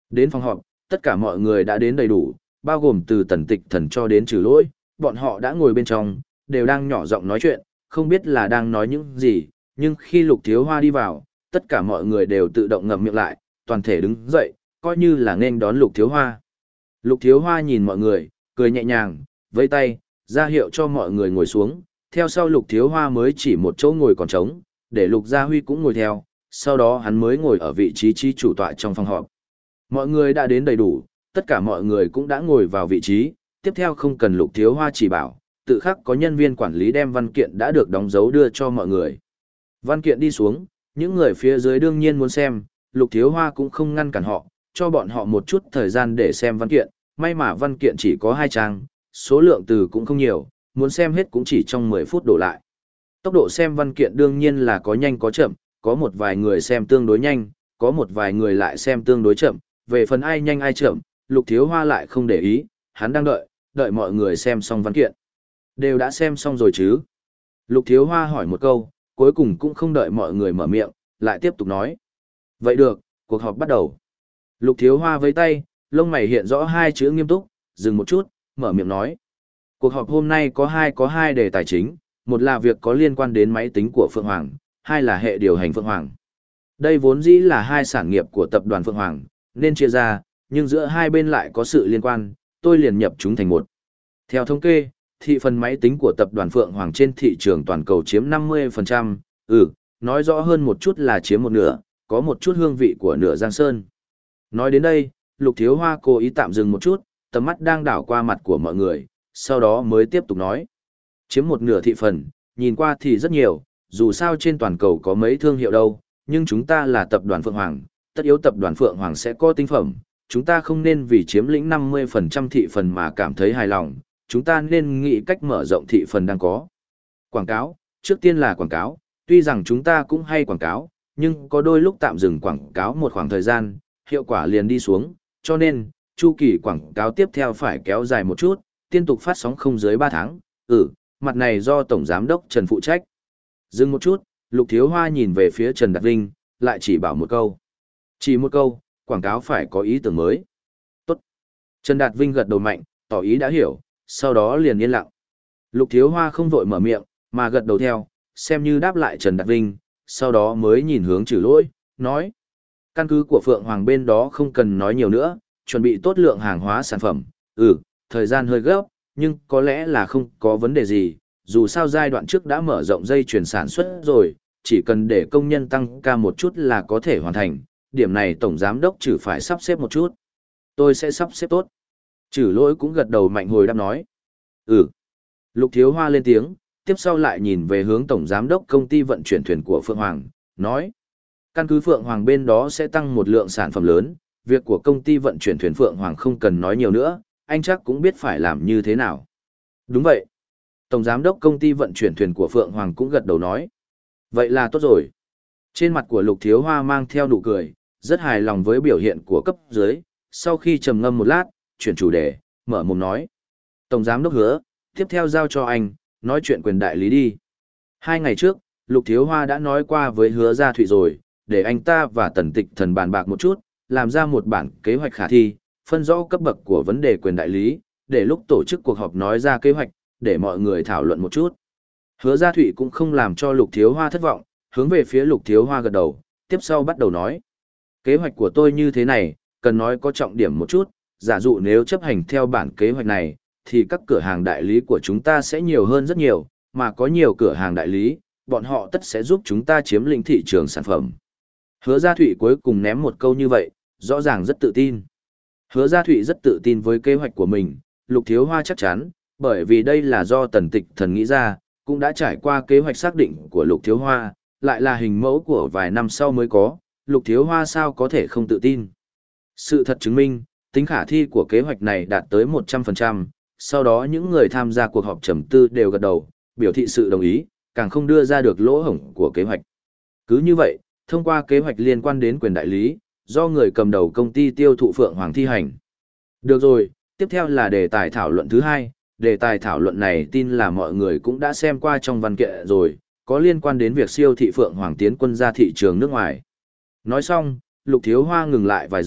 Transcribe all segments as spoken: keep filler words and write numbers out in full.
Đến phòng họp, tất cả mọi người đã đến đầy đủ, bao gồm từ Tần Tịch Thần cho đến Trừ Lỗi, bọn họ đã ngồi bên trong, đều đang nhỏ giọng nói chuyện, không biết là đang nói những gì, nhưng khi Lục Thiếu Hoa đi vào, tất cả mọi người đều tự động ngậm miệng lại, toàn thể đứng dậy, coi như là nên đón Lục Thiếu Hoa. Lục Thiếu Hoa nhìn mọi người, cười nhẹ nhàng, vẫy tay, ra hiệu cho mọi người ngồi xuống, theo sau Lục Thiếu Hoa mới chỉ một chỗ ngồi còn trống, để Lục Gia Huy cũng ngồi theo, sau đó hắn mới ngồi ở vị trí chi chủ tọa trong phòng họp. Mọi người đã đến đầy đủ, tất cả mọi người cũng đã ngồi vào vị trí, tiếp theo không cần Lục Thiếu Hoa chỉ bảo, tự khắc có nhân viên quản lý đem văn kiện đã được đóng dấu đưa cho mọi người. Văn kiện đi xuống, những người phía dưới đương nhiên muốn xem, Lục Thiếu Hoa cũng không ngăn cản họ, cho bọn họ một chút thời gian để xem văn kiện, may mà văn kiện chỉ có hai trang, số lượng từ cũng không nhiều, muốn xem hết cũng chỉ trong mười phút đổ lại. Tốc độ xem văn kiện đương nhiên là có nhanh có chậm, có một vài người xem tương đối nhanh, có một vài người lại xem tương đối chậm, về phần ai nhanh ai chậm, Lục Thiếu Hoa lại không để ý, hắn đang đợi, đợi mọi người xem xong văn kiện. Đều đã xem xong rồi chứ? Lục Thiếu Hoa hỏi một câu, cuối cùng cũng không đợi mọi người mở miệng, lại tiếp tục nói. Vậy được, cuộc họp bắt đầu. Lục Thiếu Hoa với tay, lông mày hiện rõ hai chữ nghiêm túc, dừng một chút, mở miệng nói. Cuộc họp hôm nay có hai có hai đề tài chính, một là việc có liên quan đến máy tính của Phượng Hoàng, hai là hệ điều hành Phượng Hoàng. Đây vốn dĩ là hai sản nghiệp của tập đoàn Phượng Hoàng, nên chia ra, nhưng giữa hai bên lại có sự liên quan, tôi liền nhập chúng thành một. Theo thống kê, thị phần máy tính của tập đoàn Phượng Hoàng trên thị trường toàn cầu chiếm năm mươi phần trăm, ừ, nói rõ hơn một chút là chiếm một nửa, có một chút hương vị của nửa Giang Sơn. Nói đến đây, Lục Thiếu Hoa cố ý tạm dừng một chút, tầm mắt đang đảo qua mặt của mọi người, sau đó mới tiếp tục nói. Chiếm một nửa thị phần, nhìn qua thì rất nhiều, dù sao trên toàn cầu có mấy thương hiệu đâu, nhưng chúng ta là tập đoàn Phượng Hoàng, tất yếu tập đoàn Phượng Hoàng sẽ có tinh phẩm, chúng ta không nên vì chiếm lĩnh năm mươi phần trăm thị phần mà cảm thấy hài lòng, chúng ta nên nghĩ cách mở rộng thị phần đang có. Quảng cáo, trước tiên là quảng cáo, tuy rằng chúng ta cũng hay quảng cáo, nhưng có đôi lúc tạm dừng quảng cáo một khoảng thời gian, hiệu quả liền đi xuống, cho nên, chu kỳ quảng cáo tiếp theo phải kéo dài một chút, liên tục phát sóng không dưới ba tháng, ừ, mặt này do Tổng Giám đốc Trần phụ trách. Dừng một chút, Lục Thiếu Hoa nhìn về phía Trần Đạt Vinh, lại chỉ bảo một câu. Chỉ một câu, quảng cáo phải có ý tưởng mới. Tốt. Trần Đạt Vinh gật đầu mạnh, tỏ ý đã hiểu, sau đó liền yên lặng. Lục Thiếu Hoa không vội mở miệng, mà gật đầu theo, xem như đáp lại Trần Đạt Vinh, sau đó mới nhìn hướng Trừ Lỗi, nói. Căn cứ của Phượng Hoàng bên đó không cần nói nhiều nữa, chuẩn bị tốt lượng hàng hóa sản phẩm, ừ, thời gian hơi gấp, nhưng có lẽ là không có vấn đề gì, dù sao giai đoạn trước đã mở rộng dây chuyển sản xuất rồi, chỉ cần để công nhân tăng ca một chút là có thể hoàn thành, điểm này Tổng Giám đốc Trừ phải sắp xếp một chút. Tôi sẽ sắp xếp tốt. Trừ Lỗi cũng gật đầu mạnh hồi đáp nói. Ừ. Lục Thiếu Hoa lên tiếng, tiếp sau lại nhìn về hướng Tổng Giám đốc công ty vận chuyển thuyền của Phượng Hoàng, nói. Căn cứ Phượng Hoàng bên đó sẽ tăng một lượng sản phẩm lớn, việc của công ty vận chuyển thuyền Phượng Hoàng không cần nói nhiều nữa, anh chắc cũng biết phải làm như thế nào. Đúng vậy. Tổng Giám đốc công ty vận chuyển thuyền của Phượng Hoàng cũng gật đầu nói. Vậy là tốt rồi. Trên mặt của Lục Thiếu Hoa mang theo nụ cười, rất hài lòng với biểu hiện của cấp dưới, sau khi trầm ngâm một lát, chuyển chủ đề, mở mồm nói. Tổng Giám đốc hứa, tiếp theo giao cho anh, nói chuyện quyền đại lý đi. Hai ngày trước, Lục Thiếu Hoa đã nói qua với Hứa Gia Thụy rồi, để anh ta và Tần Tịch Thần bàn bạc một chút, làm ra một bản kế hoạch khả thi, phân rõ cấp bậc của vấn đề quyền đại lý, để lúc tổ chức cuộc họp nói ra kế hoạch, để mọi người thảo luận một chút. Hứa Gia Thụy cũng không làm cho Lục Thiếu Hoa thất vọng, hướng về phía Lục Thiếu Hoa gật đầu, tiếp sau bắt đầu nói. Kế hoạch của tôi như thế này, cần nói có trọng điểm một chút, giả dụ nếu chấp hành theo bản kế hoạch này, thì các cửa hàng đại lý của chúng ta sẽ nhiều hơn rất nhiều, mà có nhiều cửa hàng đại lý, bọn họ tất sẽ giúp chúng ta chiếm lĩnh thị trường sản phẩm. Hứa Gia Thụy cuối cùng ném một câu như vậy, rõ ràng rất tự tin. Hứa Gia Thụy rất tự tin với kế hoạch của mình, Lục Thiếu Hoa chắc chắn, bởi vì đây là do Tần Tịch Thần nghĩ ra, cũng đã trải qua kế hoạch xác định của Lục Thiếu Hoa, lại là hình mẫu của vài năm sau mới có, Lục Thiếu Hoa sao có thể không tự tin. Sự thật chứng minh, tính khả thi của kế hoạch này đạt tới một trăm phần trăm, sau đó những người tham gia cuộc họp trầm tư đều gật đầu, biểu thị sự đồng ý, càng không đưa ra được lỗ hổng của kế hoạch. Cứ như vậy, thông qua kế hoạch liên quan đến quyền đại lý, do người cầm đầu công ty tiêu thụ Phượng Hoàng thi hành. Được rồi, tiếp theo là đề tài thảo luận thứ hai, đề tài thảo luận này tin là mọi người cũng đã xem qua trong văn kiện rồi, có liên quan đến việc siêu thị Phượng Hoàng tiến quân ra thị trường nước ngoài. Nói xong, Lục Thiếu Hoa ngừng lại vài giây,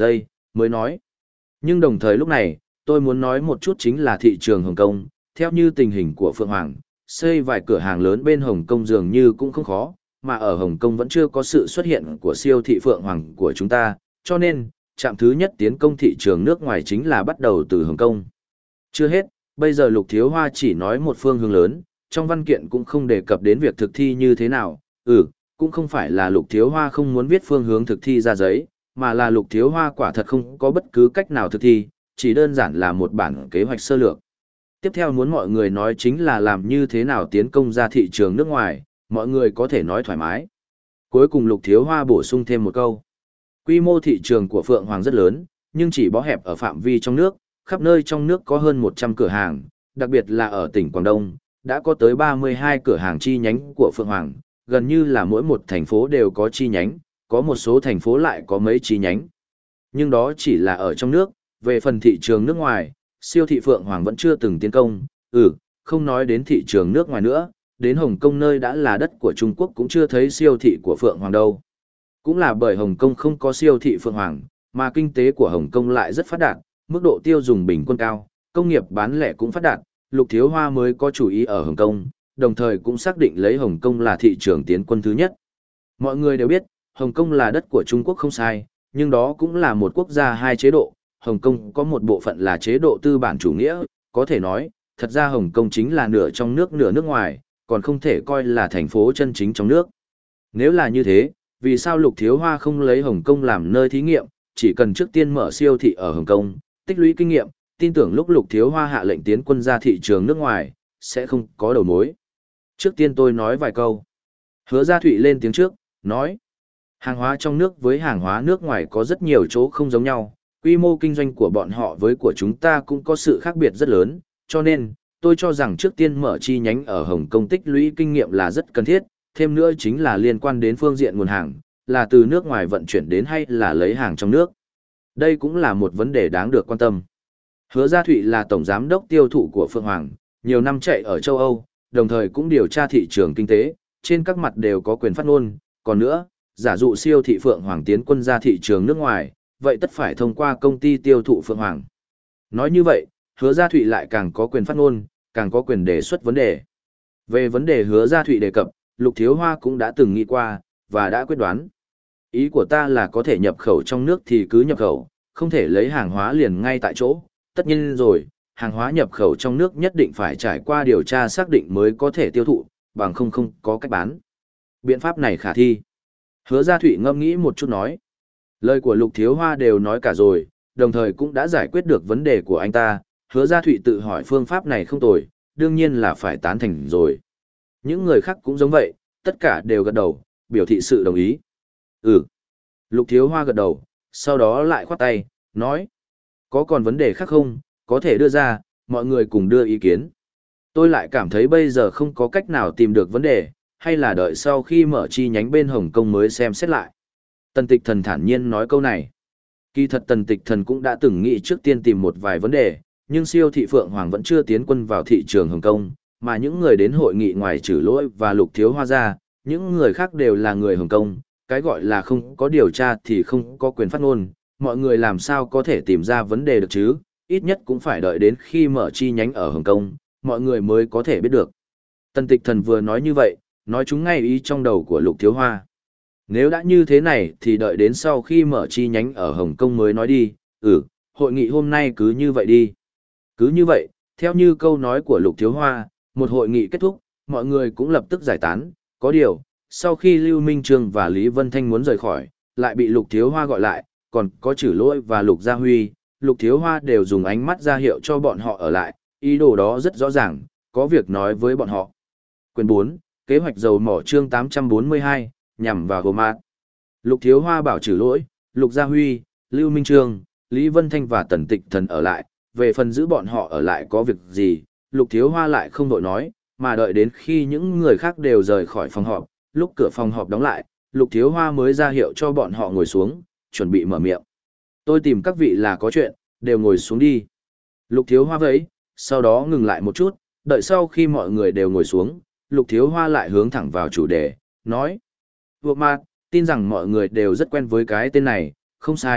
mới nói. Nhưng đồng thời lúc này, tôi muốn nói một chút chính là thị trường Hồng Kông, theo như tình hình của Phượng Hoàng, xây vài cửa hàng lớn bên Hồng Kông dường như cũng không khó, mà ở Hồng Kông vẫn chưa có sự xuất hiện của siêu thị Phượng Hoàng của chúng ta, cho nên, trạm thứ nhất tiến công thị trường nước ngoài chính là bắt đầu từ Hồng Kông. Chưa hết, bây giờ Lục Thiếu Hoa chỉ nói một phương hướng lớn, trong văn kiện cũng không đề cập đến việc thực thi như thế nào, ừ, cũng không phải là Lục Thiếu Hoa không muốn viết phương hướng thực thi ra giấy, mà là Lục Thiếu Hoa quả thật không có bất cứ cách nào thực thi, chỉ đơn giản là một bản kế hoạch sơ lược. Tiếp theo muốn mọi người nói chính là làm như thế nào tiến công ra thị trường nước ngoài, mọi người có thể nói thoải mái. Cuối cùng Lục Thiếu Hoa bổ sung thêm một câu. Quy mô thị trường của Phượng Hoàng rất lớn, nhưng chỉ bó hẹp ở phạm vi trong nước, khắp nơi trong nước có hơn một trăm cửa hàng, đặc biệt là ở tỉnh Quảng Đông, đã có tới ba mươi hai cửa hàng chi nhánh của Phượng Hoàng, gần như là mỗi một thành phố đều có chi nhánh, có một số thành phố lại có mấy chi nhánh. Nhưng đó chỉ là ở trong nước, về phần thị trường nước ngoài, siêu thị Phượng Hoàng vẫn chưa từng tiến công, ừ, không nói đến thị trường nước ngoài nữa, đến Hồng Kông nơi đã là đất của Trung Quốc cũng chưa thấy siêu thị của Phượng Hoàng đâu. Cũng là bởi Hồng Kông không có siêu thị Phượng Hoàng, mà kinh tế của Hồng Kông lại rất phát đạt, mức độ tiêu dùng bình quân cao, công nghiệp bán lẻ cũng phát đạt, Lục Thiếu Hoa mới có chủ ý ở Hồng Kông, đồng thời cũng xác định lấy Hồng Kông là thị trường tiến quân thứ nhất. Mọi người đều biết, Hồng Kông là đất của Trung Quốc không sai, nhưng đó cũng là một quốc gia hai chế độ, Hồng Kông có một bộ phận là chế độ tư bản chủ nghĩa, có thể nói, thật ra Hồng Kông chính là nửa trong nước nửa nước ngoài, còn không thể coi là thành phố chân chính trong nước. Nếu là như thế, vì sao Lục Thiếu Hoa không lấy Hồng Kông làm nơi thí nghiệm, chỉ cần trước tiên mở siêu thị ở Hồng Kông, tích lũy kinh nghiệm, tin tưởng lúc Lục Thiếu Hoa hạ lệnh tiến quân ra thị trường nước ngoài, sẽ không có đầu mối. Trước tiên tôi nói vài câu. Hứa Gia Thụy lên tiếng trước, nói. Hàng hóa trong nước với hàng hóa nước ngoài có rất nhiều chỗ không giống nhau, quy mô kinh doanh của bọn họ với của chúng ta cũng có sự khác biệt rất lớn, cho nên, tôi cho rằng trước tiên mở chi nhánh ở Hồng Kông tích lũy kinh nghiệm là rất cần thiết, thêm nữa chính là liên quan đến phương diện nguồn hàng, là từ nước ngoài vận chuyển đến hay là lấy hàng trong nước. Đây cũng là một vấn đề đáng được quan tâm. Hứa Gia Thụy là tổng giám đốc tiêu thụ của Phượng Hoàng, nhiều năm chạy ở châu Âu, đồng thời cũng điều tra thị trường kinh tế, trên các mặt đều có quyền phát ngôn, còn nữa, giả dụ siêu thị Phượng Hoàng tiến quân ra thị trường nước ngoài, vậy tất phải thông qua công ty tiêu thụ Phượng Hoàng. Nói như vậy, Hứa Gia Thụy lại càng có quyền phát ngôn, càng có quyền đề xuất vấn đề. Về vấn đề Hứa Gia Thụy đề cập, Lục Thiếu Hoa cũng đã từng nghĩ qua, và đã quyết đoán. Ý của ta là có thể nhập khẩu trong nước thì cứ nhập khẩu, không thể lấy hàng hóa liền ngay tại chỗ. Tất nhiên rồi, hàng hóa nhập khẩu trong nước nhất định phải trải qua điều tra xác định mới có thể tiêu thụ, bằng không không có cách bán. Biện pháp này khả thi. Hứa Gia Thụy ngâm nghĩ một chút nói. Lời của Lục Thiếu Hoa đều nói cả rồi, đồng thời cũng đã giải quyết được vấn đề của anh ta. Hứa Gia Thụy tự hỏi phương pháp này không tồi, đương nhiên là phải tán thành rồi. Những người khác cũng giống vậy, tất cả đều gật đầu, biểu thị sự đồng ý. Ừ. Lục Thiếu Hoa gật đầu, sau đó lại khoát tay, nói. Có còn vấn đề khác không, có thể đưa ra, mọi người cùng đưa ý kiến. Tôi lại cảm thấy bây giờ không có cách nào tìm được vấn đề, hay là đợi sau khi mở chi nhánh bên Hồng Kông mới xem xét lại. Tần Tịch Thần thản nhiên nói câu này. Kỳ thật Tần Tịch Thần cũng đã từng nghĩ trước tiên tìm một vài vấn đề, nhưng siêu thị Phượng Hoàng vẫn chưa tiến quân vào thị trường Hồng Kông, mà những người đến hội nghị ngoài trừ Lỗi và Lục Thiếu Hoa ra, những người khác đều là người Hồng Kông, cái gọi là không có điều tra thì không có quyền phát ngôn, mọi người làm sao có thể tìm ra vấn đề được chứ, ít nhất cũng phải đợi đến khi mở chi nhánh ở Hồng Kông, mọi người mới có thể biết được. Tần Tịch Thần vừa nói như vậy, nói chúng ngay ý trong đầu của Lục Thiếu Hoa. Nếu đã như thế này thì đợi đến sau khi mở chi nhánh ở Hồng Kông mới nói đi, ừ, hội nghị hôm nay cứ như vậy đi. Cứ như vậy, theo như câu nói của Lục Thiếu Hoa, một hội nghị kết thúc, mọi người cũng lập tức giải tán, có điều, sau khi Lưu Minh Trương và Lý Vân Thanh muốn rời khỏi, lại bị Lục Thiếu Hoa gọi lại, còn có Trử Lỗi và Lục Gia Huy, Lục Thiếu Hoa đều dùng ánh mắt ra hiệu cho bọn họ ở lại, ý đồ đó rất rõ ràng, có việc nói với bọn họ. Quyền bốn, kế hoạch dầu mỏ chương tám trăm bốn mươi hai, nhằm vào gồm mạt. Lục Thiếu Hoa bảo Trử Lỗi, Lục Gia Huy, Lưu Minh Trương, Lý Vân Thanh và Tần Tịch Thần ở lại, về phần giữ bọn họ ở lại có việc gì, Lục Thiếu Hoa lại không đội nói, mà đợi đến khi những người khác đều rời khỏi phòng họp, lúc cửa phòng họp đóng lại, Lục Thiếu Hoa mới ra hiệu cho bọn họ ngồi xuống, chuẩn bị mở miệng. Tôi tìm các vị là có chuyện, đều ngồi xuống đi. Lục Thiếu Hoa vẫy, sau đó ngừng lại một chút, đợi sau khi mọi người đều ngồi xuống, Lục Thiếu Hoa lại hướng thẳng vào chủ đề, nói. Vượt mạt, tin rằng mọi người đều rất quen với cái tên này, không sai,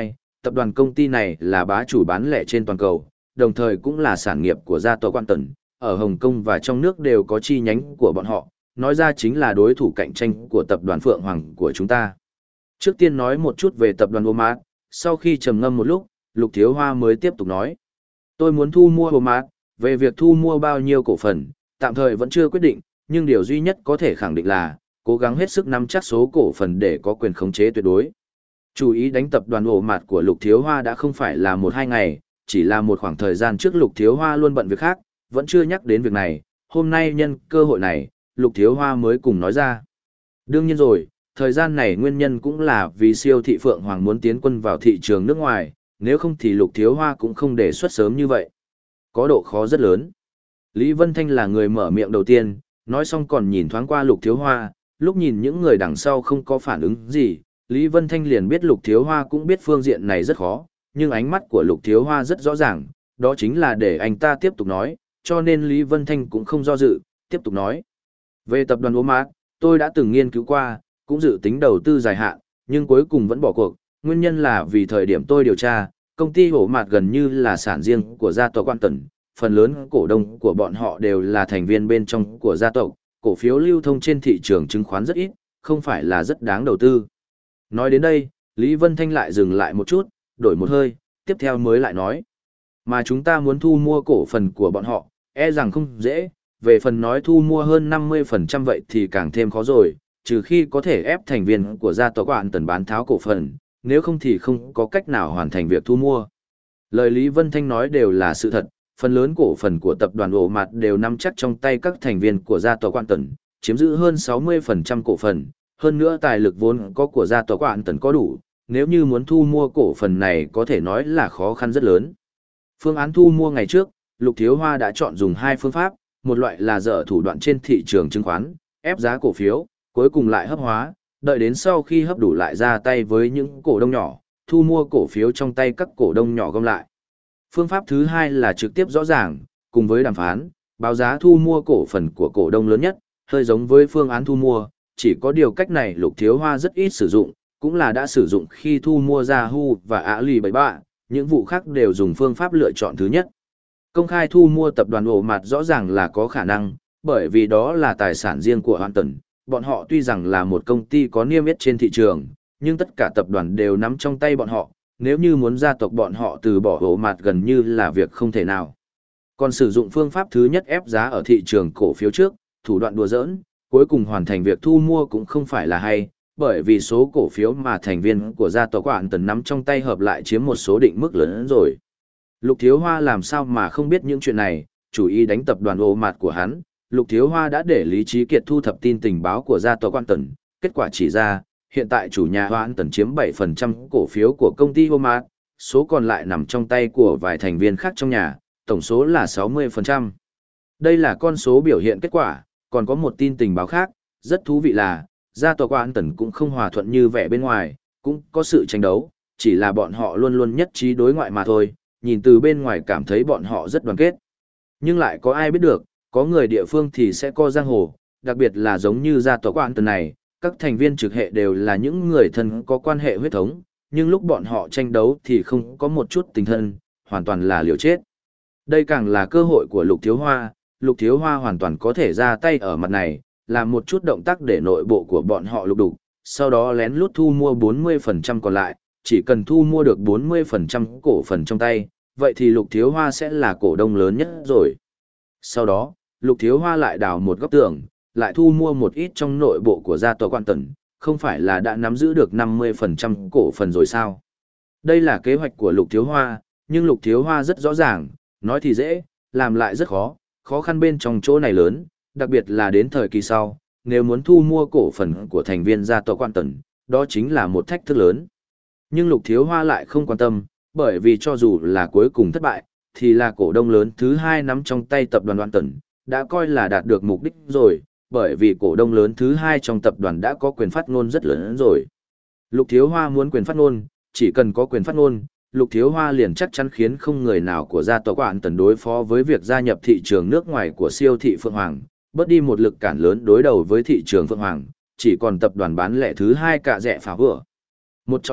tập đoàn công ty này là bá chủ bán lẻ trên toàn cầu, đồng thời cũng là sản nghiệp của gia tộc Quan Tần, ở Hồng Kông và trong nước đều có chi nhánh của bọn họ, nói ra chính là đối thủ cạnh tranh của tập đoàn Phượng Hoàng của chúng ta. Trước tiên nói một chút về tập đoàn Walmart, sau khi trầm ngâm một lúc, Lục Thiếu Hoa mới tiếp tục nói. Tôi muốn thu mua Walmart, về việc thu mua bao nhiêu cổ phần, tạm thời vẫn chưa quyết định, nhưng điều duy nhất có thể khẳng định là, cố gắng hết sức nắm chắc số cổ phần để có quyền khống chế tuyệt đối. Chú ý đánh tập đoàn Walmart của Lục Thiếu Hoa đã không phải là một hai ngày, chỉ là một khoảng thời gian trước Lục Thiếu Hoa luôn bận việc khác, vẫn chưa nhắc đến việc này, hôm nay nhân cơ hội này, Lục Thiếu Hoa mới cùng nói ra. Đương nhiên rồi, thời gian này nguyên nhân cũng là vì siêu thị Phượng Hoàng muốn tiến quân vào thị trường nước ngoài, nếu không thì Lục Thiếu Hoa cũng không đề xuất sớm như vậy. Có độ khó rất lớn. Lý Vân Thanh là người mở miệng đầu tiên, nói xong còn nhìn thoáng qua Lục Thiếu Hoa, lúc nhìn những người đằng sau không có phản ứng gì, Lý Vân Thanh liền biết Lục Thiếu Hoa cũng biết phương diện này rất khó, nhưng ánh mắt của Lục Thiếu Hoa rất rõ ràng, đó chính là để anh ta tiếp tục nói, cho nên Lý Vân Thanh cũng không do dự, tiếp tục nói. Về tập đoàn Walmart, tôi đã từng nghiên cứu qua, cũng dự tính đầu tư dài hạn, nhưng cuối cùng vẫn bỏ cuộc, nguyên nhân là vì thời điểm tôi điều tra, công ty Walmart gần như là sản riêng của gia tộc Quan Tần, phần lớn cổ đông của bọn họ đều là thành viên bên trong của gia tộc, cổ phiếu lưu thông trên thị trường chứng khoán rất ít, không phải là rất đáng đầu tư. Nói đến đây, Lý Vân Thanh lại dừng lại một chút, đổi một hơi, tiếp theo mới lại nói. Mà chúng ta muốn thu mua cổ phần của bọn họ, e rằng không dễ, về phần nói thu mua hơn năm mươi phần trăm vậy thì càng thêm khó rồi, trừ khi có thể ép thành viên của gia tộc Quan Tần bán tháo cổ phần, nếu không thì không có cách nào hoàn thành việc thu mua. Lời Lý Vân Thanh nói đều là sự thật, phần lớn cổ phần của tập đoàn Ổ Mạt đều nắm chắc trong tay các thành viên của gia tộc Quan Tần, chiếm giữ hơn sáu mươi phần trăm cổ phần, hơn nữa tài lực vốn có của gia tộc Quan Tần có đủ, nếu như muốn thu mua cổ phần này có thể nói là khó khăn rất lớn. Phương án thu mua ngày trước, Lục Thiếu Hoa đã chọn dùng hai phương pháp, một loại là dở thủ đoạn trên thị trường chứng khoán, ép giá cổ phiếu, cuối cùng lại hấp hóa, đợi đến sau khi hấp đủ lại ra tay với những cổ đông nhỏ, thu mua cổ phiếu trong tay các cổ đông nhỏ gom lại. Phương pháp thứ hai là trực tiếp rõ ràng, cùng với đàm phán, báo giá thu mua cổ phần của cổ đông lớn nhất, hơi giống với phương án thu mua, chỉ có điều cách này Lục Thiếu Hoa rất ít sử dụng, cũng là đã sử dụng khi thu mua Yahoo và Ali bảy ba, những vụ khác đều dùng phương pháp lựa chọn thứ nhất. Công khai thu mua tập đoàn Ổ Mạt rõ ràng là có khả năng, bởi vì đó là tài sản riêng của Hoàn Tần, bọn họ tuy rằng là một công ty có niêm yết trên thị trường, nhưng tất cả tập đoàn đều nắm trong tay bọn họ, nếu như muốn gia tộc bọn họ từ bỏ Ổ Mạt gần như là việc không thể nào. Còn sử dụng phương pháp thứ nhất ép giá ở thị trường cổ phiếu trước, thủ đoạn đùa giỡn, cuối cùng hoàn thành việc thu mua cũng không phải là hay, bởi vì số cổ phiếu mà thành viên của gia tộc Hoàn Tần nắm trong tay hợp lại chiếm một số định mức lớn hơn rồi. Lục Thiếu Hoa làm sao mà không biết những chuyện này, chủ ý đánh tập đoàn Ổ Mạt của hắn, Lục Thiếu Hoa đã để Lý Trí Kiệt thu thập tin tình báo của gia tộc Quan Tần, kết quả chỉ ra, hiện tại chủ nhà Quan Tần chiếm bảy phần trăm cổ phiếu của công ty Walmart, số còn lại nằm trong tay của vài thành viên khác trong nhà, tổng số là sáu mươi phần trăm. Đây là con số biểu hiện kết quả, còn có một tin tình báo khác, rất thú vị là, gia tộc Quan Tần cũng không hòa thuận như vẻ bên ngoài, cũng có sự tranh đấu, chỉ là bọn họ luôn luôn nhất trí đối ngoại mà thôi, nhìn từ bên ngoài cảm thấy bọn họ rất đoàn kết. Nhưng lại có ai biết được, có người địa phương thì sẽ có giang hồ, đặc biệt là giống như gia tộc Quan Tần này, các thành viên trực hệ đều là những người thân có quan hệ huyết thống, nhưng lúc bọn họ tranh đấu thì không có một chút tình thân, hoàn toàn là liều chết. Đây càng là cơ hội của Lục Thiếu Hoa, Lục Thiếu Hoa hoàn toàn có thể ra tay ở mặt này, làm một chút động tác để nội bộ của bọn họ lục đục, sau đó lén lút thu mua bốn mươi phần trăm còn lại, chỉ cần thu mua được bốn mươi phần trăm cổ phần trong tay, vậy thì Lục Thiếu Hoa sẽ là cổ đông lớn nhất rồi. Sau đó, Lục Thiếu Hoa lại đào một góc tường, lại thu mua một ít trong nội bộ của gia tộc Quan Tần, không phải là đã nắm giữ được năm mươi phần trăm cổ phần rồi sao? Đây là kế hoạch của Lục Thiếu Hoa, nhưng Lục Thiếu Hoa rất rõ ràng, nói thì dễ, làm lại rất khó, khó khăn bên trong chỗ này lớn, đặc biệt là đến thời kỳ sau, nếu muốn thu mua cổ phần của thành viên gia tộc Quan Tần, đó chính là một thách thức lớn. Nhưng Lục Thiếu Hoa lại không quan tâm, bởi vì cho dù là cuối cùng thất bại, thì là cổ đông lớn thứ hai nắm trong tay tập đoàn Quan Tần, đã coi là đạt được mục đích rồi, bởi vì cổ đông lớn thứ hai trong tập đoàn đã có quyền phát ngôn rất lớn rồi. Lục Thiếu Hoa muốn quyền phát ngôn, chỉ cần có quyền phát ngôn, Lục Thiếu Hoa liền chắc chắn khiến không người nào của gia tộc Quan Tần đối phó với việc gia nhập thị trường nước ngoài của siêu thị Phượng Hoàng, bớt đi một lực cản lớn đối đầu với thị trường Phượng Hoàng, chỉ còn tập đoàn bán lẻ thứ hai cạ rẻ phá vừa. Một chọi một,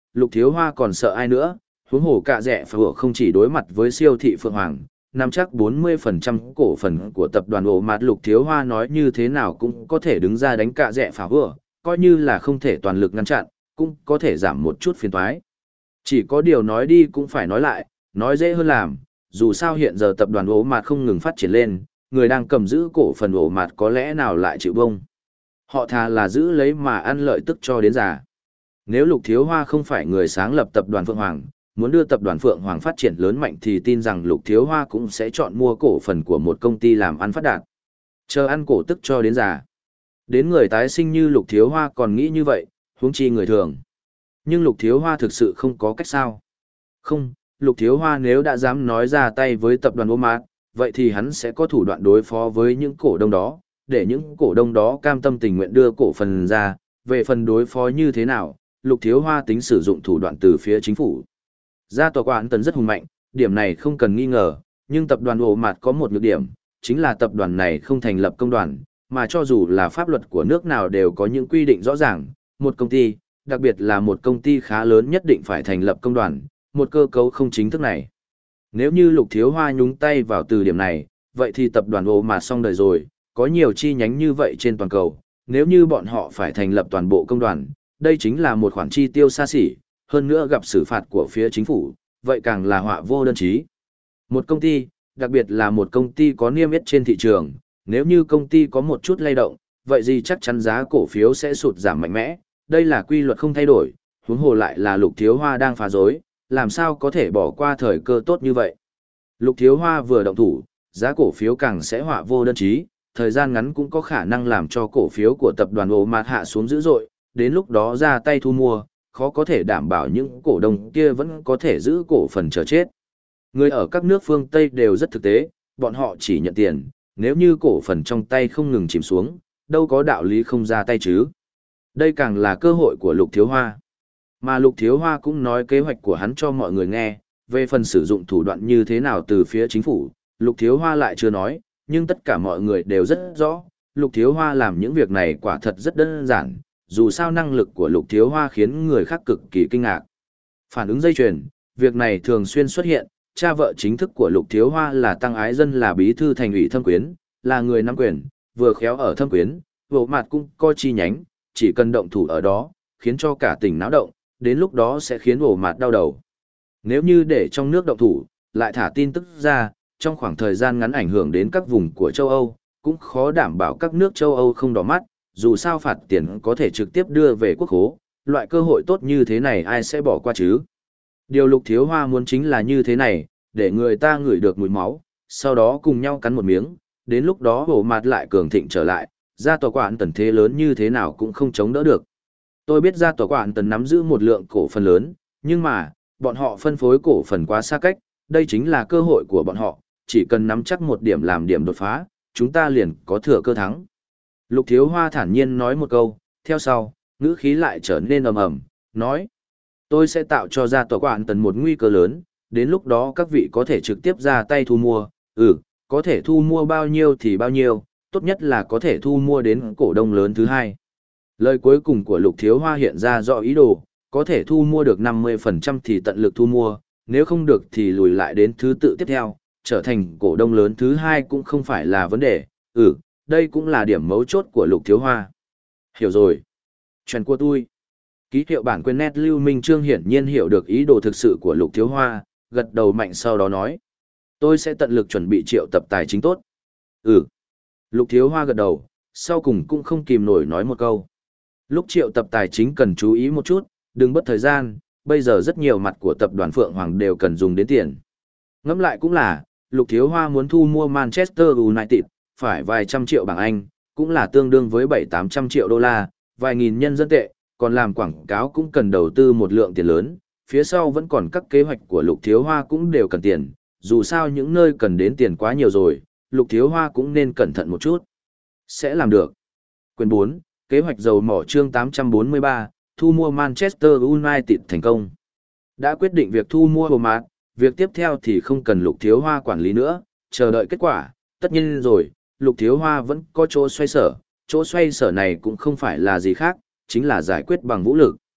Lục Thiếu Hoa còn sợ ai nữa, huống hồ cả rẻ phở không chỉ đối mặt với siêu thị Phượng Hoàng, nắm chắc bốn mươi phần trăm cổ phần của tập đoàn ổ mạt. Lục Thiếu Hoa nói như thế nào cũng có thể đứng ra đánh cả rẻ phá vừa, coi như là không thể toàn lực ngăn chặn, cũng có thể giảm một chút phiền toái. Chỉ có điều nói đi cũng phải nói lại, nói dễ hơn làm, dù sao hiện giờ tập đoàn ổ mạt không ngừng phát triển lên, người đang cầm giữ cổ phần ổ mạt có lẽ nào lại chịu bông. Họ thà là giữ lấy mà ăn lợi tức cho đến già. Nếu Lục Thiếu Hoa không phải người sáng lập tập đoàn Phượng Hoàng, muốn đưa tập đoàn Phượng Hoàng phát triển lớn mạnh thì tin rằng Lục Thiếu Hoa cũng sẽ chọn mua cổ phần của một công ty làm ăn phát đạt. Chờ ăn cổ tức cho đến già. Đến người tái sinh như Lục Thiếu Hoa còn nghĩ như vậy, huống chi người thường. Nhưng Lục Thiếu Hoa thực sự không có cách sao. Không, Lục Thiếu Hoa nếu đã dám nói ra tay với tập đoàn Walmart, vậy thì hắn sẽ có thủ đoạn đối phó với những cổ đông đó, để những cổ đông đó cam tâm tình nguyện đưa cổ phần ra. Về phần đối phó như thế nào, Lục Thiếu Hoa tính sử dụng thủ đoạn từ phía chính phủ. Gia tộc Quán Tần rất hùng mạnh, điểm này không cần nghi ngờ, nhưng tập đoàn ổ mạt có một nhược điểm, chính là tập đoàn này không thành lập công đoàn, mà cho dù là pháp luật của nước nào đều có những quy định rõ ràng, một công ty, đặc biệt là một công ty khá lớn nhất định phải thành lập công đoàn, một cơ cấu không chính thức này. Nếu như Lục Thiếu Hoa nhúng tay vào từ điểm này, vậy thì tập đoàn ổ mạt xong đời rồi, có nhiều chi nhánh như vậy trên toàn cầu, nếu như bọn họ phải thành lập toàn bộ công đoàn, đây chính là một khoản chi tiêu xa xỉ, hơn nữa gặp xử phạt của phía chính phủ, vậy càng là họa vô đơn chí. Một công ty, đặc biệt là một công ty có niêm yết trên thị trường, nếu như công ty có một chút lay động, vậy gì chắc chắn giá cổ phiếu sẽ sụt giảm mạnh mẽ, đây là quy luật không thay đổi, huống hồ lại là Lục Thiếu Hoa đang phá rối, làm sao có thể bỏ qua thời cơ tốt như vậy. Lục Thiếu Hoa vừa động thủ, giá cổ phiếu càng sẽ họa vô đơn chí, thời gian ngắn cũng có khả năng làm cho cổ phiếu của tập đoàn ổ mạt hạ xuống dữ dội, đến lúc đó ra tay thu mua, khó có thể đảm bảo những cổ đông kia vẫn có thể giữ cổ phần chờ chết. Người ở các nước phương Tây đều rất thực tế, bọn họ chỉ nhận tiền, nếu như cổ phần trong tay không ngừng chìm xuống, đâu có đạo lý không ra tay chứ. Đây càng là cơ hội của Lục Thiếu Hoa. Mà Lục Thiếu Hoa cũng nói kế hoạch của hắn cho mọi người nghe, về phần sử dụng thủ đoạn như thế nào từ phía chính phủ, Lục Thiếu Hoa lại chưa nói, nhưng tất cả mọi người đều rất rõ, Lục Thiếu Hoa làm những việc này quả thật rất đơn giản, dù sao năng lực của Lục Thiếu Hoa khiến người khác cực kỳ kinh ngạc. Phản ứng dây chuyền, việc này thường xuyên xuất hiện, cha vợ chính thức của Lục Thiếu Hoa là Tăng Ái Dân, là bí thư thành ủy Thâm Quyến, là người nắm quyền, vừa khéo ở Thâm Quyến, bộ mặt cũng có chi nhánh, chỉ cần động thủ ở đó, khiến cho cả tỉnh náo động, đến lúc đó sẽ khiến bộ mặt đau đầu. Nếu như để trong nước động thủ, lại thả tin tức ra, trong khoảng thời gian ngắn ảnh hưởng đến các vùng của châu Âu, cũng khó đảm bảo các nước châu Âu không đỏ mắt, dù sao phạt tiền có thể trực tiếp đưa về quốc khố, loại cơ hội tốt như thế này ai sẽ bỏ qua chứ. Điều Lục Thiếu Hoa muốn chính là như thế này, để người ta ngửi được mùi máu, sau đó cùng nhau cắn một miếng, đến lúc đó hổ mặt lại cường thịnh trở lại, gia tộc Quảng Tần thế lớn như thế nào cũng không chống đỡ được. Tôi biết gia tộc Quảng Tần nắm giữ một lượng cổ phần lớn, nhưng mà, bọn họ phân phối cổ phần quá xa cách, đây chính là cơ hội của bọn họ, chỉ cần nắm chắc một điểm làm điểm đột phá, chúng ta liền có thừa cơ thắng. Lục Thiếu Hoa thản nhiên nói một câu, theo sau, ngữ khí lại trở nên ầm ầm, nói: tôi sẽ tạo cho gia tộc Quảng Tần một nguy cơ lớn, đến lúc đó các vị có thể trực tiếp ra tay thu mua, ừ, có thể thu mua bao nhiêu thì bao nhiêu, tốt nhất là có thể thu mua đến cổ đông lớn thứ hai. Lời cuối cùng của Lục Thiếu Hoa hiện ra rõ ý đồ, có thể thu mua được năm mươi phần trăm thì tận lực thu mua, nếu không được thì lùi lại đến thứ tự tiếp theo, trở thành cổ đông lớn thứ hai cũng không phải là vấn đề, ừ, đây cũng là điểm mấu chốt của Lục Thiếu Hoa. Hiểu rồi. Chuyện của tôi. Ký hiệu bản quyền nét Lưu Minh Trương hiển nhiên hiểu được ý đồ thực sự của Lục Thiếu Hoa, gật đầu mạnh sau đó nói: tôi sẽ tận lực chuẩn bị triệu tập tài chính tốt. Ừ. Lục Thiếu Hoa gật đầu, sau cùng cũng không kìm nổi nói một câu. Lúc triệu tập tài chính cần chú ý một chút, đừng mất thời gian, bây giờ rất nhiều mặt của tập đoàn Phượng Hoàng đều cần dùng đến tiền. Ngẫm lại cũng là, Lục Thiếu Hoa muốn thu mua Manchester United, phải vài trăm triệu bảng Anh, cũng là tương đương với bảy tám trăm triệu đô la, vài nghìn nhân dân tệ, còn làm quảng cáo cũng cần đầu tư một lượng tiền lớn, phía sau vẫn còn các kế hoạch của Lục Thiếu Hoa cũng đều cần tiền, dù sao những nơi cần đến tiền quá nhiều rồi, Lục Thiếu Hoa cũng nên cẩn thận một chút. Sẽ làm được. Quyền bốn, kế hoạch dầu mỏ chương tám trăm bốn mươi ba, thu mua Manchester United thành công. Đã quyết định việc thu mua Walmart, việc tiếp theo thì không cần Lục Thiếu Hoa quản lý nữa, chờ đợi kết quả, tất nhiên rồi, Lục Thiếu Hoa vẫn có chỗ xoay sở, chỗ xoay sở này cũng không phải là gì khác, chính là giải quyết bằng vũ lực.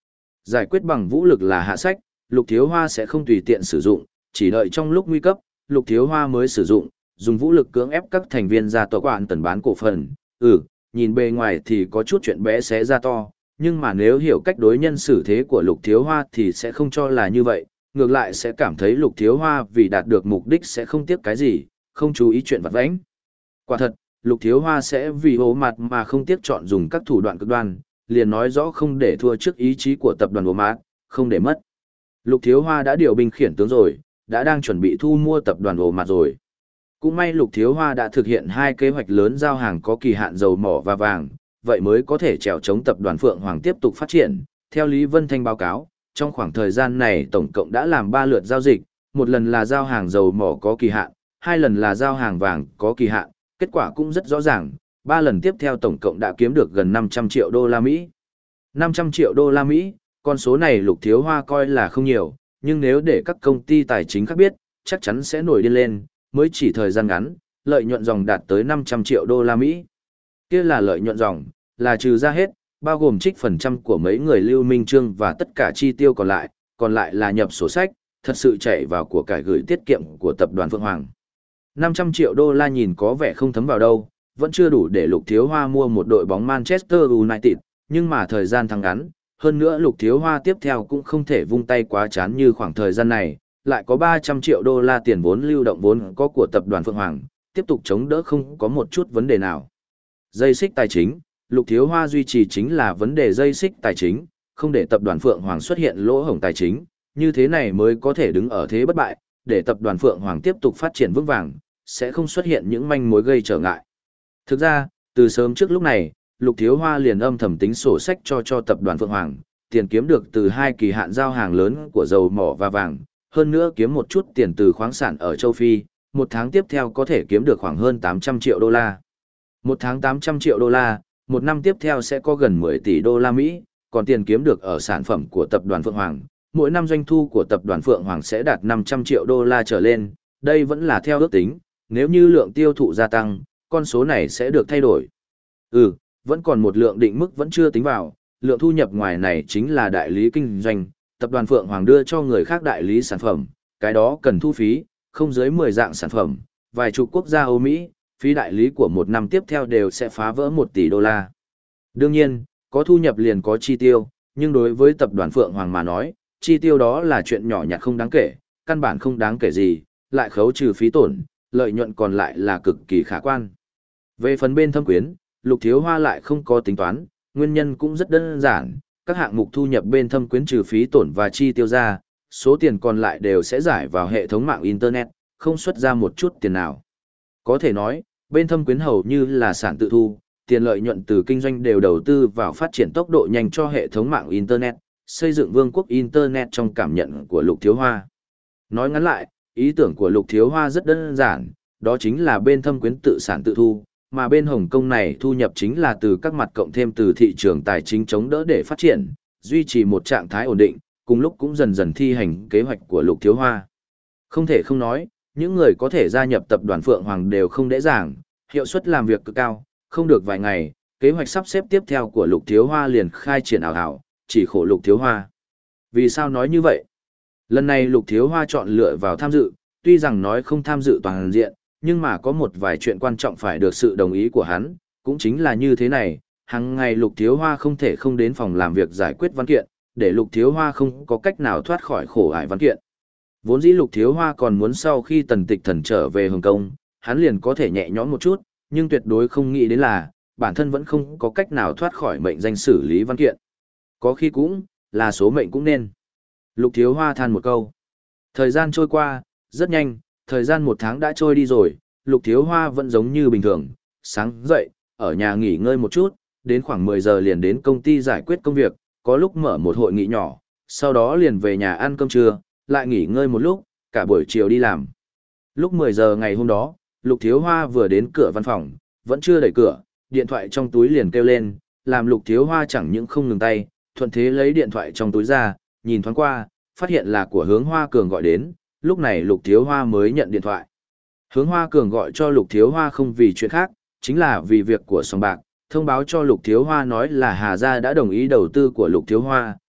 Giải quyết bằng vũ lực là hạ sách, Lục Thiếu Hoa sẽ không tùy tiện sử dụng, chỉ đợi trong lúc nguy cấp, Lục Thiếu Hoa mới sử dụng, dùng vũ lực cưỡng ép các thành viên gia tộc quản tần bán cổ phần. Ừ, nhìn bề ngoài thì có chút chuyện bé xé ra to, nhưng mà nếu hiểu cách đối nhân xử thế của Lục Thiếu Hoa thì sẽ không cho là như vậy, ngược lại sẽ cảm thấy Lục Thiếu Hoa vì đạt được mục đích sẽ không tiếc cái gì, không chú ý chuyện vặt vãnh. Quả thật, Lục Thiếu Hoa sẽ vì hố mặt mà không tiếc chọn dùng các thủ đoạn cực đoan, liền nói rõ không để thua trước ý chí của tập đoàn hố mạt, không để mất. Lục Thiếu Hoa đã điều binh khiển tướng rồi, đã đang chuẩn bị thu mua tập đoàn hố mạt rồi. Cũng may Lục Thiếu Hoa đã thực hiện hai kế hoạch lớn giao hàng có kỳ hạn dầu mỏ và vàng, vậy mới có thể trèo chống tập đoàn Phượng Hoàng tiếp tục phát triển. Theo Lý Vân Thanh báo cáo, trong khoảng thời gian này tổng cộng đã làm ba lượt giao dịch, một lần là giao hàng dầu mỏ có kỳ hạn, hai lần là giao hàng vàng có kỳ hạn, kết quả cũng rất rõ ràng, ba lần tiếp theo tổng cộng đã kiếm được gần năm trăm triệu đô la Mỹ. năm trăm triệu đô la Mỹ, con số này Lục Thiếu Hoa coi là không nhiều, nhưng nếu để các công ty tài chính khác biết, chắc chắn sẽ nổi điên lên, mới chỉ thời gian ngắn, lợi nhuận dòng đạt tới năm trăm triệu đô la Mỹ. Kia là lợi nhuận dòng, là trừ ra hết, bao gồm trích phần trăm của mấy người Lưu Minh Trương và tất cả chi tiêu còn lại, còn lại là nhập sổ sách, thật sự chạy vào của cải gửi tiết kiệm của tập đoàn Phượng Hoàng. năm trăm triệu đô la nhìn có vẻ không thấm vào đâu, vẫn chưa đủ để Lục Thiếu Hoa mua một đội bóng Manchester United, nhưng mà thời gian thắng ngắn, hơn nữa Lục Thiếu Hoa tiếp theo cũng không thể vung tay quá chán như khoảng thời gian này, lại có ba trăm triệu đô la tiền vốn lưu động vốn có của tập đoàn Phượng Hoàng, tiếp tục chống đỡ không có một chút vấn đề nào. Dây xích tài chính, Lục Thiếu Hoa duy trì chính là vấn đề dây xích tài chính, không để tập đoàn Phượng Hoàng xuất hiện lỗ hổng tài chính, như thế này mới có thể đứng ở thế bất bại, để tập đoàn Phượng Hoàng tiếp tục phát triển vững vàng, sẽ không xuất hiện những manh mối gây trở ngại. Thực ra, từ sớm trước lúc này, Lục Thiếu Hoa liền âm thầm tính sổ sách cho cho tập đoàn Phượng Hoàng, tiền kiếm được từ hai kỳ hạn giao hàng lớn của dầu mỏ và vàng, hơn nữa kiếm một chút tiền từ khoáng sản ở châu Phi, một tháng tiếp theo có thể kiếm được khoảng hơn tám trăm triệu đô la. Một tháng tám trăm triệu đô la, một năm tiếp theo sẽ có gần mười tỷ đô la Mỹ, còn tiền kiếm được ở sản phẩm của tập đoàn Phượng Hoàng, mỗi năm doanh thu của tập đoàn Phượng Hoàng sẽ đạt năm trăm triệu đô la trở lên, đây vẫn là theo ước tính, nếu như lượng tiêu thụ gia tăng, con số này sẽ được thay đổi. Ừ, vẫn còn một lượng định mức vẫn chưa tính vào, lượng thu nhập ngoài này chính là đại lý kinh doanh, tập đoàn Phượng Hoàng đưa cho người khác đại lý sản phẩm, cái đó cần thu phí, không dưới mười dạng sản phẩm, vài chục quốc gia Âu Mỹ, phí đại lý của một năm tiếp theo đều sẽ phá vỡ một tỷ đô la. Đương nhiên, có thu nhập liền có chi tiêu, nhưng đối với tập đoàn Phượng Hoàng mà nói, chi tiêu đó là chuyện nhỏ nhặt không đáng kể, căn bản không đáng kể gì, lại khấu trừ phí tổn, lợi nhuận còn lại là cực kỳ khả quan. Về phần bên thâm quyến, Lục Thiếu Hoa lại không có tính toán, nguyên nhân cũng rất đơn giản, các hạng mục thu nhập bên thâm quyến trừ phí tổn và chi tiêu ra, số tiền còn lại đều sẽ giải vào hệ thống mạng Internet, không xuất ra một chút tiền nào. Có thể nói, bên thâm quyến hầu như là sản tự thu, tiền lợi nhuận từ kinh doanh đều đầu tư vào phát triển tốc độ nhanh cho hệ thống mạng Internet, xây dựng vương quốc Internet trong cảm nhận của Lục Thiếu Hoa. Nói ngắn lại, ý tưởng của Lục Thiếu Hoa rất đơn giản, đó chính là bên thâm quyến tự sản tự thu, mà bên Hồng Kông này thu nhập chính là từ các mặt cộng thêm từ thị trường tài chính chống đỡ để phát triển, duy trì một trạng thái ổn định, cùng lúc cũng dần dần thi hành kế hoạch của Lục Thiếu Hoa. Không thể không nói, những người có thể gia nhập tập đoàn Phượng Hoàng đều không dễ dàng, hiệu suất làm việc cực cao, không được vài ngày, kế hoạch sắp xếp tiếp theo của Lục Thiếu Hoa liền khai triển ảo ảo, chỉ khổ Lục Thiếu Hoa. Vì sao nói như vậy? Lần này Lục Thiếu Hoa chọn lựa vào tham dự, tuy rằng nói không tham dự toàn diện, nhưng mà có một vài chuyện quan trọng phải được sự đồng ý của hắn, cũng chính là như thế này, hàng ngày Lục Thiếu Hoa không thể không đến phòng làm việc giải quyết văn kiện, để Lục Thiếu Hoa không có cách nào thoát khỏi khổ ải văn kiện. Vốn dĩ Lục Thiếu Hoa còn muốn sau khi Tần Tịch Thần trở về Hồng Kông, hắn liền có thể nhẹ nhõm một chút, nhưng tuyệt đối không nghĩ đến là, bản thân vẫn không có cách nào thoát khỏi mệnh danh xử lý văn kiện. Có khi cũng, là số mệnh cũng nên. Lục Thiếu Hoa than một câu. Thời gian trôi qua, rất nhanh, thời gian một tháng đã trôi đi rồi, Lục Thiếu Hoa vẫn giống như bình thường, sáng dậy, ở nhà nghỉ ngơi một chút, đến khoảng mười giờ liền đến công ty giải quyết công việc, có lúc mở một hội nghị nhỏ, sau đó liền về nhà ăn cơm trưa, lại nghỉ ngơi một lúc, cả buổi chiều đi làm. Lúc mười giờ ngày hôm đó, Lục Thiếu Hoa vừa đến cửa văn phòng, vẫn chưa đẩy cửa, điện thoại trong túi liền kêu lên, làm Lục Thiếu Hoa chẳng những không ngừng tay, thuận thế lấy điện thoại trong túi ra, nhìn thoáng qua, phát hiện là của Hướng Hoa Cường gọi đến, lúc này Lục Thiếu Hoa mới nhận điện thoại. Hướng Hoa Cường gọi cho Lục Thiếu Hoa không vì chuyện khác, chính là vì việc của sòng bạc, thông báo cho Lục Thiếu Hoa nói là Hà Gia đã đồng ý đầu tư của Lục Thiếu Hoa,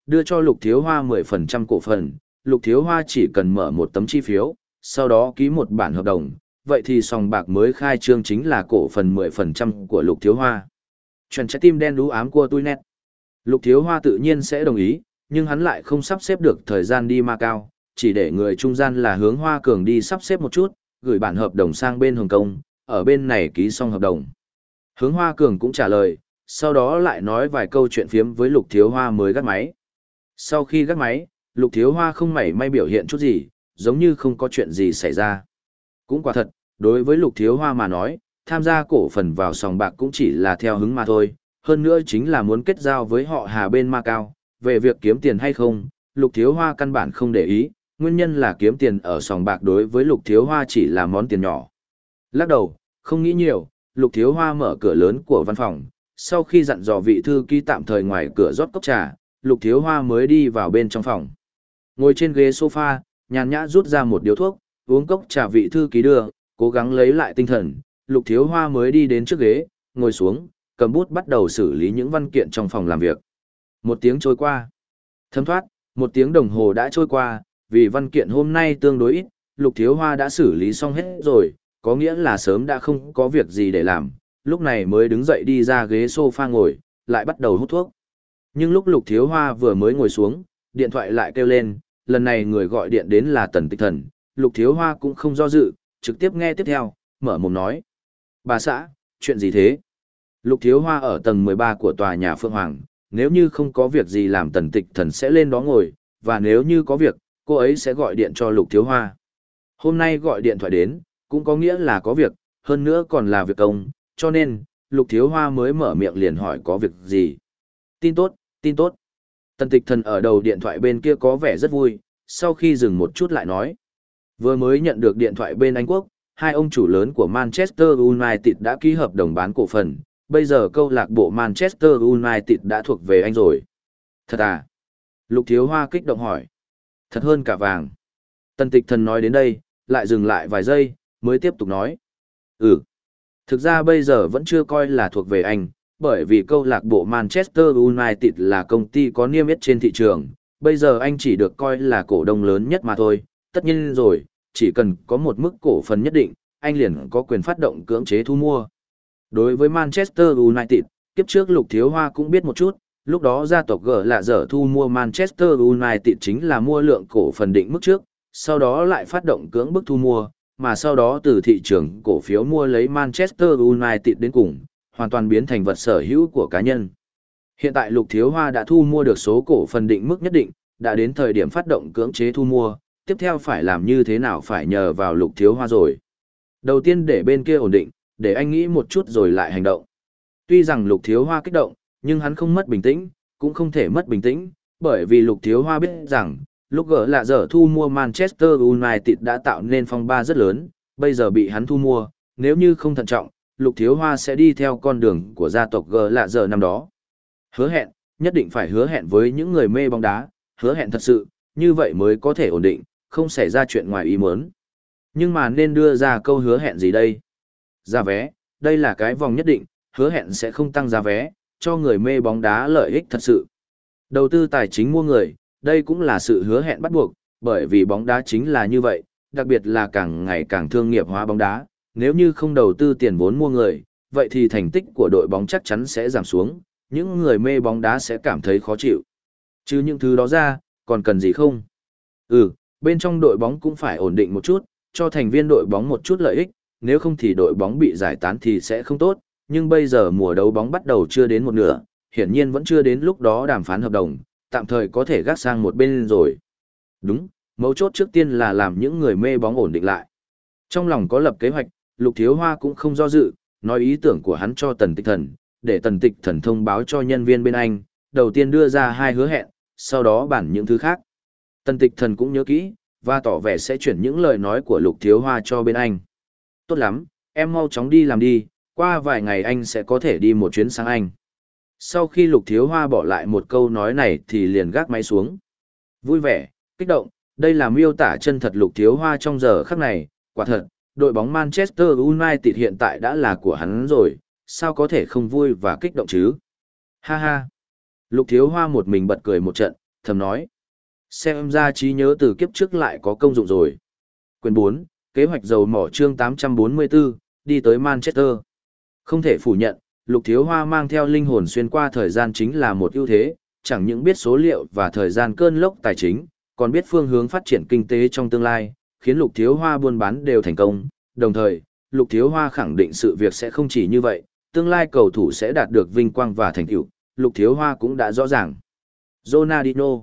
đưa cho Lục Thiếu Hoa mười phần trăm cổ phần, Lục Thiếu Hoa chỉ cần mở một tấm chi phiếu, sau đó ký một bản hợp đồng, vậy thì sòng bạc mới khai trương chính là cổ phần mười phần trăm của Lục Thiếu Hoa. Chuyện trái tim đen đú ám của tôi nét. Lục Thiếu Hoa tự nhiên sẽ đồng ý, nhưng hắn lại không sắp xếp được thời gian đi Macau, chỉ để người trung gian là Hướng Hoa Cường đi sắp xếp một chút, gửi bản hợp đồng sang bên Hồng Kông, ở bên này ký xong hợp đồng. Hướng Hoa Cường cũng trả lời, sau đó lại nói vài câu chuyện phiếm với Lục Thiếu Hoa mới gác máy. Sau khi gác máy, Lục Thiếu Hoa không mảy may biểu hiện chút gì, giống như không có chuyện gì xảy ra. Cũng quả thật, đối với Lục Thiếu Hoa mà nói, tham gia cổ phần vào sòng bạc cũng chỉ là theo hứng mà thôi, hơn nữa chính là muốn kết giao với họ Hà bên Macau, về việc kiếm tiền hay không, Lục Thiếu Hoa căn bản không để ý, nguyên nhân là kiếm tiền ở sòng bạc đối với Lục Thiếu Hoa chỉ là món tiền nhỏ. Lắc đầu, không nghĩ nhiều, Lục Thiếu Hoa mở cửa lớn của văn phòng, sau khi dặn dò vị thư ký tạm thời ngoài cửa rót cốc trà, Lục Thiếu Hoa mới đi vào bên trong phòng. Ngồi trên ghế sofa, nhàn nhã rút ra một điếu thuốc, uống cốc trà vị thư ký đưa, cố gắng lấy lại tinh thần, Lục Thiếu Hoa mới đi đến trước ghế, ngồi xuống, cầm bút bắt đầu xử lý những văn kiện trong phòng làm việc. Một tiếng trôi qua. Thấm thoát, một tiếng đồng hồ đã trôi qua, vì văn kiện hôm nay tương đối ít, Lục Thiếu Hoa đã xử lý xong hết rồi, có nghĩa là sớm đã không có việc gì để làm, lúc này mới đứng dậy đi ra ghế sofa ngồi, lại bắt đầu hút thuốc. Nhưng lúc Lục Thiếu Hoa vừa mới ngồi xuống, điện thoại lại kêu lên, lần này người gọi điện đến là Tần Tịch Thần, Lục Thiếu Hoa cũng không do dự, trực tiếp nghe tiếp theo, mở mồm nói. Bà xã, chuyện gì thế? Lục Thiếu Hoa ở tầng mười ba của tòa nhà Phượng Hoàng, nếu như không có việc gì làm Tần Tịch Thần sẽ lên đó ngồi, và nếu như có việc, cô ấy sẽ gọi điện cho Lục Thiếu Hoa. Hôm nay gọi điện thoại đến, cũng có nghĩa là có việc, hơn nữa còn là việc công, cho nên, Lục Thiếu Hoa mới mở miệng liền hỏi có việc gì. Tin tốt, tin tốt. Tần Tịch Thần ở đầu điện thoại bên kia có vẻ rất vui, sau khi dừng một chút lại nói. Vừa mới nhận được điện thoại bên Anh Quốc, hai ông chủ lớn của Manchester United đã ký hợp đồng bán cổ phần, bây giờ câu lạc bộ Manchester United đã thuộc về anh rồi. Thật à? Lục Thiếu Hoa kích động hỏi. Thật hơn cả vàng. Tần Tịch Thần nói đến đây, lại dừng lại vài giây, mới tiếp tục nói. Ừ. Thực ra bây giờ vẫn chưa coi là thuộc về anh, bởi vì câu lạc bộ Manchester United là công ty có niêm yết trên thị trường, bây giờ anh chỉ được coi là cổ đông lớn nhất mà thôi, tất nhiên rồi, chỉ cần có một mức cổ phần nhất định, anh liền có quyền phát động cưỡng chế thu mua. Đối với Manchester United, kiếp trước Lục Thiếu Hoa cũng biết một chút, lúc đó gia tộc G là dở thu mua Manchester United chính là mua lượng cổ phần định mức trước, sau đó lại phát động cưỡng bức thu mua, mà sau đó từ thị trường cổ phiếu mua lấy Manchester United đến cùng, hoàn toàn biến thành vật sở hữu của cá nhân. Hiện tại Lục Thiếu Hoa đã thu mua được số cổ phần định mức nhất định, đã đến thời điểm phát động cưỡng chế thu mua, tiếp theo phải làm như thế nào phải nhờ vào Lục Thiếu Hoa rồi. Đầu tiên để bên kia ổn định, để anh nghĩ một chút rồi lại hành động. Tuy rằng Lục Thiếu Hoa kích động, nhưng hắn không mất bình tĩnh, cũng không thể mất bình tĩnh, bởi vì Lục Thiếu Hoa biết rằng, lúc gỡ lạ dở thu mua Manchester United đã tạo nên phong ba rất lớn, bây giờ bị hắn thu mua, nếu như không thận trọng, Lục Thiếu Hoa sẽ đi theo con đường của gia tộc gỡ lạ dở năm đó. Hứa hẹn, nhất định phải hứa hẹn với những người mê bóng đá, hứa hẹn thật sự, như vậy mới có thể ổn định, không xảy ra chuyện ngoài ý muốn. Nhưng mà nên đưa ra câu hứa hẹn gì đây? Giá vé, đây là cái vòng nhất định, hứa hẹn sẽ không tăng giá vé, cho người mê bóng đá lợi ích thật sự. Đầu tư tài chính mua người, đây cũng là sự hứa hẹn bắt buộc, bởi vì bóng đá chính là như vậy, đặc biệt là càng ngày càng thương nghiệp hóa bóng đá, nếu như không đầu tư tiền vốn mua người, vậy thì thành tích của đội bóng chắc chắn sẽ giảm xuống, những người mê bóng đá sẽ cảm thấy khó chịu. Chứ những thứ đó ra, còn cần gì không? Ừ, bên trong đội bóng cũng phải ổn định một chút, cho thành viên đội bóng một chút lợi ích, nếu không thì đội bóng bị giải tán thì sẽ không tốt, nhưng bây giờ mùa đấu bóng bắt đầu chưa đến một nửa, hiển nhiên vẫn chưa đến lúc đó đàm phán hợp đồng, tạm thời có thể gác sang một bên rồi. Đúng, mấu chốt trước tiên là làm những người mê bóng ổn định lại. Trong lòng có lập kế hoạch, Lục Thiếu Hoa cũng không do dự, nói ý tưởng của hắn cho Tần Tịch Thần, để Tần Tịch Thần thông báo cho nhân viên bên anh, đầu tiên đưa ra hai hứa hẹn, sau đó bản những thứ khác. Tần Tịch Thần cũng nhớ kỹ, và tỏ vẻ sẽ chuyển những lời nói của Lục Thiếu Hoa cho bên anh. Tốt lắm, em mau chóng đi làm đi, qua vài ngày anh sẽ có thể đi một chuyến sang Anh. Sau khi Lục Thiếu Hoa bỏ lại một câu nói này thì liền gác máy xuống. Vui vẻ, kích động, đây là miêu tả chân thật Lục Thiếu Hoa trong giờ khắc này, quả thật, đội bóng Manchester United hiện tại đã là của hắn rồi, sao có thể không vui và kích động chứ? Ha ha! Lục Thiếu Hoa một mình bật cười một trận, thầm nói. Xem ra trí nhớ từ kiếp trước lại có công dụng rồi. Quyền bốn, kế hoạch dầu mỏ chương tám trăm bốn mươi tư, đi tới Manchester. Không thể phủ nhận, Lục Thiếu Hoa mang theo linh hồn xuyên qua thời gian chính là một ưu thế, chẳng những biết số liệu và thời gian cơn lốc tài chính, còn biết phương hướng phát triển kinh tế trong tương lai, khiến Lục Thiếu Hoa buôn bán đều thành công. Đồng thời, Lục Thiếu Hoa khẳng định sự việc sẽ không chỉ như vậy, tương lai cầu thủ sẽ đạt được vinh quang và thành tựu, Lục Thiếu Hoa cũng đã rõ ràng. Ronaldinho,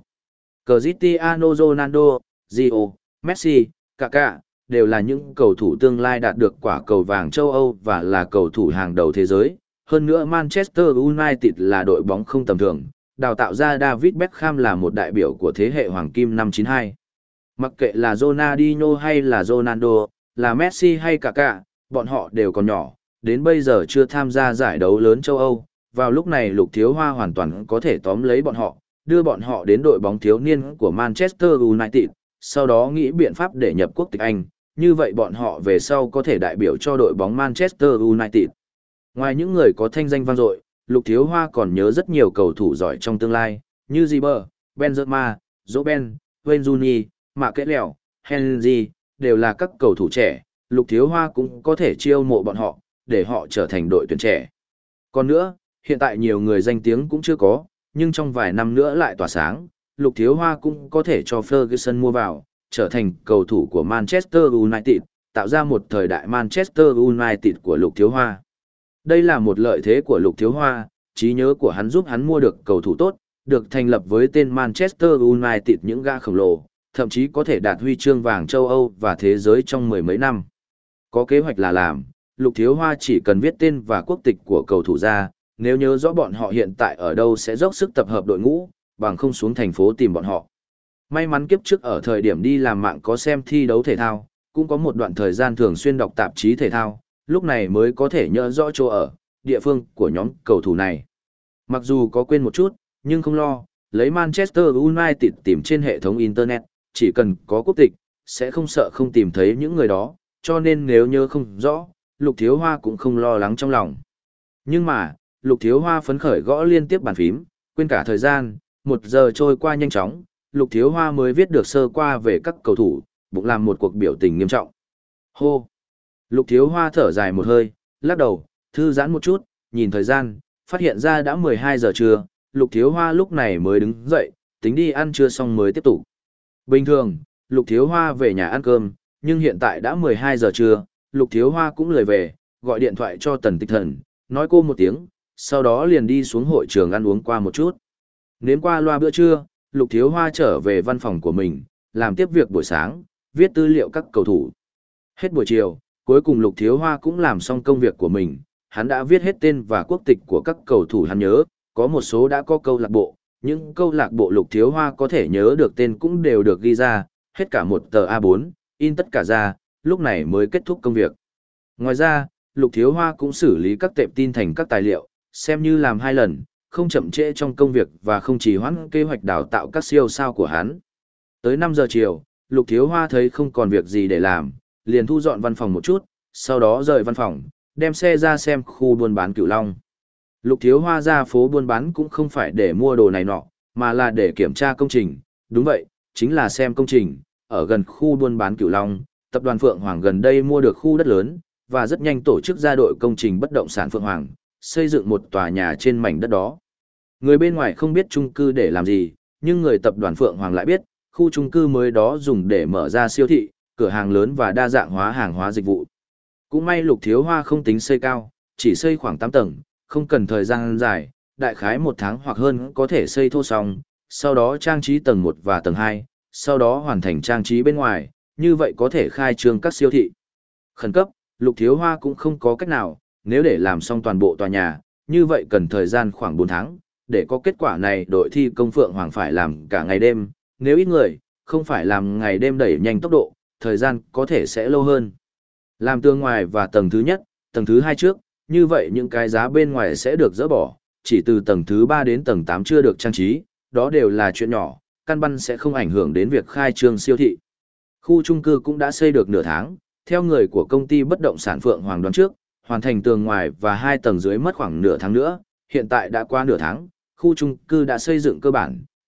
Cristiano Ronaldo, Gio, Messi, Kaká, đều là những cầu thủ tương lai đạt được quả cầu vàng châu Âu và là cầu thủ hàng đầu thế giới. Hơn nữa Manchester United là đội bóng không tầm thường, đào tạo ra David Beckham là một đại biểu của thế hệ hoàng kim năm chín hai. Mặc kệ là Ronaldinho hay là Ronaldo, là Messi hay Kaká, bọn họ đều còn nhỏ, đến bây giờ chưa tham gia giải đấu lớn châu Âu. Vào lúc này Lục Thiếu Hoa hoàn toàn có thể tóm lấy bọn họ, đưa bọn họ đến đội bóng thiếu niên của Manchester United, sau đó nghĩ biện pháp để nhập quốc tịch Anh, như vậy bọn họ về sau có thể đại biểu cho đội bóng Manchester United. Ngoài những người có thanh danh vang dội, Lục Thiếu Hoa còn nhớ rất nhiều cầu thủ giỏi trong tương lai, như Ribery, Benzema, Robben, Wayne Rooney, Mạ Kết Lèo, Henry, đều là các cầu thủ trẻ, Lục Thiếu Hoa cũng có thể chiêu mộ bọn họ, để họ trở thành đội tuyển trẻ. Còn nữa, hiện tại nhiều người danh tiếng cũng chưa có, nhưng trong vài năm nữa lại tỏa sáng, Lục Thiếu Hoa cũng có thể cho Ferguson mua vào, trở thành cầu thủ của Manchester United, tạo ra một thời đại Manchester United của Lục Thiếu Hoa. Đây là một lợi thế của Lục Thiếu Hoa, trí nhớ của hắn giúp hắn mua được cầu thủ tốt, được thành lập với tên Manchester United những gã khổng lồ, thậm chí có thể đạt huy chương vàng châu Âu và thế giới trong mười mấy năm. Có kế hoạch là làm, Lục Thiếu Hoa chỉ cần viết tên và quốc tịch của cầu thủ ra, nếu nhớ rõ bọn họ hiện tại ở đâu sẽ dốc sức tập hợp đội ngũ, bằng không xuống thành phố tìm bọn họ. May mắn kiếp trước ở thời điểm đi làm mạng có xem thi đấu thể thao, cũng có một đoạn thời gian thường xuyên đọc tạp chí thể thao, lúc này mới có thể nhớ rõ chỗ ở, địa phương của nhóm cầu thủ này. Mặc dù có quên một chút, nhưng không lo, lấy Manchester United tìm trên hệ thống Internet, chỉ cần có quốc tịch, sẽ không sợ không tìm thấy những người đó, cho nên nếu nhớ không rõ, Lục Thiếu Hoa cũng không lo lắng trong lòng. Nhưng mà, Lục Thiếu Hoa phấn khởi gõ liên tiếp bàn phím, quên cả thời gian, một giờ trôi qua nhanh chóng, Lục Thiếu Hoa mới viết được sơ qua về các cầu thủ, bụng làm một cuộc biểu tình nghiêm trọng. Hô! Lục Thiếu Hoa thở dài một hơi, lắc đầu, thư giãn một chút, nhìn thời gian, phát hiện ra đã mười hai giờ trưa, Lục Thiếu Hoa lúc này mới đứng dậy, tính đi ăn trưa xong mới tiếp tục. Bình thường, Lục Thiếu Hoa về nhà ăn cơm, nhưng hiện tại đã mười hai giờ trưa, Lục Thiếu Hoa cũng lười về, gọi điện thoại cho Tần Tịch Thần, nói cô một tiếng, sau đó liền đi xuống hội trường ăn uống qua một chút. Nếm qua loa bữa trưa, Lục Thiếu Hoa trở về văn phòng của mình, làm tiếp việc buổi sáng, viết tư liệu các cầu thủ. Hết buổi chiều, cuối cùng Lục Thiếu Hoa cũng làm xong công việc của mình, hắn đã viết hết tên và quốc tịch của các cầu thủ hắn nhớ, có một số đã có câu lạc bộ, những câu lạc bộ Lục Thiếu Hoa có thể nhớ được tên cũng đều được ghi ra, hết cả một tờ A bốn, in tất cả ra, lúc này mới kết thúc công việc. Ngoài ra, Lục Thiếu Hoa cũng xử lý các tệp tin thành các tài liệu, xem như làm hai lần, không chậm trễ trong công việc và không trì hoãn kế hoạch đào tạo các siêu sao của hắn. Tới năm giờ chiều, Lục Thiếu Hoa thấy không còn việc gì để làm, liền thu dọn văn phòng một chút, sau đó rời văn phòng, đem xe ra xem khu buôn bán Cửu Long. Lục Thiếu Hoa ra phố buôn bán cũng không phải để mua đồ này nọ, mà là để kiểm tra công trình, đúng vậy, chính là xem công trình, ở gần khu buôn bán Cửu Long, tập đoàn Phượng Hoàng gần đây mua được khu đất lớn, và rất nhanh tổ chức ra đội công trình bất động sản Phượng Hoàng, xây dựng một tòa nhà trên mảnh đất đó. Người bên ngoài không biết chung cư để làm gì, nhưng người tập đoàn Phượng Hoàng lại biết, khu chung cư mới đó dùng để mở ra siêu thị, cửa hàng lớn và đa dạng hóa hàng hóa dịch vụ. Cũng may Lục Thiếu Hoa không tính xây cao, chỉ xây khoảng tám tầng, không cần thời gian dài, đại khái một tháng hoặc hơn có thể xây thô xong, sau đó trang trí tầng một và tầng hai, sau đó hoàn thành trang trí bên ngoài, như vậy có thể khai trương các siêu thị. Khẩn cấp, Lục Thiếu Hoa cũng không có cách nào, nếu để làm xong toàn bộ tòa nhà, như vậy cần thời gian khoảng bốn tháng, để có kết quả này đội thi công Phượng Hoàng phải làm cả ngày đêm, nếu ít người, không phải làm ngày đêm đẩy nhanh tốc độ, thời gian có thể sẽ lâu hơn. Làm tường ngoài và tầng thứ nhất, tầng thứ hai trước, như vậy những cái giá bên ngoài sẽ được dỡ bỏ, chỉ từ tầng thứ ba đến tầng tám chưa được trang trí, đó đều là chuyện nhỏ, căn bản sẽ không ảnh hưởng đến việc khai trương siêu thị. Khu chung cư cũng đã xây được nửa tháng, theo người của công ty bất động sản Phượng Hoàng đoán trước, hoàn thành tường ngoài và hai tầng dưới mất khoảng nửa tháng nữa, hiện tại đã qua nửa tháng, khu chung cư đã xây dựng cơ bản,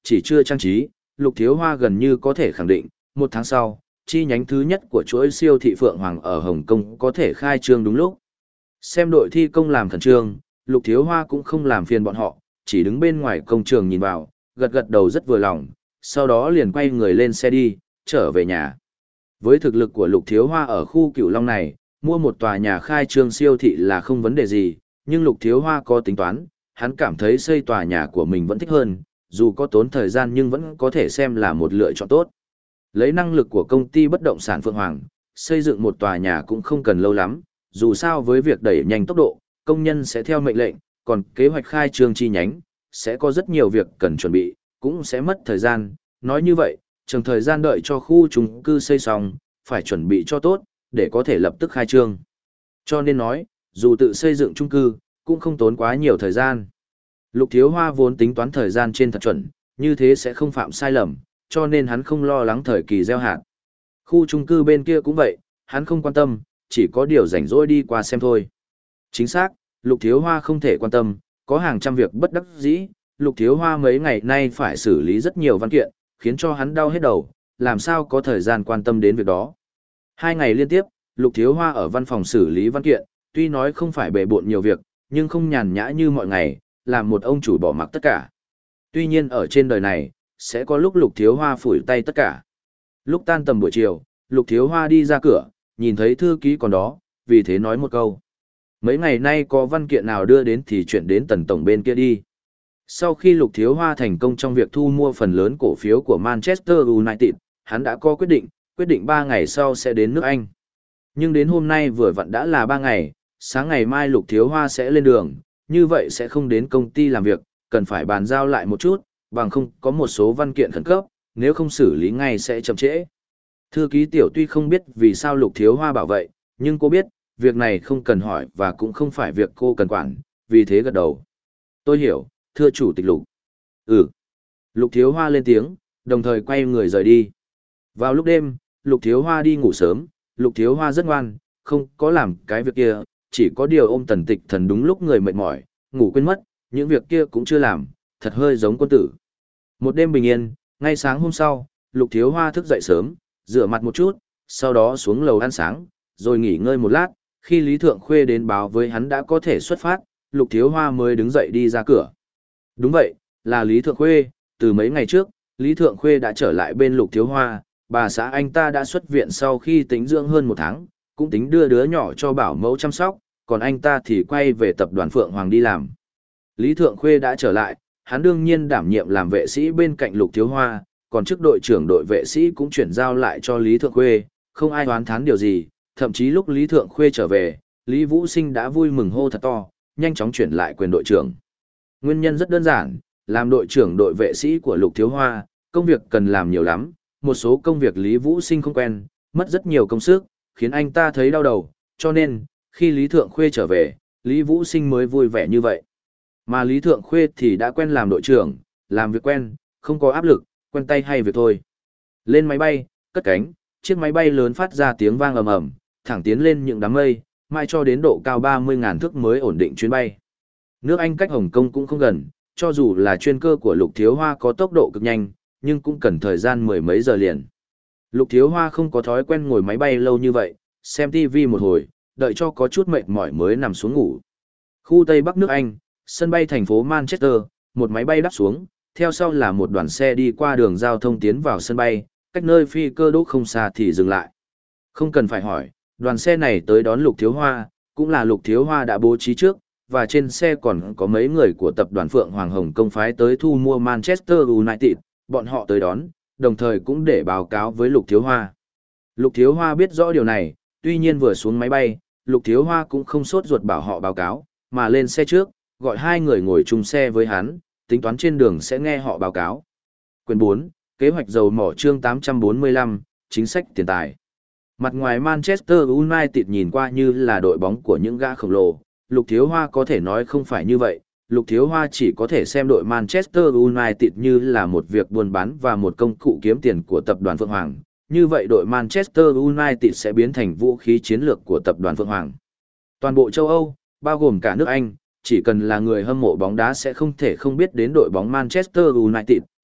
chỉ chưa trang trí, Lục Thiếu Hoa gần như có thể khẳng định, một tháng sau, chi nhánh thứ nhất của chuỗi siêu thị Phượng Hoàng ở Hồng Kông có thể khai trương đúng lúc. Xem đội thi công làm khẩn trương, Lục Thiếu Hoa cũng không làm phiền bọn họ, chỉ đứng bên ngoài công trường nhìn vào, gật gật đầu rất vừa lòng, sau đó liền quay người lên xe đi, trở về nhà. Với thực lực của Lục Thiếu Hoa ở khu Cửu Long này, mua một tòa nhà khai trương siêu thị là không vấn đề gì, nhưng Lục Thiếu Hoa có tính toán, hắn cảm thấy xây tòa nhà của mình vẫn thích hơn, dù có tốn thời gian nhưng vẫn có thể xem là một lựa chọn tốt. Lấy năng lực của công ty bất động sản Phượng Hoàng, xây dựng một tòa nhà cũng không cần lâu lắm, dù sao với việc đẩy nhanh tốc độ, công nhân sẽ theo mệnh lệnh, còn kế hoạch khai trương chi nhánh, sẽ có rất nhiều việc cần chuẩn bị, cũng sẽ mất thời gian. Nói như vậy, trường thời gian đợi cho khu chung cư xây xong, phải chuẩn bị cho tốt, để có thể lập tức khai trương. Cho nên nói, dù tự xây dựng chung cư, cũng không tốn quá nhiều thời gian. Lục Thiếu Hoa vốn tính toán thời gian trên thật chuẩn, như thế sẽ không phạm sai lầm, cho nên hắn không lo lắng thời kỳ gieo hạt. Khu chung cư bên kia cũng vậy, hắn không quan tâm, chỉ có điều rảnh rỗi đi qua xem thôi. Chính xác, Lục Thiếu Hoa không thể quan tâm, có hàng trăm việc bất đắc dĩ, Lục Thiếu Hoa mấy ngày nay phải xử lý rất nhiều văn kiện, khiến cho hắn đau hết đầu, làm sao có thời gian quan tâm đến việc đó. Hai ngày liên tiếp, Lục Thiếu Hoa ở văn phòng xử lý văn kiện, tuy nói không phải bề bộn nhiều việc, nhưng không nhàn nhã như mọi ngày, làm một ông chủ bỏ mặc tất cả. Tuy nhiên ở trên đời này, sẽ có lúc Lục Thiếu Hoa phủi tay tất cả. Lúc tan tầm buổi chiều, Lục Thiếu Hoa đi ra cửa, nhìn thấy thư ký còn đó, vì thế nói một câu. Mấy ngày nay có văn kiện nào đưa đến thì chuyển đến Tần Tổng bên kia đi. Sau khi Lục Thiếu Hoa thành công trong việc thu mua phần lớn cổ phiếu của Manchester United, hắn đã có quyết định, quyết định ba ngày sau sẽ đến nước Anh. Nhưng đến hôm nay vừa vặn đã là ba ngày, sáng ngày mai Lục Thiếu Hoa sẽ lên đường, như vậy sẽ không đến công ty làm việc, cần phải bàn giao lại một chút, bằng không có một số văn kiện khẩn cấp, nếu không xử lý ngay sẽ chậm trễ. Thư ký Tiểu tuy không biết vì sao Lục Thiếu Hoa bảo vậy, nhưng cô biết, việc này không cần hỏi và cũng không phải việc cô cần quản, vì thế gật đầu. Tôi hiểu, thưa chủ tịch Lục. Ừ. Lục Thiếu Hoa lên tiếng, đồng thời quay người rời đi. Vào lúc đêm, Lục Thiếu Hoa đi ngủ sớm, Lục Thiếu Hoa rất ngoan, không có làm cái việc kia, chỉ có điều ôm Tần Tịch Thần đúng lúc người mệt mỏi, ngủ quên mất, những việc kia cũng chưa làm, thật hơi giống quân tử. Một đêm bình yên, ngay sáng hôm sau, Lục Thiếu Hoa thức dậy sớm, rửa mặt một chút, sau đó xuống lầu ăn sáng, rồi nghỉ ngơi một lát, khi Lý Thượng Khuê đến báo với hắn đã có thể xuất phát, Lục Thiếu Hoa mới đứng dậy đi ra cửa. Đúng vậy, là Lý Thượng Khuê, từ mấy ngày trước, Lý Thượng Khuê đã trở lại bên Lục Thiếu Hoa, bà xã anh ta đã xuất viện sau khi tính dưỡng hơn một tháng, cũng tính đưa đứa nhỏ cho bảo mẫu chăm sóc, còn anh ta thì quay về tập đoàn Phượng Hoàng đi làm. Lý Thượng Khuê đã trở lại, hắn đương nhiên đảm nhiệm làm vệ sĩ bên cạnh Lục Thiếu Hoa, còn chức đội trưởng đội vệ sĩ cũng chuyển giao lại cho Lý Thượng Khuê, không ai oán thán điều gì, thậm chí lúc Lý Thượng Khuê trở về, Lý Vũ Sinh đã vui mừng hô thật to, nhanh chóng chuyển lại quyền đội trưởng. Nguyên nhân rất đơn giản, làm đội trưởng đội vệ sĩ của Lục Thiếu Hoa, công việc cần làm nhiều lắm, một số công việc Lý Vũ Sinh không quen, mất rất nhiều công sức, khiến anh ta thấy đau đầu, cho nên, khi Lý Thượng Khuê trở về, Lý Vũ Sinh mới vui vẻ như vậy. Mà Lý Thượng Khuê thì đã quen làm đội trưởng, làm việc quen, không có áp lực, quen tay hay việc thôi. Lên máy bay, cất cánh, chiếc máy bay lớn phát ra tiếng vang ầm ầm, thẳng tiến lên những đám mây, mai cho đến độ cao ba mươi ngàn thước mới ổn định chuyến bay. Nước Anh cách Hồng Kông cũng không gần, cho dù là chuyên cơ của Lục Thiếu Hoa có tốc độ cực nhanh, nhưng cũng cần thời gian mười mấy giờ liền. Lục Thiếu Hoa không có thói quen ngồi máy bay lâu như vậy, xem ti vi một hồi, đợi cho có chút mệt mỏi mới nằm xuống ngủ. Khu Tây Bắc nước Anh, sân bay thành phố Manchester, một máy bay đáp xuống, theo sau là một đoàn xe đi qua đường giao thông tiến vào sân bay, cách nơi phi cơ đỗ không xa thì dừng lại. Không cần phải hỏi, đoàn xe này tới đón Lục Thiếu Hoa, cũng là Lục Thiếu Hoa đã bố trí trước, và trên xe còn có mấy người của tập đoàn Phượng Hoàng Hồng Kông phái tới thu mua Manchester United, bọn họ tới đón, đồng thời cũng để báo cáo với Lục Thiếu Hoa. Lục Thiếu Hoa biết rõ điều này, tuy nhiên vừa xuống máy bay, Lục Thiếu Hoa cũng không sốt ruột bảo họ báo cáo, mà lên xe trước, gọi hai người ngồi chung xe với hắn, tính toán trên đường sẽ nghe họ báo cáo. Quyển bốn, Kế hoạch dầu mỏ chương tám trăm bốn mươi lăm, Chính sách tiền tài. Mặt ngoài Manchester United nhìn qua như là đội bóng của những gã khổng lồ, Lục Thiếu Hoa có thể nói không phải như vậy, Lục Thiếu Hoa chỉ có thể xem đội Manchester United như là một việc buôn bán và một công cụ kiếm tiền của tập đoàn Phượng Hoàng, như vậy đội Manchester United sẽ biến thành vũ khí chiến lược của tập đoàn Phượng Hoàng. Toàn bộ châu Âu, bao gồm cả nước Anh, chỉ cần là người hâm mộ bóng đá sẽ không thể không biết đến đội bóng Manchester United,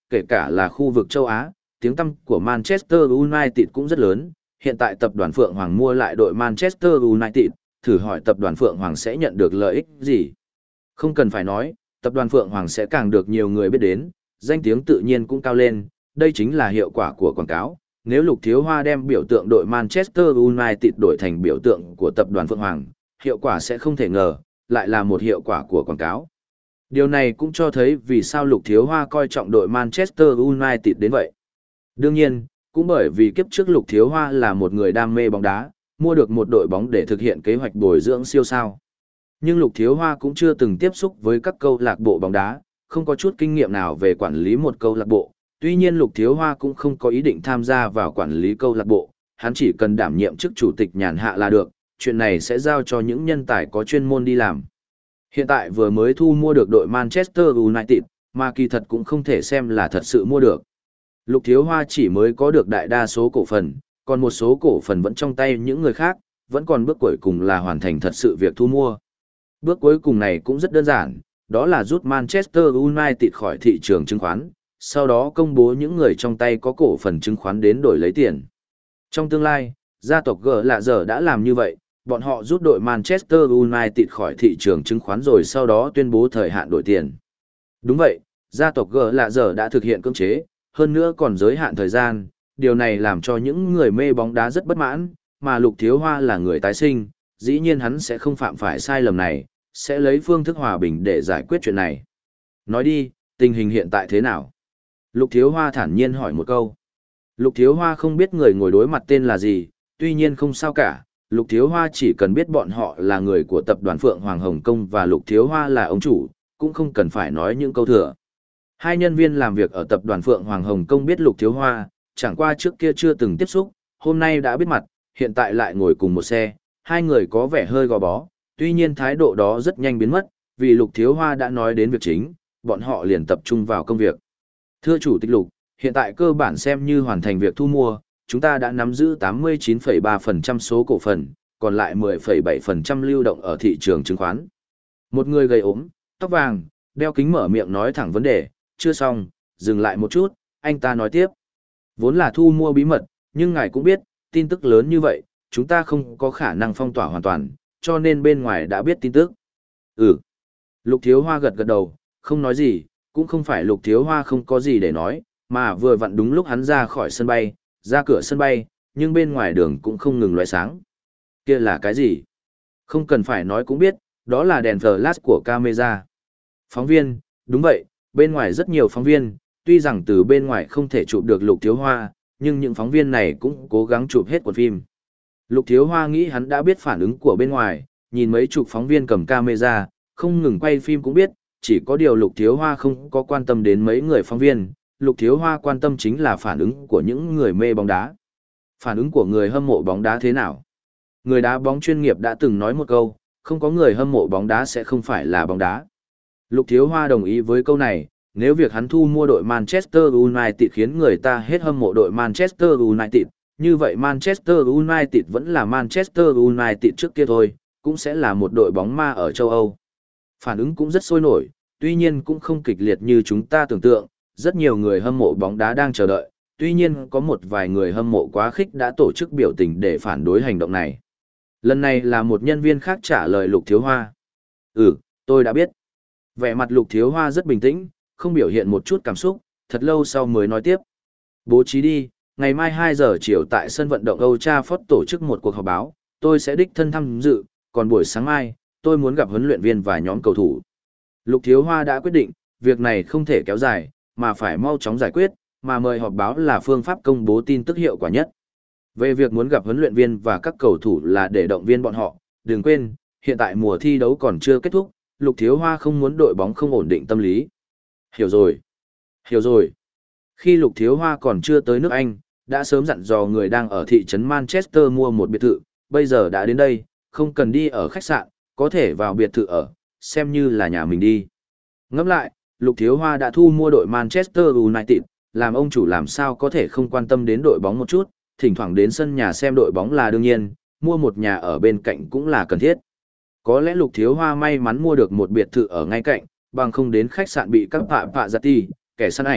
kể cả là khu vực châu Á, tiếng tăm của Manchester United cũng rất lớn. Hiện tại tập đoàn Phượng Hoàng mua lại đội Manchester United, thử hỏi tập đoàn Phượng Hoàng sẽ nhận được lợi ích gì? Không cần phải nói, tập đoàn Phượng Hoàng sẽ càng được nhiều người biết đến, danh tiếng tự nhiên cũng cao lên, đây chính là hiệu quả của quảng cáo. Nếu Lục Thiếu Hoa đem biểu tượng đội Manchester United đổi thành biểu tượng của tập đoàn Phượng Hoàng, hiệu quả sẽ không thể ngờ, lại là một hiệu quả của quảng cáo. Điều này cũng cho thấy vì sao Lục Thiếu Hoa coi trọng đội Manchester United đến vậy. Đương nhiên, cũng bởi vì kiếp trước Lục Thiếu Hoa là một người đam mê bóng đá, mua được một đội bóng để thực hiện kế hoạch bồi dưỡng siêu sao. Nhưng Lục Thiếu Hoa cũng chưa từng tiếp xúc với các câu lạc bộ bóng đá, không có chút kinh nghiệm nào về quản lý một câu lạc bộ. Tuy nhiên Lục Thiếu Hoa cũng không có ý định tham gia vào quản lý câu lạc bộ, hắn chỉ cần đảm nhiệm chức chủ tịch nhàn hạ là được, chuyện này sẽ giao cho những nhân tài có chuyên môn đi làm. Hiện tại vừa mới thu mua được đội Manchester United, mà kỳ thật cũng không thể xem là thật sự mua được. Lục Thiếu Hoa chỉ mới có được đại đa số cổ phần, còn một số cổ phần vẫn trong tay những người khác, vẫn còn bước cuối cùng là hoàn thành thật sự việc thu mua. Bước cuối cùng này cũng rất đơn giản, đó là rút Manchester United khỏi thị trường chứng khoán, sau đó công bố những người trong tay có cổ phần chứng khoán đến đổi lấy tiền. Trong tương lai, gia tộc G lạ giờ đã làm như vậy, bọn họ rút đội Manchester United khỏi thị trường chứng khoán rồi sau đó tuyên bố thời hạn đổi tiền. Đúng vậy, gia tộc G lạ giờ đã thực hiện cưỡng chế, hơn nữa còn giới hạn thời gian, điều này làm cho những người mê bóng đá rất bất mãn, mà Lục Thiếu Hoa là người tái sinh, dĩ nhiên hắn sẽ không phạm phải sai lầm này, sẽ lấy phương thức hòa bình để giải quyết chuyện này. Nói đi, tình hình hiện tại thế nào? Lục Thiếu Hoa thản nhiên hỏi một câu. Lục Thiếu Hoa không biết người ngồi đối mặt tên là gì, tuy nhiên không sao cả, Lục Thiếu Hoa chỉ cần biết bọn họ là người của tập đoàn Phượng Hoàng Hồng Kông và Lục Thiếu Hoa là ông chủ, cũng không cần phải nói những câu thừa. Hai nhân viên làm việc ở tập đoàn Phượng Hoàng Hồng Kông biết Lục Thiếu Hoa, chẳng qua trước kia chưa từng tiếp xúc, hôm nay đã biết mặt, hiện tại lại ngồi cùng một xe, hai người có vẻ hơi gò bó, tuy nhiên thái độ đó rất nhanh biến mất, vì Lục Thiếu Hoa đã nói đến việc chính, bọn họ liền tập trung vào công việc. Thưa Chủ tịch Lục, hiện tại cơ bản xem như hoàn thành việc thu mua, chúng ta đã nắm giữ tám mươi chín phẩy ba phần trăm số cổ phần, còn lại mười phẩy bảy phần trăm lưu động ở thị trường chứng khoán. Một người gầy ốm, tóc vàng, đeo kính mở miệng nói thẳng vấn đề, chưa xong, dừng lại một chút, anh ta nói tiếp. Vốn là thu mua bí mật, nhưng ngài cũng biết, tin tức lớn như vậy, chúng ta không có khả năng phong tỏa hoàn toàn, cho nên bên ngoài đã biết tin tức. Ừ. Lục Thiếu Hoa gật gật đầu, không nói gì, cũng không phải Lục Thiếu Hoa không có gì để nói, mà vừa vặn đúng lúc hắn ra khỏi sân bay, ra cửa sân bay, nhưng bên ngoài đường cũng không ngừng lóe sáng. Kia là cái gì? Không cần phải nói cũng biết, đó là đèn flash của camera. Phóng viên, đúng vậy, bên ngoài rất nhiều phóng viên, tuy rằng từ bên ngoài không thể chụp được Lục Thiếu Hoa, nhưng những phóng viên này cũng cố gắng chụp hết cuộn phim. Lục Thiếu Hoa nghĩ hắn đã biết phản ứng của bên ngoài, nhìn mấy chục phóng viên cầm camera, không ngừng quay phim cũng biết, chỉ có điều Lục Thiếu Hoa không có quan tâm đến mấy người phóng viên, Lục Thiếu Hoa quan tâm chính là phản ứng của những người mê bóng đá. Phản ứng của người hâm mộ bóng đá thế nào? Người đá bóng chuyên nghiệp đã từng nói một câu, không có người hâm mộ bóng đá sẽ không phải là bóng đá. Lục Thiếu Hoa đồng ý với câu này, nếu việc hắn thu mua đội Manchester United khiến người ta hết hâm mộ đội Manchester United, như vậy Manchester United vẫn là Manchester United trước kia thôi, cũng sẽ là một đội bóng ma ở châu Âu. Phản ứng cũng rất sôi nổi, tuy nhiên cũng không kịch liệt như chúng ta tưởng tượng, rất nhiều người hâm mộ bóng đá đang chờ đợi, tuy nhiên có một vài người hâm mộ quá khích đã tổ chức biểu tình để phản đối hành động này. Lần này là một nhân viên khác trả lời Lục Thiếu Hoa. Ừ, tôi đã biết. Vẻ mặt Lục Thiếu Hoa rất bình tĩnh, không biểu hiện một chút cảm xúc, thật lâu sau mới nói tiếp. Bố trí đi, ngày mai hai giờ chiều tại sân vận động Old Trafford tổ chức một cuộc họp báo, tôi sẽ đích thân tham dự, còn buổi sáng mai, tôi muốn gặp huấn luyện viên và nhóm cầu thủ. Lục Thiếu Hoa đã quyết định, việc này không thể kéo dài, mà phải mau chóng giải quyết, mà mời họp báo là phương pháp công bố tin tức hiệu quả nhất. Về việc muốn gặp huấn luyện viên và các cầu thủ là để động viên bọn họ, đừng quên, hiện tại mùa thi đấu còn chưa kết thúc, Lục Thiếu Hoa không muốn đội bóng không ổn định tâm lý. Hiểu rồi. Hiểu rồi. Khi Lục Thiếu Hoa còn chưa tới nước Anh, đã sớm dặn dò người đang ở thị trấn Manchester mua một biệt thự, bây giờ đã đến đây, không cần đi ở khách sạn, có thể vào biệt thự ở, xem như là nhà mình đi. Ngẫm lại, Lục Thiếu Hoa đã thu mua đội Manchester United, làm ông chủ làm sao có thể không quan tâm đến đội bóng một chút, thỉnh thoảng đến sân nhà xem đội bóng là đương nhiên, mua một nhà ở bên cạnh cũng là cần thiết. Có lẽ Lục Thiếu Hoa may mắn mua được một biệt thự ở ngay cạnh, bằng không đến khách sạn bị các pạ pạ giặt ti, kẻ săn ảnh,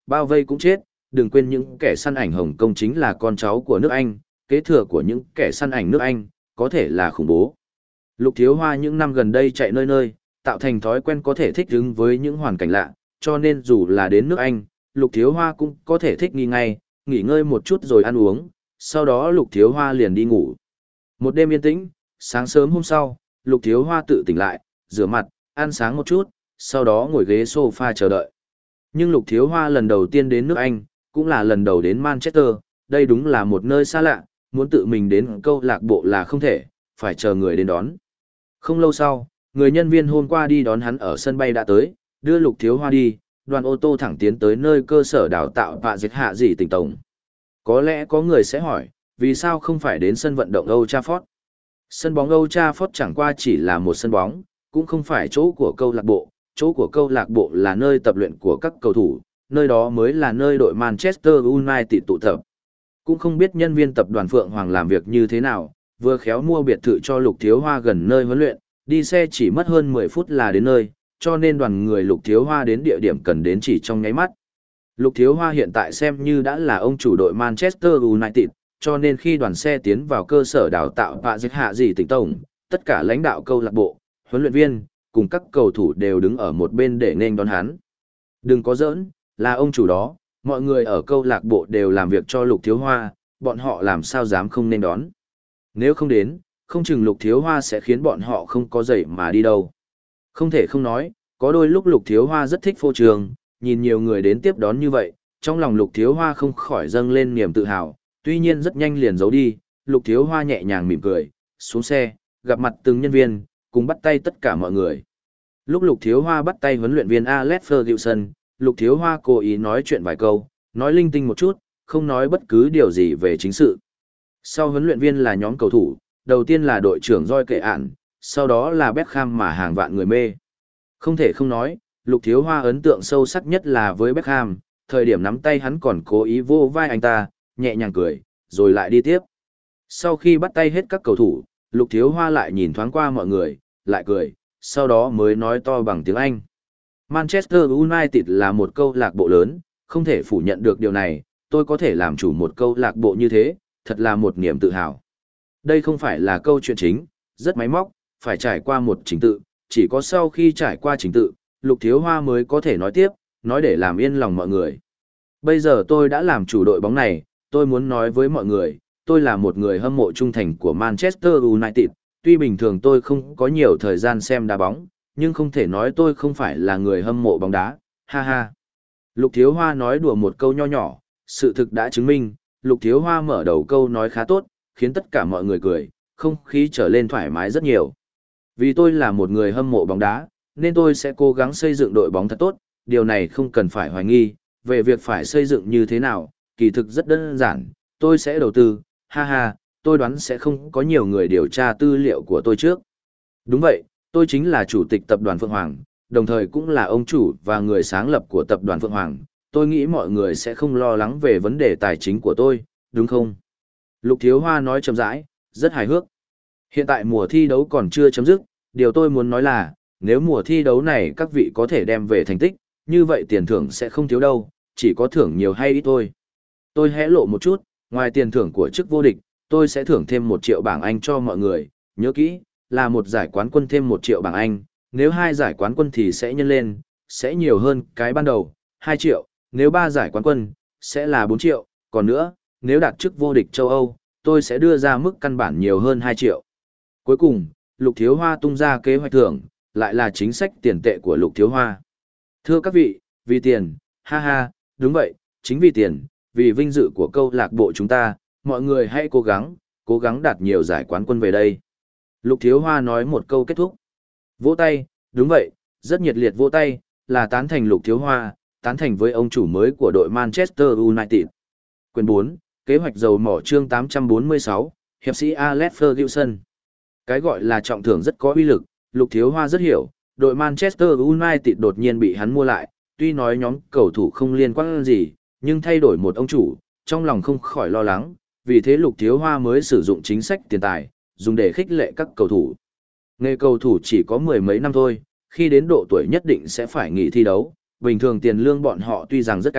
bao vây cũng chết, đừng quên những kẻ săn ảnh Hồng Kông chính là con cháu của nước Anh, kế thừa của những kẻ săn ảnh nước Anh, có thể là khủng bố. Lục Thiếu Hoa những năm gần đây chạy nơi nơi, tạo thành thói quen có thể thích ứng với những hoàn cảnh lạ, cho nên dù là đến nước Anh, Lục Thiếu Hoa cũng có thể thích nghi ngay, nghỉ ngơi một chút rồi ăn uống, sau đó Lục Thiếu Hoa liền đi ngủ. Một đêm yên tĩnh, sáng sớm hôm sau, Lục Thiếu Hoa tự tỉnh lại, rửa mặt, ăn sáng một chút, sau đó ngồi ghế sofa chờ đợi. Nhưng Lục Thiếu Hoa lần đầu tiên đến nước Anh, cũng là lần đầu đến Manchester, đây đúng là một nơi xa lạ, muốn tự mình đến câu lạc bộ là không thể, phải chờ người đến đón. Không lâu sau, người nhân viên hôm qua đi đón hắn ở sân bay đã tới, đưa Lục Thiếu Hoa đi, đoàn ô tô thẳng tiến tới nơi cơ sở đào tạo Pạ Dịch Hạ gì tỉnh tổng. Có lẽ có người sẽ hỏi, vì sao không phải đến sân vận động Old Trafford? Sân bóng Old Trafford chẳng qua chỉ là một sân bóng, cũng không phải chỗ của câu lạc bộ, chỗ của câu lạc bộ là nơi tập luyện của các cầu thủ, nơi đó mới là nơi đội Manchester United tụ tập. Cũng không biết nhân viên tập đoàn Phượng Hoàng làm việc như thế nào, vừa khéo mua biệt thự cho Lục Thiếu Hoa gần nơi huấn luyện, đi xe chỉ mất hơn mười phút là đến nơi, cho nên đoàn người Lục Thiếu Hoa đến địa điểm cần đến chỉ trong nháy mắt. Lục Thiếu Hoa hiện tại xem như đã là ông chủ đội Manchester United, cho nên khi đoàn xe tiến vào cơ sở đào tạo Pạ Dịch Hạ gì tỉnh tổng, tất cả lãnh đạo câu lạc bộ, huấn luyện viên, cùng các cầu thủ đều đứng ở một bên để nên đón hắn. Đừng có giỡn, là ông chủ đó, mọi người ở câu lạc bộ đều làm việc cho Lục Thiếu Hoa, bọn họ làm sao dám không nên đón. Nếu không đến, không chừng Lục Thiếu Hoa sẽ khiến bọn họ không có dậy mà đi đâu. Không thể không nói, có đôi lúc Lục Thiếu Hoa rất thích phô trường, nhìn nhiều người đến tiếp đón như vậy, trong lòng Lục Thiếu Hoa không khỏi dâng lên niềm tự hào, tuy nhiên rất nhanh liền giấu đi, Lục Thiếu Hoa nhẹ nhàng mỉm cười, xuống xe, gặp mặt từng nhân viên, cùng bắt tay tất cả mọi người. Lúc Lục Thiếu Hoa bắt tay huấn luyện viên Alex Ferguson, Lục Thiếu Hoa cố ý nói chuyện vài câu, nói linh tinh một chút, không nói bất cứ điều gì về chính sự. Sau huấn luyện viên là nhóm cầu thủ, đầu tiên là đội trưởng Roy Kệ Ản, sau đó là Beckham mà hàng vạn người mê. Không thể không nói, Lục Thiếu Hoa ấn tượng sâu sắc nhất là với Beckham, thời điểm nắm tay hắn còn cố ý vô vai anh ta, nhẹ nhàng cười, rồi lại đi tiếp. Sau khi bắt tay hết các cầu thủ, Lục Thiếu Hoa lại nhìn thoáng qua mọi người, lại cười, sau đó mới nói to bằng tiếng Anh. Manchester United là một câu lạc bộ lớn, không thể phủ nhận được điều này, tôi có thể làm chủ một câu lạc bộ như thế, thật là một niềm tự hào. Đây không phải là câu chuyện chính, rất máy móc, phải trải qua một trình tự, chỉ có sau khi trải qua trình tự, Lục Thiếu Hoa mới có thể nói tiếp, nói để làm yên lòng mọi người. Bây giờ tôi đã làm chủ đội bóng này, tôi muốn nói với mọi người, tôi là một người hâm mộ trung thành của Manchester United, tuy bình thường tôi không có nhiều thời gian xem đá bóng, nhưng không thể nói tôi không phải là người hâm mộ bóng đá, ha ha. Lục Thiếu Hoa nói đùa một câu nho nhỏ, sự thực đã chứng minh, Lục Thiếu Hoa mở đầu câu nói khá tốt, khiến tất cả mọi người cười, không khí trở lên thoải mái rất nhiều. Vì tôi là một người hâm mộ bóng đá, nên tôi sẽ cố gắng xây dựng đội bóng thật tốt, điều này không cần phải hoài nghi, về việc phải xây dựng như thế nào, kỳ thực rất đơn giản, tôi sẽ đầu tư, ha ha, tôi đoán sẽ không có nhiều người điều tra tư liệu của tôi trước. Đúng vậy, tôi chính là chủ tịch tập đoàn Phượng Hoàng, đồng thời cũng là ông chủ và người sáng lập của tập đoàn Phượng Hoàng, tôi nghĩ mọi người sẽ không lo lắng về vấn đề tài chính của tôi, đúng không? Lục Thiếu Hoa nói chậm rãi, rất hài hước. Hiện tại mùa thi đấu còn chưa chấm dứt, điều tôi muốn nói là, nếu mùa thi đấu này các vị có thể đem về thành tích, như vậy tiền thưởng sẽ không thiếu đâu, chỉ có thưởng nhiều hay ít thôi. Tôi hé lộ một chút, ngoài tiền thưởng của chức vô địch, tôi sẽ thưởng thêm một triệu bảng Anh cho mọi người, nhớ kỹ, là một giải quán quân thêm một triệu bảng Anh, nếu hai giải quán quân thì sẽ nhân lên, sẽ nhiều hơn cái ban đầu, hai triệu, nếu ba giải quán quân, sẽ là bốn triệu, còn nữa, nếu đạt chức vô địch châu Âu, tôi sẽ đưa ra mức căn bản nhiều hơn hai triệu. Cuối cùng, Lục Thiếu Hoa tung ra kế hoạch thưởng, lại là chính sách tiền tệ của Lục Thiếu Hoa. Thưa các vị, vì tiền, ha ha, đúng vậy, chính vì tiền, vì vinh dự của câu lạc bộ chúng ta, mọi người hãy cố gắng, cố gắng đạt nhiều giải quán quân về đây. Lục Thiếu Hoa nói một câu kết thúc. Vỗ tay, đúng vậy, rất nhiệt liệt vỗ tay, là tán thành Lục Thiếu Hoa, tán thành với ông chủ mới của đội Manchester United. Quyền bốn, kế hoạch dầu mỏ chương tám trăm bốn mươi sáu, hiệp sĩ Alex Ferguson. Cái gọi là trọng thưởng rất có uy lực, Lục Thiếu Hoa rất hiểu, đội Manchester United đột nhiên bị hắn mua lại, tuy nói nhóm cầu thủ không liên quan gì, nhưng thay đổi một ông chủ, trong lòng không khỏi lo lắng, vì thế Lục Thiếu Hoa mới sử dụng chính sách tiền tài, dùng để khích lệ các cầu thủ. Nghề cầu thủ chỉ có mười mấy năm thôi, khi đến độ tuổi nhất định sẽ phải nghỉ thi đấu, bình thường tiền lương bọn họ tuy rằng rất cao,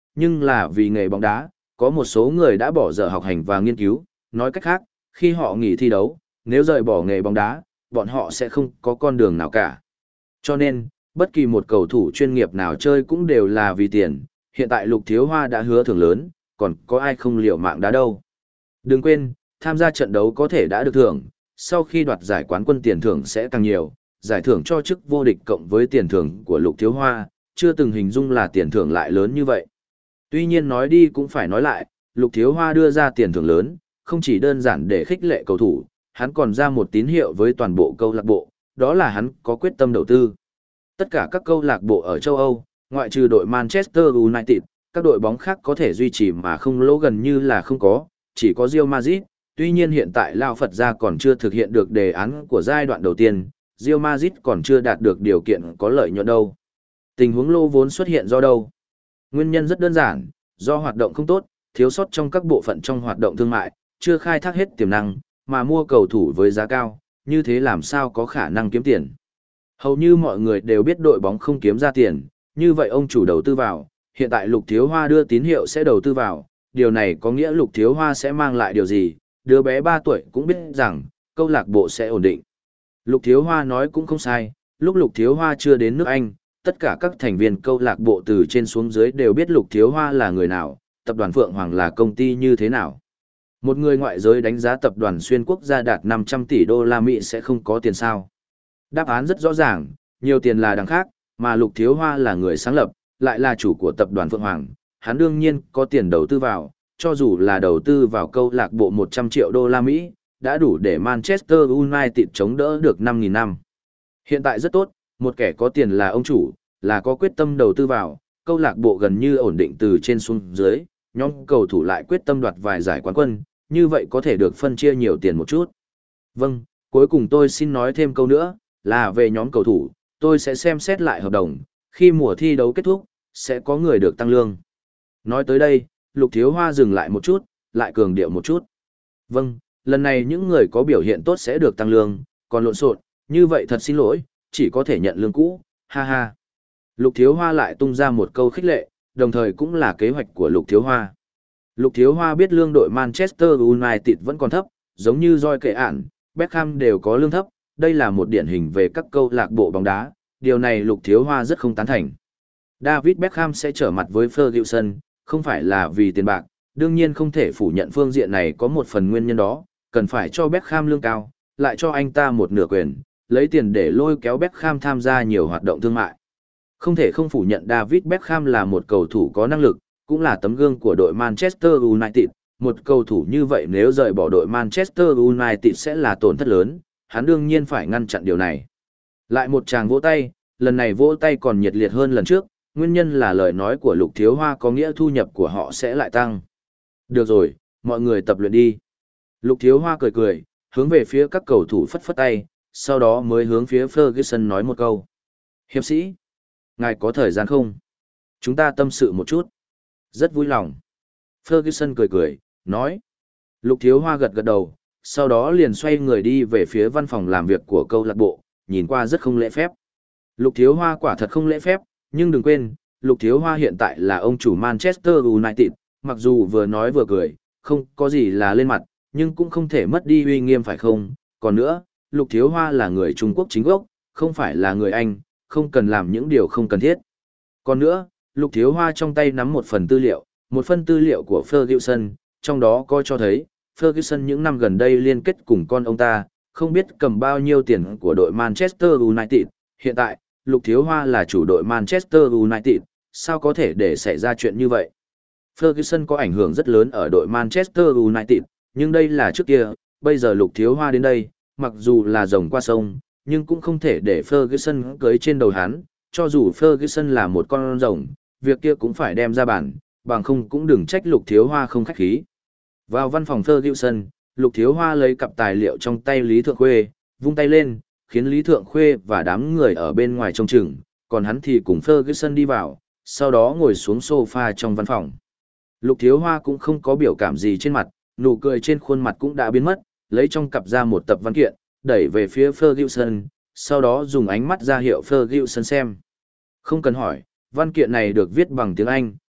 nhưng là vì nghề bóng đá, có một số người đã bỏ dở học hành và nghiên cứu, nói cách khác, khi họ nghỉ thi đấu, nếu rời bỏ nghề bóng đá, bọn họ sẽ không có con đường nào cả. Cho nên, bất kỳ một cầu thủ chuyên nghiệp nào chơi cũng đều là vì tiền, hiện tại Lục Thiếu Hoa đã hứa thưởng lớn, còn có ai không liều mạng đá đâu. Đừng quên, tham gia trận đấu có thể đã được thưởng, sau khi đoạt giải quán quân tiền thưởng sẽ càng nhiều, giải thưởng cho chức vô địch cộng với tiền thưởng của Lục Thiếu Hoa, chưa từng hình dung là tiền thưởng lại lớn như vậy. Tuy nhiên nói đi cũng phải nói lại, Lục Thiếu Hoa đưa ra tiền thưởng lớn, không chỉ đơn giản để khích lệ cầu thủ, hắn còn ra một tín hiệu với toàn bộ câu lạc bộ, đó là hắn có quyết tâm đầu tư. Tất cả các câu lạc bộ ở châu Âu, ngoại trừ đội Manchester United, các đội bóng khác có thể duy trì mà không lỗ gần như là không có, chỉ có Real Madrid. Tuy nhiên hiện tại Lao Phật gia còn chưa thực hiện được đề án của giai đoạn đầu tiên, Real Madrid còn chưa đạt được điều kiện có lợi nhuận đâu. Tình huống lỗ vốn xuất hiện do đâu? Nguyên nhân rất đơn giản, do hoạt động không tốt, thiếu sót trong các bộ phận trong hoạt động thương mại, chưa khai thác hết tiềm năng, mà mua cầu thủ với giá cao, như thế làm sao có khả năng kiếm tiền. Hầu như mọi người đều biết đội bóng không kiếm ra tiền, như vậy ông chủ đầu tư vào, hiện tại Lục Thiếu Hoa đưa tín hiệu sẽ đầu tư vào, điều này có nghĩa Lục Thiếu Hoa sẽ mang lại điều gì, đứa bé ba tuổi cũng biết rằng, câu lạc bộ sẽ ổn định. Lục Thiếu Hoa nói cũng không sai, lúc Lục Thiếu Hoa chưa đến nước Anh, tất cả các thành viên câu lạc bộ từ trên xuống dưới đều biết Lục Thiếu Hoa là người nào, tập đoàn Phượng Hoàng là công ty như thế nào. Một người ngoại giới đánh giá tập đoàn xuyên quốc gia đạt năm trăm tỷ đô la Mỹ sẽ không có tiền sao. Đáp án rất rõ ràng, nhiều tiền là đằng khác, mà Lục Thiếu Hoa là người sáng lập, lại là chủ của tập đoàn Phượng Hoàng, hắn đương nhiên có tiền đầu tư vào, cho dù là đầu tư vào câu lạc bộ một trăm triệu đô la Mỹ, đã đủ để Manchester United chống đỡ được năm nghìn năm. Hiện tại rất tốt, một kẻ có tiền là ông chủ, là có quyết tâm đầu tư vào, câu lạc bộ gần như ổn định từ trên xuống dưới, nhóm cầu thủ lại quyết tâm đoạt vài giải quán quân, như vậy có thể được phân chia nhiều tiền một chút. Vâng, cuối cùng tôi xin nói thêm câu nữa, là về nhóm cầu thủ, tôi sẽ xem xét lại hợp đồng, khi mùa thi đấu kết thúc, sẽ có người được tăng lương. Nói tới đây, Lục Thiếu Hoa dừng lại một chút, lại cường điệu một chút. Vâng, lần này những người có biểu hiện tốt sẽ được tăng lương, còn lộn xộn, như vậy thật xin lỗi, chỉ có thể nhận lương cũ, ha ha. Lục Thiếu Hoa lại tung ra một câu khích lệ, đồng thời cũng là kế hoạch của Lục Thiếu Hoa. Lục Thiếu Hoa biết lương đội Manchester United vẫn còn thấp, giống như Roy Kệ Ản, Beckham đều có lương thấp, đây là một điển hình về các câu lạc bộ bóng đá, điều này Lục Thiếu Hoa rất không tán thành. David Beckham sẽ trở mặt với Ferguson, không phải là vì tiền bạc, đương nhiên không thể phủ nhận phương diện này có một phần nguyên nhân đó, cần phải cho Beckham lương cao, lại cho anh ta một nửa quyền, lấy tiền để lôi kéo Beckham tham gia nhiều hoạt động thương mại. Không thể không phủ nhận David Beckham là một cầu thủ có năng lực, cũng là tấm gương của đội Manchester United, một cầu thủ như vậy nếu rời bỏ đội Manchester United sẽ là tổn thất lớn, hắn đương nhiên phải ngăn chặn điều này. Lại một tràng vỗ tay, lần này vỗ tay còn nhiệt liệt hơn lần trước, nguyên nhân là lời nói của Lục Thiếu Hoa có nghĩa thu nhập của họ sẽ lại tăng. Được rồi, mọi người tập luyện đi. Lục Thiếu Hoa cười cười, hướng về phía các cầu thủ phất phất tay, sau đó mới hướng phía Ferguson nói một câu. Hiệp sĩ, ngài có thời gian không? Chúng ta tâm sự một chút. Rất vui lòng. Ferguson cười cười, nói. Lục Thiếu Hoa gật gật đầu, sau đó liền xoay người đi về phía văn phòng làm việc của câu lạc bộ, nhìn qua rất không lễ phép. Lục Thiếu Hoa quả thật không lễ phép, nhưng đừng quên, Lục Thiếu Hoa hiện tại là ông chủ Manchester United, mặc dù vừa nói vừa cười, không có gì là lên mặt, nhưng cũng không thể mất đi uy nghiêm phải không? Còn nữa, Lục Thiếu Hoa là người Trung Quốc chính gốc, không phải là người Anh, không cần làm những điều không cần thiết. Còn nữa, Lục Thiếu Hoa trong tay nắm một phần tư liệu, một phần tư liệu của Ferguson, trong đó có cho thấy, Ferguson những năm gần đây liên kết cùng con ông ta, không biết cầm bao nhiêu tiền của đội Manchester United. Hiện tại, Lục Thiếu Hoa là chủ đội Manchester United, sao có thể để xảy ra chuyện như vậy? Ferguson có ảnh hưởng rất lớn ở đội Manchester United, nhưng đây là trước kia, bây giờ Lục Thiếu Hoa đến đây, mặc dù là rồng qua sông, nhưng cũng không thể để Ferguson cưới trên đầu hắn, cho dù Ferguson là một con rồng, việc kia cũng phải đem ra bản, bằng không cũng đừng trách Lục Thiếu Hoa không khách khí. Vào văn phòng Ferguson, Lục Thiếu Hoa lấy cặp tài liệu trong tay Lý Thượng Khuê, vung tay lên, khiến Lý Thượng Khuê và đám người ở bên ngoài trông chừng, còn hắn thì cùng Ferguson đi vào, sau đó ngồi xuống sofa trong văn phòng. Lục Thiếu Hoa cũng không có biểu cảm gì trên mặt, nụ cười trên khuôn mặt cũng đã biến mất, lấy trong cặp ra một tập văn kiện, đẩy về phía Ferguson, sau đó dùng ánh mắt ra hiệu Ferguson xem. Không cần hỏi, văn kiện này được viết bằng tiếng Anh,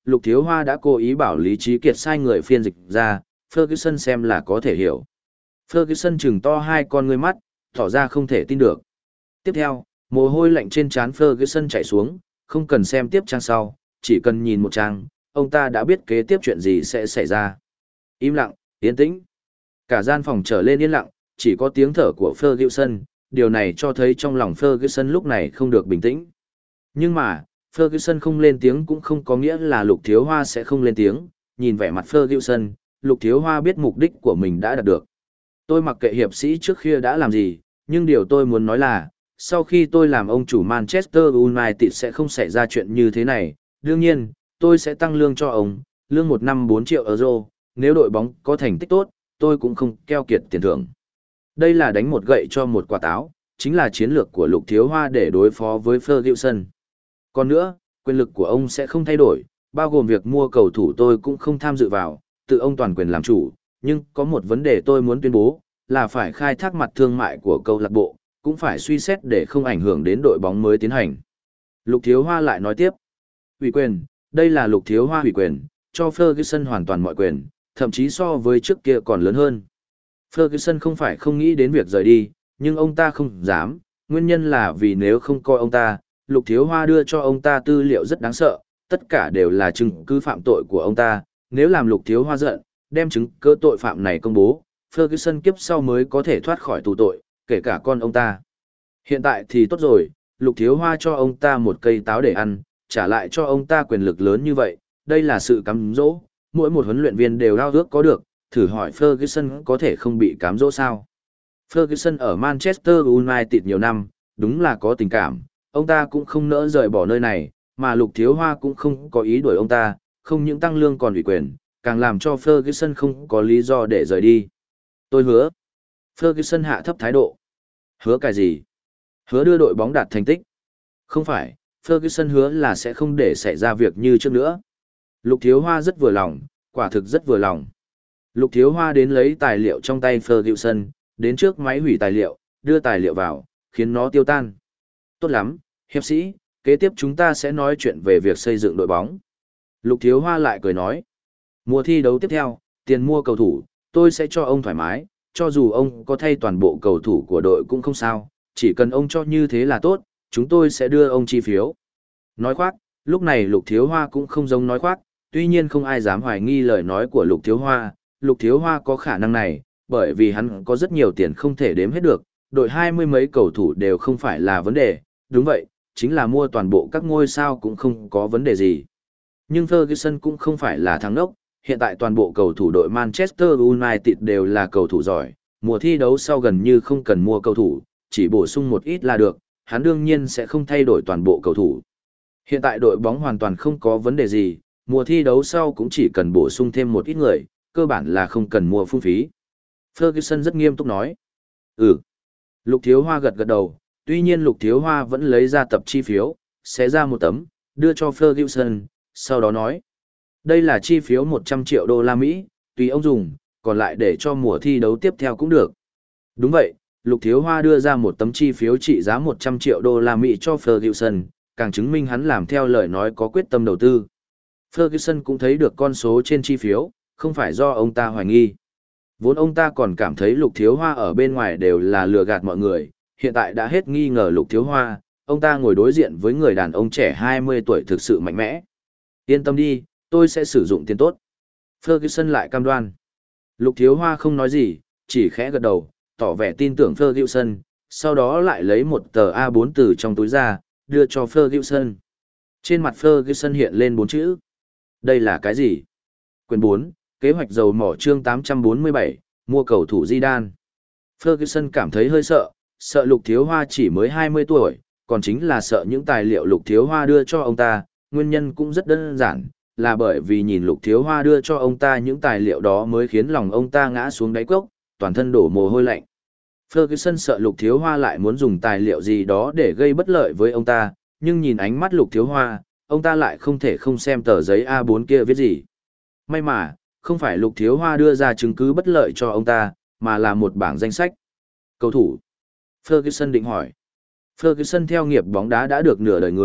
Lục Thiếu Hoa đã cố ý bảo Lý Trí Kiệt sai người phiên dịch ra, Ferguson xem là có thể hiểu. Ferguson trừng to hai con ngươi mắt, tỏ ra không thể tin được. Tiếp theo, mồ hôi lạnh trên trán Ferguson chảy xuống, không cần xem tiếp trang sau, chỉ cần nhìn một trang, ông ta đã biết kế tiếp chuyện gì sẽ xảy ra. Im lặng, yên tĩnh. Cả gian phòng trở lên yên lặng, chỉ có tiếng thở của Ferguson, điều này cho thấy trong lòng Ferguson lúc này không được bình tĩnh. Nhưng mà, Ferguson không lên tiếng cũng không có nghĩa là Lục Thiếu Hoa sẽ không lên tiếng, nhìn vẻ mặt Ferguson, Lục Thiếu Hoa biết mục đích của mình đã đạt được. Tôi mặc kệ hiệp sĩ trước kia đã làm gì, nhưng điều tôi muốn nói là, sau khi tôi làm ông chủ Manchester United sẽ không xảy ra chuyện như thế này. Đương nhiên, tôi sẽ tăng lương cho ông, lương một năm bốn triệu euro, nếu đội bóng có thành tích tốt, tôi cũng không keo kiệt tiền thưởng. Đây là đánh một gậy cho một quả táo, chính là chiến lược của Lục Thiếu Hoa để đối phó với Ferguson. Còn nữa, quyền lực của ông sẽ không thay đổi, bao gồm việc mua cầu thủ tôi cũng không tham dự vào, tự ông toàn quyền làm chủ, nhưng có một vấn đề tôi muốn tuyên bố, là phải khai thác mặt thương mại của câu lạc bộ, cũng phải suy xét để không ảnh hưởng đến đội bóng mới tiến hành. Lục Thiếu Hoa lại nói tiếp, ủy quyền, đây là Lục Thiếu Hoa ủy quyền, cho Ferguson hoàn toàn mọi quyền, thậm chí so với trước kia còn lớn hơn. Ferguson không phải không nghĩ đến việc rời đi, nhưng ông ta không dám, nguyên nhân là vì nếu không coi ông ta, Lục Thiếu Hoa đưa cho ông ta tư liệu rất đáng sợ, tất cả đều là chứng cứ phạm tội của ông ta, nếu làm Lục Thiếu Hoa giận, đem chứng cứ tội phạm này công bố, Ferguson kiếp sau mới có thể thoát khỏi tù tội, kể cả con ông ta. Hiện tại thì tốt rồi, Lục Thiếu Hoa cho ông ta một cây táo để ăn, trả lại cho ông ta quyền lực lớn như vậy, đây là sự cám dỗ, mỗi một huấn luyện viên đều ao ước có được, thử hỏi Ferguson có thể không bị cám dỗ sao. Ferguson ở Manchester United nhiều năm, đúng là có tình cảm, ông ta cũng không nỡ rời bỏ nơi này, mà Lục Thiếu Hoa cũng không có ý đuổi ông ta, không những tăng lương còn ủy quyền, càng làm cho Ferguson không có lý do để rời đi. Tôi hứa. Ferguson hạ thấp thái độ. Hứa cái gì? Hứa đưa đội bóng đạt thành tích. Không phải, Ferguson hứa là sẽ không để xảy ra việc như trước nữa. Lục Thiếu Hoa rất vừa lòng, quả thực rất vừa lòng. Lục Thiếu Hoa đến lấy tài liệu trong tay Ferguson, đến trước máy hủy tài liệu, đưa tài liệu vào, khiến nó tiêu tan. Tốt lắm, hiệp sĩ, kế tiếp chúng ta sẽ nói chuyện về việc xây dựng đội bóng. Lục Thiếu Hoa lại cười nói. Mùa thi đấu tiếp theo, tiền mua cầu thủ, tôi sẽ cho ông thoải mái, cho dù ông có thay toàn bộ cầu thủ của đội cũng không sao, chỉ cần ông cho như thế là tốt, chúng tôi sẽ đưa ông chi phiếu. Nói khoác, lúc này Lục Thiếu Hoa cũng không giống nói khoác, tuy nhiên không ai dám hoài nghi lời nói của Lục Thiếu Hoa, Lục Thiếu Hoa có khả năng này, bởi vì hắn có rất nhiều tiền không thể đếm hết được, đội hai mươi mấy cầu thủ đều không phải là vấn đề, đúng vậy, chính là mua toàn bộ các ngôi sao cũng không có vấn đề gì. Nhưng Ferguson cũng không phải là thằng đốc, hiện tại toàn bộ cầu thủ đội Manchester United đều là cầu thủ giỏi, mùa thi đấu sau gần như không cần mua cầu thủ, chỉ bổ sung một ít là được, hắn đương nhiên sẽ không thay đổi toàn bộ cầu thủ. Hiện tại đội bóng hoàn toàn không có vấn đề gì, mùa thi đấu sau cũng chỉ cần bổ sung thêm một ít người, cơ bản là không cần mua phung phí. Ferguson rất nghiêm túc nói. Ừ. Lục Thiếu Hoa gật gật đầu, tuy nhiên Lục Thiếu Hoa vẫn lấy ra tập chi phiếu, xé ra một tấm, đưa cho Ferguson, sau đó nói. Đây là chi phiếu một trăm triệu đô la Mỹ, tùy ông dùng, còn lại để cho mùa thi đấu tiếp theo cũng được. Đúng vậy, Lục Thiếu Hoa đưa ra một tấm chi phiếu trị giá một trăm triệu đô la Mỹ cho Ferguson, càng chứng minh hắn làm theo lời nói có quyết tâm đầu tư. Ferguson cũng thấy được con số trên chi phiếu, không phải do ông ta hoài nghi. Vốn ông ta còn cảm thấy Lục Thiếu Hoa ở bên ngoài đều là lừa gạt mọi người, hiện tại đã hết nghi ngờ Lục Thiếu Hoa, ông ta ngồi đối diện với người đàn ông trẻ hai mươi tuổi thực sự mạnh mẽ. Yên tâm đi, tôi sẽ sử dụng tiền tốt. Ferguson lại cam đoan. Lục Thiếu Hoa không nói gì, chỉ khẽ gật đầu, tỏ vẻ tin tưởng Ferguson, sau đó lại lấy một tờ A bốn từ trong túi ra, đưa cho Ferguson. Trên mặt Ferguson hiện lên bốn chữ. Đây là cái gì? Quyền bốn, kế hoạch dầu mỏ chương tám trăm bốn mươi bảy, mua cầu thủ Zidane. Ferguson cảm thấy hơi sợ, sợ Lục Thiếu Hoa chỉ mới hai mươi tuổi, còn chính là sợ những tài liệu Lục Thiếu Hoa đưa cho ông ta, nguyên nhân cũng rất đơn giản, là bởi vì nhìn Lục Thiếu Hoa đưa cho ông ta những tài liệu đó mới khiến lòng ông ta ngã xuống đáy cốc, toàn thân đổ mồ hôi lạnh. Ferguson sợ Lục Thiếu Hoa lại muốn dùng tài liệu gì đó để gây bất lợi với ông ta, nhưng nhìn ánh mắt Lục Thiếu Hoa, ông ta lại không thể không xem tờ giấy A bốn kia viết gì. May mà, không phải Lục Thiếu Hoa đưa ra chứng cứ bất lợi cho ông ta, mà là một bảng danh sách. Cầu thủ. Ferguson định hỏi. Ferguson theo nghiệp bóng đá đã được nửa đời người,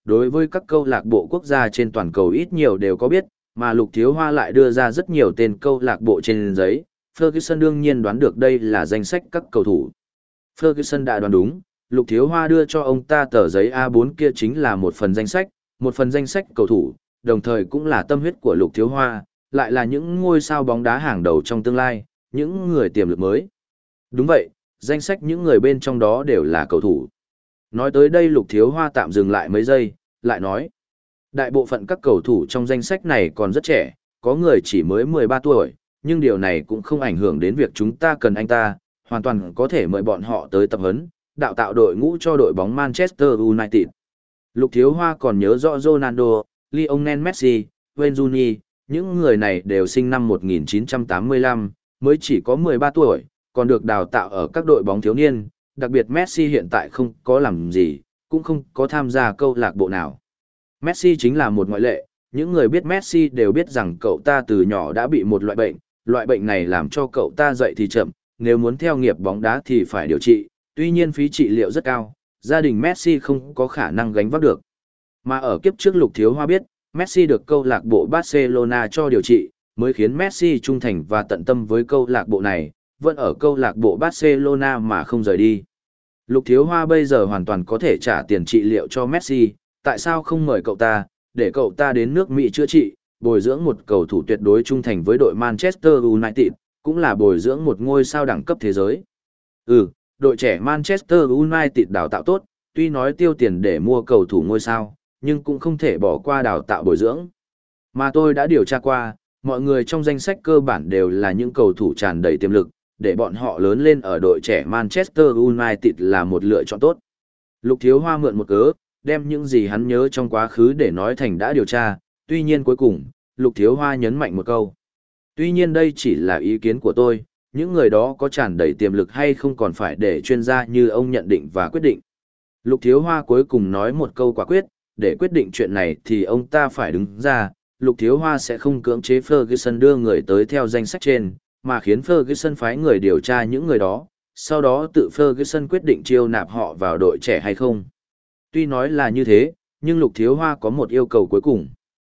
đối với các câu lạc bộ quốc gia trên toàn cầu ít nhiều đều có biết, mà Lục Thiếu Hoa lại đưa ra rất nhiều tên câu lạc bộ trên giấy. Ferguson đương nhiên đoán được đây là danh sách các cầu thủ. Ferguson đã đoán đúng, Lục Thiếu Hoa đưa cho ông ta tờ giấy A bốn kia chính là một phần danh sách, một phần danh sách cầu thủ, đồng thời cũng là tâm huyết của Lục Thiếu Hoa, lại là những ngôi sao bóng đá hàng đầu trong tương lai, những người tiềm lực mới. Đúng vậy, danh sách những người bên trong đó đều là cầu thủ. Nói tới đây Lục Thiếu Hoa tạm dừng lại mấy giây, lại nói. Đại bộ phận các cầu thủ trong danh sách này còn rất trẻ, có người chỉ mới mười ba tuổi, nhưng điều này cũng không ảnh hưởng đến việc chúng ta cần anh ta, hoàn toàn có thể mời bọn họ tới tập huấn, đào tạo đội ngũ cho đội bóng Manchester United. Lục Thiếu Hoa còn nhớ rõ Ronaldo, Lionel Messi, Wayne Rooney, những người này đều sinh năm một nghìn chín trăm tám mươi lăm, mới chỉ có mười ba tuổi, còn được đào tạo ở các đội bóng thiếu niên, đặc biệt Messi hiện tại không có làm gì, cũng không có tham gia câu lạc bộ nào. Messi chính là một ngoại lệ, những người biết Messi đều biết rằng cậu ta từ nhỏ đã bị một loại bệnh, loại bệnh này làm cho cậu ta dậy thì chậm, nếu muốn theo nghiệp bóng đá thì phải điều trị, tuy nhiên phí trị liệu rất cao, gia đình Messi không có khả năng gánh vác được. Mà ở kiếp trước Lục Thiếu Hoa biết, Messi được câu lạc bộ Barcelona cho điều trị, mới khiến Messi trung thành và tận tâm với câu lạc bộ này, vẫn ở câu lạc bộ Barcelona mà không rời đi. Lục Thiếu Hoa bây giờ hoàn toàn có thể trả tiền trị liệu cho Messi, tại sao không mời cậu ta, để cậu ta đến nước Mỹ chữa trị, bồi dưỡng một cầu thủ tuyệt đối trung thành với đội Manchester United, cũng là bồi dưỡng một ngôi sao đẳng cấp thế giới. Ừ, đội trẻ Manchester United đào tạo tốt, tuy nói tiêu tiền để mua cầu thủ ngôi sao, nhưng cũng không thể bỏ qua đào tạo bồi dưỡng. Mà tôi đã điều tra qua, mọi người trong danh sách cơ bản đều là những cầu thủ tràn đầy tiềm lực, để bọn họ lớn lên ở đội trẻ Manchester United là một lựa chọn tốt. Lục Thiếu Hoa mượn một cớ, đem những gì hắn nhớ trong quá khứ để nói thành đã điều tra, tuy nhiên cuối cùng, Lục Thiếu Hoa nhấn mạnh một câu. Tuy nhiên đây chỉ là ý kiến của tôi, những người đó có tràn đầy tiềm lực hay không còn phải để chuyên gia như ông nhận định và quyết định. Lục Thiếu Hoa cuối cùng nói một câu quả quyết, để quyết định chuyện này thì ông ta phải đứng ra, Lục Thiếu Hoa sẽ không cưỡng chế Ferguson đưa người tới theo danh sách trên, mà khiến Ferguson phái người điều tra những người đó, sau đó tự Ferguson quyết định chiêu nạp họ vào đội trẻ hay không. Tuy nói là như thế, nhưng Lục Thiếu Hoa có một yêu cầu cuối cùng.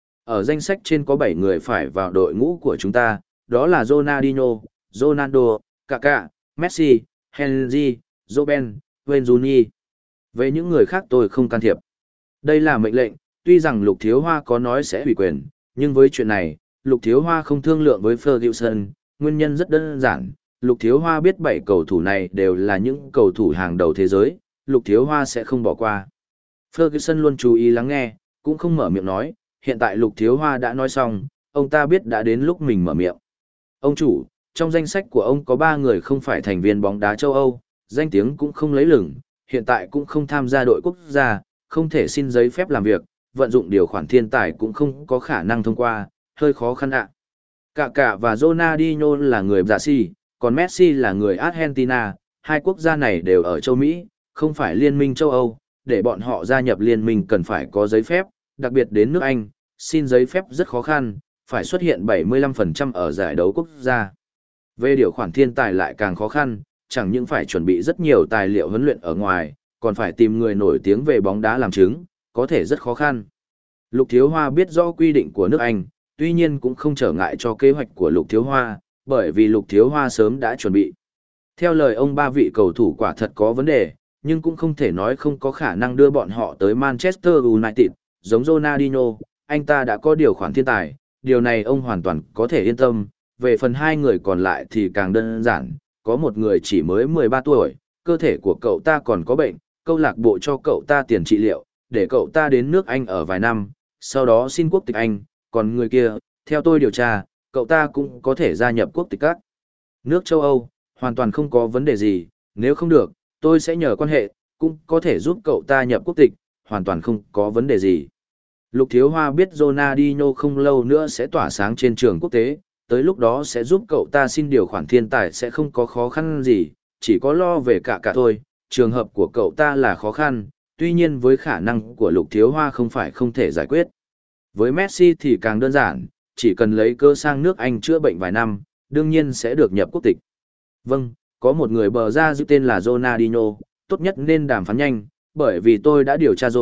Ở danh sách trên có bảy người phải vào đội ngũ của chúng ta, đó là Ronaldinho, Ronaldo, Kaká, Messi, Henry, Robben, Wayne Rooney. Về những người khác tôi không can thiệp. Đây là mệnh lệnh, tuy rằng Lục Thiếu Hoa có nói sẽ ủy quyền, nhưng với chuyện này, Lục Thiếu Hoa không thương lượng với Ferguson, nguyên nhân rất đơn giản. Lục Thiếu Hoa biết bảy cầu thủ này đều là những cầu thủ hàng đầu thế giới, Lục Thiếu Hoa sẽ không bỏ qua. Ferguson luôn chú ý lắng nghe, cũng không mở miệng nói, hiện tại Lục Thiếu Hoa đã nói xong, ông ta biết đã đến lúc mình mở miệng. Ông chủ, trong danh sách của ông có ba người không phải thành viên bóng đá châu Âu, danh tiếng cũng không lấy lửng, hiện tại cũng không tham gia đội quốc gia, không thể xin giấy phép làm việc, vận dụng điều khoản thiên tài cũng không có khả năng thông qua, hơi khó khăn ạ. Cả cả và Ronaldinho là người Brazil, còn Messi là người Argentina, hai quốc gia này đều ở châu Mỹ, không phải liên minh châu Âu, để bọn họ gia nhập liên minh cần phải có giấy phép, đặc biệt đến nước Anh, xin giấy phép rất khó khăn, phải xuất hiện bảy mươi lăm phần trăm ở giải đấu quốc gia. Về điều khoản thiên tài lại càng khó khăn, chẳng những phải chuẩn bị rất nhiều tài liệu huấn luyện ở ngoài, còn phải tìm người nổi tiếng về bóng đá làm chứng, có thể rất khó khăn. Lục Thiếu Hoa biết rõ quy định của nước Anh, tuy nhiên cũng không trở ngại cho kế hoạch của Lục Thiếu Hoa, bởi vì Lục Thiếu Hoa sớm đã chuẩn bị. Theo lời ông, ba vị cầu thủ quả thật có vấn đề, nhưng cũng không thể nói không có khả năng đưa bọn họ tới Manchester United, giống Ronaldinho, anh ta đã có điều khoản thiên tài, điều này ông hoàn toàn có thể yên tâm. Về phần hai người còn lại thì càng đơn giản, có một người chỉ mới mười ba tuổi, cơ thể của cậu ta còn có bệnh, câu lạc bộ cho cậu ta tiền trị liệu, để cậu ta đến nước Anh ở vài năm, sau đó xin quốc tịch Anh, còn người kia, theo tôi điều tra, cậu ta cũng có thể gia nhập quốc tịch các nước châu Âu, hoàn toàn không có vấn đề gì, nếu không được, tôi sẽ nhờ quan hệ, cũng có thể giúp cậu ta nhập quốc tịch, hoàn toàn không có vấn đề gì. Lục Thiếu Hoa biết Ronaldinho không lâu nữa sẽ tỏa sáng trên trường quốc tế, tới lúc đó sẽ giúp cậu ta xin điều khoản thiên tài sẽ không có khó khăn gì, chỉ có lo về cả cả thôi, trường hợp của cậu ta là khó khăn, tuy nhiên với khả năng của Lục Thiếu Hoa không phải không thể giải quyết. Với Messi thì càng đơn giản, chỉ cần lấy cơ sang nước Anh chữa bệnh vài năm, đương nhiên sẽ được nhập quốc tịch. Vâng, có một người bờ ra giữ tên là Ronaldinho, tốt nhất nên đàm phán nhanh, bởi vì tôi đã điều tra rồi,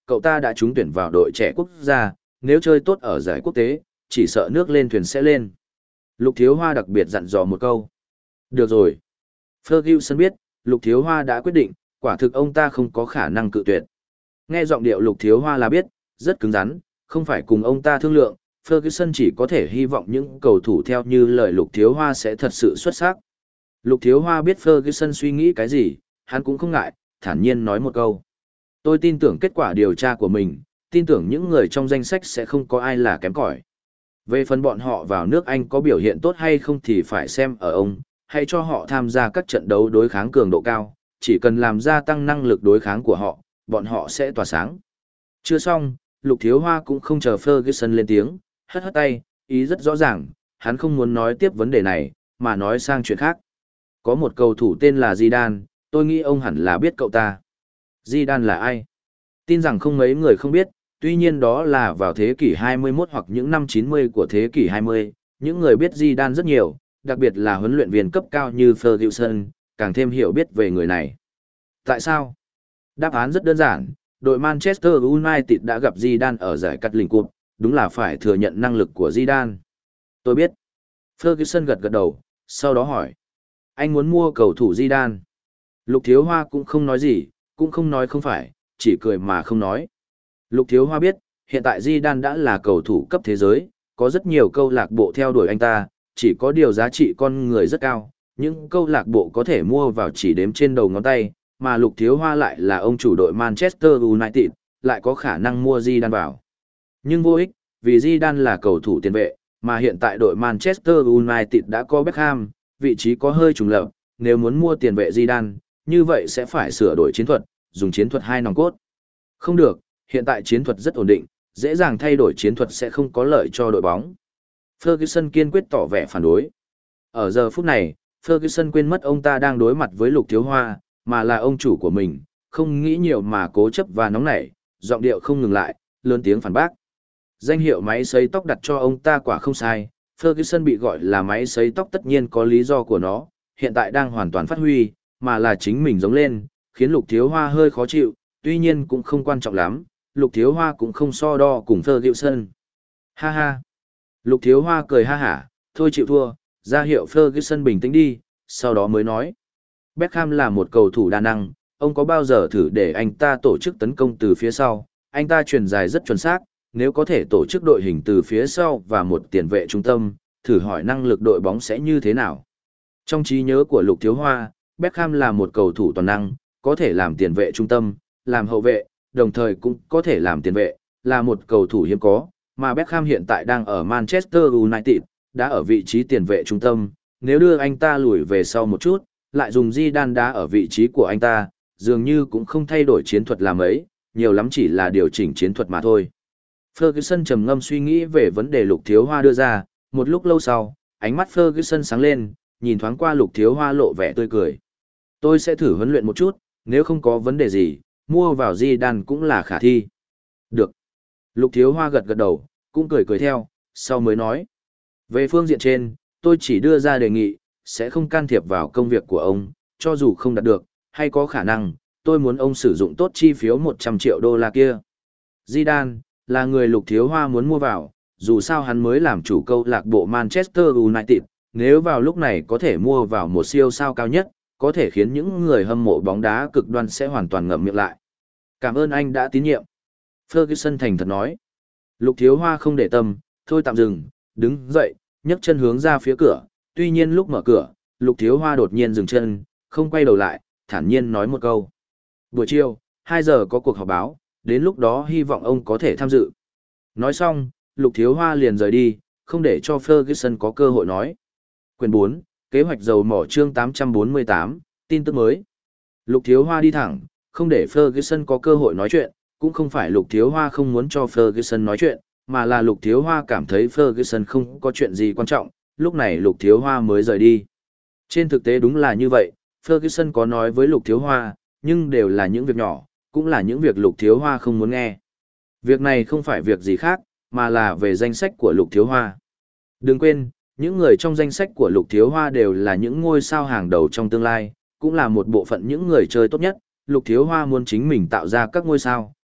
cậu ta đã trúng tuyển vào đội trẻ quốc gia, nếu chơi tốt ở giải quốc tế, chỉ sợ nước lên thuyền sẽ lên. Lục Thiếu Hoa đặc biệt dặn dò một câu. Được rồi. Ferguson biết, Lục Thiếu Hoa đã quyết định, quả thực ông ta không có khả năng cự tuyệt. Nghe giọng điệu Lục Thiếu Hoa là biết, rất cứng rắn, không phải cùng ông ta thương lượng, Ferguson chỉ có thể hy vọng những cầu thủ theo như lời Lục Thiếu Hoa sẽ thật sự xuất sắc. Lục Thiếu Hoa biết Ferguson suy nghĩ cái gì, hắn cũng không ngại, thản nhiên nói một câu. Tôi tin tưởng kết quả điều tra của mình, tin tưởng những người trong danh sách sẽ không có ai là kém cỏi. Về phần bọn họ vào nước Anh có biểu hiện tốt hay không thì phải xem ở ông, hãy cho họ tham gia các trận đấu đối kháng cường độ cao, chỉ cần làm gia tăng năng lực đối kháng của họ, bọn họ sẽ tỏa sáng. Chưa xong, Lục Thiếu Hoa cũng không chờ Ferguson lên tiếng, hất hất tay, ý rất rõ ràng, hắn không muốn nói tiếp vấn đề này, mà nói sang chuyện khác. Có một cầu thủ tên là Zidane, tôi nghĩ ông hẳn là biết cậu ta. Zidane là ai? Tin rằng không mấy người không biết, tuy nhiên đó là vào thế kỷ hai mươi mốt hoặc những năm chín mươi của thế kỷ hai mươi, những người biết Zidane rất nhiều, đặc biệt là huấn luyện viên cấp cao như Ferguson, càng thêm hiểu biết về người này. Tại sao? Đáp án rất đơn giản, đội Manchester United đã gặp Zidane ở giải cắt lình cup, đúng là phải thừa nhận năng lực của Zidane. Tôi biết. Ferguson gật gật đầu, sau đó hỏi. Anh muốn mua cầu thủ Zidane? Lục Thiếu Hoa cũng không nói gì, cũng không nói không phải, chỉ cười mà không nói. Lục Thiếu Hoa biết, hiện tại Zidane đã là cầu thủ cấp thế giới, có rất nhiều câu lạc bộ theo đuổi anh ta, chỉ có điều giá trị con người rất cao, những câu lạc bộ có thể mua vào chỉ đếm trên đầu ngón tay, mà Lục Thiếu Hoa lại là ông chủ đội Manchester United, lại có khả năng mua Zidane vào. Nhưng vô ích, vì Zidane là cầu thủ tiền vệ, mà hiện tại đội Manchester United đã có Beckham, vị trí có hơi trùng lặp, nếu muốn mua tiền vệ Zidane, như vậy sẽ phải sửa đổi chiến thuật, dùng chiến thuật hai nòng cốt. Không được, hiện tại chiến thuật rất ổn định, dễ dàng thay đổi chiến thuật sẽ không có lợi cho đội bóng. Ferguson kiên quyết tỏ vẻ phản đối. Ở giờ phút này, Ferguson quên mất ông ta đang đối mặt với Lục Thiếu Hoa, mà là ông chủ của mình, không nghĩ nhiều mà cố chấp và nóng nảy, giọng điệu không ngừng lại, lớn tiếng phản bác. Danh hiệu máy sấy tóc đặt cho ông ta quả không sai, Ferguson bị gọi là máy sấy tóc tất nhiên có lý do của nó, hiện tại đang hoàn toàn phát huy, mà là chính mình giống lên, khiến Lục Thiếu Hoa hơi khó chịu, tuy nhiên cũng không quan trọng lắm, Lục Thiếu Hoa cũng không so đo cùng Ferguson. Ha ha. Lục Thiếu Hoa cười ha hả, thôi chịu thua, ra hiệu Ferguson bình tĩnh đi, sau đó mới nói. Beckham là một cầu thủ đa năng, ông có bao giờ thử để anh ta tổ chức tấn công từ phía sau, anh ta truyền dài rất chuẩn xác, nếu có thể tổ chức đội hình từ phía sau và một tiền vệ trung tâm, thử hỏi năng lực đội bóng sẽ như thế nào. Trong trí nhớ của Lục Thiếu Hoa, Beckham là một cầu thủ toàn năng, có thể làm tiền vệ trung tâm, làm hậu vệ, đồng thời cũng có thể làm tiền vệ, là một cầu thủ hiếm có, mà Beckham hiện tại đang ở Manchester United, đã ở vị trí tiền vệ trung tâm, nếu đưa anh ta lùi về sau một chút, lại dùng Zidane đá ở vị trí của anh ta, dường như cũng không thay đổi chiến thuật làm ấy, nhiều lắm chỉ là điều chỉnh chiến thuật mà thôi. Ferguson trầm ngâm suy nghĩ về vấn đề Lục Thiếu Hoa đưa ra, một lúc lâu sau, ánh mắt Ferguson sáng lên, nhìn thoáng qua Lục Thiếu Hoa lộ vẻ tươi cười. Tôi sẽ thử huấn luyện một chút, nếu không có vấn đề gì, mua vào Zidane cũng là khả thi. Được. Lục Thiếu Hoa gật gật đầu, cũng cười cười theo, sau mới nói. Về phương diện trên, tôi chỉ đưa ra đề nghị, sẽ không can thiệp vào công việc của ông, cho dù không đạt được, hay có khả năng, tôi muốn ông sử dụng tốt chi phiếu một trăm triệu đô la kia. Zidane, là người Lục Thiếu Hoa muốn mua vào, dù sao hắn mới làm chủ câu lạc bộ Manchester United, nếu vào lúc này có thể mua vào một siêu sao cao nhất, có thể khiến những người hâm mộ bóng đá cực đoan sẽ hoàn toàn ngậm miệng lại. Cảm ơn anh đã tín nhiệm. Ferguson thành thật nói. Lục Thiếu Hoa không để tâm, thôi tạm dừng, đứng dậy, nhấc chân hướng ra phía cửa, tuy nhiên lúc mở cửa, Lục Thiếu Hoa đột nhiên dừng chân, không quay đầu lại, thản nhiên nói một câu. Buổi chiều, hai giờ có cuộc họp báo, đến lúc đó hy vọng ông có thể tham dự. Nói xong, Lục Thiếu Hoa liền rời đi, không để cho Ferguson có cơ hội nói. Quyền bốn, kế hoạch dầu mỏ chương tám trăm bốn mươi tám, tin tức mới. Lục Thiếu Hoa đi thẳng, không để Ferguson có cơ hội nói chuyện, cũng không phải Lục Thiếu Hoa không muốn cho Ferguson nói chuyện, mà là Lục Thiếu Hoa cảm thấy Ferguson không có chuyện gì quan trọng, lúc này Lục Thiếu Hoa mới rời đi. Trên thực tế đúng là như vậy, Ferguson có nói với Lục Thiếu Hoa, nhưng đều là những việc nhỏ, cũng là những việc Lục Thiếu Hoa không muốn nghe. Việc này không phải việc gì khác, mà là về danh sách của Lục Thiếu Hoa. Đừng quên, những người trong danh sách của Lục Thiếu Hoa đều là những ngôi sao hàng đầu trong tương lai, cũng là một bộ phận những người chơi tốt nhất. Lục Thiếu Hoa muốn chính mình tạo ra các ngôi sao,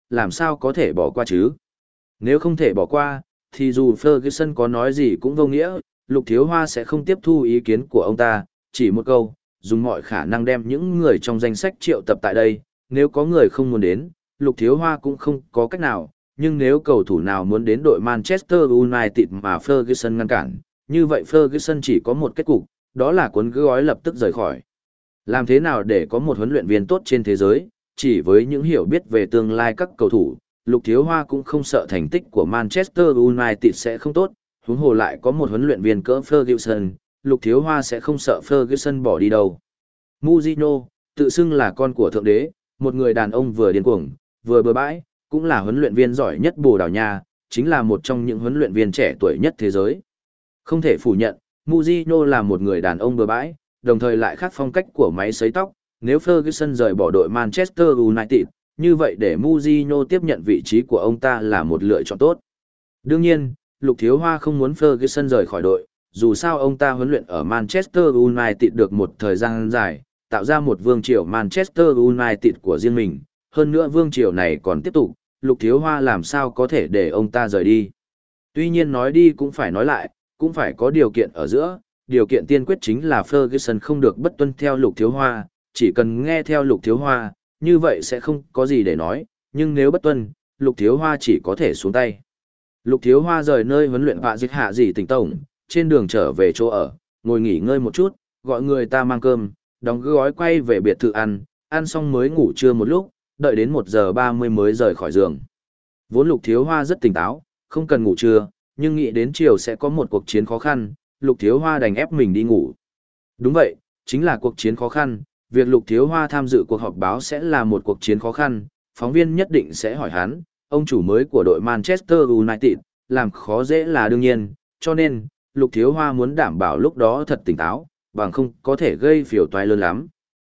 làm sao có thể bỏ qua chứ? Nếu không thể bỏ qua, thì dù Ferguson có nói gì cũng vô nghĩa, Lục Thiếu Hoa sẽ không tiếp thu ý kiến của ông ta, chỉ một câu, dùng mọi khả năng đem những người trong danh sách triệu tập tại đây, nếu có người không muốn đến, Lục Thiếu Hoa cũng không có cách nào, nhưng nếu cầu thủ nào muốn đến đội Manchester United mà Ferguson ngăn cản, như vậy Ferguson chỉ có một kết cục, đó là cuốn gói lập tức rời khỏi. Làm thế nào để có một huấn luyện viên tốt trên thế giới, chỉ với những hiểu biết về tương lai các cầu thủ, Lục Thiếu Hoa cũng không sợ thành tích của Manchester United sẽ không tốt, huống hồ lại có một huấn luyện viên cỡ Ferguson, Lục Thiếu Hoa sẽ không sợ Ferguson bỏ đi đâu. Mourinho, tự xưng là con của thượng đế, một người đàn ông vừa điên cuồng, vừa bừa bãi, cũng là huấn luyện viên giỏi nhất Bồ Đào Nha, chính là một trong những huấn luyện viên trẻ tuổi nhất thế giới. Không thể phủ nhận, Mourinho là một người đàn ông bừa bãi, đồng thời lại khác phong cách của máy sấy tóc. Nếu Ferguson rời bỏ đội Manchester United, như vậy để Mourinho tiếp nhận vị trí của ông ta là một lựa chọn tốt. Đương nhiên, Lục Thiếu Hoa không muốn Ferguson rời khỏi đội, dù sao ông ta huấn luyện ở Manchester United được một thời gian dài, tạo ra một vương triều Manchester United của riêng mình, hơn nữa vương triều này còn tiếp tục, Lục Thiếu Hoa làm sao có thể để ông ta rời đi. Tuy nhiên nói đi cũng phải nói lại, cũng phải có điều kiện ở giữa, điều kiện tiên quyết chính là Ferguson không được bất tuân theo Lục Thiếu Hoa, chỉ cần nghe theo Lục Thiếu Hoa, như vậy sẽ không có gì để nói, nhưng nếu bất tuân, Lục Thiếu Hoa chỉ có thể xuống tay. Lục Thiếu Hoa rời nơi huấn luyện vạ dịch hạ gì tỉnh tổng, trên đường trở về chỗ ở, ngồi nghỉ ngơi một chút, gọi người ta mang cơm, đóng gói quay về biệt thự ăn, ăn xong mới ngủ trưa một lúc, đợi đến một giờ ba mươi mới rời khỏi giường. Vốn Lục Thiếu Hoa rất tỉnh táo, không cần ngủ trưa, nhưng nghĩ đến chiều sẽ có một cuộc chiến khó khăn, Lục Thiếu Hoa đành ép mình đi ngủ. Đúng vậy, chính là cuộc chiến khó khăn, việc Lục Thiếu Hoa tham dự cuộc họp báo sẽ là một cuộc chiến khó khăn, phóng viên nhất định sẽ hỏi hắn, ông chủ mới của đội Manchester United, làm khó dễ là đương nhiên, cho nên, Lục Thiếu Hoa muốn đảm bảo lúc đó thật tỉnh táo, bằng không có thể gây phiền toái lớn lắm.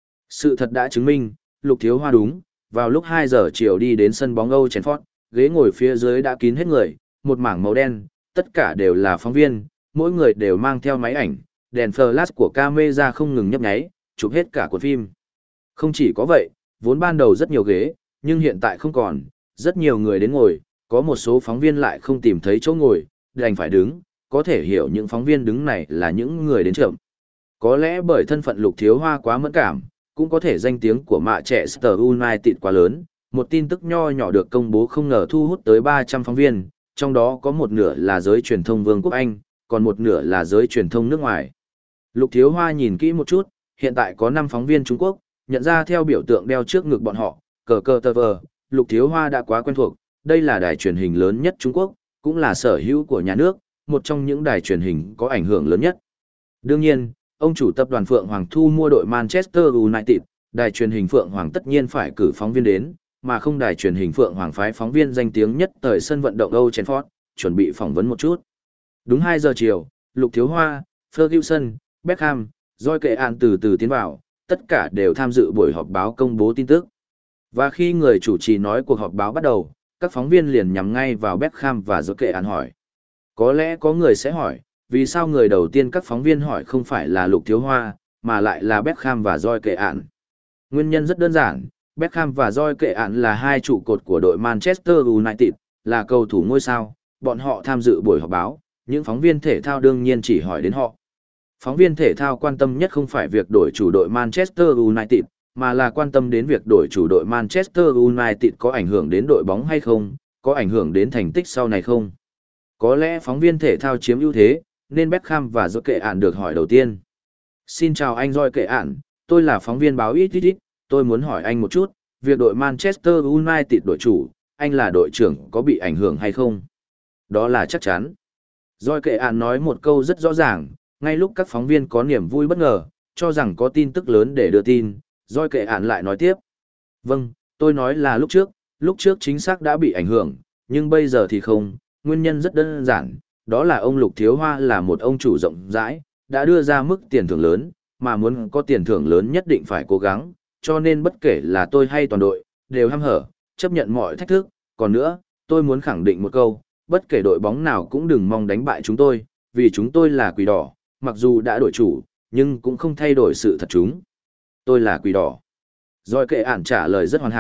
Sự thật đã chứng minh, Lục Thiếu Hoa đúng, vào lúc hai giờ chiều đi đến sân bóng Old Trafford, ghế ngồi phía dưới đã kín hết người, một mảng màu đen, tất cả đều là phóng viên, mỗi người đều mang theo máy ảnh, đèn flash của camera không ngừng nhấp nháy, chụp hết cả cuộn phim. Không chỉ có vậy, vốn ban đầu rất nhiều ghế, nhưng hiện tại không còn, rất nhiều người đến ngồi, có một số phóng viên lại không tìm thấy chỗ ngồi, đành phải đứng, có thể hiểu những phóng viên đứng này là những người đến chậm. Có lẽ bởi thân phận Lục Thiếu Hoa quá mẫn cảm, cũng có thể danh tiếng của Manchester United quá lớn, một tin tức nho nhỏ được công bố không ngờ thu hút tới ba trăm phóng viên, trong đó có một nửa là giới truyền thông Vương quốc Anh, còn một nửa là giới truyền thông nước ngoài. Lục Thiếu Hoa nhìn kỹ một chút, hiện tại có năm phóng viên Trung Quốc, nhận ra theo biểu tượng đeo trước ngực bọn họ, cờ cờ tờ vờ, Lục Thiếu Hoa đã quá quen thuộc, đây là đài truyền hình lớn nhất Trung Quốc, cũng là sở hữu của nhà nước, một trong những đài truyền hình có ảnh hưởng lớn nhất. Đương nhiên, ông chủ tập đoàn Phượng Hoàng thu mua đội Manchester United, đài truyền hình Phượng Hoàng tất nhiên phải cử phóng viên đến, mà không đài truyền hình Phượng Hoàng phái phóng viên danh tiếng nhất thời sân vận động Old Trafford, chuẩn bị phỏng vấn một chút. Đúng hai giờ chiều, Lục Thiếu Hoa, Ferguson, Beckham, Roy Kệ An từ từ tiến vào, tất cả đều tham dự buổi họp báo công bố tin tức. Và khi người chủ trì nói cuộc họp báo bắt đầu, các phóng viên liền nhắm ngay vào Beckham và Roy Kệ An hỏi. Có lẽ có người sẽ hỏi, vì sao người đầu tiên các phóng viên hỏi không phải là Lục Thiếu Hoa, mà lại là Beckham và Roy Kệ An? Nguyên nhân rất đơn giản, Beckham và Roy Kệ An là hai trụ cột của đội Manchester United, là cầu thủ ngôi sao, bọn họ tham dự buổi họp báo, những phóng viên thể thao đương nhiên chỉ hỏi đến họ. Phóng viên thể thao quan tâm nhất không phải việc đổi chủ đội Manchester United, mà là quan tâm đến việc đổi chủ đội Manchester United có ảnh hưởng đến đội bóng hay không, có ảnh hưởng đến thành tích sau này không. Có lẽ phóng viên thể thao chiếm ưu thế, nên Beckham và Roy Kệ An được hỏi đầu tiên. Xin chào anh Roy Kệ An, tôi là phóng viên báo ít ít ít, tôi muốn hỏi anh một chút, việc đội Manchester United đổi chủ, anh là đội trưởng có bị ảnh hưởng hay không? Đó là chắc chắn. Roy Kệ An nói một câu rất rõ ràng, ngay lúc các phóng viên có niềm vui bất ngờ, cho rằng có tin tức lớn để đưa tin, Roy Kệ An lại nói tiếp. Vâng, tôi nói là lúc trước, lúc trước chính xác đã bị ảnh hưởng, nhưng bây giờ thì không, nguyên nhân rất đơn giản, đó là ông Lục Thiếu Hoa là một ông chủ rộng rãi, đã đưa ra mức tiền thưởng lớn, mà muốn có tiền thưởng lớn nhất định phải cố gắng, cho nên bất kể là tôi hay toàn đội, đều hăm hở, chấp nhận mọi thách thức, còn nữa, tôi muốn khẳng định một câu, bất kể đội bóng nào cũng đừng mong đánh bại chúng tôi, vì chúng tôi là quỷ đỏ, mặc dù đã đổi chủ, nhưng cũng không thay đổi sự thật chúng. Tôi là quỷ đỏ. Roy Kệ An trả lời rất hoàn hảo,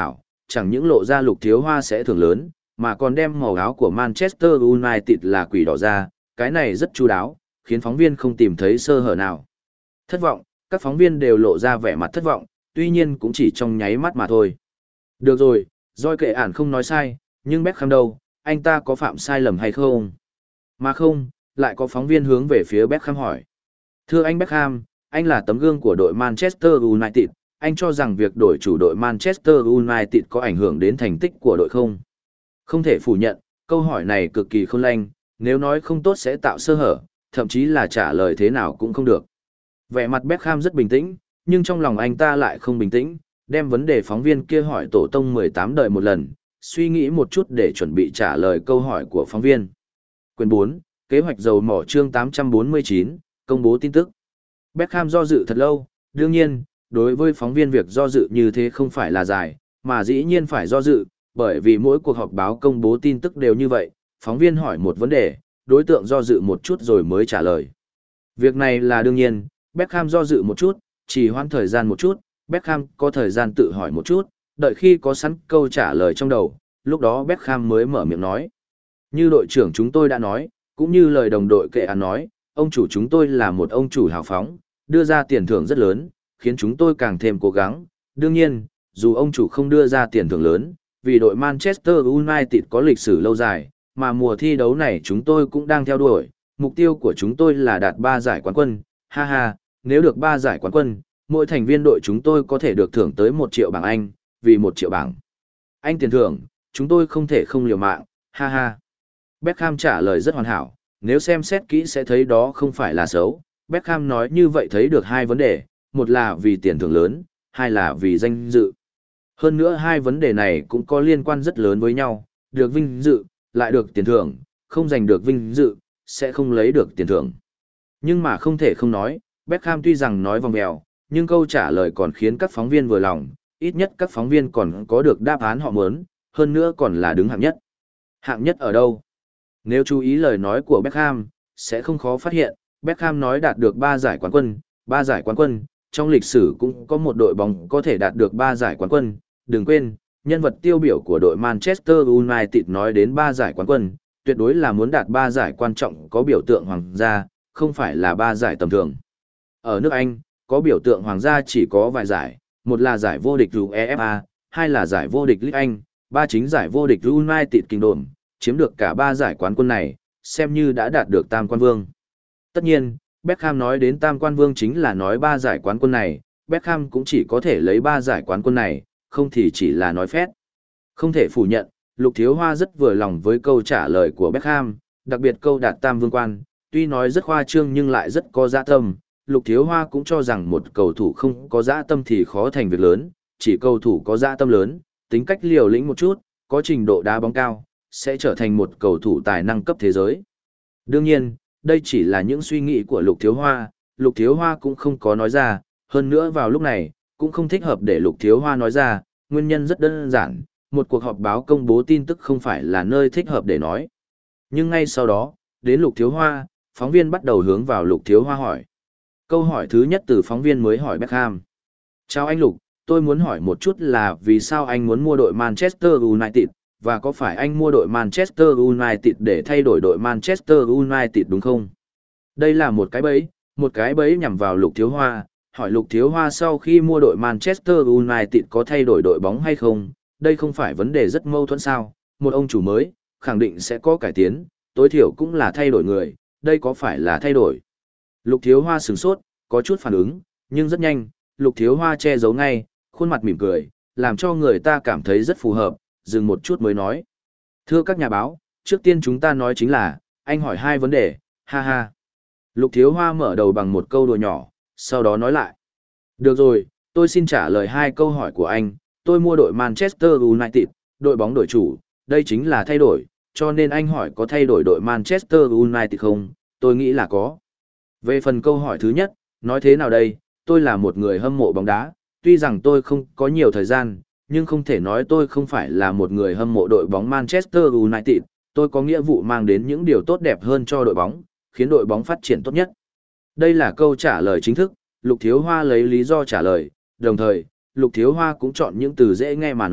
chẳng những lộ ra Lục Thiếu Hoa sẽ thưởng lớn, mà còn đem màu áo của Manchester United là quỷ đỏ ra, cái này rất chu đáo, khiến phóng viên không tìm thấy sơ hở nào. Thất vọng, các phóng viên đều lộ ra vẻ mặt thất vọng, tuy nhiên cũng chỉ trong nháy mắt mà thôi. Được rồi, Doi kệ ản không nói sai, nhưng Beckham đâu, anh ta có phạm sai lầm hay không? Mà không, lại có phóng viên hướng về phía Beckham hỏi. Thưa anh Beckham, anh là tấm gương của đội Manchester United, anh cho rằng việc đổi chủ đội Manchester United có ảnh hưởng đến thành tích của đội không? Không thể phủ nhận, câu hỏi này cực kỳ khôn lanh, nếu nói không tốt sẽ tạo sơ hở, thậm chí là trả lời thế nào cũng không được. Vẻ mặt Beckham rất bình tĩnh, nhưng trong lòng anh ta lại không bình tĩnh, đem vấn đề phóng viên kia hỏi tổ tông mười tám đời một lần, suy nghĩ một chút để chuẩn bị trả lời câu hỏi của phóng viên. Quyền bốn, kế hoạch dầu mỏ chương tám trăm bốn mươi chín, công bố tin tức. Beckham do dự thật lâu, đương nhiên, đối với phóng viên việc do dự như thế không phải là dài, mà dĩ nhiên phải do dự, bởi vì mỗi cuộc họp báo công bố tin tức đều như vậy, phóng viên hỏi một vấn đề, đối tượng do dự một chút rồi mới trả lời. Việc này là đương nhiên, Beckham do dự một chút, chỉ hoãn thời gian một chút, Beckham có thời gian tự hỏi một chút, đợi khi có sẵn câu trả lời trong đầu, lúc đó Beckham mới mở miệng nói. Như đội trưởng chúng tôi đã nói, cũng như lời đồng đội kệ án nói, ông chủ chúng tôi là một ông chủ hào phóng, đưa ra tiền thưởng rất lớn, khiến chúng tôi càng thêm cố gắng. Đương nhiên, dù ông chủ không đưa ra tiền thưởng lớn, vì đội Manchester United có lịch sử lâu dài, mà mùa thi đấu này chúng tôi cũng đang theo đuổi, mục tiêu của chúng tôi là đạt ba giải quán quân, ha ha, nếu được ba giải quán quân, mỗi thành viên đội chúng tôi có thể được thưởng tới một triệu bảng Anh, vì một triệu bảng Anh tiền thưởng, chúng tôi không thể không liều mạng, ha ha. Beckham trả lời rất hoàn hảo, nếu xem xét kỹ sẽ thấy đó không phải là xấu. Beckham nói như vậy thấy được hai vấn đề, một là vì tiền thưởng lớn, hai là vì danh dự. Hơn nữa hai vấn đề này cũng có liên quan rất lớn với nhau, được vinh dự, lại được tiền thưởng, không giành được vinh dự, sẽ không lấy được tiền thưởng. Nhưng mà không thể không nói, Beckham tuy rằng nói vòng vèo, nhưng câu trả lời còn khiến các phóng viên vừa lòng, ít nhất các phóng viên còn có được đáp án họ muốn, hơn nữa còn là đứng hạng nhất. Hạng nhất ở đâu? Nếu chú ý lời nói của Beckham, sẽ không khó phát hiện, Beckham nói đạt được ba giải quán quân, ba giải quán quân, trong lịch sử cũng có một đội bóng có thể đạt được ba giải quán quân, đừng quên, nhân vật tiêu biểu của đội Manchester United nói đến ba giải quán quân, tuyệt đối là muốn đạt ba giải quan trọng có biểu tượng hoàng gia, không phải là ba giải tầm thường. Ở nước Anh, có biểu tượng hoàng gia chỉ có vài giải, một là giải vô địch UEFA, hai là giải vô địch League Anh, ba chính giải vô địch United Kingdom, chiếm được cả ba giải quán quân này, xem như đã đạt được tam quan vương. Tất nhiên, Beckham nói đến tam quan vương chính là nói ba giải quán quân này, Beckham cũng chỉ có thể lấy ba giải quán quân này, không thì chỉ là nói phét. Không thể phủ nhận, Lục Thiếu Hoa rất vừa lòng với câu trả lời của Beckham, đặc biệt câu đạt tam vương quan, tuy nói rất khoa trương nhưng lại rất có dã tâm. Lục Thiếu Hoa cũng cho rằng một cầu thủ không có dã tâm thì khó thành việc lớn, chỉ cầu thủ có dã tâm lớn, tính cách liều lĩnh một chút, có trình độ đá bóng cao, sẽ trở thành một cầu thủ tài năng cấp thế giới. Đương nhiên, đây chỉ là những suy nghĩ của Lục Thiếu Hoa, Lục Thiếu Hoa cũng không có nói ra, hơn nữa vào lúc này, cũng không thích hợp để Lục Thiếu Hoa nói ra, nguyên nhân rất đơn giản, một cuộc họp báo công bố tin tức không phải là nơi thích hợp để nói. Nhưng ngay sau đó, đến Lục Thiếu Hoa, phóng viên bắt đầu hướng vào Lục Thiếu Hoa hỏi. Câu hỏi thứ nhất từ phóng viên mới hỏi Beckham. Chào anh Lục, tôi muốn hỏi một chút là vì sao anh muốn mua đội Manchester United, và có phải anh mua đội Manchester United để thay đổi đội Manchester United đúng không? Đây là một cái bẫy, một cái bẫy nhằm vào Lục Thiếu Hoa, hỏi Lục Thiếu Hoa sau khi mua đội Manchester United có thay đổi đội bóng hay không, đây không phải vấn đề rất mâu thuẫn sao, một ông chủ mới, khẳng định sẽ có cải tiến, tối thiểu cũng là thay đổi người, đây có phải là thay đổi? Lục Thiếu Hoa sửng sốt, có chút phản ứng, nhưng rất nhanh, Lục Thiếu Hoa che giấu ngay, khuôn mặt mỉm cười, làm cho người ta cảm thấy rất phù hợp, dừng một chút mới nói. Thưa các nhà báo, trước tiên chúng ta nói chính là, anh hỏi hai vấn đề, ha ha. Lục Thiếu Hoa mở đầu bằng một câu đùa nhỏ, sau đó nói lại. Được rồi, tôi xin trả lời hai câu hỏi của anh, tôi mua đội Manchester United, đội bóng đổi chủ, đây chính là thay đổi, cho nên anh hỏi có thay đổi đội Manchester United không, tôi nghĩ là có. Về phần câu hỏi thứ nhất, nói thế nào đây, tôi là một người hâm mộ bóng đá, tuy rằng tôi không có nhiều thời gian, nhưng không thể nói tôi không phải là một người hâm mộ đội bóng Manchester United, tôi có nghĩa vụ mang đến những điều tốt đẹp hơn cho đội bóng, khiến đội bóng phát triển tốt nhất. Đây là câu trả lời chính thức, Lục Thiếu Hoa lấy lý do trả lời, đồng thời, Lục Thiếu Hoa cũng chọn những từ dễ nghe mà nói,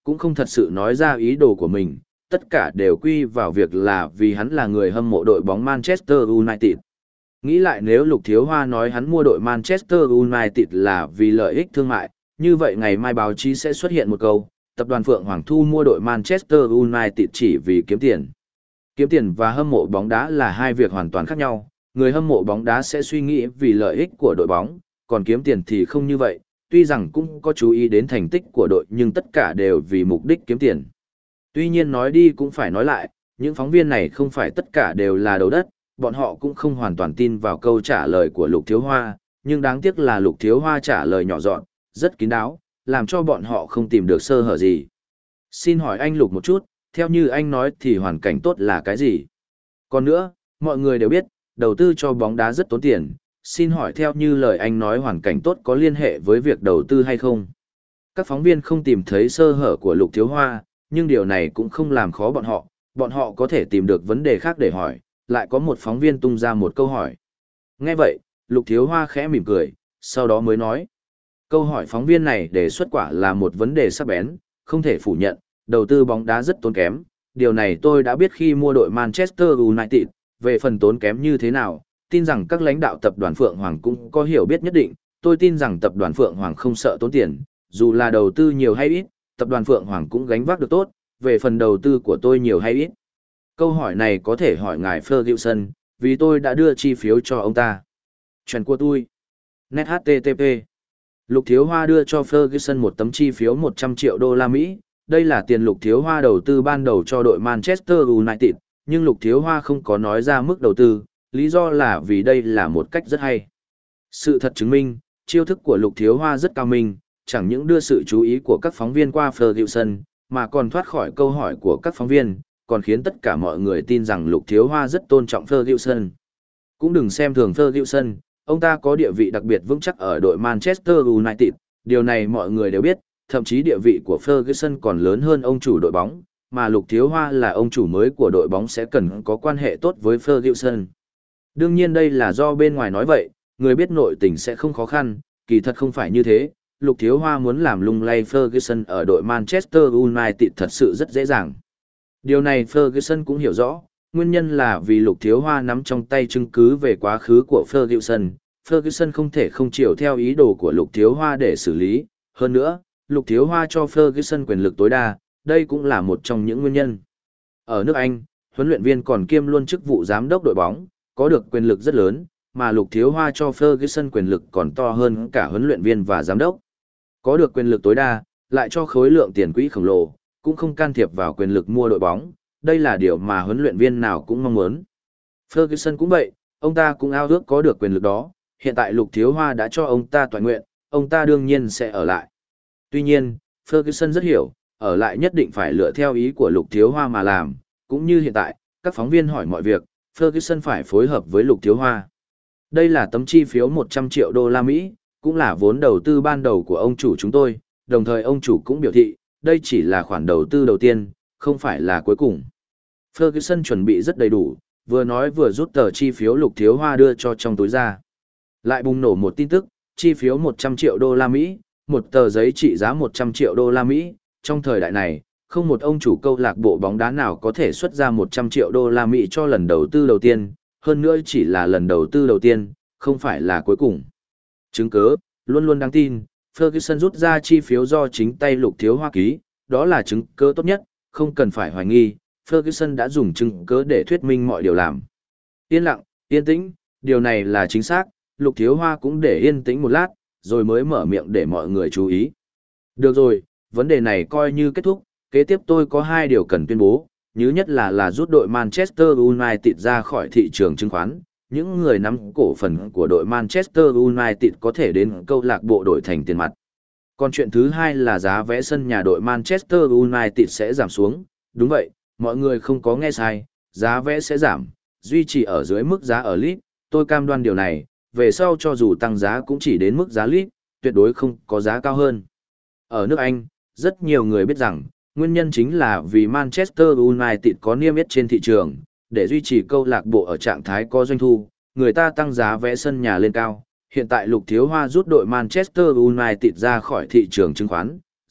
cũng không thật sự nói ra ý đồ của mình, tất cả đều quy vào việc là vì hắn là người hâm mộ đội bóng Manchester United. Nghĩ lại nếu Lục Thiếu Hoa nói hắn mua đội Manchester United là vì lợi ích thương mại, như vậy ngày mai báo chí sẽ xuất hiện một câu, tập đoàn Phượng Hoàng Thu mua đội Manchester United chỉ vì kiếm tiền. Kiếm tiền và hâm mộ bóng đá là hai việc hoàn toàn khác nhau, người hâm mộ bóng đá sẽ suy nghĩ vì lợi ích của đội bóng, còn kiếm tiền thì không như vậy, tuy rằng cũng có chú ý đến thành tích của đội nhưng tất cả đều vì mục đích kiếm tiền. Tuy nhiên nói đi cũng phải nói lại, những phóng viên này không phải tất cả đều là đầu đất, bọn họ cũng không hoàn toàn tin vào câu trả lời của Lục Thiếu Hoa, nhưng đáng tiếc là Lục Thiếu Hoa trả lời nhỏ gọn, rất kín đáo, làm cho bọn họ không tìm được sơ hở gì. Xin hỏi anh Lục một chút, theo như anh nói thì hoàn cảnh tốt là cái gì? Còn nữa, mọi người đều biết, đầu tư cho bóng đá rất tốn tiền, xin hỏi theo như lời anh nói hoàn cảnh tốt có liên hệ với việc đầu tư hay không? Các phóng viên không tìm thấy sơ hở của Lục Thiếu Hoa, nhưng điều này cũng không làm khó bọn họ, bọn họ có thể tìm được vấn đề khác để hỏi, lại có một phóng viên tung ra một câu hỏi. Nghe vậy, Lục Thiếu Hoa khẽ mỉm cười, sau đó mới nói. Câu hỏi phóng viên này đề xuất quả là một vấn đề sắc bén, không thể phủ nhận, đầu tư bóng đá rất tốn kém, điều này tôi đã biết khi mua đội Manchester United, về phần tốn kém như thế nào, tin rằng các lãnh đạo tập đoàn Phượng Hoàng cũng có hiểu biết nhất định, tôi tin rằng tập đoàn Phượng Hoàng không sợ tốn tiền, dù là đầu tư nhiều hay ít, tập đoàn Phượng Hoàng cũng gánh vác được tốt, về phần đầu tư của tôi nhiều hay ít. Câu hỏi này có thể hỏi ngài Ferguson, vì tôi đã đưa chi phiếu cho ông ta. Chuyện của tôi. Net hát tê tê pê. Lục Thiếu Hoa đưa cho Ferguson một tấm chi phiếu một trăm triệu đô la Mỹ, đây là tiền Lục Thiếu Hoa đầu tư ban đầu cho đội Manchester United, nhưng Lục Thiếu Hoa không có nói ra mức đầu tư, lý do là vì đây là một cách rất hay. Sự thật chứng minh, chiêu thức của Lục Thiếu Hoa rất cao minh, chẳng những đưa sự chú ý của các phóng viên qua Ferguson, mà còn thoát khỏi câu hỏi của các phóng viên, còn khiến tất cả mọi người tin rằng Lục Thiếu Hoa rất tôn trọng Ferguson. Cũng đừng xem thường Ferguson, ông ta có địa vị đặc biệt vững chắc ở đội Manchester United, điều này mọi người đều biết, thậm chí địa vị của Ferguson còn lớn hơn ông chủ đội bóng, mà Lục Thiếu Hoa là ông chủ mới của đội bóng sẽ cần có quan hệ tốt với Ferguson. Đương nhiên đây là do bên ngoài nói vậy, người biết nội tình sẽ không khó khăn, kỳ thật không phải như thế. Lục Thiếu Hoa muốn làm lung lay Ferguson ở đội Manchester United thật sự rất dễ dàng. Điều này Ferguson cũng hiểu rõ, nguyên nhân là vì Lục Thiếu Hoa nắm trong tay chứng cứ về quá khứ của Ferguson. Ferguson không thể không chiều theo ý đồ của Lục Thiếu Hoa để xử lý. Hơn nữa, Lục Thiếu Hoa cho Ferguson quyền lực tối đa, đây cũng là một trong những nguyên nhân. Ở nước Anh, huấn luyện viên còn kiêm luôn chức vụ giám đốc đội bóng, có được quyền lực rất lớn, mà Lục Thiếu Hoa cho Ferguson quyền lực còn to hơn cả huấn luyện viên và giám đốc. Có được quyền lực tối đa, lại cho khối lượng tiền quỹ khổng lồ, cũng không can thiệp vào quyền lực mua đội bóng, đây là điều mà huấn luyện viên nào cũng mong muốn. Ferguson cũng vậy, ông ta cũng ao ước có được quyền lực đó, hiện tại Lục Thiếu Hoa đã cho ông ta toàn nguyện, ông ta đương nhiên sẽ ở lại. Tuy nhiên, Ferguson rất hiểu, ở lại nhất định phải lựa theo ý của Lục Thiếu Hoa mà làm, cũng như hiện tại, các phóng viên hỏi mọi việc, Ferguson phải phối hợp với Lục Thiếu Hoa. Đây là tấm chi phiếu một trăm triệu đô la Mỹ, cũng là vốn đầu tư ban đầu của ông chủ chúng tôi, đồng thời ông chủ cũng biểu thị, đây chỉ là khoản đầu tư đầu tiên, không phải là cuối cùng. Ferguson chuẩn bị rất đầy đủ, vừa nói vừa rút tờ chi phiếu Lục Thiếu Hoa đưa cho trong túi ra. Lại bùng nổ một tin tức, chi phiếu một trăm triệu đô la Mỹ, một tờ giấy trị giá một trăm triệu đô la Mỹ, trong thời đại này, không một ông chủ câu lạc bộ bóng đá nào có thể xuất ra một trăm triệu đô la Mỹ cho lần đầu tư đầu tiên, hơn nữa chỉ là lần đầu tư đầu tiên, không phải là cuối cùng. Chứng cứ, luôn luôn đáng tin, Ferguson rút ra chi phiếu do chính tay Lục Thiếu Hoa ký, đó là chứng cứ tốt nhất, không cần phải hoài nghi, Ferguson đã dùng chứng cứ để thuyết minh mọi điều làm. Yên lặng, yên tĩnh, điều này là chính xác, Lục Thiếu Hoa cũng để yên tĩnh một lát, rồi mới mở miệng để mọi người chú ý. Được rồi, vấn đề này coi như kết thúc, kế tiếp tôi có hai điều cần tuyên bố, thứ nhất là là rút đội Manchester United ra khỏi thị trường chứng khoán, những người nắm cổ phần của đội Manchester United có thể đến câu lạc bộ đổi thành tiền mặt. Còn chuyện thứ hai là giá vé sân nhà đội Manchester United sẽ giảm xuống, đúng vậy, mọi người không có nghe sai, giá vé sẽ giảm, duy trì ở dưới mức giá ở Leeds, tôi cam đoan điều này, về sau cho dù tăng giá cũng chỉ đến mức giá Leeds, tuyệt đối không có giá cao hơn. Ở nước Anh, rất nhiều người biết rằng, nguyên nhân chính là vì Manchester United có niêm yết trên thị trường, để duy trì câu lạc bộ ở trạng thái có doanh thu, người ta tăng giá vé sân nhà lên cao. Hiện tại Lục Thiếu Hoa rút đội Manchester United ra khỏi thị trường chứng khoán,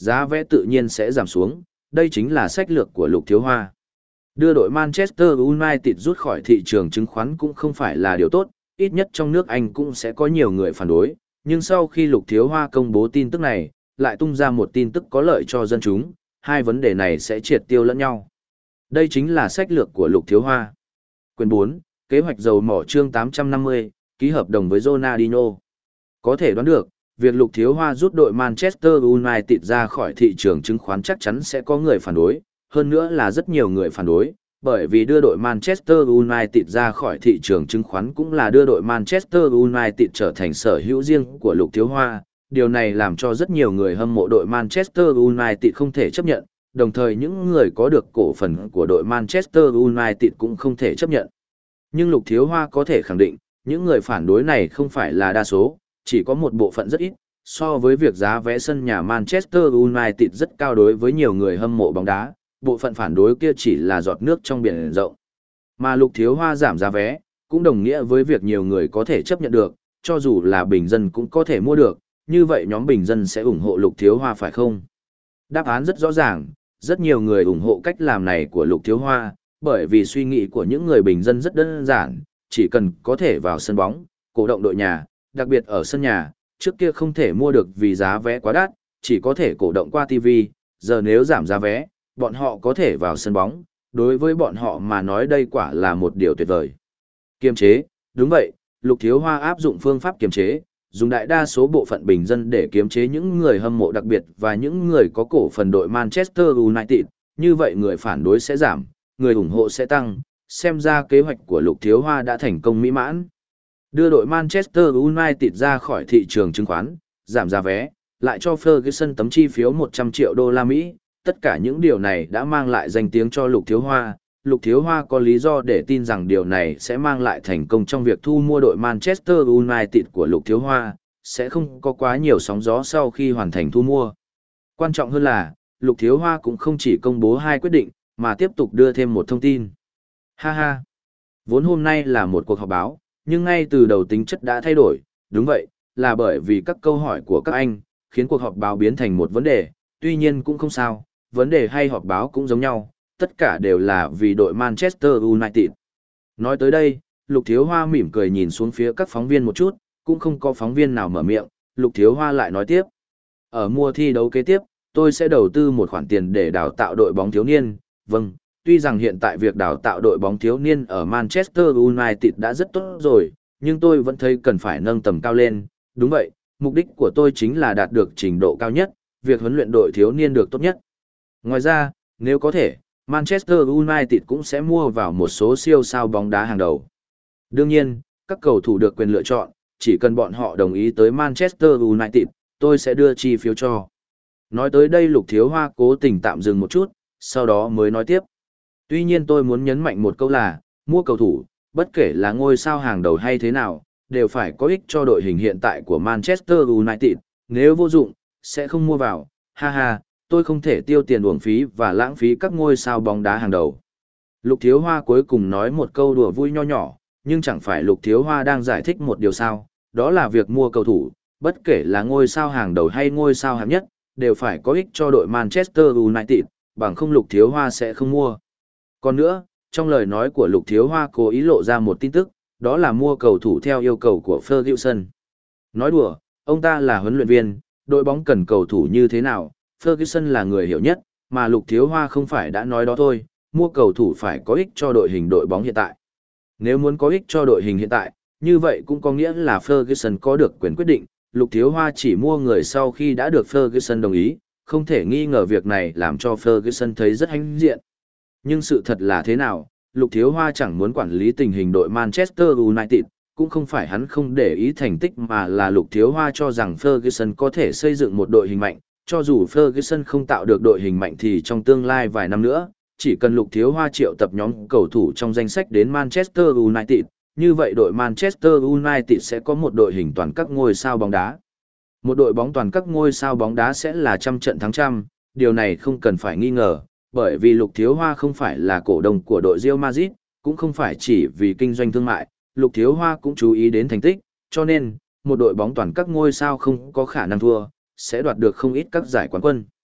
giá vé tự nhiên sẽ giảm xuống, đây chính là sách lược của Lục Thiếu Hoa. Đưa đội Manchester United rút khỏi thị trường chứng khoán cũng không phải là điều tốt, ít nhất trong nước Anh cũng sẽ có nhiều người phản đối, nhưng sau khi Lục Thiếu Hoa công bố tin tức này, lại tung ra một tin tức có lợi cho dân chúng, hai vấn đề này sẽ triệt tiêu lẫn nhau. Đây chính là sách lược của Lục Thiếu Hoa. Quyển bốn, kế hoạch dầu mỏ chương tám trăm năm mươi, ký hợp đồng với Ronaldinho. Có thể đoán được, việc Lục Thiếu Hoa rút đội Manchester United ra khỏi thị trường chứng khoán chắc chắn sẽ có người phản đối, hơn nữa là rất nhiều người phản đối, bởi vì đưa đội Manchester United ra khỏi thị trường chứng khoán cũng là đưa đội Manchester United trở thành sở hữu riêng của Lục Thiếu Hoa. Điều này làm cho rất nhiều người hâm mộ đội Manchester United không thể chấp nhận, đồng thời những người có được cổ phần của đội Manchester United cũng không thể chấp nhận. Nhưng Lục Thiếu Hoa có thể khẳng định, những người phản đối này không phải là đa số, chỉ có một bộ phận rất ít, so với việc giá vé sân nhà Manchester United rất cao đối với nhiều người hâm mộ bóng đá, bộ phận phản đối kia chỉ là giọt nước trong biển rộng. Mà Lục Thiếu Hoa giảm giá vé, cũng đồng nghĩa với việc nhiều người có thể chấp nhận được, cho dù là bình dân cũng có thể mua được, như vậy nhóm bình dân sẽ ủng hộ Lục Thiếu Hoa phải không? Đáp án rất rõ ràng, rất nhiều người ủng hộ cách làm này của Lục Thiếu Hoa, bởi vì suy nghĩ của những người bình dân rất đơn giản, chỉ cần có thể vào sân bóng, cổ động đội nhà, đặc biệt ở sân nhà, trước kia không thể mua được vì giá vé quá đắt, chỉ có thể cổ động qua ti vi, giờ nếu giảm giá vé, bọn họ có thể vào sân bóng, đối với bọn họ mà nói đây quả là một điều tuyệt vời. Kiềm chế, đúng vậy, Lục Thiếu Hoa áp dụng phương pháp kiềm chế, dùng đại đa số bộ phận bình dân để kiềm chế những người hâm mộ đặc biệt và những người có cổ phần đội Manchester United, như vậy người phản đối sẽ giảm, người ủng hộ sẽ tăng, xem ra kế hoạch của Lục Thiếu Hoa đã thành công mỹ mãn. Đưa đội Manchester United ra khỏi thị trường chứng khoán, giảm giá vé, lại cho Ferguson tấm chi phiếu một trăm triệu đô la Mỹ, tất cả những điều này đã mang lại danh tiếng cho Lục Thiếu Hoa. Lục Thiếu Hoa có lý do để tin rằng điều này sẽ mang lại thành công trong việc thu mua đội Manchester United của Lục Thiếu Hoa, sẽ không có quá nhiều sóng gió sau khi hoàn thành thu mua. Quan trọng hơn là, Lục Thiếu Hoa cũng không chỉ công bố hai quyết định, mà tiếp tục đưa thêm một thông tin. Ha ha! Vốn hôm nay là một cuộc họp báo, nhưng ngay từ đầu tính chất đã thay đổi, đúng vậy, là bởi vì các câu hỏi của các anh, khiến cuộc họp báo biến thành một vấn đề, tuy nhiên cũng không sao, vấn đề hay họp báo cũng giống nhau, tất cả đều là vì đội Manchester United. Nói tới đây, Lục Thiếu Hoa mỉm cười nhìn xuống phía các phóng viên một chút, cũng không có phóng viên nào mở miệng, Lục Thiếu Hoa lại nói tiếp. Ở mùa thi đấu kế tiếp, tôi sẽ đầu tư một khoản tiền để đào tạo đội bóng thiếu niên, vâng, tuy rằng hiện tại việc đào tạo đội bóng thiếu niên ở Manchester United đã rất tốt rồi, nhưng tôi vẫn thấy cần phải nâng tầm cao lên, đúng vậy, mục đích của tôi chính là đạt được trình độ cao nhất, việc huấn luyện đội thiếu niên được tốt nhất. Ngoài ra, nếu có thể, Manchester United cũng sẽ mua vào một số siêu sao bóng đá hàng đầu. Đương nhiên, các cầu thủ được quyền lựa chọn, chỉ cần bọn họ đồng ý tới Manchester United, tôi sẽ đưa chi phiếu cho. Nói tới đây Lục Thiếu Hoa cố tình tạm dừng một chút, sau đó mới nói tiếp. Tuy nhiên tôi muốn nhấn mạnh một câu là, mua cầu thủ, bất kể là ngôi sao hàng đầu hay thế nào, đều phải có ích cho đội hình hiện tại của Manchester United, nếu vô dụng, sẽ không mua vào, ha ha, tôi không thể tiêu tiền uổng phí và lãng phí các ngôi sao bóng đá hàng đầu. Lục Thiếu Hoa cuối cùng nói một câu đùa vui nho nhỏ, nhưng chẳng phải Lục Thiếu Hoa đang giải thích một điều sao, đó là việc mua cầu thủ, bất kể là ngôi sao hàng đầu hay ngôi sao hạng nhất, đều phải có ích cho đội Manchester United, bằng không Lục Thiếu Hoa sẽ không mua. Còn nữa, trong lời nói của Lục Thiếu Hoa cố ý lộ ra một tin tức, đó là mua cầu thủ theo yêu cầu của Ferguson. Nói đùa, ông ta là huấn luyện viên, đội bóng cần cầu thủ như thế nào, Ferguson là người hiểu nhất, mà Lục Thiếu Hoa không phải đã nói đó thôi, mua cầu thủ phải có ích cho đội hình đội bóng hiện tại. Nếu muốn có ích cho đội hình hiện tại, như vậy cũng có nghĩa là Ferguson có được quyền quyết định, Lục Thiếu Hoa chỉ mua người sau khi đã được Ferguson đồng ý, không thể nghi ngờ việc này làm cho Ferguson thấy rất hãnh diện. Nhưng sự thật là thế nào, Lục Thiếu Hoa chẳng muốn quản lý tình hình đội Manchester United, cũng không phải hắn không để ý thành tích mà là Lục Thiếu Hoa cho rằng Ferguson có thể xây dựng một đội hình mạnh, cho dù Ferguson không tạo được đội hình mạnh thì trong tương lai vài năm nữa, chỉ cần Lục Thiếu Hoa triệu tập nhóm cầu thủ trong danh sách đến Manchester United, như vậy đội Manchester United sẽ có một đội hình toàn các ngôi sao bóng đá. Một đội bóng toàn các ngôi sao bóng đá sẽ là trăm trận thắng trăm, điều này không cần phải nghi ngờ, bởi vì Lục Thiếu Hoa không phải là cổ đông của đội Real Madrid, cũng không phải chỉ vì kinh doanh thương mại, Lục Thiếu Hoa cũng chú ý đến thành tích, cho nên, một đội bóng toàn các ngôi sao không có khả năng thua, sẽ đoạt được không ít các giải quán quân.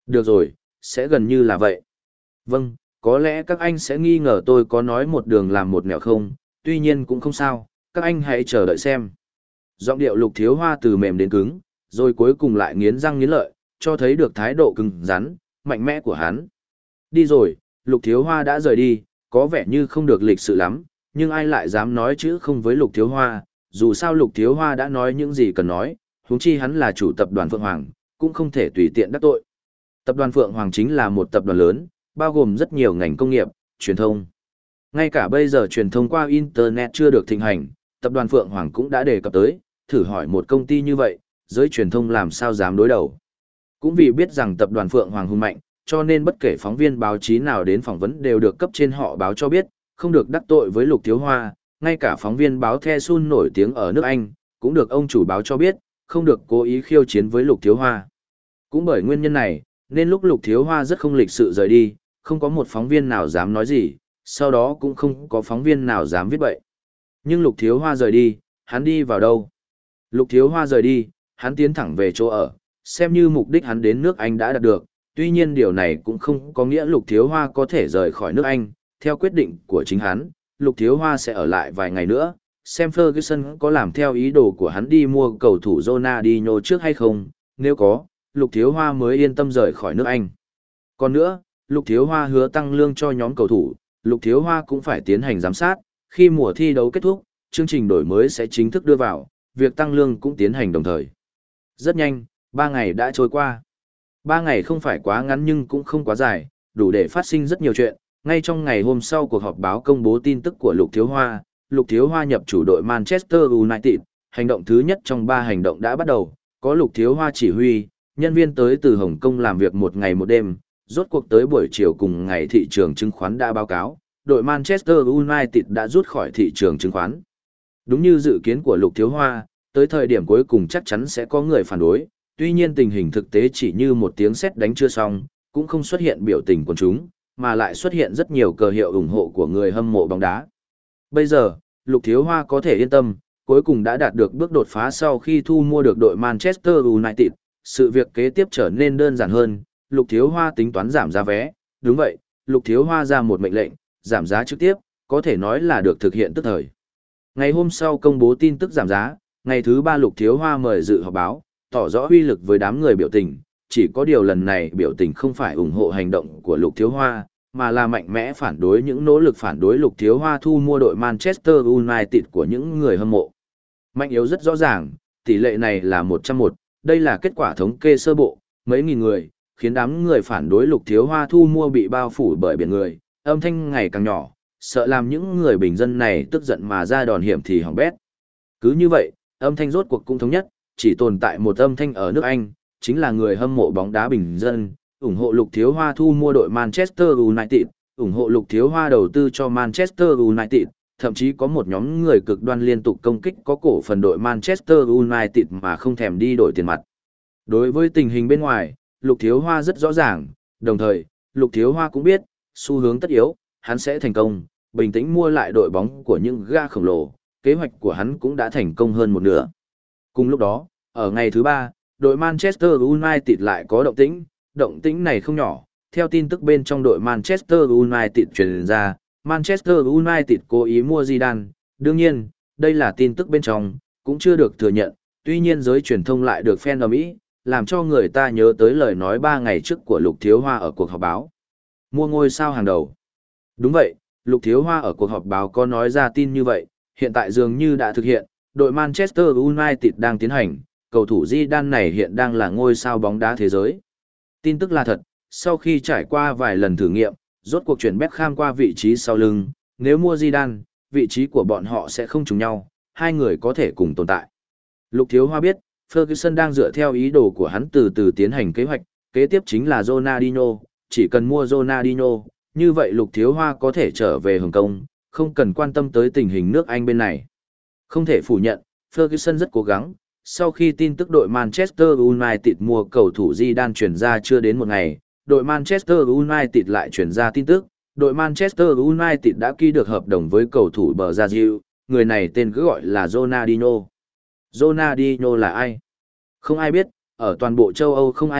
Được rồi, sẽ gần như là vậy. Vâng, có lẽ các anh sẽ nghi ngờ tôi có nói một đường làm một nẻo không, tuy nhiên cũng không sao, các anh hãy chờ đợi xem. Giọng điệu Lục Thiếu Hoa từ mềm đến cứng, rồi cuối cùng lại nghiến răng nghiến lợi, cho thấy được thái độ cứng rắn, mạnh mẽ của hắn. Đi rồi, Lục Thiếu Hoa đã rời đi, có vẻ như không được lịch sự lắm, nhưng ai lại dám nói chữ không với Lục Thiếu Hoa, dù sao Lục Thiếu Hoa đã nói những gì cần nói, huống chi hắn là chủ tập đoàn Phượng Hoàng, cũng không thể tùy tiện đắc tội. Tập đoàn Phượng Hoàng chính là một tập đoàn lớn, bao gồm rất nhiều ngành công nghiệp, truyền thông. Ngay cả bây giờ truyền thông qua Internet chưa được thịnh hành, tập đoàn Phượng Hoàng cũng đã đề cập tới, thử hỏi một công ty như vậy, giới truyền thông làm sao dám đối đầu. Cũng vì biết rằng tập đoàn Phượng Hoàng hùng mạnh, cho nên bất kể phóng viên báo chí nào đến phỏng vấn đều được cấp trên họ báo cho biết, không được đắc tội với Lục Thiếu Hoa, ngay cả phóng viên báo The Sun nổi tiếng ở nước Anh, cũng được ông chủ báo cho biết, không được cố ý khiêu chiến với Lục Thiếu Hoa. Cũng bởi nguyên nhân này, nên lúc Lục Thiếu Hoa rất không lịch sự rời đi, không có một phóng viên nào dám nói gì, sau đó cũng không có phóng viên nào dám viết bậy. Nhưng Lục Thiếu Hoa rời đi, hắn đi vào đâu? Lục Thiếu Hoa rời đi, hắn tiến thẳng về chỗ ở, xem như mục đích hắn đến nước Anh đã đạt được, tuy nhiên điều này cũng không có nghĩa Lục Thiếu Hoa có thể rời khỏi nước Anh, theo quyết định của chính hắn, Lục Thiếu Hoa sẽ ở lại vài ngày nữa, xem Ferguson có làm theo ý đồ của hắn đi mua cầu thủ Ronaldinho trước hay không, nếu có, Lục Thiếu Hoa mới yên tâm rời khỏi nước Anh. Còn nữa, Lục Thiếu Hoa hứa tăng lương cho nhóm cầu thủ, Lục Thiếu Hoa cũng phải tiến hành giám sát, khi mùa thi đấu kết thúc, chương trình đổi mới sẽ chính thức đưa vào, việc tăng lương cũng tiến hành đồng thời. Rất nhanh, ba ngày đã trôi qua. Ba ngày không phải quá ngắn nhưng cũng không quá dài, đủ để phát sinh rất nhiều chuyện. Ngay trong ngày hôm sau cuộc họp báo công bố tin tức của Lục Thiếu Hoa, Lục Thiếu Hoa nhập chủ đội Manchester United, hành động thứ nhất trong ba hành động đã bắt đầu, có Lục Thiếu Hoa chỉ huy, nhân viên tới từ Hồng Kông làm việc một ngày một đêm, rốt cuộc tới buổi chiều cùng ngày thị trường chứng khoán đã báo cáo, đội Manchester United đã rút khỏi thị trường chứng khoán. Đúng như dự kiến của Lục Thiếu Hoa, tới thời điểm cuối cùng chắc chắn sẽ có người phản đối, tuy nhiên tình hình thực tế chỉ như một tiếng sét đánh chưa xong, cũng không xuất hiện biểu tình quần chúng, mà lại xuất hiện rất nhiều cờ hiệu ủng hộ của người hâm mộ bóng đá. Bây giờ, Lục Thiếu Hoa có thể yên tâm, cuối cùng đã đạt được bước đột phá sau khi thu mua được đội Manchester United, sự việc kế tiếp trở nên đơn giản hơn, Lục Thiếu Hoa tính toán giảm giá vé, đúng vậy, Lục Thiếu Hoa ra một mệnh lệnh, giảm giá trực tiếp, có thể nói là được thực hiện tức thời. Ngày hôm sau công bố tin tức giảm giá, ngày thứ ba Lục Thiếu Hoa mời dự họp báo, tỏ rõ uy lực với đám người biểu tình, chỉ có điều lần này biểu tình không phải ủng hộ hành động của Lục Thiếu Hoa, mà là mạnh mẽ phản đối những nỗ lực phản đối Lục Thiếu Hoa thu mua đội Manchester United của những người hâm mộ. Mạnh yếu rất rõ ràng, tỷ lệ này là một trăm một, đây là kết quả thống kê sơ bộ, mấy nghìn người, khiến đám người phản đối Lục Thiếu Hoa thu mua bị bao phủ bởi biển người, âm thanh ngày càng nhỏ, sợ làm những người bình dân này tức giận mà ra đòn hiểm thì hỏng bét. Cứ như vậy, âm thanh rốt cuộc cũng thống nhất, chỉ tồn tại một âm thanh ở nước Anh, chính là người hâm mộ bóng đá bình dân, ủng hộ Lục Thiếu Hoa thu mua đội Manchester United, ủng hộ Lục Thiếu Hoa đầu tư cho Manchester United, thậm chí có một nhóm người cực đoan liên tục công kích có cổ phần đội Manchester United mà không thèm đi đổi tiền mặt. Đối với tình hình bên ngoài, Lục Thiếu Hoa rất rõ ràng, đồng thời, Lục Thiếu Hoa cũng biết, xu hướng tất yếu, hắn sẽ thành công, bình tĩnh mua lại đội bóng của những gã khổng lồ, kế hoạch của hắn cũng đã thành công hơn một nửa. Cùng lúc đó, ở ngày thứ ba, đội Manchester United lại có động tĩnh, động tĩnh này không nhỏ, theo tin tức bên trong đội Manchester United truyền ra, Manchester United cố ý mua Zidane, đương nhiên, đây là tin tức bên trong, cũng chưa được thừa nhận, tuy nhiên giới truyền thông lại được fan ầm ĩ, làm cho người ta nhớ tới lời nói ba ngày trước của Lục Thiếu Hoa ở cuộc họp báo. Mua ngôi sao hàng đầu. Đúng vậy, Lục Thiếu Hoa ở cuộc họp báo có nói ra tin như vậy, hiện tại dường như đã thực hiện, đội Manchester United đang tiến hành, cầu thủ Zidane này hiện đang là ngôi sao bóng đá thế giới. Tin tức là thật, sau khi trải qua vài lần thử nghiệm, rốt cuộc chuyển Beckham qua vị trí sau lưng, nếu mua Zidane, vị trí của bọn họ sẽ không trùng nhau, hai người có thể cùng tồn tại. Lục Thiếu Hoa biết, Ferguson đang dựa theo ý đồ của hắn từ từ tiến hành kế hoạch, kế tiếp chính là Ronaldinho, chỉ cần mua Ronaldinho, như vậy Lục Thiếu Hoa có thể trở về Hồng Kông, không cần quan tâm tới tình hình nước Anh bên này. Không thể phủ nhận, Ferguson rất cố gắng, sau khi tin tức đội Manchester United mua cầu thủ Zidane truyền ra chưa đến một ngày, đội Manchester United lại truyền ra tin tức, đội Manchester United đã ký được hợp đồng với cầu thủ Brazil, người này tên cứ gọi là Ronaldinho. Ronaldinho là ai? Không ai biết, ở toàn bộ châu Âu không ai biết,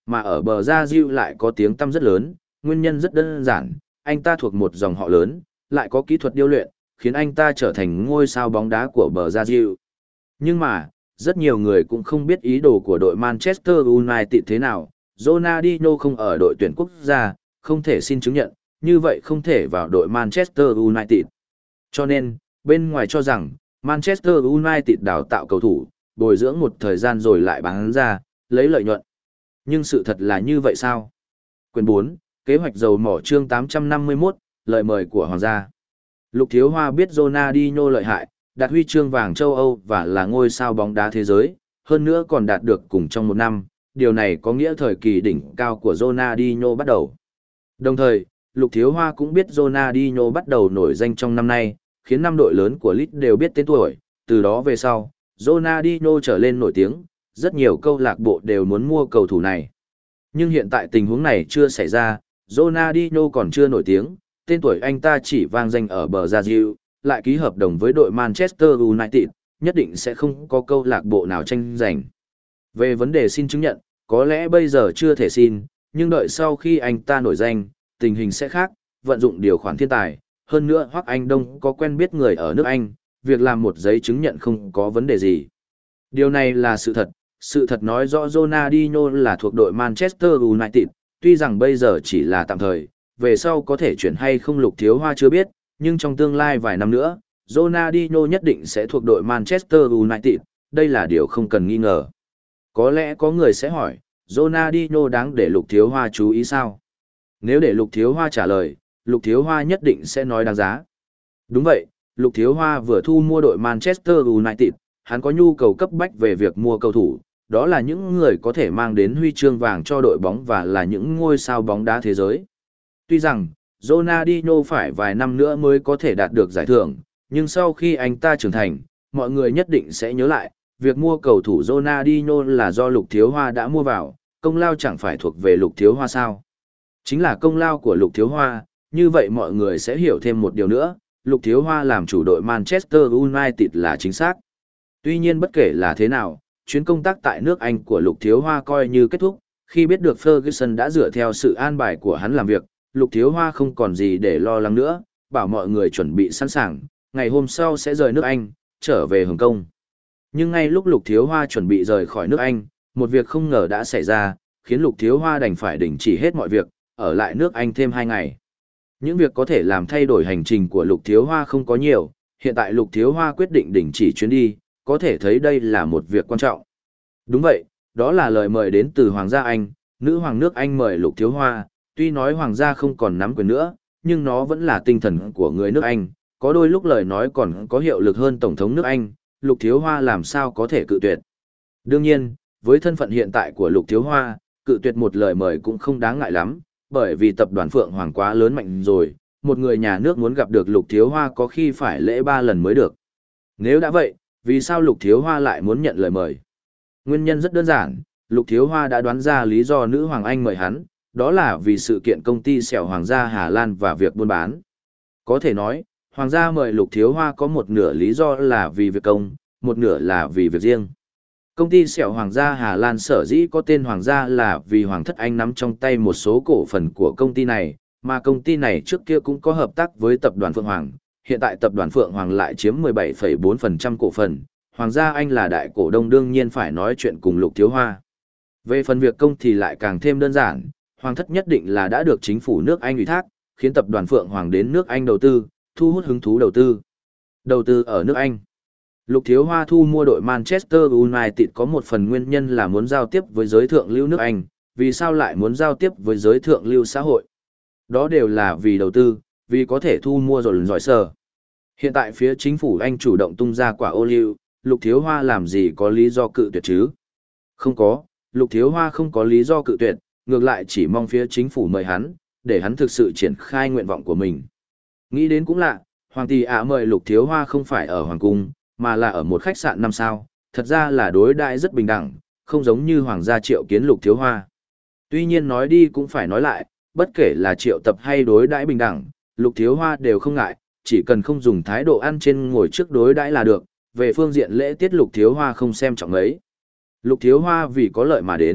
mà ở bờ Gia Diệu lại có tiếng tăm rất lớn, nguyên nhân rất đơn giản, anh ta thuộc một dòng họ lớn, lại có kỹ thuật điêu luyện, khiến anh ta trở thành ngôi sao bóng đá của bờ Gia Diệu. Nhưng mà, rất nhiều người cũng không biết ý đồ của đội Manchester United thế nào, Ronaldinho không ở đội tuyển quốc gia, không thể xin chứng nhận, như vậy không thể vào đội Manchester United. Cho nên, bên ngoài cho rằng, Manchester United đào tạo cầu thủ, bồi dưỡng một thời gian rồi lại bán ra, lấy lợi nhuận. Nhưng sự thật là như vậy sao? Quyển bốn, kế hoạch dầu mỏ chương tám trăm năm mươi mốt, lời mời của Hoàng gia. Lục Thiếu Hoa biết Ronaldinho lợi hại, đạt huy chương vàng châu Âu và là ngôi sao bóng đá thế giới, hơn nữa còn đạt được cùng trong một năm, điều này có nghĩa thời kỳ đỉnh cao của Ronaldinho bắt đầu. Đồng thời, Lục Thiếu Hoa cũng biết Ronaldinho bắt đầu nổi danh trong năm nay, khiến năm đội lớn của Leeds đều biết tên tuổi, từ đó về sau, Ronaldinho trở lên nổi tiếng, rất nhiều câu lạc bộ đều muốn mua cầu thủ này. Nhưng hiện tại tình huống này chưa xảy ra, Ronaldinho còn chưa nổi tiếng, tên tuổi anh ta chỉ vang danh ở bờ Gia Diệu, lại ký hợp đồng với đội Manchester United, nhất định sẽ không có câu lạc bộ nào tranh giành. Về vấn đề xin chứng nhận, có lẽ bây giờ chưa thể xin, nhưng đợi sau khi anh ta nổi danh, tình hình sẽ khác, vận dụng điều khoản thiên tài, hơn nữa Hoắc Anh Đông có quen biết người ở nước Anh, việc làm một giấy chứng nhận không có vấn đề gì. Điều này là sự thật, sự thật nói rõ Ronaldinho là thuộc đội Manchester United, tuy rằng bây giờ chỉ là tạm thời, về sau có thể chuyển hay không Lục Thiếu Hoa chưa biết, nhưng trong tương lai vài năm nữa, Ronaldinho nhất định sẽ thuộc đội Manchester United, đây là điều không cần nghi ngờ. Có lẽ có người sẽ hỏi, Ronaldinho đáng để Lục Thiếu Hoa chú ý sao? Nếu để Lục Thiếu Hoa trả lời, Lục Thiếu Hoa nhất định sẽ nói đáng giá. Đúng vậy, Lục Thiếu Hoa vừa thu mua đội Manchester United, hắn có nhu cầu cấp bách về việc mua cầu thủ, đó là những người có thể mang đến huy chương vàng cho đội bóng và là những ngôi sao bóng đá thế giới. Tuy rằng, Ronaldinho phải vài năm nữa mới có thể đạt được giải thưởng, nhưng sau khi anh ta trưởng thành, mọi người nhất định sẽ nhớ lại, việc mua cầu thủ Ronaldinho là do Lục Thiếu Hoa đã mua vào, công lao chẳng phải thuộc về Lục Thiếu Hoa sao? Chính là công lao của Lục Thiếu Hoa, như vậy mọi người sẽ hiểu thêm một điều nữa, Lục Thiếu Hoa làm chủ đội Manchester United là chính xác. Tuy nhiên bất kể là thế nào, chuyến công tác tại nước Anh của Lục Thiếu Hoa coi như kết thúc, khi biết được Ferguson đã dựa theo sự an bài của hắn làm việc, Lục Thiếu Hoa không còn gì để lo lắng nữa, bảo mọi người chuẩn bị sẵn sàng, ngày hôm sau sẽ rời nước Anh, trở về Hồng Kông. Nhưng ngay lúc Lục Thiếu Hoa chuẩn bị rời khỏi nước Anh, một việc không ngờ đã xảy ra, khiến Lục Thiếu Hoa đành phải đình chỉ hết mọi việc, ở lại nước Anh thêm hai ngày. Những việc có thể làm thay đổi hành trình của Lục Thiếu Hoa không có nhiều, hiện tại Lục Thiếu Hoa quyết định đình chỉ chuyến đi, có thể thấy đây là một việc quan trọng. Đúng vậy, đó là lời mời đến từ Hoàng gia Anh, nữ hoàng nước Anh mời Lục Thiếu Hoa, tuy nói Hoàng gia không còn nắm quyền nữa, nhưng nó vẫn là tinh thần của người nước Anh, có đôi lúc lời nói còn có hiệu lực hơn Tổng thống nước Anh, Lục Thiếu Hoa làm sao có thể cự tuyệt. Đương nhiên, với thân phận hiện tại của Lục Thiếu Hoa, cự tuyệt một lời mời cũng không đáng ngại lắm, bởi vì tập đoàn Phượng Hoàng quá lớn mạnh rồi, một người nhà nước muốn gặp được Lục Thiếu Hoa có khi phải lễ ba lần mới được. Nếu đã vậy, vì sao Lục Thiếu Hoa lại muốn nhận lời mời? Nguyên nhân rất đơn giản, Lục Thiếu Hoa đã đoán ra lý do nữ Hoàng Anh mời hắn, đó là vì sự kiện công ty xẻo Hoàng gia Hà Lan và việc buôn bán. Có thể nói, Hoàng gia mời Lục Thiếu Hoa có một nửa lý do là vì việc công, một nửa là vì việc riêng. Công ty xẻo Hoàng gia Hà Lan sở dĩ có tên Hoàng gia là vì Hoàng thất Anh nắm trong tay một số cổ phần của công ty này, mà công ty này trước kia cũng có hợp tác với tập đoàn Phượng Hoàng. Hiện tại tập đoàn Phượng Hoàng lại chiếm mười bảy phẩy bốn phần trăm cổ phần, Hoàng gia Anh là đại cổ đông đương nhiên phải nói chuyện cùng Lục Thiếu Hoa. Về phần việc công thì lại càng thêm đơn giản, Hoàng thất nhất định là đã được chính phủ nước Anh ủy thác, khiến tập đoàn Phượng Hoàng đến nước Anh đầu tư, thu hút hứng thú đầu tư. Đầu tư ở nước Anh. Lục Thiếu Hoa thu mua đội Manchester United có một phần nguyên nhân là muốn giao tiếp với giới thượng lưu nước Anh, vì sao lại muốn giao tiếp với giới thượng lưu xã hội? Đó đều là vì đầu tư, vì có thể thu mua rồi giỏi sở. Hiện tại phía chính phủ Anh chủ động tung ra quả ô liu, Lục Thiếu Hoa làm gì có lý do cự tuyệt chứ? Không có, Lục Thiếu Hoa không có lý do cự tuyệt, ngược lại chỉ mong phía chính phủ mời hắn, để hắn thực sự triển khai nguyện vọng của mình. Nghĩ đến cũng lạ, Hoàng tỷ ạ mời Lục Thiếu Hoa không phải ở Hoàng cung, mà là ở một khách sạn năm sao, thật ra là đối đãi rất bình đẳng, không giống như Hoàng gia triệu kiến Lục Thiếu Hoa. Tuy nhiên nói đi cũng phải nói lại, bất kể là triệu tập hay đối đãi bình đẳng, Lục Thiếu Hoa đều không ngại, chỉ cần không dùng thái độ ăn trên ngồi trước đối đãi là được, về phương diện lễ tiết Lục Thiếu Hoa không xem trọng ấy. Lục Thiếu Hoa vì có lợi mà đến,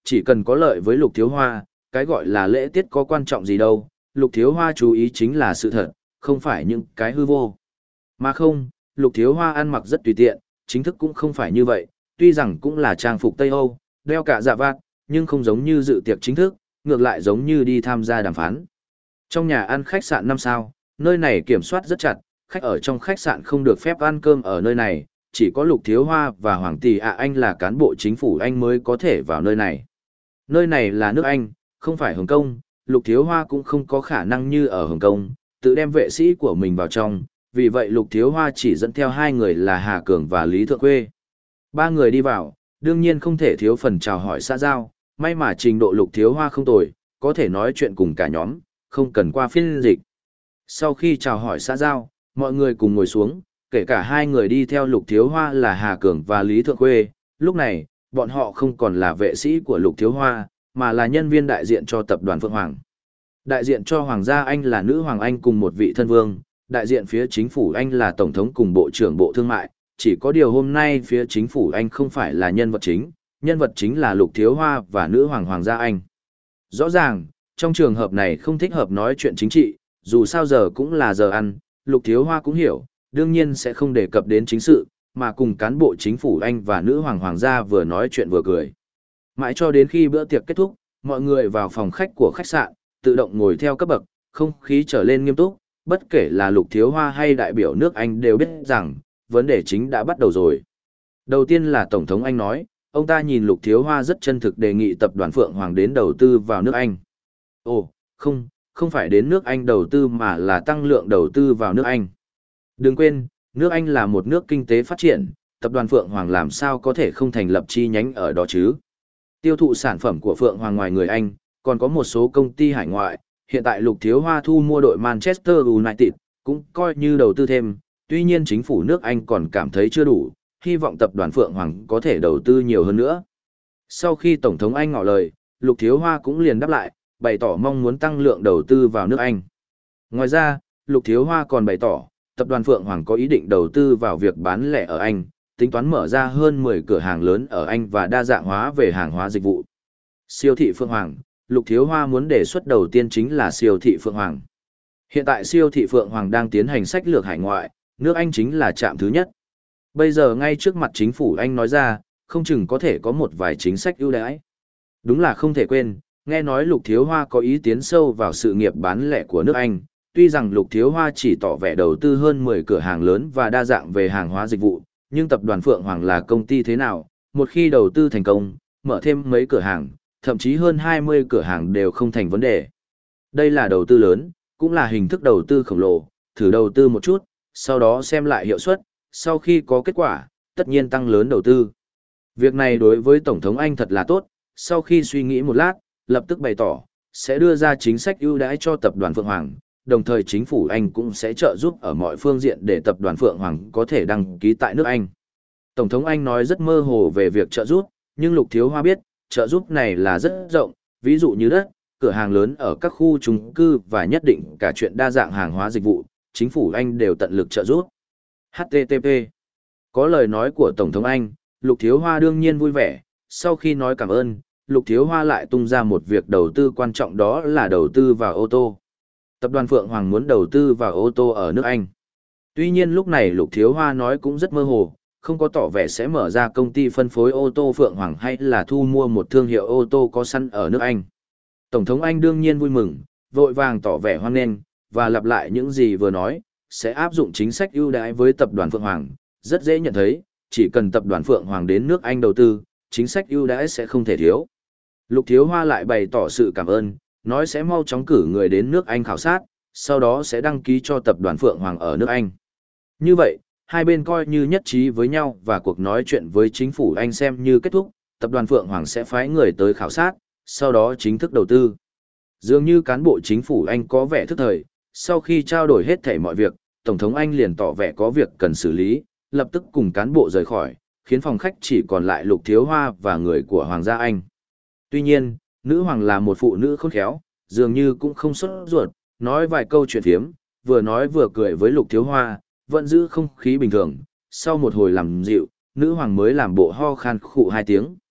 Chỉ cần có lợi với Lục Thiếu Hoa, cái gọi là lễ tiết có quan trọng gì đâu, Lục Thiếu Hoa chú ý chính là sự thật, không phải những cái hư vô. Mà không, Lục Thiếu Hoa ăn mặc rất tùy tiện, chính thức cũng không phải như vậy, tuy rằng cũng là trang phục Tây Âu, đeo cả dạ vạt, nhưng không giống như dự tiệc chính thức, ngược lại giống như đi tham gia đàm phán. Trong nhà ăn khách sạn năm sao, nơi này kiểm soát rất chặt, khách ở trong khách sạn không được phép ăn cơm ở nơi này, chỉ có Lục Thiếu Hoa và Hoàng Tỷ ạ Anh là cán bộ chính phủ Anh mới có thể vào nơi này. Nơi này là nước Anh, không phải Hồng Kông, Lục Thiếu Hoa cũng không có khả năng như ở Hồng Kông, tự đem vệ sĩ của mình vào trong, vì vậy Lục Thiếu Hoa chỉ dẫn theo hai người là Hà Cường và Lý Thượng Khuê. Ba người đi vào, đương nhiên không thể thiếu phần chào hỏi xã giao, may mà trình độ Lục Thiếu Hoa không tồi, có thể nói chuyện cùng cả nhóm, không cần qua phiên dịch. Sau khi chào hỏi xã giao, mọi người cùng ngồi xuống, kể cả hai người đi theo Lục Thiếu Hoa là Hà Cường và Lý Thượng Khuê, lúc này, bọn họ không còn là vệ sĩ của Lục Thiếu Hoa, mà là nhân viên đại diện cho tập đoàn Phượng Hoàng. Đại diện cho Hoàng gia Anh là nữ Hoàng Anh cùng một vị thân vương, đại diện phía chính phủ Anh là Tổng thống cùng Bộ trưởng Bộ Thương mại, chỉ có điều hôm nay phía chính phủ Anh không phải là nhân vật chính, nhân vật chính là Lục Thiếu Hoa và nữ Hoàng Hoàng gia Anh. Rõ ràng, trong trường hợp này không thích hợp nói chuyện chính trị, dù sao giờ cũng là giờ ăn, Lục Thiếu Hoa cũng hiểu, đương nhiên sẽ không đề cập đến chính sự, mà cùng cán bộ chính phủ Anh và nữ Hoàng Hoàng gia vừa nói chuyện vừa cười. Mãi cho đến khi bữa tiệc kết thúc, mọi người vào phòng khách của khách sạn, tự động ngồi theo cấp bậc, không khí trở lên nghiêm túc, bất kể là Lục Thiếu Hoa hay đại biểu nước Anh đều biết rằng, vấn đề chính đã bắt đầu rồi. Đầu tiên là Tổng thống Anh nói, ông ta nhìn Lục Thiếu Hoa rất chân thực đề nghị tập đoàn Phượng Hoàng đến đầu tư vào nước Anh. Ồ, không, không phải đến nước Anh đầu tư mà là tăng lượng đầu tư vào nước Anh. Đừng quên, nước Anh là một nước kinh tế phát triển, tập đoàn Phượng Hoàng làm sao có thể không thành lập chi nhánh ở đó chứ. Tiêu thụ sản phẩm của Phượng Hoàng ngoài người Anh, còn có một số công ty hải ngoại, hiện tại Lục Thiếu Hoa thu mua đội Manchester United, cũng coi như đầu tư thêm, tuy nhiên chính phủ nước Anh còn cảm thấy chưa đủ, hy vọng tập đoàn Phượng Hoàng có thể đầu tư nhiều hơn nữa. Sau khi Tổng thống Anh ngỏ lời, Lục Thiếu Hoa cũng liền đáp lại, bày tỏ mong muốn tăng lượng đầu tư vào nước Anh. Ngoài ra, Lục Thiếu Hoa còn bày tỏ, tập đoàn Phượng Hoàng có ý định đầu tư vào việc bán lẻ ở Anh, tính toán mở ra hơn mười cửa hàng lớn ở Anh và đa dạng hóa về hàng hóa dịch vụ. Siêu thị Phượng Hoàng, Lục Thiếu Hoa muốn đề xuất đầu tiên chính là siêu thị Phượng Hoàng. Hiện tại siêu thị Phượng Hoàng đang tiến hành sách lược hải ngoại, nước Anh chính là trạm thứ nhất. Bây giờ ngay trước mặt chính phủ Anh nói ra, không chừng có thể có một vài chính sách ưu đãi. Đúng là không thể quên, nghe nói Lục Thiếu Hoa có ý tiến sâu vào sự nghiệp bán lẻ của nước Anh, tuy rằng Lục Thiếu Hoa chỉ tỏ vẻ đầu tư hơn mười cửa hàng lớn và đa dạng về hàng hóa dịch vụ, nhưng tập đoàn Phượng Hoàng là công ty thế nào, một khi đầu tư thành công, mở thêm mấy cửa hàng, thậm chí hơn hai mươi cửa hàng đều không thành vấn đề. Đây là đầu tư lớn, cũng là hình thức đầu tư khổng lồ, thử đầu tư một chút, sau đó xem lại hiệu suất, sau khi có kết quả, tất nhiên tăng lớn đầu tư. Việc này đối với Tổng thống Anh thật là tốt, sau khi suy nghĩ một lát, lập tức bày tỏ, sẽ đưa ra chính sách ưu đãi cho tập đoàn Phượng Hoàng, đồng thời chính phủ Anh cũng sẽ trợ giúp ở mọi phương diện để tập đoàn Phượng Hoàng có thể đăng ký tại nước Anh. Tổng thống Anh nói rất mơ hồ về việc trợ giúp, nhưng Lục Thiếu Hoa biết, trợ giúp này là rất rộng, ví dụ như đất, cửa hàng lớn ở các khu chung cư và nhất định cả chuyện đa dạng hàng hóa dịch vụ, chính phủ Anh đều tận lực trợ giúp. hát tê tê pê Có lời nói của Tổng thống Anh, Lục Thiếu Hoa đương nhiên vui vẻ, sau khi nói cảm ơn, Lục Thiếu Hoa lại tung ra một việc đầu tư quan trọng đó là đầu tư vào ô tô. Tập đoàn Phượng Hoàng muốn đầu tư vào ô tô ở nước Anh. Tuy nhiên lúc này Lục Thiếu Hoa nói cũng rất mơ hồ, không có tỏ vẻ sẽ mở ra công ty phân phối ô tô Phượng Hoàng hay là thu mua một thương hiệu ô tô có sẵn ở nước Anh. Tổng thống Anh đương nhiên vui mừng, vội vàng tỏ vẻ hoan nghênh, và lặp lại những gì vừa nói, sẽ áp dụng chính sách ưu đãi với tập đoàn Phượng Hoàng, rất dễ nhận thấy, chỉ cần tập đoàn Phượng Hoàng đến nước Anh đầu tư, chính sách ưu đãi sẽ không thể thiếu. Lục Thiếu Hoa lại bày tỏ sự cảm ơn, nói sẽ mau chóng cử người đến nước Anh khảo sát, sau đó sẽ đăng ký cho tập đoàn Phượng Hoàng ở nước Anh. Như vậy, hai bên coi như nhất trí với nhau và cuộc nói chuyện với chính phủ Anh xem như kết thúc, tập đoàn Phượng Hoàng sẽ phái người tới khảo sát, sau đó chính thức đầu tư. Dường như cán bộ chính phủ Anh có vẻ thức thời, sau khi trao đổi hết thảy mọi việc, Tổng thống Anh liền tỏ vẻ có việc cần xử lý, lập tức cùng cán bộ rời khỏi, khiến phòng khách chỉ còn lại Lục Thiếu Hoa và người của Hoàng gia Anh. Tuy nhiên, nữ hoàng là một phụ nữ khôn khéo, dường như cũng không sốt ruột, nói vài câu chuyện phiếm, vừa nói vừa cười với Lục Thiếu Hoa, vẫn giữ không khí bình thường. Sau một hồi làm dịu, nữ hoàng mới làm bộ ho khan khụ hai tiếng.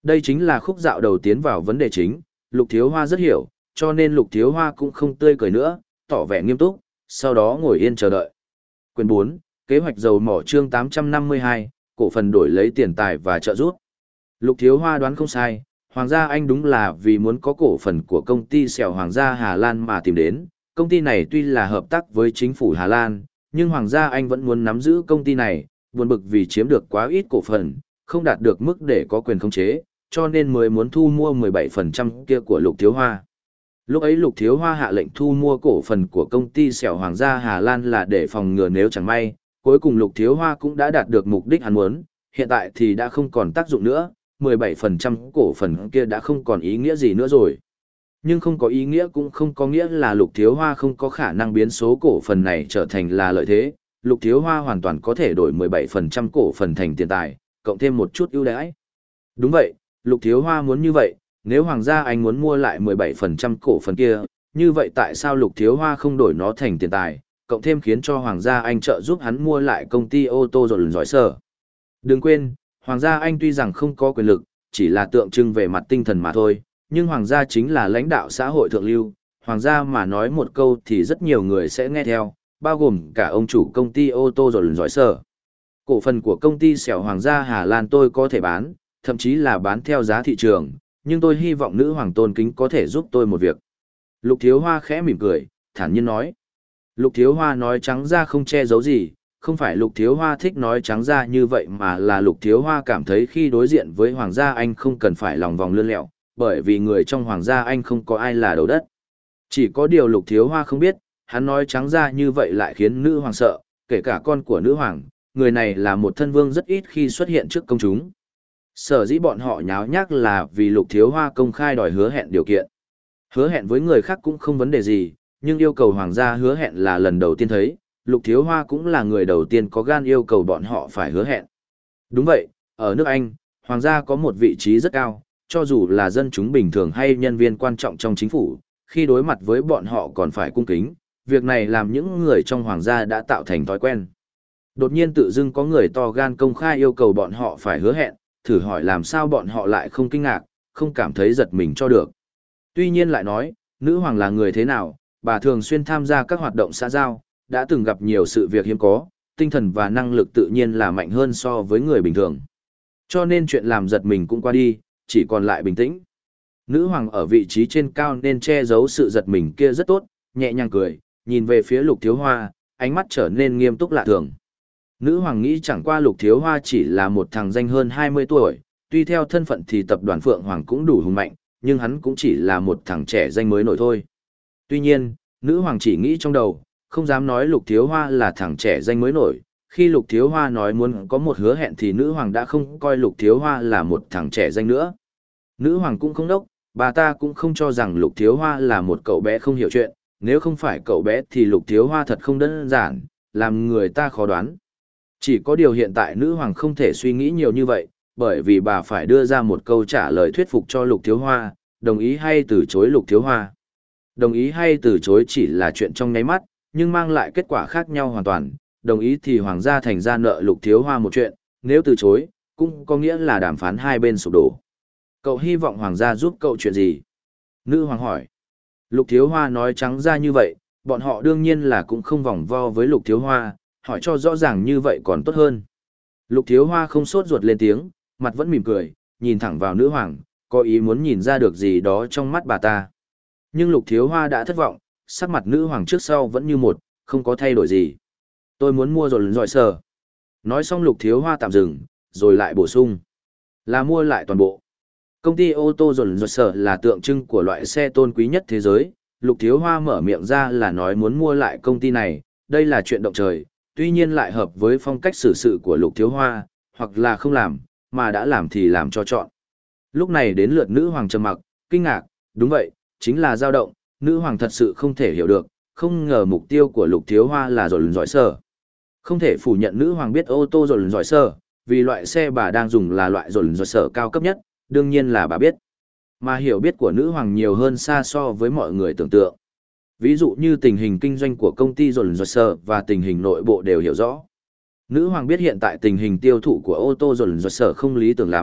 Đây chính là khúc dạo đầu tiến vào vấn đề chính, Lục Thiếu Hoa rất hiểu, cho nên Lục Thiếu Hoa cũng không tươi cười nữa, tỏ vẻ nghiêm túc, sau đó ngồi yên chờ đợi. Quyền bốn, kế hoạch dầu mỏ chương tám trăm năm mươi hai, cổ phần đổi lấy tiền tài và trợ giúp. Lục Thiếu Hoa đoán không sai, Hoàng gia Anh đúng là vì muốn có cổ phần của công ty xèo Hoàng gia Hà Lan mà tìm đến. Công ty này tuy là hợp tác với chính phủ Hà Lan, nhưng Hoàng gia Anh vẫn muốn nắm giữ công ty này, buồn bực vì chiếm được quá ít cổ phần, không đạt được mức để có quyền khống chế, cho nên mới muốn thu mua mười bảy phần trăm kia của Lục Thiếu Hoa. Lúc ấy Lục Thiếu Hoa hạ lệnh thu mua cổ phần của công ty xèo Hoàng gia Hà Lan là để phòng ngừa nếu chẳng may, cuối cùng Lục Thiếu Hoa cũng đã đạt được mục đích hắn muốn, hiện tại thì đã không còn tác dụng nữa, mười bảy phần trăm cổ phần kia đã không còn ý nghĩa gì nữa rồi. Nhưng không có ý nghĩa cũng không có nghĩa là Lục Thiếu Hoa không có khả năng biến số cổ phần này trở thành là lợi thế, Lục Thiếu Hoa hoàn toàn có thể đổi mười bảy phần trăm cổ phần thành tiền tài, cộng thêm một chút ưu đãi. Đúng vậy, Lục Thiếu Hoa muốn như vậy, nếu Hoàng gia Anh muốn mua lại mười bảy phần trăm cổ phần kia, như vậy tại sao Lục Thiếu Hoa không đổi nó thành tiền tài, cộng thêm khiến cho Hoàng gia Anh trợ giúp hắn mua lại công ty ô tô rồi giỏi sở. Đừng quên, Hoàng gia Anh tuy rằng không có quyền lực, chỉ là tượng trưng về mặt tinh thần mà thôi, nhưng Hoàng gia chính là lãnh đạo xã hội thượng lưu, Hoàng gia mà nói một câu thì rất nhiều người sẽ nghe theo, bao gồm cả ông chủ công ty ô tô rồi giỏi sở. Cổ phần của công ty xẻo Hoàng gia Hà Lan tôi có thể bán, thậm chí là bán theo giá thị trường, nhưng tôi hy vọng nữ hoàng tôn kính có thể giúp tôi một việc. Lục Thiếu Hoa khẽ mỉm cười, thản nhiên nói. Lục Thiếu Hoa nói trắng ra không che giấu gì, không phải Lục Thiếu Hoa thích nói trắng ra như vậy mà là Lục Thiếu Hoa cảm thấy khi đối diện với Hoàng gia Anh không cần phải lòng vòng lươn lẹo, bởi vì người trong Hoàng gia Anh không có ai là đầu đất. Chỉ có điều Lục Thiếu Hoa không biết, hắn nói trắng ra như vậy lại khiến nữ hoàng sợ, kể cả con của nữ hoàng, người này là một thân vương rất ít khi xuất hiện trước công chúng. Sở dĩ bọn họ nháo nhác là vì Lục Thiếu Hoa công khai đòi hứa hẹn điều kiện. Hứa hẹn với người khác cũng không vấn đề gì, nhưng yêu cầu hoàng gia hứa hẹn là lần đầu tiên thấy, Lục Thiếu Hoa cũng là người đầu tiên có gan yêu cầu bọn họ phải hứa hẹn. Đúng vậy, ở nước Anh, hoàng gia có một vị trí rất cao, cho dù là dân chúng bình thường hay nhân viên quan trọng trong chính phủ, khi đối mặt với bọn họ còn phải cung kính, việc này làm những người trong hoàng gia đã tạo thành thói quen. Đột nhiên tự dưng có người to gan công khai yêu cầu bọn họ phải hứa hẹn, thử hỏi làm sao bọn họ lại không kinh ngạc, không cảm thấy giật mình cho được. Tuy nhiên lại nói, nữ hoàng là người thế nào, bà thường xuyên tham gia các hoạt động xã giao, đã từng gặp nhiều sự việc hiếm có, tinh thần và năng lực tự nhiên là mạnh hơn so với người bình thường. Cho nên chuyện làm giật mình cũng qua đi, chỉ còn lại bình tĩnh. Nữ hoàng ở vị trí trên cao nên che giấu sự giật mình kia rất tốt, nhẹ nhàng cười, nhìn về phía Lục Thiếu Hoa, ánh mắt trở nên nghiêm túc lạ thường. Nữ hoàng nghĩ chẳng qua Lục Thiếu Hoa chỉ là một thằng danh hơn hai mươi tuổi, tuy theo thân phận thì tập đoàn Phượng Hoàng cũng đủ hùng mạnh, nhưng hắn cũng chỉ là một thằng trẻ danh mới nổi thôi. Tuy nhiên, nữ hoàng chỉ nghĩ trong đầu, không dám nói Lục Thiếu Hoa là thằng trẻ danh mới nổi. Khi Lục Thiếu Hoa nói muốn có một hứa hẹn thì nữ hoàng đã không coi Lục Thiếu Hoa là một thằng trẻ danh nữa. Nữ hoàng cũng không đốc, bà ta cũng không cho rằng Lục Thiếu Hoa là một cậu bé không hiểu chuyện, nếu không phải cậu bé thì Lục Thiếu Hoa thật không đơn giản, làm người ta khó đoán. Chỉ có điều hiện tại nữ hoàng không thể suy nghĩ nhiều như vậy, bởi vì bà phải đưa ra một câu trả lời thuyết phục cho Lục Thiếu Hoa, đồng ý hay từ chối Lục Thiếu Hoa. Đồng ý hay từ chối chỉ là chuyện trong nháy mắt, nhưng mang lại kết quả khác nhau hoàn toàn. Đồng ý thì hoàng gia thành ra nợ Lục Thiếu Hoa một chuyện, nếu từ chối, cũng có nghĩa là đàm phán hai bên sụp đổ. Cậu hy vọng hoàng gia giúp cậu chuyện gì? Nữ hoàng hỏi. Lục Thiếu Hoa nói trắng ra như vậy, bọn họ đương nhiên là cũng không vòng vo với Lục Thiếu Hoa, hỏi cho rõ ràng như vậy còn tốt hơn. Lục Thiếu Hoa không sốt ruột lên tiếng, mặt vẫn mỉm cười, nhìn thẳng vào nữ hoàng, có ý muốn nhìn ra được gì đó trong mắt bà ta. Nhưng Lục Thiếu Hoa đã thất vọng, sắc mặt nữ hoàng trước sau vẫn như một, không có thay đổi gì. Tôi muốn mua rồi giỏi sở. Nói xong Lục Thiếu Hoa tạm dừng, rồi lại bổ sung. Là mua lại toàn bộ. Công ty ô tô rồi giỏi sở là tượng trưng của loại xe tôn quý nhất thế giới. Lục Thiếu Hoa mở miệng ra là nói muốn mua lại công ty này, đây là chuyện động trời, tuy nhiên lại hợp với phong cách xử sự của Lục Thiếu Hoa, hoặc là không làm, mà đã làm thì làm cho chọn. Lúc này đến lượt nữ hoàng trầm mặc, kinh ngạc, đúng vậy, chính là dao động, nữ hoàng thật sự không thể hiểu được, không ngờ mục tiêu của Lục Thiếu Hoa là rồi giỏi sở. Không thể phủ nhận nữ hoàng biết ô tô rồi giỏi sở, vì loại xe bà đang dùng là loại rồi giỏi sở cao cấp nhất, đương nhiên là bà biết. Mà hiểu biết của nữ hoàng nhiều hơn xa so với mọi người tưởng tượng. Ví dụ như tình hình kinh doanh của công ty rồi giỏi sở và tình hình nội bộ đều hiểu rõ. Nữ hoàng biết hiện tại tình hình tiêu thụ của ô tô rồi giỏi sở không lý tưởng lắm,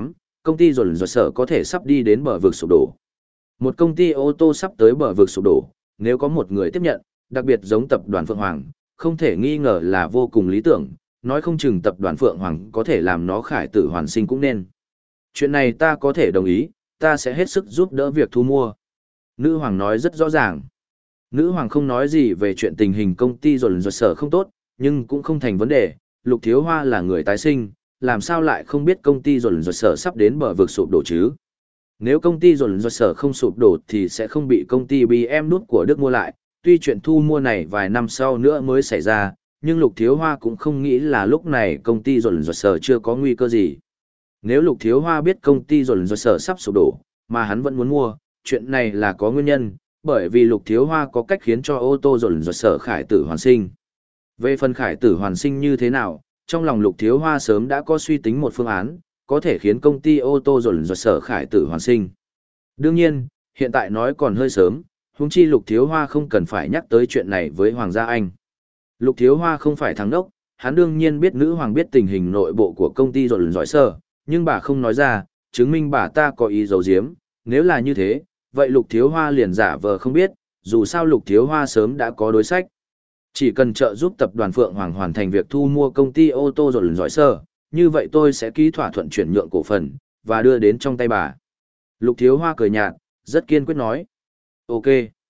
công ty dồn dồn sở có thể sắp đi đến bờ vực sụp đổ. Một công ty ô tô sắp tới bờ vực sụp đổ, nếu có một người tiếp nhận, đặc biệt giống tập đoàn Phượng Hoàng, không thể nghi ngờ là vô cùng lý tưởng, nói không chừng tập đoàn Phượng Hoàng có thể làm nó khải tử hoàn sinh cũng nên. Chuyện này ta có thể đồng ý, ta sẽ hết sức giúp đỡ việc thu mua. Nữ hoàng nói rất rõ ràng. Nữ hoàng không nói gì về chuyện tình hình công ty dồn dồn sở không tốt, nhưng cũng không thành vấn đề, Lục Thiếu Hoa là người tái sinh, làm sao lại không biết công ty dồn dồn sở sắp đến bờ vực sụp đổ chứ? Nếu công ty dồn dồn sở không sụp đổ thì sẽ không bị công ty bê em nút của Đức mua lại, tuy chuyện thu mua này vài năm sau nữa mới xảy ra, nhưng Lục Thiếu Hoa cũng không nghĩ là lúc này công ty dồn dồn sở chưa có nguy cơ gì. Nếu Lục Thiếu Hoa biết công ty dồn dồn sở sắp sụp đổ, mà hắn vẫn muốn mua, chuyện này là có nguyên nhân, bởi vì Lục Thiếu Hoa có cách khiến cho ô tô dồn dồn sở khải tử hoàn sinh. Về phần khải tử hoàn sinh như thế nào, trong lòng Lục Thiếu Hoa sớm đã có suy tính một phương án, có thể khiến công ty ô tô dồn dồn sở khải tử hoàn sinh. Đương nhiên, hiện tại nói còn hơi sớm, huống chi Lục Thiếu Hoa không cần phải nhắc tới chuyện này với Hoàng gia Anh. Lục Thiếu Hoa không phải thằng đốc, hắn đương nhiên biết nữ hoàng biết tình hình nội bộ của công ty dồn dồn sở, nhưng bà không nói ra, chứng minh bà ta có ý giấu giếm, nếu là như thế, vậy Lục Thiếu Hoa liền giả vờ không biết, dù sao Lục Thiếu Hoa sớm đã có đối sách. Chỉ cần trợ giúp tập đoàn Phượng Hoàng hoàn thành việc thu mua công ty ô tô dồn dồn sở, như vậy tôi sẽ ký thỏa thuận chuyển nhượng cổ phần, và đưa đến trong tay bà. Lục Thiếu Hoa cười nhạt, rất kiên quyết nói. Ok.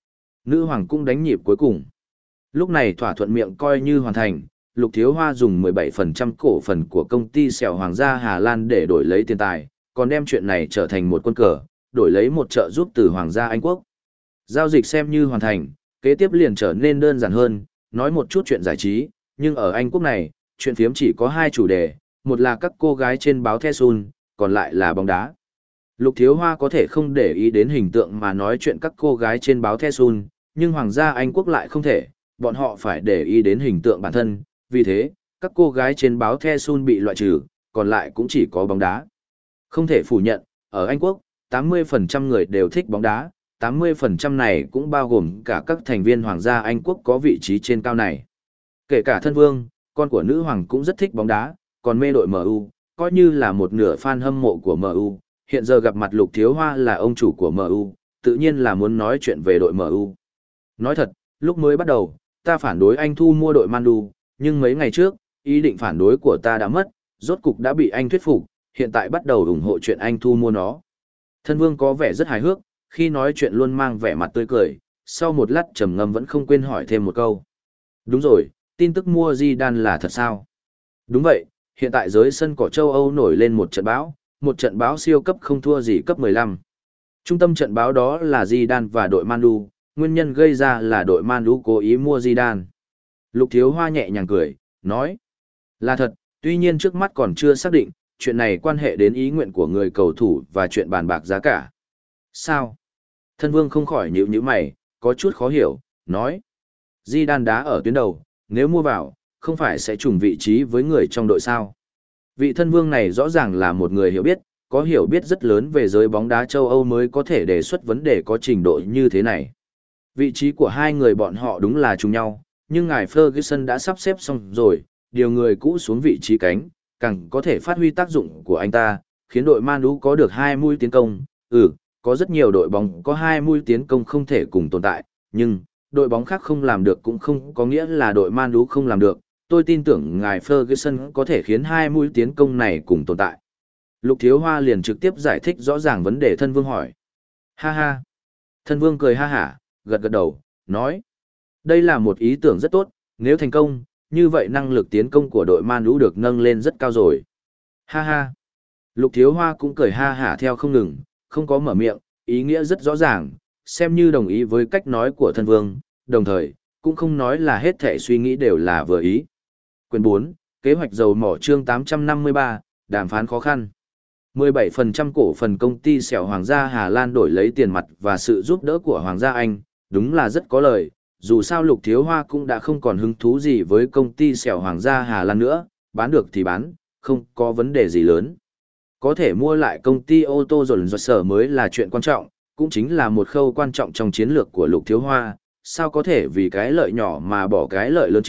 Nữ hoàng cũng đánh nhịp cuối cùng. Lúc này thỏa thuận miệng coi như hoàn thành, Lục Thiếu Hoa dùng mười bảy phần trăm cổ phần của công ty xèo Hoàng gia Hà Lan để đổi lấy tiền tài, còn đem chuyện này trở thành một quân cờ, đổi lấy một trợ giúp từ Hoàng gia Anh Quốc. Giao dịch xem như hoàn thành, kế tiếp liền trở nên đơn giản hơn, nói một chút chuyện giải trí, nhưng ở Anh Quốc này, chuyện phiếm chỉ có hai chủ đề, một là các cô gái trên báo The Sun, còn lại là bóng đá. Lục Thiếu Hoa có thể không để ý đến hình tượng mà nói chuyện các cô gái trên báo The Sun, nhưng Hoàng gia Anh Quốc lại không thể, bọn họ phải để ý đến hình tượng bản thân, vì thế, các cô gái trên báo The Sun bị loại trừ, còn lại cũng chỉ có bóng đá. Không thể phủ nhận, ở Anh Quốc, tám mươi phần trăm người đều thích bóng đá, tám mươi phần trăm này cũng bao gồm cả các thành viên Hoàng gia Anh Quốc có vị trí trên cao này. Kể cả thân vương, con của nữ hoàng cũng rất thích bóng đá, còn mê đội em u, coi như là một nửa fan hâm mộ của em u, hiện giờ gặp mặt Lục Thiếu Hoa là ông chủ của em u, tự nhiên là muốn nói chuyện về đội em u. Nói thật, lúc mới bắt đầu, ta phản đối anh thu mua đội Mandu, nhưng mấy ngày trước, ý định phản đối của ta đã mất, rốt cục đã bị anh thuyết phục, hiện tại bắt đầu ủng hộ chuyện anh thu mua nó. Thân vương có vẻ rất hài hước, khi nói chuyện luôn mang vẻ mặt tươi cười, sau một lát trầm ngâm vẫn không quên hỏi thêm một câu. Đúng rồi, tin tức mua Zidane là thật sao? Đúng vậy, hiện tại giới sân cỏ châu Âu nổi lên một trận bão, một trận bão siêu cấp không thua gì cấp mười lăm. Trung tâm trận bão đó là Zidane và đội Mandu, nguyên nhân gây ra là đội Mandu cố ý mua Zidane. Lục Thiếu Hoa nhẹ nhàng cười, nói. Là thật, tuy nhiên trước mắt còn chưa xác định, chuyện này quan hệ đến ý nguyện của người cầu thủ và chuyện bàn bạc giá cả. Sao? Thân vương không khỏi nhíu nhíu mày, có chút khó hiểu, nói. Zidane đá ở tuyến đầu, nếu mua vào, không phải sẽ trùng vị trí với người trong đội sao? Vị thân vương này rõ ràng là một người hiểu biết, có hiểu biết rất lớn về giới bóng đá châu Âu mới có thể đề xuất vấn đề có trình độ như thế này. Vị trí của hai người bọn họ đúng là trùng nhau, nhưng ngài Ferguson đã sắp xếp xong rồi, điều người cũ xuống vị trí cánh, càng có thể phát huy tác dụng của anh ta, khiến đội Man U có được hai mũi tiến công. Ừ, có rất nhiều đội bóng có hai mũi tiến công không thể cùng tồn tại, nhưng đội bóng khác không làm được cũng không có nghĩa là đội Man U không làm được. Tôi tin tưởng ngài Ferguson có thể khiến hai mũi tiến công này cùng tồn tại. Lục Thiếu Hoa liền trực tiếp giải thích rõ ràng vấn đề thân vương hỏi. Ha ha. Thân vương cười ha hả, gật gật đầu, nói. Đây là một ý tưởng rất tốt, nếu thành công, như vậy năng lực tiến công của đội Man U được nâng lên rất cao rồi. Ha ha. Lục Thiếu Hoa cũng cười ha hả theo không ngừng, không có mở miệng, ý nghĩa rất rõ ràng, xem như đồng ý với cách nói của thân vương, đồng thời, cũng không nói là hết thể suy nghĩ đều là vừa ý. Quyền bốn, kế hoạch dầu mỏ chương tám trăm năm mươi ba, đàm phán khó khăn. mười bảy phần trăm cổ phần công ty xẻo Hoàng gia Hà Lan đổi lấy tiền mặt và sự giúp đỡ của Hoàng gia Anh, đúng là rất có lời, dù sao Lục Thiếu Hoa cũng đã không còn hứng thú gì với công ty xẻo Hoàng gia Hà Lan nữa, bán được thì bán, không có vấn đề gì lớn. Có thể mua lại công ty ô tô dồn dồn sở mới là chuyện quan trọng, cũng chính là một khâu quan trọng trong chiến lược của Lục Thiếu Hoa, sao có thể vì cái lợi nhỏ mà bỏ cái lợi lớn chứ,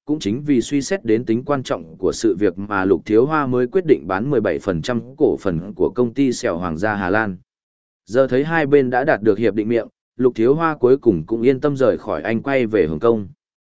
cũng chính vì suy xét đến tính quan trọng của sự việc mà Lục Thiếu Hoa mới quyết định bán mười bảy phần trăm cổ phần của công ty Sèo Hoàng gia Hà Lan. Giờ thấy hai bên đã đạt được hiệp định miệng, Lục Thiếu Hoa cuối cùng cũng yên tâm rời khỏi Anh quay về Hồng Kông.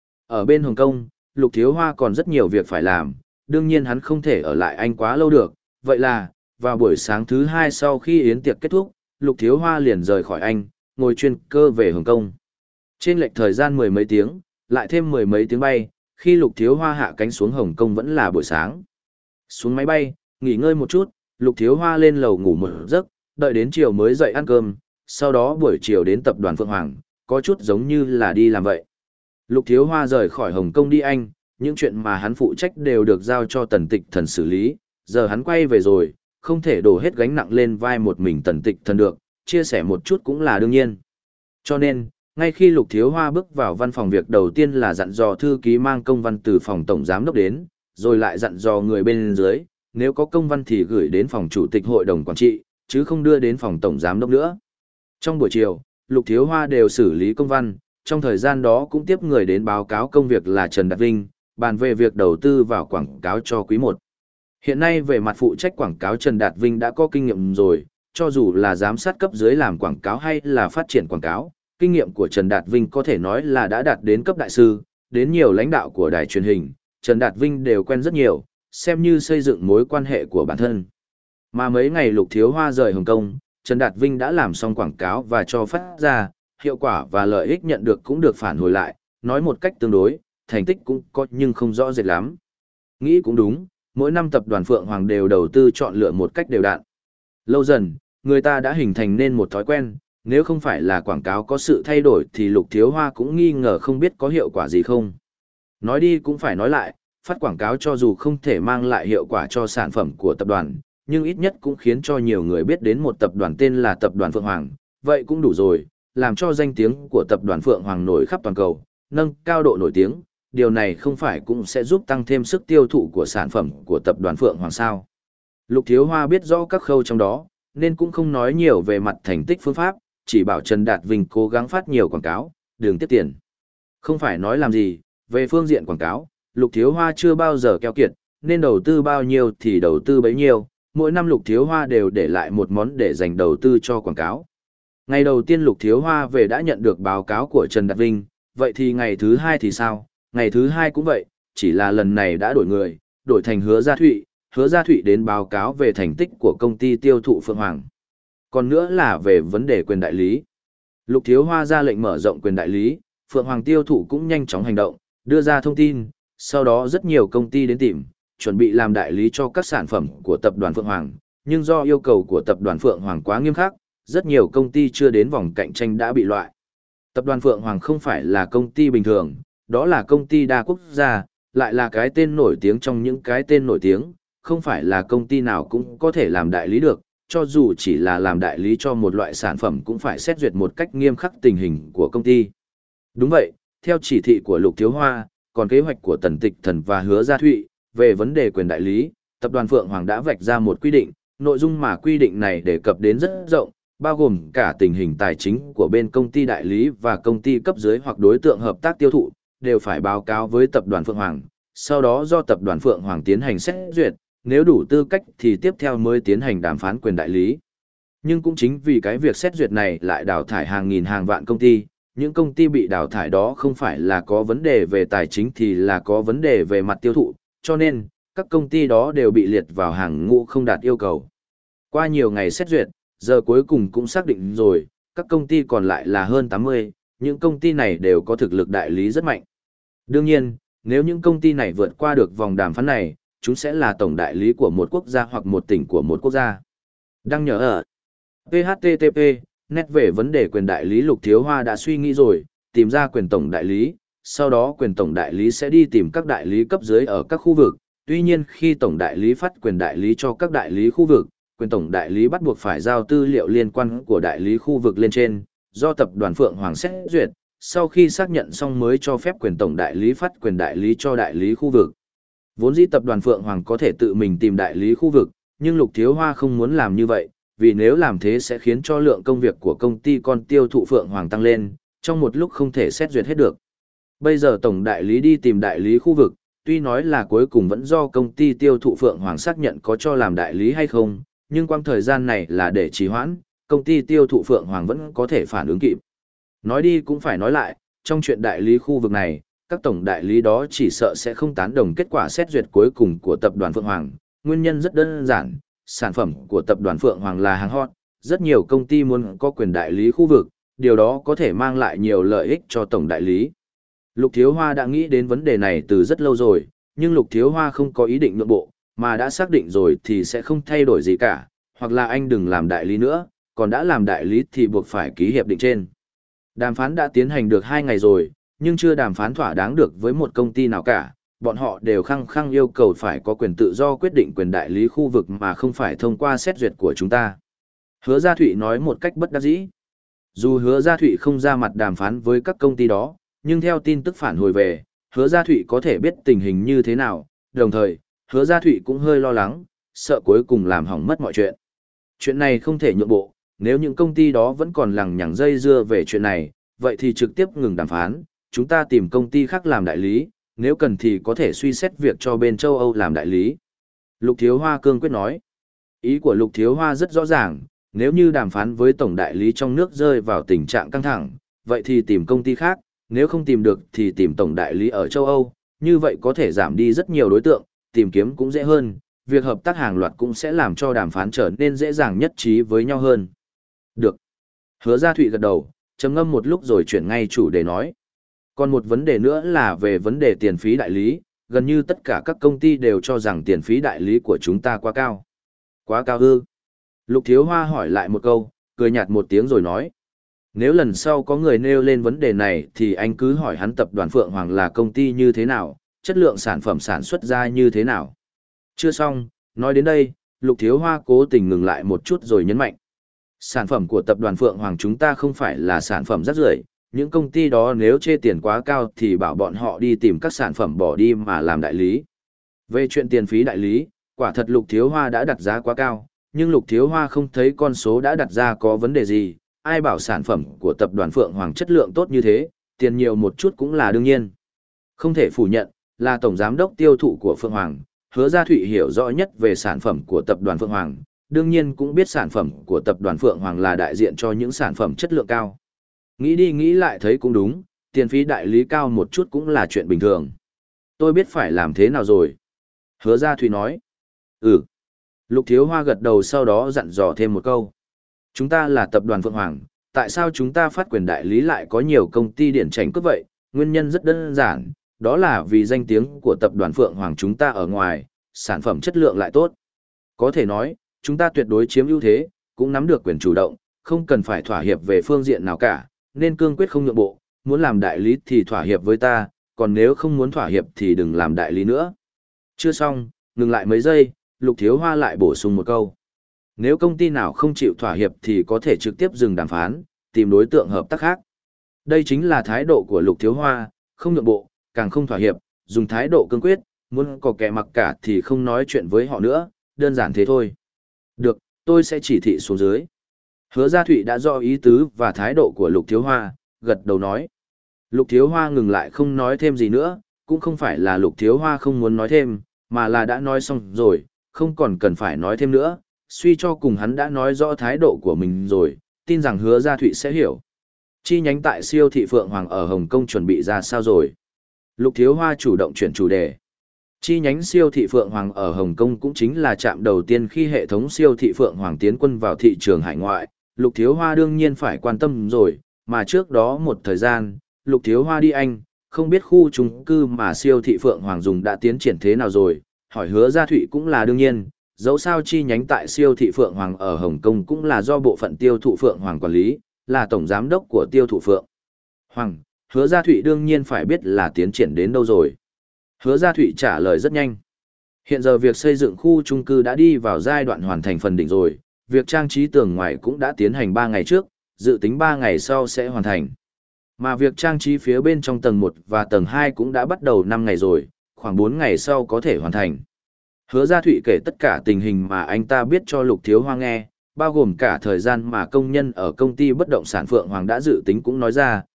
Ở bên Hồng Kông, Lục Thiếu Hoa còn rất nhiều việc phải làm, đương nhiên hắn không thể ở lại Anh quá lâu được, vậy là, vào buổi sáng thứ hai sau khi yến tiệc kết thúc, Lục Thiếu Hoa liền rời khỏi Anh, ngồi chuyên cơ về Hồng Kông. Trên lệch thời gian mười mấy tiếng, lại thêm mười mấy tiếng bay, khi Lục Thiếu Hoa hạ cánh xuống Hồng Kông vẫn là buổi sáng. Xuống máy bay, nghỉ ngơi một chút, Lục Thiếu Hoa lên lầu ngủ một giấc, đợi đến chiều mới dậy ăn cơm, sau đó buổi chiều đến tập đoàn Phượng Hoàng, có chút giống như là đi làm vậy. Lục Thiếu Hoa rời khỏi Hồng Kông đi Anh, những chuyện mà hắn phụ trách đều được giao cho Tần Tịch Thần xử lý, giờ hắn quay về rồi, không thể đổ hết gánh nặng lên vai một mình Tần Tịch Thần được, chia sẻ một chút cũng là đương nhiên. Cho nên, ngay khi Lục Thiếu Hoa bước vào văn phòng, việc đầu tiên là dặn dò thư ký mang công văn từ phòng tổng giám đốc đến, rồi lại dặn dò người bên dưới, nếu có công văn thì gửi đến phòng chủ tịch hội đồng quản trị, chứ không đưa đến phòng tổng giám đốc nữa. Trong buổi chiều, Lục Thiếu Hoa đều xử lý công văn, trong thời gian đó cũng tiếp người đến báo cáo công việc là Trần Đạt Vinh, bàn về việc đầu tư vào quảng cáo cho quý một. Hiện nay về mặt phụ trách quảng cáo, Trần Đạt Vinh đã có kinh nghiệm rồi, cho dù là giám sát cấp dưới làm quảng cáo hay là phát triển quảng cáo, kinh nghiệm của Trần Đạt Vinh có thể nói là đã đạt đến cấp đại sư, đến nhiều lãnh đạo của đài truyền hình, Trần Đạt Vinh đều quen rất nhiều, xem như xây dựng mối quan hệ của bản thân. Mà mấy ngày Lục Thiếu Hoa rời Hồng Kông, Trần Đạt Vinh đã làm xong quảng cáo và cho phát ra, hiệu quả và lợi ích nhận được cũng được phản hồi lại, nói một cách tương đối, thành tích cũng có nhưng không rõ rệt lắm. Nghĩ cũng đúng, mỗi năm tập đoàn Phượng Hoàng đều đầu tư chọn lựa một cách đều đặn. Lâu dần, người ta đã hình thành nên một thói quen, nếu không phải là quảng cáo có sự thay đổi thì Lục Thiếu Hoa cũng nghi ngờ không biết có hiệu quả gì không. Nói đi cũng phải nói lại, phát quảng cáo cho dù không thể mang lại hiệu quả cho sản phẩm của tập đoàn, nhưng ít nhất cũng khiến cho nhiều người biết đến một tập đoàn tên là tập đoàn Phượng Hoàng, vậy cũng đủ rồi, làm cho danh tiếng của tập đoàn Phượng Hoàng nổi khắp toàn cầu, nâng cao độ nổi tiếng, điều này không phải cũng sẽ giúp tăng thêm sức tiêu thụ của sản phẩm của tập đoàn Phượng Hoàng sao. Lục Thiếu Hoa biết rõ các khâu trong đó, nên cũng không nói nhiều về mặt thành tích phương pháp, chỉ bảo Trần Đạt Vinh cố gắng phát nhiều quảng cáo, đừng tiếp tiền. Không phải nói làm gì, về phương diện quảng cáo, Lục Thiếu Hoa chưa bao giờ keo kiệt, nên đầu tư bao nhiêu thì đầu tư bấy nhiêu, mỗi năm Lục Thiếu Hoa đều để lại một món để dành đầu tư cho quảng cáo. Ngày đầu tiên Lục Thiếu Hoa về đã nhận được báo cáo của Trần Đạt Vinh, vậy thì ngày thứ hai thì sao? Ngày thứ hai cũng vậy, chỉ là lần này đã đổi người, đổi thành Hứa Gia Thụy, Hứa Gia Thụy đến báo cáo về thành tích của công ty tiêu thụ Phượng Hoàng. Còn nữa là về vấn đề quyền đại lý. Lục Thiếu Hoa ra lệnh mở rộng quyền đại lý, Phượng Hoàng tiêu thụ cũng nhanh chóng hành động, đưa ra thông tin, sau đó rất nhiều công ty đến tìm, chuẩn bị làm đại lý cho các sản phẩm của tập đoàn Phượng Hoàng, nhưng do yêu cầu của tập đoàn Phượng Hoàng quá nghiêm khắc, rất nhiều công ty chưa đến vòng cạnh tranh đã bị loại. Tập đoàn Phượng Hoàng không phải là công ty bình thường, đó là công ty đa quốc gia, lại là cái tên nổi tiếng trong những cái tên nổi tiếng, không phải là công ty nào cũng có thể làm đại lý được, cho dù chỉ là làm đại lý cho một loại sản phẩm cũng phải xét duyệt một cách nghiêm khắc tình hình của công ty. Đúng vậy, theo chỉ thị của Lục Thiếu Hoa, còn kế hoạch của Tần Tịch Thần và Hứa Gia Thụy, về vấn đề quyền đại lý, tập đoàn Phượng Hoàng đã vạch ra một quy định, nội dung mà quy định này đề cập đến rất rộng, bao gồm cả tình hình tài chính của bên công ty đại lý và công ty cấp dưới hoặc đối tượng hợp tác tiêu thụ, đều phải báo cáo với tập đoàn Phượng Hoàng, sau đó do tập đoàn Phượng Hoàng tiến hành xét duyệt, nếu đủ tư cách thì tiếp theo mới tiến hành đàm phán quyền đại lý. Nhưng cũng chính vì cái việc xét duyệt này lại đào thải hàng nghìn hàng vạn công ty, những công ty bị đào thải đó không phải là có vấn đề về tài chính thì là có vấn đề về mặt tiêu thụ, cho nên, các công ty đó đều bị liệt vào hàng ngũ không đạt yêu cầu. Qua nhiều ngày xét duyệt, giờ cuối cùng cũng xác định rồi, các công ty còn lại là hơn tám mươi, những công ty này đều có thực lực đại lý rất mạnh. Đương nhiên, nếu những công ty này vượt qua được vòng đàm phán này, chúng sẽ là tổng đại lý của một quốc gia hoặc một tỉnh của một quốc gia. Đăng nhớ ở pê hát tê tê pê, nét về vấn đề quyền đại lý Lục Thiếu Hoa đã suy nghĩ rồi, tìm ra quyền tổng đại lý, sau đó quyền tổng đại lý sẽ đi tìm các đại lý cấp dưới ở các khu vực, tuy nhiên khi tổng đại lý phát quyền đại lý cho các đại lý khu vực, quyền tổng đại lý bắt buộc phải giao tư liệu liên quan của đại lý khu vực lên trên, do tập đoàn Phượng Hoàng xét duyệt, sau khi xác nhận xong mới cho phép quyền tổng đại lý phát quyền đại lý cho đại lý khu vực. Vốn dĩ tập đoàn Phượng Hoàng có thể tự mình tìm đại lý khu vực, nhưng Lục Thiếu Hoa không muốn làm như vậy, vì nếu làm thế sẽ khiến cho lượng công việc của công ty con tiêu thụ Phượng Hoàng tăng lên, trong một lúc không thể xét duyệt hết được. Bây giờ tổng đại lý đi tìm đại lý khu vực, tuy nói là cuối cùng vẫn do công ty tiêu thụ Phượng Hoàng xác nhận có cho làm đại lý hay không, nhưng quang thời gian này là để trì hoãn, công ty tiêu thụ Phượng Hoàng vẫn có thể phản ứng kịp. Nói đi cũng phải nói lại, trong chuyện đại lý khu vực này, các tổng đại lý đó chỉ sợ sẽ không tán đồng kết quả xét duyệt cuối cùng của tập đoàn Phượng Hoàng. Nguyên nhân rất đơn giản, sản phẩm của tập đoàn Phượng Hoàng là hàng hot, rất nhiều công ty muốn có quyền đại lý khu vực, điều đó có thể mang lại nhiều lợi ích cho tổng đại lý. Lục Thiếu Hoa đã nghĩ đến vấn đề này từ rất lâu rồi, nhưng Lục Thiếu Hoa không có ý định nhượng bộ, mà đã xác định rồi thì sẽ không thay đổi gì cả, hoặc là anh đừng làm đại lý nữa, còn đã làm đại lý thì buộc phải ký hiệp định trên. Đàm phán đã tiến hành được hai ngày rồi, nhưng chưa đàm phán thỏa đáng được với một công ty nào cả, bọn họ đều khăng khăng yêu cầu phải có quyền tự do quyết định quyền đại lý khu vực mà không phải thông qua xét duyệt của chúng ta. Hứa Gia Thụy nói một cách bất đắc dĩ. Dù Hứa Gia Thụy không ra mặt đàm phán với các công ty đó, nhưng theo tin tức phản hồi về, Hứa Gia Thụy có thể biết tình hình như thế nào, đồng thời, Hứa Gia Thụy cũng hơi lo lắng, sợ cuối cùng làm hỏng mất mọi chuyện. Chuyện này không thể nhượng bộ, nếu những công ty đó vẫn còn lằng nhằng dây dưa về chuyện này, vậy thì trực tiếp ngừng đàm phán, chúng ta tìm công ty khác làm đại lý, nếu cần thì có thể suy xét việc cho bên châu Âu làm đại lý. Lục Thiếu Hoa cương quyết nói. Ý của Lục Thiếu Hoa rất rõ ràng, nếu như đàm phán với tổng đại lý trong nước rơi vào tình trạng căng thẳng, vậy thì tìm công ty khác, nếu không tìm được thì tìm tổng đại lý ở châu Âu, như vậy có thể giảm đi rất nhiều đối tượng, tìm kiếm cũng dễ hơn, việc hợp tác hàng loạt cũng sẽ làm cho đàm phán trở nên dễ dàng nhất trí với nhau hơn. Được. Hứa Gia Thụy gật đầu, trầm ngâm một lúc rồi chuyển ngay chủ đề nói. Còn một vấn đề nữa là về vấn đề tiền phí đại lý, gần như tất cả các công ty đều cho rằng tiền phí đại lý của chúng ta quá cao. Quá cao ư? Lục Thiếu Hoa hỏi lại một câu, cười nhạt một tiếng rồi nói. Nếu lần sau có người nêu lên vấn đề này thì anh cứ hỏi hắn tập đoàn Phượng Hoàng là công ty như thế nào, chất lượng sản phẩm sản xuất ra như thế nào. Chưa xong, nói đến đây, Lục Thiếu Hoa cố tình ngừng lại một chút rồi nhấn mạnh. Sản phẩm của tập đoàn Phượng Hoàng chúng ta không phải là sản phẩm rác rưởi, những công ty đó nếu chê tiền quá cao thì bảo bọn họ đi tìm các sản phẩm bỏ đi mà làm đại lý. Về chuyện tiền phí đại lý, quả thật Lục Thiếu Hoa đã đặt giá quá cao, nhưng Lục Thiếu Hoa không thấy con số đã đặt ra có vấn đề gì, ai bảo sản phẩm của tập đoàn Phượng Hoàng chất lượng tốt như thế, tiền nhiều một chút cũng là đương nhiên. Không thể phủ nhận, là tổng giám đốc tiêu thụ của Phượng Hoàng, Hứa Gia Thụy hiểu rõ nhất về sản phẩm của tập đoàn Phượng Hoàng, đương nhiên cũng biết sản phẩm của tập đoàn Phượng Hoàng là đại diện cho những sản phẩm chất lượng cao. Nghĩ đi nghĩ lại thấy cũng đúng, tiền phí đại lý cao một chút cũng là chuyện bình thường. Tôi biết phải làm thế nào rồi. Hứa Gia Thụy nói. Ừ. Lục Thiếu Hoa gật đầu sau đó dặn dò thêm một câu. Chúng ta là tập đoàn Phượng Hoàng, tại sao chúng ta phát quyền đại lý lại có nhiều công ty điển tránh cướp vậy? Nguyên nhân rất đơn giản, đó là vì danh tiếng của tập đoàn Phượng Hoàng chúng ta ở ngoài, sản phẩm chất lượng lại tốt. Có thể nói, chúng ta tuyệt đối chiếm ưu thế, cũng nắm được quyền chủ động, không cần phải thỏa hiệp về phương diện nào cả, nên cương quyết không nhượng bộ, muốn làm đại lý thì thỏa hiệp với ta, còn nếu không muốn thỏa hiệp thì đừng làm đại lý nữa. Chưa xong, ngừng lại mấy giây, Lục Thiếu Hoa lại bổ sung một câu. Nếu công ty nào không chịu thỏa hiệp thì có thể trực tiếp dừng đàm phán, tìm đối tượng hợp tác khác. Đây chính là thái độ của Lục Thiếu Hoa, không nhượng bộ, càng không thỏa hiệp, dùng thái độ cương quyết, muốn có kẻ mặc cả thì không nói chuyện với họ nữa, đơn giản thế thôi. Được, tôi sẽ chỉ thị xuống dưới. Hứa Gia Thụy đã rõ ý tứ và thái độ của Lục Thiếu Hoa, gật đầu nói. Lục Thiếu Hoa ngừng lại không nói thêm gì nữa, cũng không phải là Lục Thiếu Hoa không muốn nói thêm, mà là đã nói xong rồi, không còn cần phải nói thêm nữa, suy cho cùng hắn đã nói rõ thái độ của mình rồi, tin rằng Hứa Gia Thụy sẽ hiểu. Chi nhánh tại siêu thị Phượng Hoàng ở Hồng Kông chuẩn bị ra sao rồi? Lục Thiếu Hoa chủ động chuyển chủ đề. Chi nhánh siêu thị Phượng Hoàng ở Hồng Kông cũng chính là trạm đầu tiên khi hệ thống siêu thị Phượng Hoàng tiến quân vào thị trường hải ngoại, Lục Thiếu Hoa đương nhiên phải quan tâm rồi, mà trước đó một thời gian, Lục Thiếu Hoa đi Anh, không biết khu chung cư mà siêu thị Phượng Hoàng dùng đã tiến triển thế nào rồi, hỏi Hứa Gia Thụy cũng là đương nhiên, dẫu sao chi nhánh tại siêu thị Phượng Hoàng ở Hồng Kông cũng là do bộ phận tiêu thụ Phượng Hoàng quản lý, là tổng giám đốc của tiêu thụ Phượng Hoàng, Hứa Gia Thụy đương nhiên phải biết là tiến triển đến đâu rồi. Hứa Gia Thụy trả lời rất nhanh. Hiện giờ việc xây dựng khu chung cư đã đi vào giai đoạn hoàn thành phần đỉnh rồi, việc trang trí tường ngoài cũng đã tiến hành ba ngày trước, dự tính ba ngày sau sẽ hoàn thành. Mà việc trang trí phía bên trong tầng một và tầng hai cũng đã bắt đầu năm ngày rồi, khoảng bốn ngày sau có thể hoàn thành. Hứa Gia Thụy kể tất cả tình hình mà anh ta biết cho Lục Thiếu Hoa nghe, bao gồm cả thời gian mà công nhân ở công ty bất động sản Phượng Hoàng đã dự tính cũng nói ra,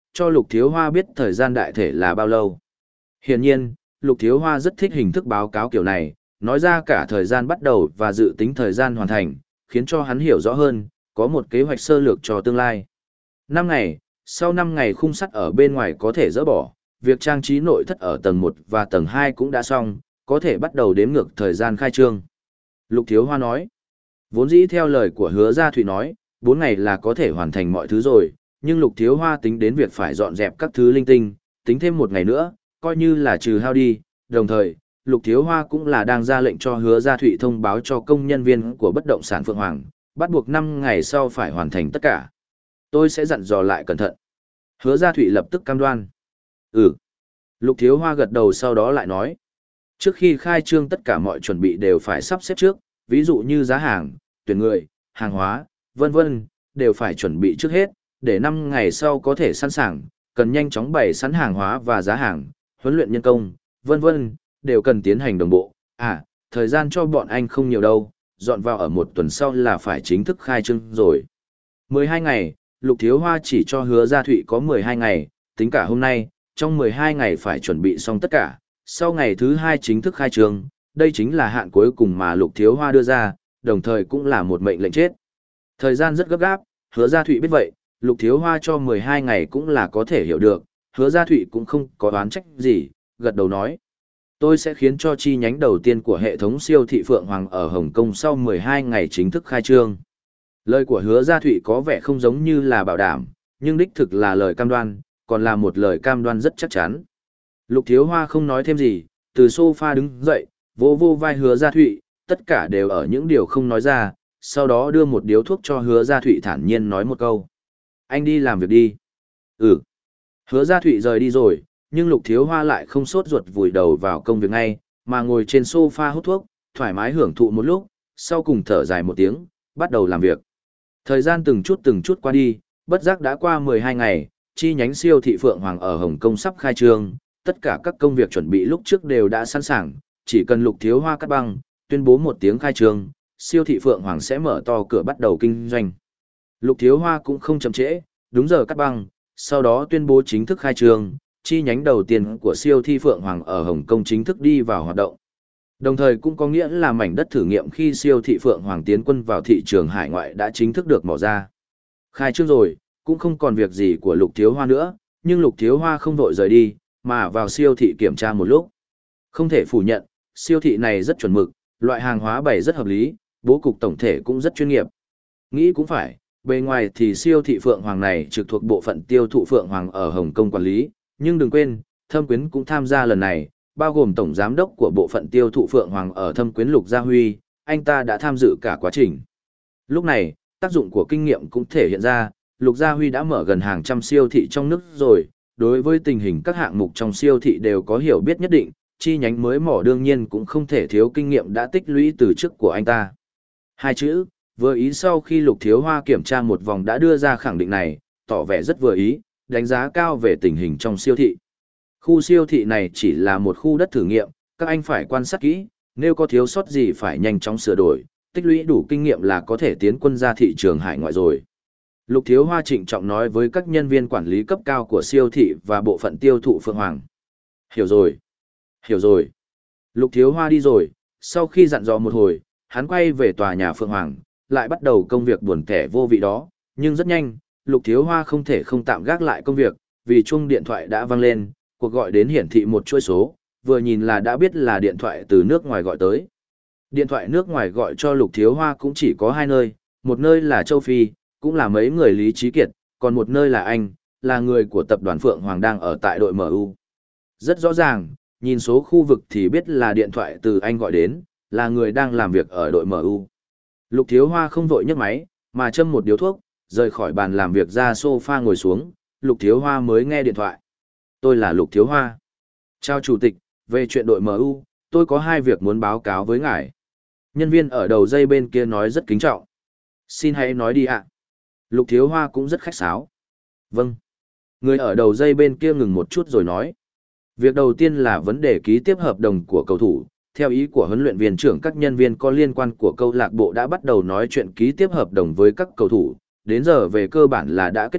cho Lục Thiếu Hoa biết thời gian đại thể là bao lâu. Hiển nhiên, Lục Thiếu Hoa rất thích hình thức báo cáo kiểu này, nói ra cả thời gian bắt đầu và dự tính thời gian hoàn thành, khiến cho hắn hiểu rõ hơn, có một kế hoạch sơ lược cho tương lai. năm ngày, sau năm ngày khung sắt ở bên ngoài có thể dỡ bỏ, việc trang trí nội thất ở tầng một và tầng hai cũng đã xong, có thể bắt đầu đếm ngược thời gian khai trương. Lục Thiếu Hoa nói, vốn dĩ theo lời của Hứa Gia Thụy nói, bốn ngày là có thể hoàn thành mọi thứ rồi, nhưng Lục Thiếu Hoa tính đến việc phải dọn dẹp các thứ linh tinh, tính thêm một ngày nữa, coi như là trừ hao đi, đồng thời, Lục Thiếu Hoa cũng là đang ra lệnh cho Hứa Gia Thụy thông báo cho công nhân viên của bất động sản Phượng Hoàng, bắt buộc năm ngày sau phải hoàn thành tất cả. Tôi sẽ dặn dò lại cẩn thận. Hứa Gia Thụy lập tức cam đoan. Ừ. Lục Thiếu Hoa gật đầu sau đó lại nói. Trước khi khai trương tất cả mọi chuẩn bị đều phải sắp xếp trước, ví dụ như giá hàng, tuyển người, hàng hóa, vân vân, đều phải chuẩn bị trước hết, để năm ngày sau có thể sẵn sàng, cần nhanh chóng bày sẵn hàng hóa và giá hàng, huấn luyện nhân công, vân vân, đều cần tiến hành đồng bộ. À, thời gian cho bọn anh không nhiều đâu, dọn vào ở một tuần sau là phải chính thức khai trương rồi. mười hai ngày, Lục Thiếu Hoa chỉ cho Hứa Gia Thụy có mười hai ngày, tính cả hôm nay, trong mười hai ngày phải chuẩn bị xong tất cả, sau ngày thứ hai chính thức khai trương, đây chính là hạn cuối cùng mà Lục Thiếu Hoa đưa ra, đồng thời cũng là một mệnh lệnh chết. Thời gian rất gấp gáp, Hứa Gia Thụy biết vậy, Lục Thiếu Hoa cho mười hai ngày cũng là có thể hiểu được, Hứa Gia Thụy cũng không có oán trách gì, gật đầu nói. Tôi sẽ khiến cho chi nhánh đầu tiên của hệ thống siêu thị Phượng Hoàng ở Hồng Kông sau mười hai ngày chính thức khai trương. Lời của Hứa Gia Thụy có vẻ không giống như là bảo đảm, nhưng đích thực là lời cam đoan, còn là một lời cam đoan rất chắc chắn. Lục Thiếu Hoa không nói thêm gì, từ sofa đứng dậy, vô vô vai Hứa Gia Thụy, tất cả đều ở những điều không nói ra, sau đó đưa một điếu thuốc cho Hứa Gia Thụy thản nhiên nói một câu. Anh đi làm việc đi. Ừ. Hứa Gia Thụy rời đi rồi, nhưng Lục Thiếu Hoa lại không sốt ruột vùi đầu vào công việc ngay, mà ngồi trên sofa hút thuốc, thoải mái hưởng thụ một lúc, sau cùng thở dài một tiếng, bắt đầu làm việc. Thời gian từng chút từng chút qua đi, bất giác đã qua mười hai ngày, chi nhánh siêu thị Phượng Hoàng ở Hồng Kông sắp khai trương, tất cả các công việc chuẩn bị lúc trước đều đã sẵn sàng, chỉ cần Lục Thiếu Hoa cắt băng, tuyên bố một tiếng khai trương, siêu thị Phượng Hoàng sẽ mở to cửa bắt đầu kinh doanh. Lục Thiếu Hoa cũng không chậm trễ, đúng giờ cắt băng, sau đó tuyên bố chính thức khai trương, chi nhánh đầu tiên của siêu thị Phượng Hoàng ở Hồng Kông chính thức đi vào hoạt động. Đồng thời cũng có nghĩa là mảnh đất thử nghiệm khi siêu thị Phượng Hoàng tiến quân vào thị trường hải ngoại đã chính thức được mỏ ra. Khai trương rồi, cũng không còn việc gì của Lục Thiếu Hoa nữa, nhưng Lục Thiếu Hoa không vội rời đi, mà vào siêu thị kiểm tra một lúc. Không thể phủ nhận, siêu thị này rất chuẩn mực, loại hàng hóa bày rất hợp lý, bố cục tổng thể cũng rất chuyên nghiệp. Nghĩ cũng phải, bề ngoài thì siêu thị Phượng Hoàng này trực thuộc bộ phận tiêu thụ Phượng Hoàng ở Hồng Kông quản lý, nhưng đừng quên, Thâm Quyến cũng tham gia lần này, bao gồm tổng giám đốc của bộ phận tiêu thụ Phượng Hoàng ở Thâm Quyến Lục Gia Huy, anh ta đã tham dự cả quá trình. Lúc này, tác dụng của kinh nghiệm cũng thể hiện ra, Lục Gia Huy đã mở gần hàng trăm siêu thị trong nước rồi, đối với tình hình các hạng mục trong siêu thị đều có hiểu biết nhất định, chi nhánh mới mỏ đương nhiên cũng không thể thiếu kinh nghiệm đã tích lũy từ trước của anh ta. Hai chữ, vừa ý sau khi Lục Thiếu Hoa kiểm tra một vòng đã đưa ra khẳng định này, tỏ vẻ rất vừa ý, đánh giá cao về tình hình trong siêu thị. Khu siêu thị này chỉ là một khu đất thử nghiệm, các anh phải quan sát kỹ, nếu có thiếu sót gì phải nhanh chóng sửa đổi, tích lũy đủ kinh nghiệm là có thể tiến quân ra thị trường hải ngoại rồi. Lục Thiếu Hoa trịnh trọng nói với các nhân viên quản lý cấp cao của siêu thị và bộ phận tiêu thụ Phượng Hoàng. Hiểu rồi. Hiểu rồi. Lục Thiếu Hoa đi rồi, sau khi dặn dò một hồi, hắn quay về tòa nhà Phượng Hoàng, lại bắt đầu công việc buồn tẻ vô vị đó, nhưng rất nhanh, Lục Thiếu Hoa không thể không tạm gác lại công việc, vì chuông điện thoại đã vang lên, cuộc gọi đến hiển thị một chuỗi số, vừa nhìn là đã biết là điện thoại từ nước ngoài gọi tới. Điện thoại nước ngoài gọi cho Lục Thiếu Hoa cũng chỉ có hai nơi, một nơi là châu Phi, cũng là mấy người Lý Trí Kiệt, còn một nơi là Anh, là người của tập đoàn Phượng Hoàng đang ở tại đội em u. Rất rõ ràng, nhìn số khu vực thì biết là điện thoại từ Anh gọi đến, là người đang làm việc ở đội em u. Lục Thiếu Hoa không vội nhấc máy, mà châm một điếu thuốc, rời khỏi bàn làm việc ra sofa ngồi xuống, Lục Thiếu Hoa mới nghe điện thoại. Tôi là Lục Thiếu Hoa. Chào chủ tịch, về chuyện đội em u, tôi có hai việc muốn báo cáo với ngài. Nhân viên ở đầu dây bên kia nói rất kính trọng. Xin hãy nói đi ạ. Lục Thiếu Hoa cũng rất khách sáo. Vâng. Người ở đầu dây bên kia ngừng một chút rồi nói. Việc đầu tiên là vấn đề ký tiếp hợp đồng của cầu thủ. Theo ý của huấn luyện viên trưởng, các nhân viên có liên quan của câu lạc bộ đã bắt đầu nói chuyện ký tiếp hợp đồng với các cầu thủ. Đến giờ về cơ bản là đã kết thúc,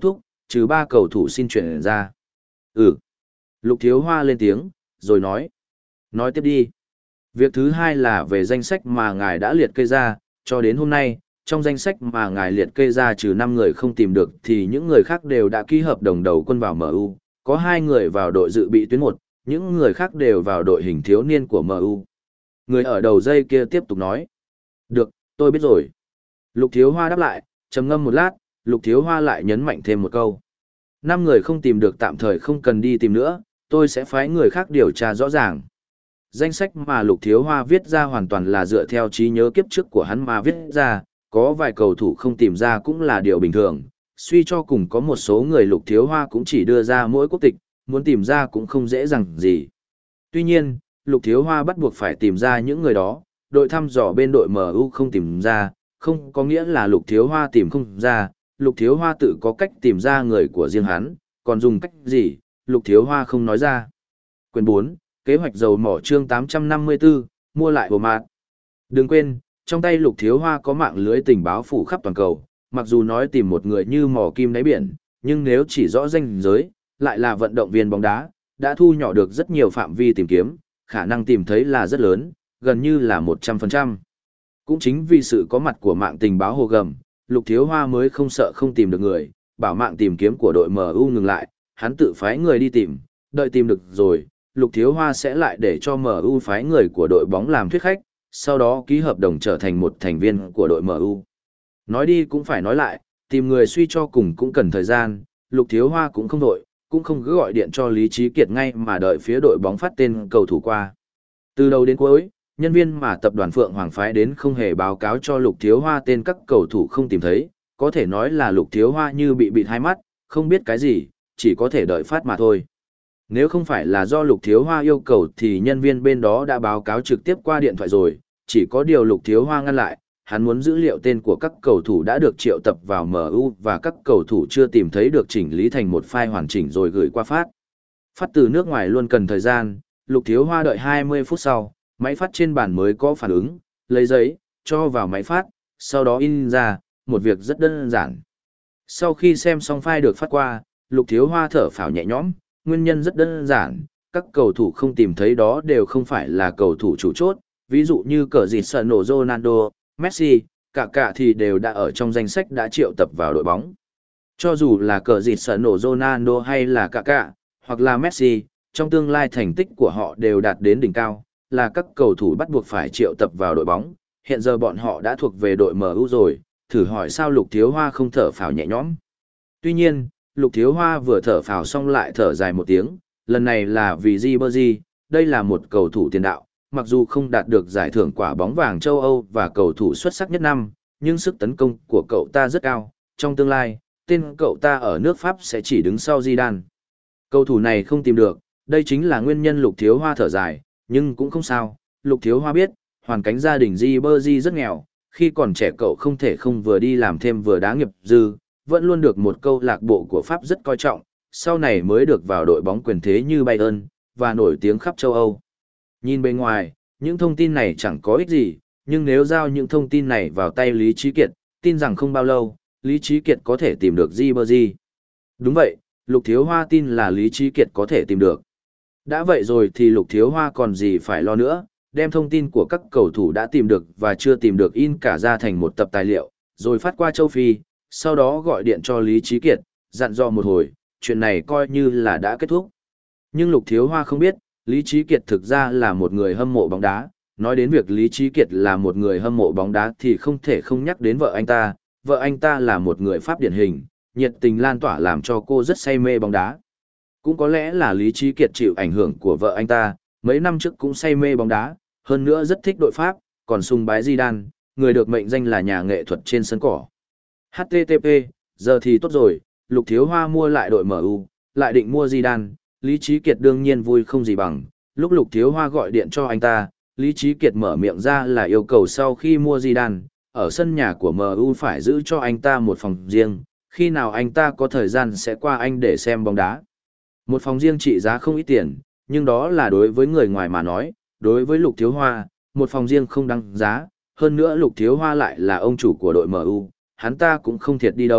Trừ ba cầu thủ xin chuyển ra. Ừ. Lục Thiếu Hoa lên tiếng, rồi nói. Nói tiếp đi. Việc thứ hai là về danh sách mà ngài đã liệt kê ra, cho đến hôm nay, trong danh sách mà ngài liệt kê ra trừ năm người không tìm được thì những người khác đều đã ký hợp đồng đầu quân vào em u, có hai người vào đội dự bị tuyến một, những người khác đều vào đội hình thiếu niên của em u. Người ở đầu dây kia tiếp tục nói. Được, tôi biết rồi. Lục Thiếu Hoa đáp lại, trầm ngâm một lát, Lục Thiếu Hoa lại nhấn mạnh thêm một câu. Năm người không tìm được tạm thời không cần đi tìm nữa, tôi sẽ phái người khác điều tra rõ ràng. Danh sách mà Lục Thiếu Hoa viết ra hoàn toàn là dựa theo trí nhớ kiếp trước của hắn mà viết ra, có vài cầu thủ không tìm ra cũng là điều bình thường, suy cho cùng có một số người Lục Thiếu Hoa cũng chỉ đưa ra mỗi quốc tịch, muốn tìm ra cũng không dễ dàng gì. Tuy nhiên, Lục Thiếu Hoa bắt buộc phải tìm ra những người đó, đội thăm dò bên đội em u không tìm ra, không có nghĩa là Lục Thiếu Hoa tìm không ra, Lục Thiếu Hoa tự có cách tìm ra người của riêng hắn, còn dùng cách gì, Lục Thiếu Hoa không nói ra. Quyển bốn, kế hoạch dầu mỏ chương tám trăm năm mươi tư, mua lại bộ mạt. Đừng quên, trong tay Lục Thiếu Hoa có mạng lưới tình báo phủ khắp toàn cầu, mặc dù nói tìm một người như mỏ kim đáy biển, nhưng nếu chỉ rõ danh giới, lại là vận động viên bóng đá, đã thu nhỏ được rất nhiều phạm vi tìm kiếm, khả năng tìm thấy là rất lớn, gần như là một trăm phần trăm. Cũng chính vì sự có mặt của mạng tình báo hồ gầm, Lục Thiếu Hoa mới không sợ không tìm được người, bảo mạng tìm kiếm của đội em u ngừng lại, hắn tự phái người đi tìm, đợi tìm được rồi, Lục Thiếu Hoa sẽ lại để cho em u phái người của đội bóng làm thuyết khách, sau đó ký hợp đồng trở thành một thành viên của đội em u. Nói đi cũng phải nói lại, tìm người suy cho cùng cũng cần thời gian, Lục Thiếu Hoa cũng không đội, cũng không cứ gọi điện cho Lý Trí Kiệt ngay mà đợi phía đội bóng phát tên cầu thủ qua. Từ đầu đến cuối, nhân viên mà tập đoàn Phượng Hoàng phái đến không hề báo cáo cho Lục Thiếu Hoa tên các cầu thủ không tìm thấy, có thể nói là Lục Thiếu Hoa như bị bịt hai mắt, không biết cái gì, chỉ có thể đợi phát mà thôi. Nếu không phải là do Lục Thiếu Hoa yêu cầu thì nhân viên bên đó đã báo cáo trực tiếp qua điện thoại rồi, chỉ có điều Lục Thiếu Hoa ngăn lại, hắn muốn dữ liệu tên của các cầu thủ đã được triệu tập vào em u và các cầu thủ chưa tìm thấy được chỉnh lý thành một file hoàn chỉnh rồi gửi qua phát. Phát từ nước ngoài luôn cần thời gian, Lục Thiếu Hoa đợi hai mươi phút sau, máy phát trên bàn mới có phản ứng, lấy giấy, cho vào máy phát, sau đó in ra, một việc rất đơn giản. Sau khi xem xong file được phát qua, Lục Thiếu Hoa thở phào nhẹ nhõm, nguyên nhân rất đơn giản, các cầu thủ không tìm thấy đó đều không phải là cầu thủ chủ chốt, ví dụ như cờ dịt sợ nổ Ronaldo, Messi, cả cả thì đều đã ở trong danh sách đã triệu tập vào đội bóng. Cho dù là cờ dịt sợ nổ Ronaldo hay là cả cả, hoặc là Messi, trong tương lai thành tích của họ đều đạt đến đỉnh cao, là các cầu thủ bắt buộc phải triệu tập vào đội bóng, hiện giờ bọn họ đã thuộc về đội em u rồi, thử hỏi sao Lục Thiếu Hoa không thở phào nhẹ nhõm. Tuy nhiên, Lục Thiếu Hoa vừa thở phào xong lại thở dài một tiếng, lần này là vì Ribery, đây là một cầu thủ tiền đạo, mặc dù không đạt được giải thưởng quả bóng vàng châu Âu và cầu thủ xuất sắc nhất năm, nhưng sức tấn công của cậu ta rất cao, trong tương lai, tên cậu ta ở nước Pháp sẽ chỉ đứng sau Zidane. Cầu thủ này không tìm được, đây chính là nguyên nhân Lục Thiếu Hoa thở dài, nhưng cũng không sao, Lục Thiếu Hoa biết, hoàn cảnh gia đình Ribery rất nghèo, khi còn trẻ cậu không thể không vừa đi làm thêm vừa đá nghiệp dư, vẫn luôn được một câu lạc bộ của Pháp rất coi trọng, sau này mới được vào đội bóng quyền thế như Bayern, và nổi tiếng khắp châu Âu. Nhìn bên ngoài, những thông tin này chẳng có ích gì, nhưng nếu giao những thông tin này vào tay Lý Trí Kiệt, tin rằng không bao lâu, Lý Trí Kiệt có thể tìm được Ribery. Đúng vậy, Lục Thiếu Hoa tin là Lý Trí Kiệt có thể tìm được. Đã vậy rồi thì Lục Thiếu Hoa còn gì phải lo nữa, đem thông tin của các cầu thủ đã tìm được và chưa tìm được in cả ra thành một tập tài liệu, rồi phát qua châu Phi, sau đó gọi điện cho Lý Trí Kiệt, dặn dò một hồi, chuyện này coi như là đã kết thúc. Nhưng Lục Thiếu Hoa không biết, Lý Trí Kiệt thực ra là một người hâm mộ bóng đá, nói đến việc Lý Trí Kiệt là một người hâm mộ bóng đá thì không thể không nhắc đến vợ anh ta, vợ anh ta là một người Pháp điển hình, nhiệt tình lan tỏa làm cho cô rất say mê bóng đá. Cũng có lẽ là Lý Trí Kiệt chịu ảnh hưởng của vợ anh ta, mấy năm trước cũng say mê bóng đá, hơn nữa rất thích đội Pháp, còn sùng bái Zidane, người được mệnh danh là nhà nghệ thuật trên sân cỏ. hát tê tê pê, giờ thì tốt rồi, Lục Thiếu Hoa mua lại đội em u, lại định mua Zidane, Lý Trí Kiệt đương nhiên vui không gì bằng. Lúc Lục Thiếu Hoa gọi điện cho anh ta, Lý Trí Kiệt mở miệng ra là yêu cầu sau khi mua Zidane, ở sân nhà của em u phải giữ cho anh ta một phòng riêng, khi nào anh ta có thời gian sẽ qua anh để xem bóng đá. Một phòng riêng trị giá không ít tiền, nhưng đó là đối với người ngoài mà nói, đối với Lục Thiếu Hoa, một phòng riêng không đáng giá, hơn nữa Lục Thiếu Hoa lại là ông chủ của đội em u, hắn ta cũng không thiệt đi đâu,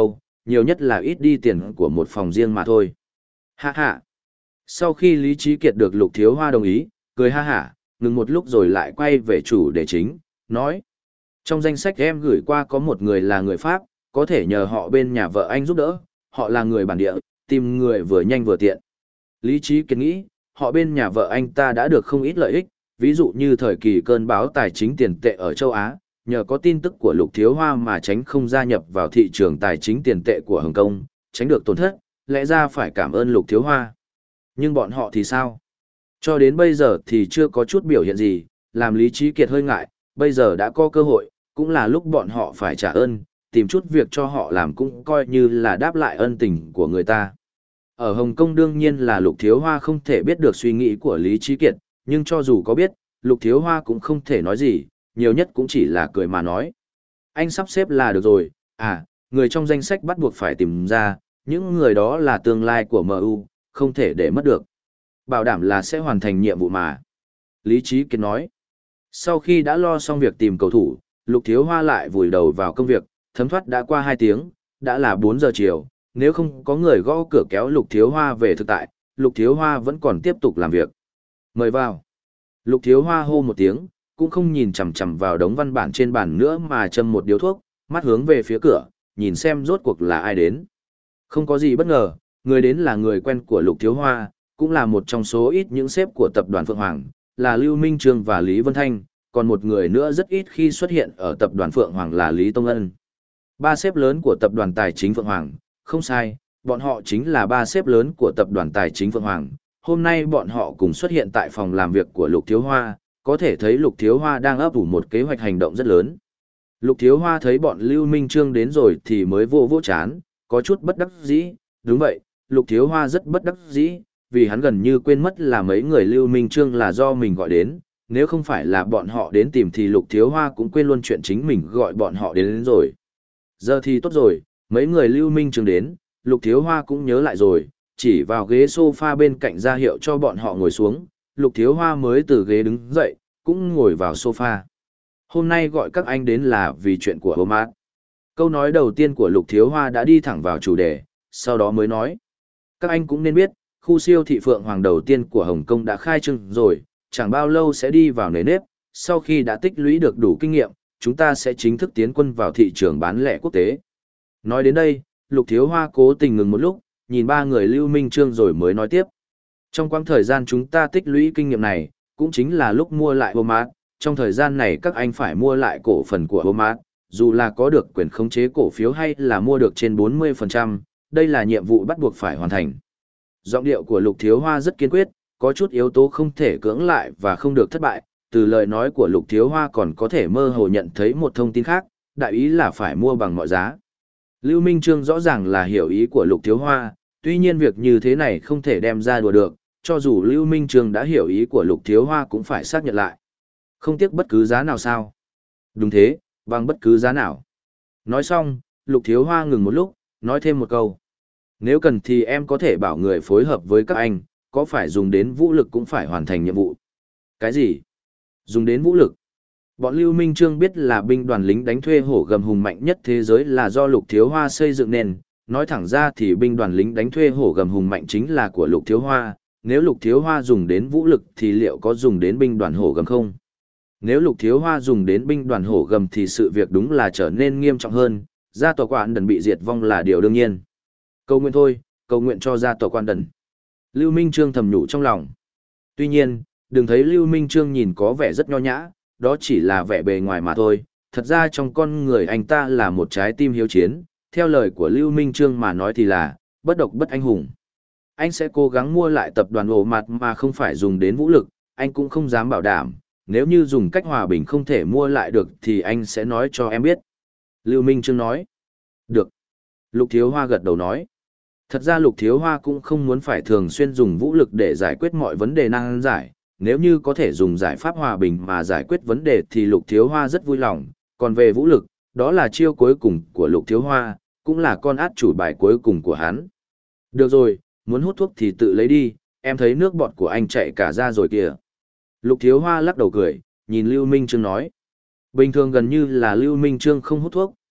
nhiều nhất là ít đi tiền của một phòng riêng mà thôi. Ha ha. Sau khi Lý Trí Kiệt được Lục Thiếu Hoa đồng ý, cười ha hả, ngừng một lúc rồi lại quay về chủ đề chính, nói. Trong danh sách em gửi qua có một người là người Pháp, có thể nhờ họ bên nhà vợ anh giúp đỡ, họ là người bản địa, tìm người vừa nhanh vừa tiện. Lý Trí Kiệt nghĩ, họ bên nhà vợ anh ta đã được không ít lợi ích, ví dụ như thời kỳ cơn bão tài chính tiền tệ ở châu Á, nhờ có tin tức của Lục Thiếu Hoa mà tránh không gia nhập vào thị trường tài chính tiền tệ của Hồng Kông, tránh được tổn thất, lẽ ra phải cảm ơn Lục Thiếu Hoa. Nhưng bọn họ thì sao? Cho đến bây giờ thì chưa có chút biểu hiện gì, làm Lý Trí Kiệt hơi ngại, bây giờ đã có cơ hội, cũng là lúc bọn họ phải trả ơn, tìm chút việc cho họ làm cũng coi như là đáp lại ân tình của người ta. Ở Hồng Kông đương nhiên là Lục Thiếu Hoa không thể biết được suy nghĩ của Lý Trí Kiệt, nhưng cho dù có biết, Lục Thiếu Hoa cũng không thể nói gì, nhiều nhất cũng chỉ là cười mà nói. Anh sắp xếp là được rồi, à, người trong danh sách bắt buộc phải tìm ra, những người đó là tương lai của em u, không thể để mất được. Bảo đảm là sẽ hoàn thành nhiệm vụ mà. Lý Trí Kiệt nói. Sau khi đã lo xong việc tìm cầu thủ, Lục Thiếu Hoa lại vùi đầu vào công việc, thấm thoát đã qua hai tiếng, đã là bốn giờ chiều, nếu không có người gõ cửa kéo Lục Thiếu Hoa về thực tại, Lục Thiếu Hoa vẫn còn tiếp tục làm việc. Mời vào. Lục Thiếu Hoa hô một tiếng, cũng không nhìn chằm chằm vào đống văn bản trên bàn nữa mà châm một điếu thuốc, mắt hướng về phía cửa, nhìn xem rốt cuộc là ai đến. Không có gì bất ngờ, người đến là người quen của Lục Thiếu Hoa, cũng là một trong số ít những sếp của tập đoàn Phượng Hoàng, là Lưu Minh Trương và Lý Vân Thanh, còn một người nữa rất ít khi xuất hiện ở tập đoàn Phượng Hoàng là Lý Tông Ân. Ba sếp lớn của tập đoàn Tài chính Phượng Hoàng, không sai, bọn họ chính là ba sếp lớn của tập đoàn Tài chính Phượng Hoàng. Hôm nay bọn họ cùng xuất hiện tại phòng làm việc của Lục Thiếu Hoa, có thể thấy Lục Thiếu Hoa đang ấp ủ một kế hoạch hành động rất lớn. Lục Thiếu Hoa thấy bọn Lưu Minh Trương đến rồi thì mới vô vô chán, có chút bất đắc dĩ, đúng vậy, Lục Thiếu Hoa rất bất đắc dĩ, vì hắn gần như quên mất là mấy người Lưu Minh Trương là do mình gọi đến, nếu không phải là bọn họ đến tìm thì Lục Thiếu Hoa cũng quên luôn chuyện chính mình gọi bọn họ đến, đến rồi. Giờ thì tốt rồi, mấy người Lưu Minh Trương đến, Lục Thiếu Hoa cũng nhớ lại rồi, chỉ vào ghế sofa bên cạnh ra hiệu cho bọn họ ngồi xuống, Lục Thiếu Hoa mới từ ghế đứng dậy, cũng ngồi vào sofa. Hôm nay gọi các anh đến là vì chuyện của Omar. Câu nói đầu tiên của Lục Thiếu Hoa đã đi thẳng vào chủ đề, sau đó mới nói. Các anh cũng nên biết, khu siêu thị Phượng Hoàng đầu tiên của Hồng Kông đã khai trương rồi, chẳng bao lâu sẽ đi vào nề nếp, sau khi đã tích lũy được đủ kinh nghiệm, chúng ta sẽ chính thức tiến quân vào thị trường bán lẻ quốc tế. Nói đến đây, Lục Thiếu Hoa cố tình ngừng một lúc, nhìn ba người Lưu Minh Trương rồi mới nói tiếp. Trong quãng thời gian chúng ta tích lũy kinh nghiệm này, cũng chính là lúc mua lại Walmart, trong thời gian này các anh phải mua lại cổ phần của Walmart, dù là có được quyền khống chế cổ phiếu hay là mua được trên bốn mươi phần trăm, đây là nhiệm vụ bắt buộc phải hoàn thành. Giọng điệu của Lục Thiếu Hoa rất kiên quyết, có chút yếu tố không thể cưỡng lại và không được thất bại, từ lời nói của Lục Thiếu Hoa còn có thể mơ hồ nhận thấy một thông tin khác, đại ý là phải mua bằng mọi giá. Lưu Minh Trương rõ ràng là hiểu ý của Lục Thiếu Hoa, tuy nhiên việc như thế này không thể đem ra đùa được, cho dù Lưu Minh Trương đã hiểu ý của Lục Thiếu Hoa cũng phải xác nhận lại. Không tiếc bất cứ giá nào sao? Đúng thế, bằng bất cứ giá nào. Nói xong, Lục Thiếu Hoa ngừng một lúc, nói thêm một câu. Nếu cần thì em có thể bảo người phối hợp với các anh, có phải dùng đến vũ lực cũng phải hoàn thành nhiệm vụ. Cái gì? Dùng đến vũ lực? Bọn Lưu Minh Trương biết là binh đoàn lính đánh thuê hổ gầm hùng mạnh nhất thế giới là do Lục Thiếu Hoa xây dựng nên, nói thẳng ra thì binh đoàn lính đánh thuê hổ gầm hùng mạnh chính là của Lục Thiếu Hoa, nếu Lục Thiếu Hoa dùng đến vũ lực thì liệu có dùng đến binh đoàn hổ gầm không? Nếu Lục Thiếu Hoa dùng đến binh đoàn hổ gầm thì sự việc đúng là trở nên nghiêm trọng hơn, gia tộc Quan Đần bị diệt vong là điều đương nhiên. Cầu nguyện thôi, cầu nguyện cho gia tộc Quan Đần. Lưu Minh Trương thầm nhủ trong lòng. Tuy nhiên, đừng thấy Lưu Minh Trương nhìn có vẻ rất nho nhã, đó chỉ là vẻ bề ngoài mà thôi, thật ra trong con người anh ta là một trái tim hiếu chiến, theo lời của Lưu Minh Trương mà nói thì là, bất độc bất anh hùng. Anh sẽ cố gắng mua lại tập đoàn ổ mặt mà không phải dùng đến vũ lực, anh cũng không dám bảo đảm, nếu như dùng cách hòa bình không thể mua lại được thì anh sẽ nói cho em biết. Lưu Minh Trương nói. Được. Lục Thiếu Hoa gật đầu nói. Thật ra Lục Thiếu Hoa cũng không muốn phải thường xuyên dùng vũ lực để giải quyết mọi vấn đề nan giải, nếu như có thể dùng giải pháp hòa bình mà giải quyết vấn đề thì Lục Thiếu Hoa rất vui lòng, còn về vũ lực, đó là chiêu cuối cùng của Lục Thiếu Hoa, cũng là con át chủ bài cuối cùng của hắn. Được rồi, muốn hút thuốc thì tự lấy đi, em thấy nước bọt của anh chạy cả ra rồi kìa. Lục Thiếu Hoa lắc đầu cười, nhìn Lưu Minh Trương nói. Bình thường gần như là Lưu Minh Trương không hút thuốc,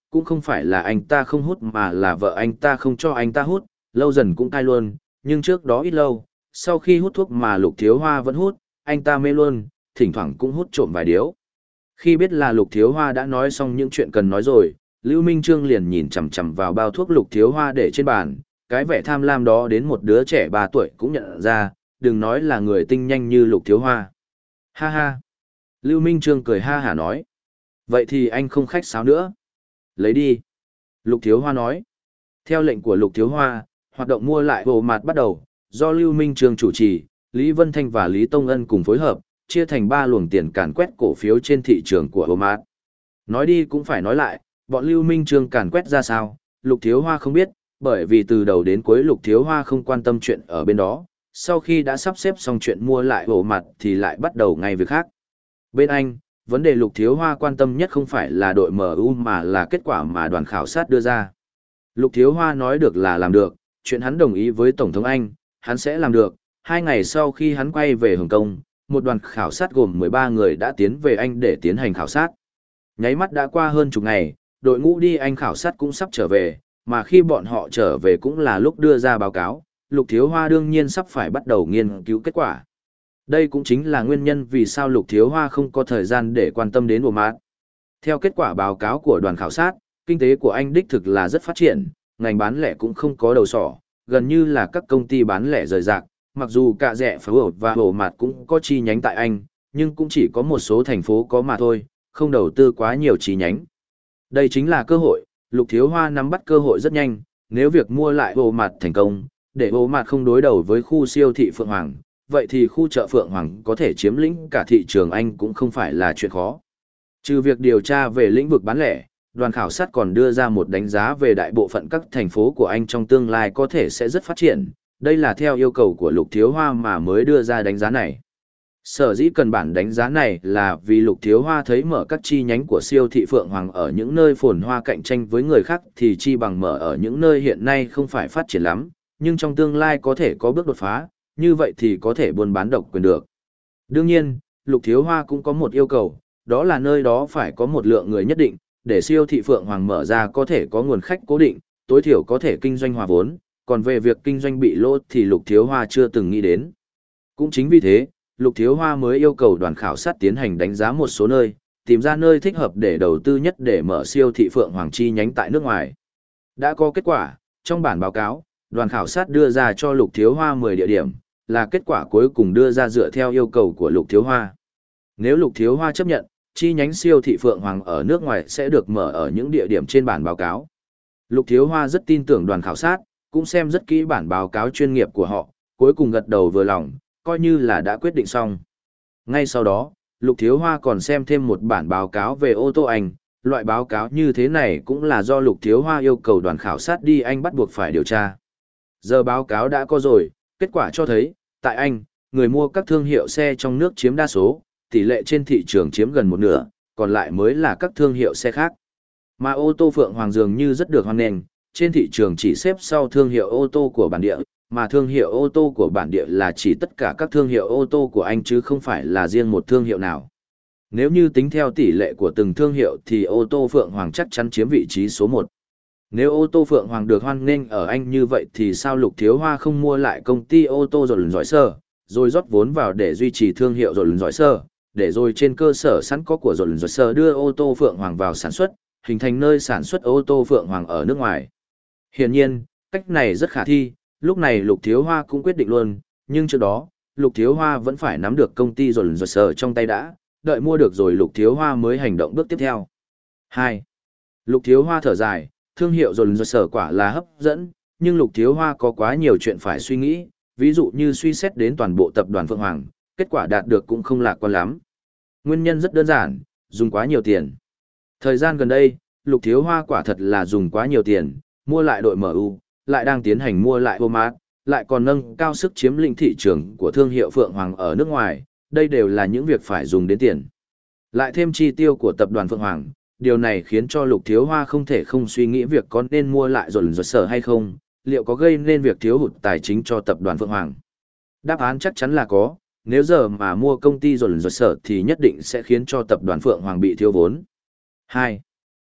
cũng không phải là anh ta không hút mà là vợ anh ta không cho anh ta hút, lâu dần cũng cai luôn, nhưng trước đó ít lâu, sau khi hút thuốc mà Lục Thiếu Hoa vẫn hút, anh ta mê luôn, thỉnh thoảng cũng hút trộm vài điếu. Khi biết là Lục Thiếu Hoa đã nói xong những chuyện cần nói rồi, Lưu Minh Trương liền nhìn chằm chằm vào bao thuốc Lục Thiếu Hoa để trên bàn, cái vẻ tham lam đó đến một đứa trẻ ba tuổi cũng nhận ra, đừng nói là người tinh nhanh như Lục Thiếu Hoa. Ha ha. Lưu Minh Trương cười ha hả nói. Vậy thì anh không khách sáo nữa. Lấy đi. Lục Thiếu Hoa nói. Theo lệnh của Lục Thiếu Hoa, hoạt động mua lại hồ mạt bắt đầu, do Lưu Minh Trương chủ trì, Lý Vân Thanh và Lý Tông Ân cùng phối hợp, chia thành ba luồng tiền càn quét cổ phiếu trên thị trường của hồ mạt. Nói đi cũng phải nói lại, bọn Lưu Minh Trương càn quét ra sao, Lục Thiếu Hoa không biết, bởi vì từ đầu đến cuối Lục Thiếu Hoa không quan tâm chuyện ở bên đó, sau khi đã sắp xếp xong chuyện mua lại hồ mặt thì lại bắt đầu ngay việc khác. Bên anh, vấn đề Lục Thiếu Hoa quan tâm nhất không phải là đội em u mà là kết quả mà đoàn khảo sát đưa ra. Lục Thiếu Hoa nói được là làm được, chuyện hắn đồng ý với Tổng thống Anh, hắn sẽ làm được. Hai ngày sau khi hắn quay về Hồng Kông, một đoàn khảo sát gồm mười ba người đã tiến về Anh để tiến hành khảo sát. Nháy mắt đã qua hơn chục ngày, đội ngũ đi Anh khảo sát cũng sắp trở về, mà khi bọn họ trở về cũng là lúc đưa ra báo cáo, Lục Thiếu Hoa đương nhiên sắp phải bắt đầu nghiên cứu kết quả. Đây cũng chính là nguyên nhân vì sao Lục Thiếu Hoa không có thời gian để quan tâm đến bộ mát. Theo kết quả báo cáo của đoàn khảo sát, kinh tế của Anh đích thực là rất phát triển, ngành bán lẻ cũng không có đầu sỏ, gần như là các công ty bán lẻ rời rạc, mặc dù cả rẻ phở ổ và bộ mát cũng có chi nhánh tại Anh, nhưng cũng chỉ có một số thành phố có mà thôi, không đầu tư quá nhiều chi nhánh. Đây chính là cơ hội, Lục Thiếu Hoa nắm bắt cơ hội rất nhanh, nếu việc mua lại bộ mát thành công, để bộ mát không đối đầu với khu siêu thị Phượng Hoàng, vậy thì khu chợ Phượng Hoàng có thể chiếm lĩnh cả thị trường Anh cũng không phải là chuyện khó. Trừ việc điều tra về lĩnh vực bán lẻ, đoàn khảo sát còn đưa ra một đánh giá về đại bộ phận các thành phố của Anh trong tương lai có thể sẽ rất phát triển. Đây là theo yêu cầu của Lục Thiếu Hoa mà mới đưa ra đánh giá này. Sở dĩ cần bản đánh giá này là vì Lục Thiếu Hoa thấy mở các chi nhánh của siêu thị Phượng Hoàng ở những nơi phồn hoa cạnh tranh với người khác thì chi bằng mở ở những nơi hiện nay không phải phát triển lắm, nhưng trong tương lai có thể có bước đột phá, như vậy thì có thể buôn bán độc quyền được. Đương nhiên, Lục Thiếu Hoa cũng có một yêu cầu, đó là nơi đó phải có một lượng người nhất định, để siêu thị Phượng Hoàng mở ra có thể có nguồn khách cố định, tối thiểu có thể kinh doanh hòa vốn, còn về việc kinh doanh bị lỗ thì Lục Thiếu Hoa chưa từng nghĩ đến. Cũng chính vì thế, Lục Thiếu Hoa mới yêu cầu đoàn khảo sát tiến hành đánh giá một số nơi, tìm ra nơi thích hợp để đầu tư nhất để mở siêu thị Phượng Hoàng chi nhánh tại nước ngoài. Đã có kết quả, trong bản báo cáo, đoàn khảo sát đưa ra cho Lục Thiếu Hoa mười địa điểm, là kết quả cuối cùng đưa ra dựa theo yêu cầu của Lục Thiếu Hoa. Nếu Lục Thiếu Hoa chấp nhận, chi nhánh siêu thị Phượng Hoàng ở nước ngoài sẽ được mở ở những địa điểm trên bản báo cáo. Lục Thiếu Hoa rất tin tưởng đoàn khảo sát, cũng xem rất kỹ bản báo cáo chuyên nghiệp của họ, cuối cùng gật đầu vừa lòng, coi như là đã quyết định xong. Ngay sau đó, Lục Thiếu Hoa còn xem thêm một bản báo cáo về ô tô Anh, loại báo cáo như thế này cũng là do Lục Thiếu Hoa yêu cầu đoàn khảo sát đi Anh bắt buộc phải điều tra. Giờ báo cáo đã có rồi, kết quả cho thấy, tại Anh, người mua các thương hiệu xe trong nước chiếm đa số, tỷ lệ trên thị trường chiếm gần một nửa, còn lại mới là các thương hiệu xe khác. Mà ô tô Phượng Hoàng dường như rất được hoan nghênh, trên thị trường chỉ xếp sau thương hiệu ô tô của bản địa, mà thương hiệu ô tô của bản địa là chỉ tất cả các thương hiệu ô tô của Anh chứ không phải là riêng một thương hiệu nào. Nếu như tính theo tỷ lệ của từng thương hiệu thì ô tô Phượng Hoàng chắc chắn chiếm vị trí số một. Nếu ô tô Phượng Hoàng được hoan nghênh ở Anh như vậy thì sao Lục Thiếu Hoa không mua lại công ty ô tô rồi lần giỏi sơ, rồi rót vốn vào để duy trì thương hiệu rồi lần giỏi sơ, để rồi trên cơ sở sẵn có của rồi lần giỏi sơ đưa ô tô Phượng Hoàng vào sản xuất, hình thành nơi sản xuất ô tô Phượng Hoàng ở nước ngoài. Hiển nhiên, cách này rất khả thi, lúc này Lục Thiếu Hoa cũng quyết định luôn, nhưng trước đó, Lục Thiếu Hoa vẫn phải nắm được công ty rồi lần giỏi sơ trong tay đã, đợi mua được rồi Lục Thiếu Hoa mới hành động bước tiếp theo. hai. Lục Thiếu Hoa thở dài. Thương hiệu rồi lần sở quả là hấp dẫn, nhưng Lục Thiếu Hoa có quá nhiều chuyện phải suy nghĩ, ví dụ như suy xét đến toàn bộ tập đoàn Phượng Hoàng, kết quả đạt được cũng không lạc quan lắm. Nguyên nhân rất đơn giản, dùng quá nhiều tiền. Thời gian gần đây, Lục Thiếu Hoa quả thật là dùng quá nhiều tiền, mua lại đội em u, lại đang tiến hành mua lại Walmart, lại còn nâng cao sức chiếm lĩnh thị trường của thương hiệu Phượng Hoàng ở nước ngoài, đây đều là những việc phải dùng đến tiền. Lại thêm chi tiêu của tập đoàn Phượng Hoàng. Điều này khiến cho Lục Thiếu Hoa không thể không suy nghĩ việc có nên mua lại rồi rồi sở hay không, liệu có gây nên việc thiếu hụt tài chính cho tập đoàn Phượng Hoàng. Đáp án chắc chắn là có, nếu giờ mà mua công ty rồi rồi sở thì nhất định sẽ khiến cho tập đoàn Phượng Hoàng bị thiếu vốn. hai.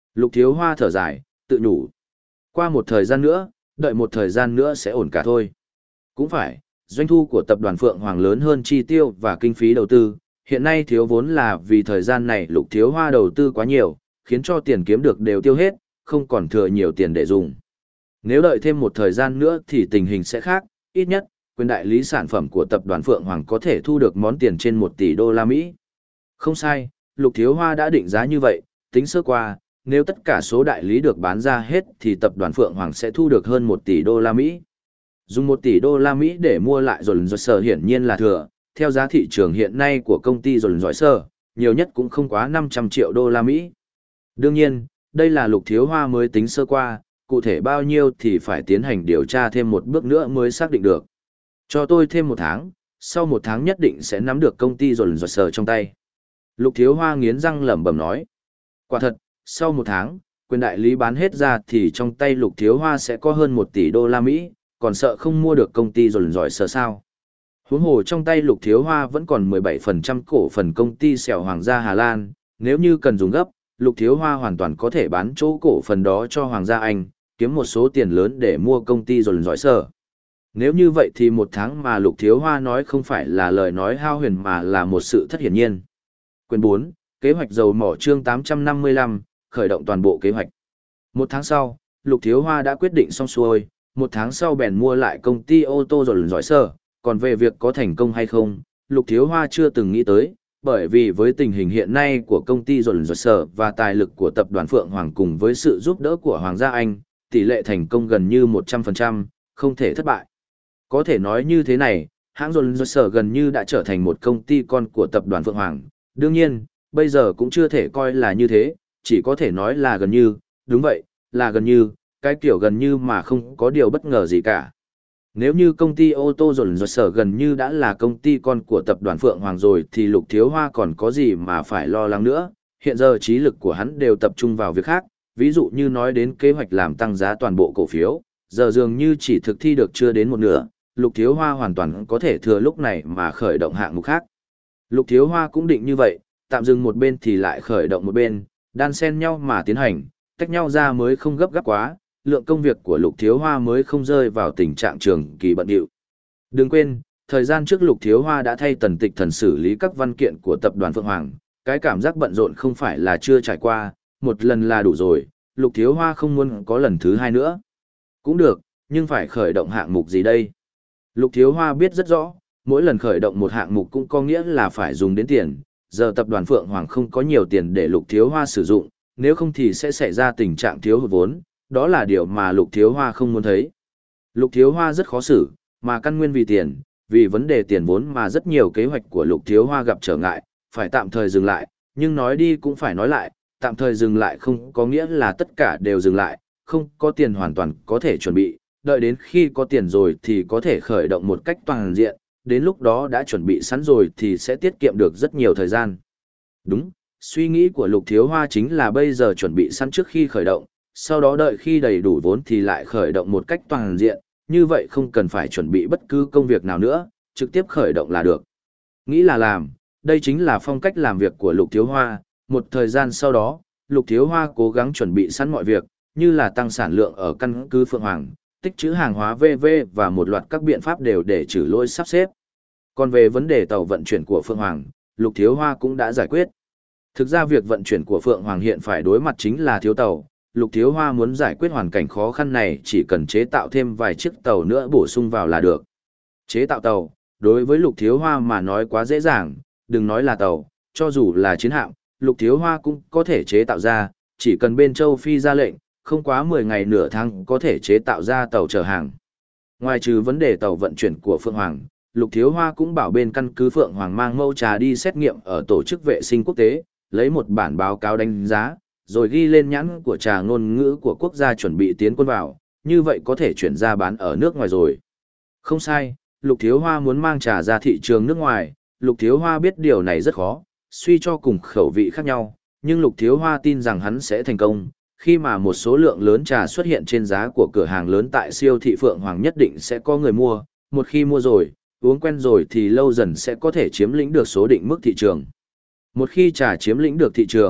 Lục Thiếu Hoa thở dài, tự nhủ. Qua một thời gian nữa, đợi một thời gian nữa sẽ ổn cả thôi. Cũng phải, doanh thu của tập đoàn Phượng Hoàng lớn hơn chi tiêu và kinh phí đầu tư, hiện nay thiếu vốn là vì thời gian này Lục Thiếu Hoa đầu tư quá nhiều, khiến cho tiền kiếm được đều tiêu hết, không còn thừa nhiều tiền để dùng. Nếu đợi thêm một thời gian nữa thì tình hình sẽ khác, ít nhất, quyền đại lý sản phẩm của tập đoàn Phượng Hoàng có thể thu được món tiền trên một tỷ đô la Mỹ. Không sai, Lục Thiếu Hoa đã định giá như vậy, tính sơ qua, nếu tất cả số đại lý được bán ra hết thì tập đoàn Phượng Hoàng sẽ thu được hơn một tỷ đô la Mỹ. Dùng một tỷ đô la Mỹ để mua lại rồi rồi sở hiển nhiên là thừa, theo giá thị trường hiện nay của công ty rồi rồi sở, nhiều nhất cũng không quá năm trăm triệu đô la Mỹ. Đương nhiên, đây là Lục Thiếu Hoa mới tính sơ qua, cụ thể bao nhiêu thì phải tiến hành điều tra thêm một bước nữa mới xác định được. Cho tôi thêm một tháng, sau một tháng nhất định sẽ nắm được công ty rồi rồi sở trong tay. Lục Thiếu Hoa nghiến răng lẩm bẩm nói. Quả thật, sau một tháng, quyền đại lý bán hết ra thì trong tay Lục Thiếu Hoa sẽ có hơn một tỷ đô la Mỹ, còn sợ không mua được công ty rồi rồi sở sao. Huống hồ trong tay Lục Thiếu Hoa vẫn còn mười bảy phần trăm cổ phần công ty Sẻo Hoàng gia Hà Lan, nếu như cần dùng gấp, Lục Thiếu Hoa hoàn toàn có thể bán chỗ cổ phần đó cho Hoàng gia Anh, kiếm một số tiền lớn để mua công ty rồi rồi sở. Nếu như vậy thì một tháng mà Lục Thiếu Hoa nói không phải là lời nói hao huyền mà là một sự thất hiển nhiên. Quyền bốn, kế hoạch dầu mỏ chương tám trăm năm mươi lăm, khởi động toàn bộ kế hoạch. Một tháng sau, Lục Thiếu Hoa đã quyết định xong xuôi, một tháng sau bèn mua lại công ty ô tô rồi giỏi sở, còn về việc có thành công hay không, Lục Thiếu Hoa chưa từng nghĩ tới, bởi vì với tình hình hiện nay của công ty rồi giỏi sở và tài lực của tập đoàn Phượng Hoàng cùng với sự giúp đỡ của Hoàng gia Anh, tỷ lệ thành công gần như một trăm phần trăm, không thể thất bại. Có thể nói như thế này, hãng rồi giỏi sở gần như đã trở thành một công ty con của tập đoàn Phượng Hoàng, đương nhiên, bây giờ cũng chưa thể coi là như thế, chỉ có thể nói là gần như, đúng vậy, là gần như, cái kiểu gần như mà không có điều bất ngờ gì cả. Nếu như công ty ô tô rồi rồi sở gần như đã là công ty con của tập đoàn Phượng Hoàng rồi thì Lục Thiếu Hoa còn có gì mà phải lo lắng nữa, hiện giờ trí lực của hắn đều tập trung vào việc khác, ví dụ như nói đến kế hoạch làm tăng giá toàn bộ cổ phiếu, giờ dường như chỉ thực thi được chưa đến một nửa, Lục Thiếu Hoa hoàn toàn có thể thừa lúc này mà khởi động hạng mục khác. Lục Thiếu Hoa cũng định như vậy, tạm dừng một bên thì lại khởi động một bên, đan xen nhau mà tiến hành, tách nhau ra mới không gấp gáp quá, lượng công việc của Lục Thiếu Hoa mới không rơi vào tình trạng trường kỳ bận rộn. Đừng quên, thời gian trước Lục Thiếu Hoa đã thay Tần Tịch Thần xử lý các văn kiện của tập đoàn Phượng Hoàng, cái cảm giác bận rộn không phải là chưa trải qua, một lần là đủ rồi, Lục Thiếu Hoa không muốn có lần thứ hai nữa. Cũng được, nhưng phải khởi động hạng mục gì đây? Lục Thiếu Hoa biết rất rõ, mỗi lần khởi động một hạng mục cũng có nghĩa là phải dùng đến tiền, giờ tập đoàn Phượng Hoàng không có nhiều tiền để Lục Thiếu Hoa sử dụng, nếu không thì sẽ xảy ra tình trạng thiếu hụt vốn, đó là điều mà Lục Thiếu Hoa không muốn thấy. Lục Thiếu Hoa rất khó xử, mà căn nguyên vì tiền, vì vấn đề tiền vốn mà rất nhiều kế hoạch của Lục Thiếu Hoa gặp trở ngại, phải tạm thời dừng lại, nhưng nói đi cũng phải nói lại, tạm thời dừng lại không có nghĩa là tất cả đều dừng lại, không có tiền hoàn toàn có thể chuẩn bị, đợi đến khi có tiền rồi thì có thể khởi động một cách toàn diện, đến lúc đó đã chuẩn bị sẵn rồi thì sẽ tiết kiệm được rất nhiều thời gian. Đúng, suy nghĩ của Lục Thiếu Hoa chính là bây giờ chuẩn bị sẵn trước khi khởi động, sau đó đợi khi đầy đủ vốn thì lại khởi động một cách toàn diện, như vậy không cần phải chuẩn bị bất cứ công việc nào nữa, trực tiếp khởi động là được. Nghĩ là làm, đây chính là phong cách làm việc của Lục Thiếu Hoa, một thời gian sau đó, Lục Thiếu Hoa cố gắng chuẩn bị sẵn mọi việc, như là tăng sản lượng ở căn cứ Phượng Hoàng, tích trữ hàng hóa vân vân và một loạt các biện pháp đều để trừ lỗi sắp xếp. Còn về vấn đề tàu vận chuyển của Phượng Hoàng, Lục Thiếu Hoa cũng đã giải quyết. Thực ra việc vận chuyển của Phượng Hoàng hiện phải đối mặt chính là thiếu tàu, Lục Thiếu Hoa muốn giải quyết hoàn cảnh khó khăn này chỉ cần chế tạo thêm vài chiếc tàu nữa bổ sung vào là được. Chế tạo tàu, đối với Lục Thiếu Hoa mà nói quá dễ dàng, đừng nói là tàu, cho dù là chiến hạm, Lục Thiếu Hoa cũng có thể chế tạo ra, chỉ cần bên châu Phi ra lệnh, không quá mười ngày nửa tháng có thể chế tạo ra tàu chở hàng. Ngoài trừ vấn đề tàu vận chuyển của Phượng Hoàng, Lục Thiếu Hoa cũng bảo bên căn cứ Phượng Hoàng mang mẫu trà đi xét nghiệm ở tổ chức vệ sinh quốc tế, lấy một bản báo cáo đánh giá, rồi ghi lên nhãn của trà ngôn ngữ của quốc gia chuẩn bị tiến quân vào, như vậy có thể chuyển ra bán ở nước ngoài rồi. Không sai, Lục Thiếu Hoa muốn mang trà ra thị trường nước ngoài, Lục Thiếu Hoa biết điều này rất khó, suy cho cùng khẩu vị khác nhau, nhưng Lục Thiếu Hoa tin rằng hắn sẽ thành công, khi mà một số lượng lớn trà xuất hiện trên giá của cửa hàng lớn tại siêu thị Phượng Hoàng nhất định sẽ có người mua, một khi mua rồi, uống quen rồi thì lâu dần sẽ có thể chiếm lĩnh được số định mức thị trường. Một khi trà chiếm lĩnh được thị trường,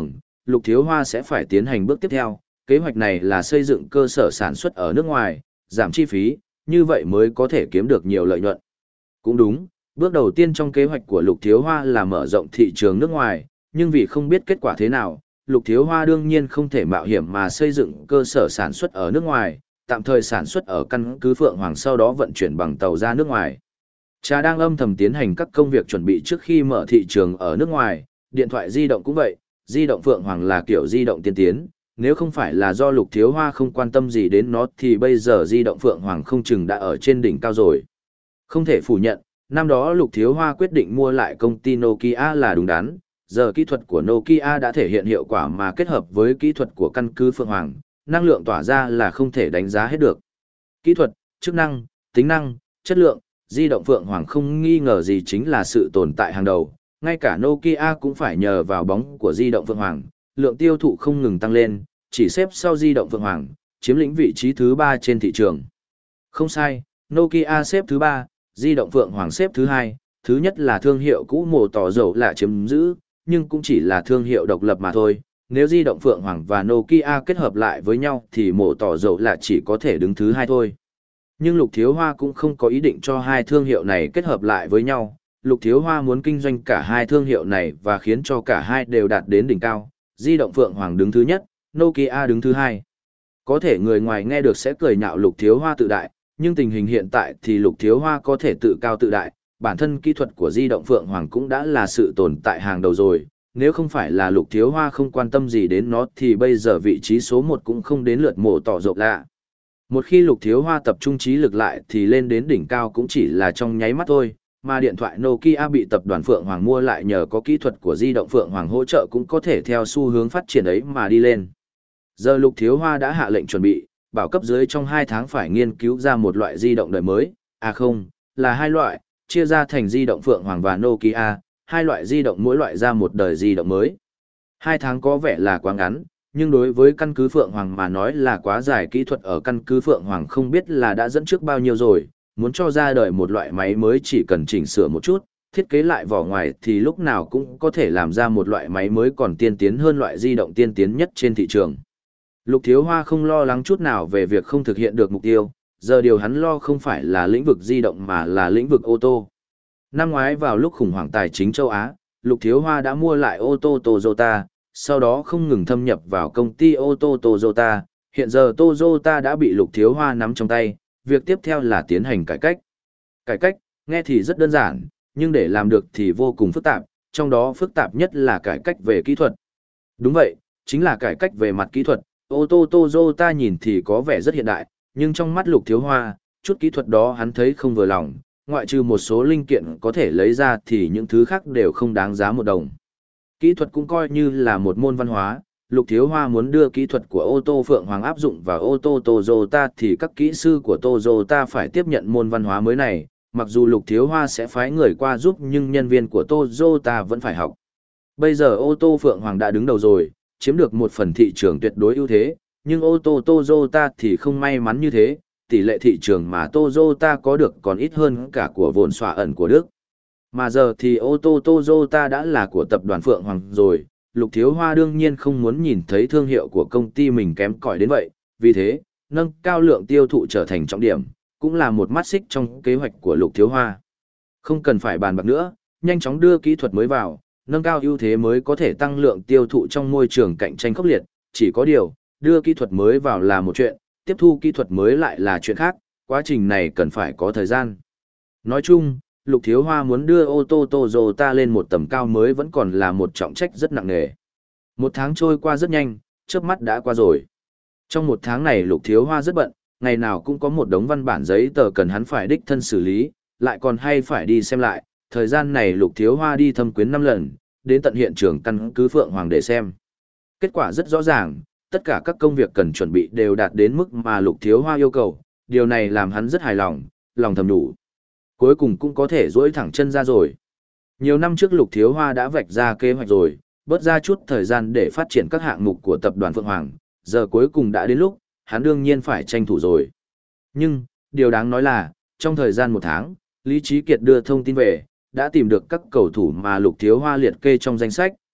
Lục Thiếu Hoa sẽ phải tiến hành bước tiếp theo, kế hoạch này là xây dựng cơ sở sản xuất ở nước ngoài, giảm chi phí, như vậy mới có thể kiếm được nhiều lợi nhuận. Cũng đúng, bước đầu tiên trong kế hoạch của Lục Thiếu Hoa là mở rộng thị trường nước ngoài, nhưng vì không biết kết quả thế nào, Lục Thiếu Hoa đương nhiên không thể mạo hiểm mà xây dựng cơ sở sản xuất ở nước ngoài, tạm thời sản xuất ở căn cứ Phượng Hoàng sau đó vận chuyển bằng tàu ra nước ngoài. Cha đang âm thầm tiến hành các công việc chuẩn bị trước khi mở thị trường ở nước ngoài, điện thoại di động cũng vậy, di động Phượng Hoàng là kiểu di động tiên tiến, nếu không phải là do Lục Thiếu Hoa không quan tâm gì đến nó thì bây giờ di động Phượng Hoàng không chừng đã ở trên đỉnh cao rồi. Không thể phủ nhận, năm đó Lục Thiếu Hoa quyết định mua lại công ty Nokia là đúng đắn, giờ kỹ thuật của Nokia đã thể hiện hiệu quả mà kết hợp với kỹ thuật của căn cứ Phượng Hoàng, năng lượng tỏa ra là không thể đánh giá hết được. Kỹ thuật, chức năng, tính năng, chất lượng, di động Phượng Hoàng không nghi ngờ gì chính là sự tồn tại hàng đầu, ngay cả Nokia cũng phải nhờ vào bóng của di động Phượng Hoàng, lượng tiêu thụ không ngừng tăng lên, chỉ xếp sau di động Phượng Hoàng, chiếm lĩnh vị trí thứ ba trên thị trường. Không sai, Nokia xếp thứ ba, di động Phượng Hoàng xếp thứ hai, thứ nhất là thương hiệu cũ mổ tỏ dầu là chiếm giữ, nhưng cũng chỉ là thương hiệu độc lập mà thôi. Nếu di động Phượng Hoàng và Nokia kết hợp lại với nhau thì mổ tỏ dầu là chỉ có thể đứng thứ hai thôi. Nhưng Lục Thiếu Hoa cũng không có ý định cho hai thương hiệu này kết hợp lại với nhau. Lục Thiếu Hoa muốn kinh doanh cả hai thương hiệu này và khiến cho cả hai đều đạt đến đỉnh cao. Di động Phượng Hoàng đứng thứ nhất, Nokia đứng thứ hai. Có thể người ngoài nghe được sẽ cười nhạo Lục Thiếu Hoa tự đại, nhưng tình hình hiện tại thì Lục Thiếu Hoa có thể tự cao tự đại. Bản thân kỹ thuật của di động Phượng Hoàng cũng đã là sự tồn tại hàng đầu rồi. Nếu không phải là Lục Thiếu Hoa không quan tâm gì đến nó thì bây giờ vị trí số một cũng không đến lượt mổ tỏ rộng lạ. Một khi Lục Thiếu Hoa tập trung trí lực lại thì lên đến đỉnh cao cũng chỉ là trong nháy mắt thôi, mà điện thoại Nokia bị tập đoàn Phượng Hoàng mua lại nhờ có kỹ thuật của di động Phượng Hoàng hỗ trợ cũng có thể theo xu hướng phát triển ấy mà đi lên. Giờ Lục Thiếu Hoa đã hạ lệnh chuẩn bị, bảo cấp dưới trong hai tháng phải nghiên cứu ra một loại di động đời mới, à không, là hai loại, chia ra thành di động Phượng Hoàng và Nokia, hai loại di động mỗi loại ra một đời di động mới. Hai tháng có vẻ là quá ngắn, nhưng đối với căn cứ Phượng Hoàng mà nói là quá dài, kỹ thuật ở căn cứ Phượng Hoàng không biết là đã dẫn trước bao nhiêu rồi, muốn cho ra đời một loại máy mới chỉ cần chỉnh sửa một chút, thiết kế lại vỏ ngoài thì lúc nào cũng có thể làm ra một loại máy mới còn tiên tiến hơn loại di động tiên tiến nhất trên thị trường. Lục Thiếu Hoa không lo lắng chút nào về việc không thực hiện được mục tiêu, giờ điều hắn lo không phải là lĩnh vực di động mà là lĩnh vực ô tô. Năm ngoái vào lúc khủng hoảng tài chính châu Á, Lục Thiếu Hoa đã mua lại ô tô Toyota, sau đó không ngừng thâm nhập vào công ty ô tô Toyota. Hiện giờ Toyota đã bị Lục Thiếu Hoa nắm trong tay, việc tiếp theo là tiến hành cải cách. Cải cách, nghe thì rất đơn giản, nhưng để làm được thì vô cùng phức tạp, trong đó phức tạp nhất là cải cách về kỹ thuật. Đúng vậy, chính là cải cách về mặt kỹ thuật. Ô tô Toyota nhìn thì có vẻ rất hiện đại, nhưng trong mắt Lục Thiếu Hoa, chút kỹ thuật đó hắn thấy không vừa lòng, ngoại trừ một số linh kiện có thể lấy ra thì những thứ khác đều không đáng giá một đồng. Kỹ thuật cũng coi như là một môn văn hóa, Lục Thiếu Hoa muốn đưa kỹ thuật của ô tô Phượng Hoàng áp dụng vào ô tô Toyota thì các kỹ sư của Toyota phải tiếp nhận môn văn hóa mới này, mặc dù Lục Thiếu Hoa sẽ phái người qua giúp nhưng nhân viên của Toyota vẫn phải học. Bây giờ ô tô Phượng Hoàng đã đứng đầu rồi, chiếm được một phần thị trường tuyệt đối ưu thế, nhưng ô tô Toyota thì không may mắn như thế, tỷ lệ thị trường mà Toyota có được còn ít hơn cả của vốn xóa ẩn của Đức. Mà giờ thì ô tô Toyota đã là của tập đoàn Phượng Hoàng rồi, Lục Thiếu Hoa đương nhiên không muốn nhìn thấy thương hiệu của công ty mình kém cỏi đến vậy, vì thế, nâng cao lượng tiêu thụ trở thành trọng điểm, cũng là một mắt xích trong kế hoạch của Lục Thiếu Hoa. Không cần phải bàn bạc nữa, nhanh chóng đưa kỹ thuật mới vào, nâng cao ưu thế mới có thể tăng lượng tiêu thụ trong môi trường cạnh tranh khốc liệt, chỉ có điều, đưa kỹ thuật mới vào là một chuyện, tiếp thu kỹ thuật mới lại là chuyện khác, quá trình này cần phải có thời gian. Nói chung, Lục Thiếu Hoa muốn đưa ô tô Toyota lên một tầm cao mới vẫn còn là một trọng trách rất nặng nề. Một tháng trôi qua rất nhanh, chớp mắt đã qua rồi. Trong một tháng này Lục Thiếu Hoa rất bận, ngày nào cũng có một đống văn bản giấy tờ cần hắn phải đích thân xử lý, lại còn hay phải đi xem lại. Thời gian này Lục Thiếu Hoa đi thăm quyến năm lần, đến tận hiện trường căn cứ Phượng Hoàng để xem. Kết quả rất rõ ràng, tất cả các công việc cần chuẩn bị đều đạt đến mức mà Lục Thiếu Hoa yêu cầu, điều này làm hắn rất hài lòng, lòng thầm đủ. Cuối cùng cũng có thể duỗi thẳng chân ra rồi. Nhiều năm trước Lục Thiếu Hoa đã vạch ra kế hoạch rồi, bớt ra chút thời gian để phát triển các hạng mục của tập đoàn Phượng Hoàng, giờ cuối cùng đã đến lúc, hắn đương nhiên phải tranh thủ rồi. Nhưng, điều đáng nói là, trong thời gian một tháng, Lý Trí Kiệt đưa thông tin về, đã tìm được các cầu thủ mà Lục Thiếu Hoa liệt kê trong danh sách,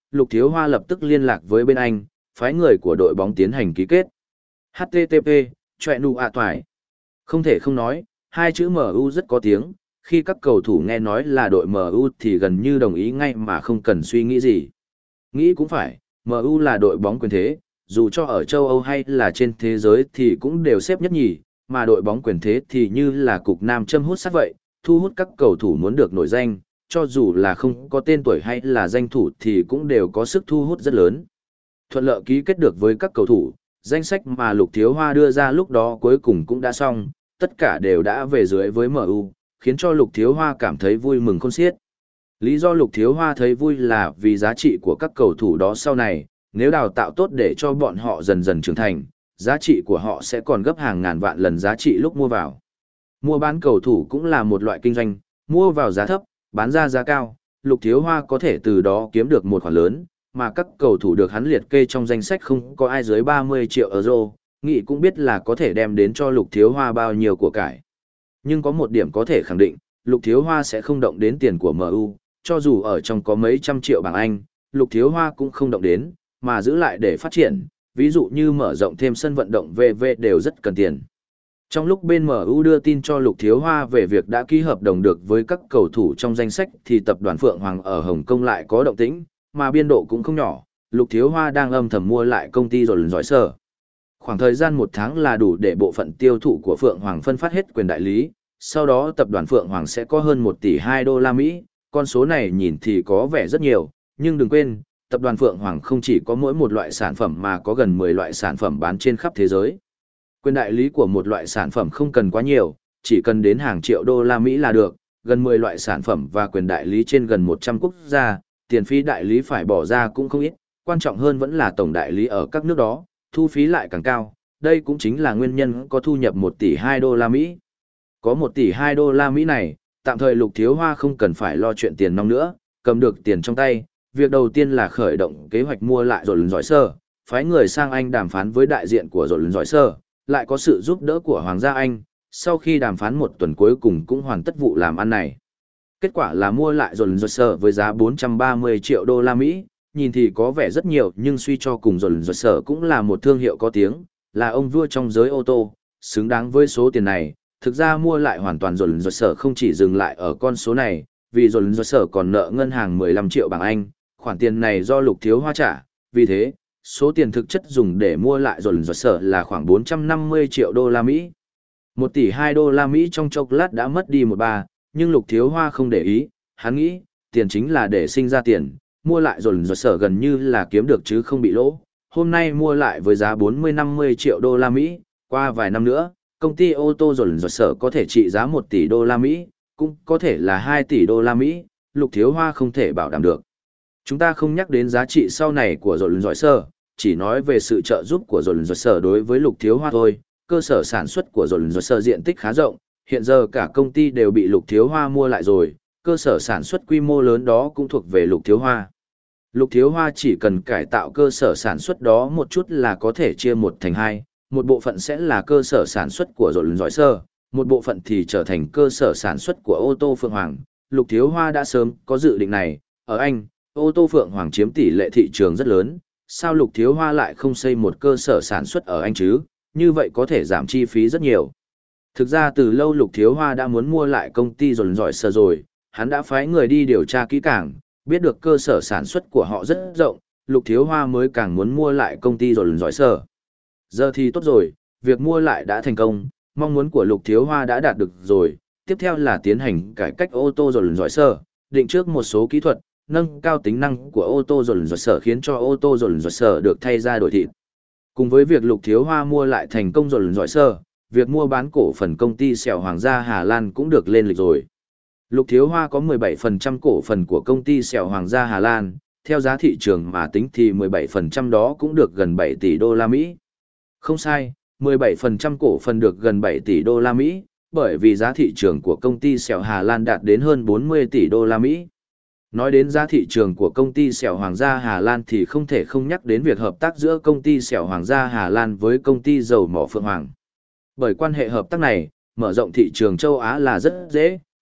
Lục Thiếu Hoa lập tức liên lạc với bên Anh, phái người của đội bóng tiến hành ký kết. hát tê tê pê, chọe nụ ạ toải. Không thể không nói, hai chữ em u rất có tiếng, khi các cầu thủ nghe nói là đội em u thì gần như đồng ý ngay mà không cần suy nghĩ gì. Nghĩ cũng phải, em u là đội bóng quyền thế, dù cho ở châu Âu hay là trên thế giới thì cũng đều xếp nhất nhì, mà đội bóng quyền thế thì như là cục nam châm hút sắt vậy, thu hút các cầu thủ muốn được nổi danh, cho dù là không có tên tuổi hay là danh thủ thì cũng đều có sức thu hút rất lớn. Thuận lợi ký kết được với các cầu thủ, danh sách mà Lục Thiếu Hoa đưa ra lúc đó cuối cùng cũng đã xong, tất cả đều đã về dưới với em u, khiến cho Lục Thiếu Hoa cảm thấy vui mừng khôn xiết. Lý do Lục Thiếu Hoa thấy vui là vì giá trị của các cầu thủ đó sau này, nếu đào tạo tốt để cho bọn họ dần dần trưởng thành, giá trị của họ sẽ còn gấp hàng ngàn vạn lần giá trị lúc mua vào. Mua bán cầu thủ cũng là một loại kinh doanh, mua vào giá thấp, bán ra giá cao, Lục Thiếu Hoa có thể từ đó kiếm được một khoản lớn, mà các cầu thủ được hắn liệt kê trong danh sách không có ai dưới ba mươi triệu euro, nghĩ cũng biết là có thể đem đến cho Lục Thiếu Hoa bao nhiêu của cải. Nhưng có một điểm có thể khẳng định, Lục Thiếu Hoa sẽ không động đến tiền của em u, cho dù ở trong có mấy trăm triệu bảng Anh, Lục Thiếu Hoa cũng không động đến, mà giữ lại để phát triển, ví dụ như mở rộng thêm sân vận động vê vê đều rất cần tiền. Trong lúc bên em u đưa tin cho Lục Thiếu Hoa về việc đã ký hợp đồng được với các cầu thủ trong danh sách thì tập đoàn Phượng Hoàng ở Hồng Kông lại có động tĩnh, mà biên độ cũng không nhỏ, Lục Thiếu Hoa đang âm thầm mua lại công ty rồi giỏi sở. Khoảng thời gian một tháng là đủ để bộ phận tiêu thụ của Phượng Hoàng phân phát hết quyền đại lý, sau đó tập đoàn Phượng Hoàng sẽ có hơn một tỷ hai đô la Mỹ, con số này nhìn thì có vẻ rất nhiều, nhưng đừng quên, tập đoàn Phượng Hoàng không chỉ có mỗi một loại sản phẩm mà có gần mười loại sản phẩm bán trên khắp thế giới. Quyền đại lý của một loại sản phẩm không cần quá nhiều, chỉ cần đến hàng triệu đô la Mỹ là được, gần mười loại sản phẩm và quyền đại lý trên gần một trăm quốc gia, tiền phí đại lý phải bỏ ra cũng không ít, quan trọng hơn vẫn là tổng đại lý ở các nước đó, thu phí lại càng cao, đây cũng chính là nguyên nhân có thu nhập một tỷ hai đô la Mỹ. Có một tỷ hai đô la Mỹ này, tạm thời Lục Thiếu Hoa không cần phải lo chuyện tiền nong nữa, cầm được tiền trong tay, việc đầu tiên là khởi động kế hoạch mua lại rồi giỏi sơ, phái người sang Anh đàm phán với đại diện của rồi giỏi sơ, lại có sự giúp đỡ của Hoàng gia Anh, sau khi đàm phán một tuần cuối cùng cũng hoàn tất vụ làm ăn này. Kết quả là mua lại rồi giỏi sơ với giá bốn trăm ba mươi triệu đô la Mỹ, nhìn thì có vẻ rất nhiều nhưng suy cho cùng rồi giỏi sơ cũng là một thương hiệu có tiếng, là ông vua trong giới ô tô, xứng đáng với số tiền này. Thực ra mua lại hoàn toàn rồi giỏi sơ không chỉ dừng lại ở con số này, vì rồi giỏi sơ còn nợ ngân hàng mười lăm triệu bảng Anh, khoản tiền này do Lục Thiếu Hoa trả, vì thế, số tiền thực chất dùng để mua lại rồi giỏi sơ là khoảng bốn trăm năm mươi triệu đô la Mỹ. Một tỷ hai đô la Mỹ trong chốc lát đã mất đi một ba, nhưng Lục Thiếu Hoa không để ý, hắn nghĩ, tiền chính là để sinh ra tiền, mua lại rồi giỏi sơ gần như là kiếm được chứ không bị lỗ. Hôm nay mua lại với giá bốn mươi năm mươi triệu đô la Mỹ, qua vài năm nữa, công ty ô tô rồi giỏi sơ có thể trị giá một tỷ đô la Mỹ, cũng có thể là hai tỷ đô la Mỹ, Lục Thiếu Hoa không thể bảo đảm được. Chúng ta không nhắc đến giá trị sau này của rồi giỏi sơ, chỉ nói về sự trợ giúp của rồi giỏi sơ đối với Lục Thiếu Hoa thôi. Cơ sở sản xuất của rồi giỏi sơ diện tích khá rộng, hiện giờ cả công ty đều bị Lục Thiếu Hoa mua lại rồi, cơ sở sản xuất quy mô lớn đó cũng thuộc về Lục Thiếu Hoa. Lục Thiếu Hoa chỉ cần cải tạo cơ sở sản xuất đó một chút là có thể chia một thành hai, một bộ phận sẽ là cơ sở sản xuất của rồi giỏi sơ, một bộ phận thì trở thành cơ sở sản xuất của ô tô Phượng Hoàng. Lục Thiếu Hoa đã sớm có dự định này, ở Anh, ô tô Phượng Hoàng chiếm tỷ lệ thị trường rất lớn, sao Lục Thiếu Hoa lại không xây một cơ sở sản xuất ở Anh chứ, như vậy có thể giảm chi phí rất nhiều. Thực ra từ lâu Lục Thiếu Hoa đã muốn mua lại công ty rồi giỏi sơ rồi, hắn đã phái người đi điều tra kỹ càng, biết được cơ sở sản xuất của họ rất rộng, Lục Thiếu Hoa mới càng muốn mua lại công ty rồi giỏi sơ. Giờ thì tốt rồi, việc mua lại đã thành công, mong muốn của Lục Thiếu Hoa đã đạt được rồi, tiếp theo là tiến hành cải cách ô tô rồi giỏi sơ, định trước một số kỹ thuật, nâng cao tính năng của ô tô rồi giỏi sơ khiến cho ô tô rồi giỏi sơ được thay ra đổi thịt. Cùng với việc Lục Thiếu Hoa mua lại thành công rồi giỏi sơ, việc mua bán cổ phần công ty Sẹo Hoàng gia Hà Lan cũng được lên lịch rồi. Lục Thiếu Hoa có mười bảy phần trăm cổ phần của công ty Sẹo Hoàng gia Hà Lan, theo giá thị trường mà tính thì mười bảy phần trăm đó cũng được gần bảy tỷ đô la Mỹ. Không sai, mười bảy phần trăm cổ phần được gần bảy tỷ đô la Mỹ, bởi vì giá thị trường của công ty Sẹo Hà Lan đạt đến hơn bốn mươi tỷ đô la Mỹ. Nói đến giá thị trường của công ty Sẹo Hoàng gia Hà Lan thì không thể không nhắc đến việc hợp tác giữa công ty Sẹo Hoàng gia Hà Lan với công ty dầu mỏ Phượng Hoàng. Bởi quan hệ hợp tác này, mở rộng thị trường châu Á là rất dễ,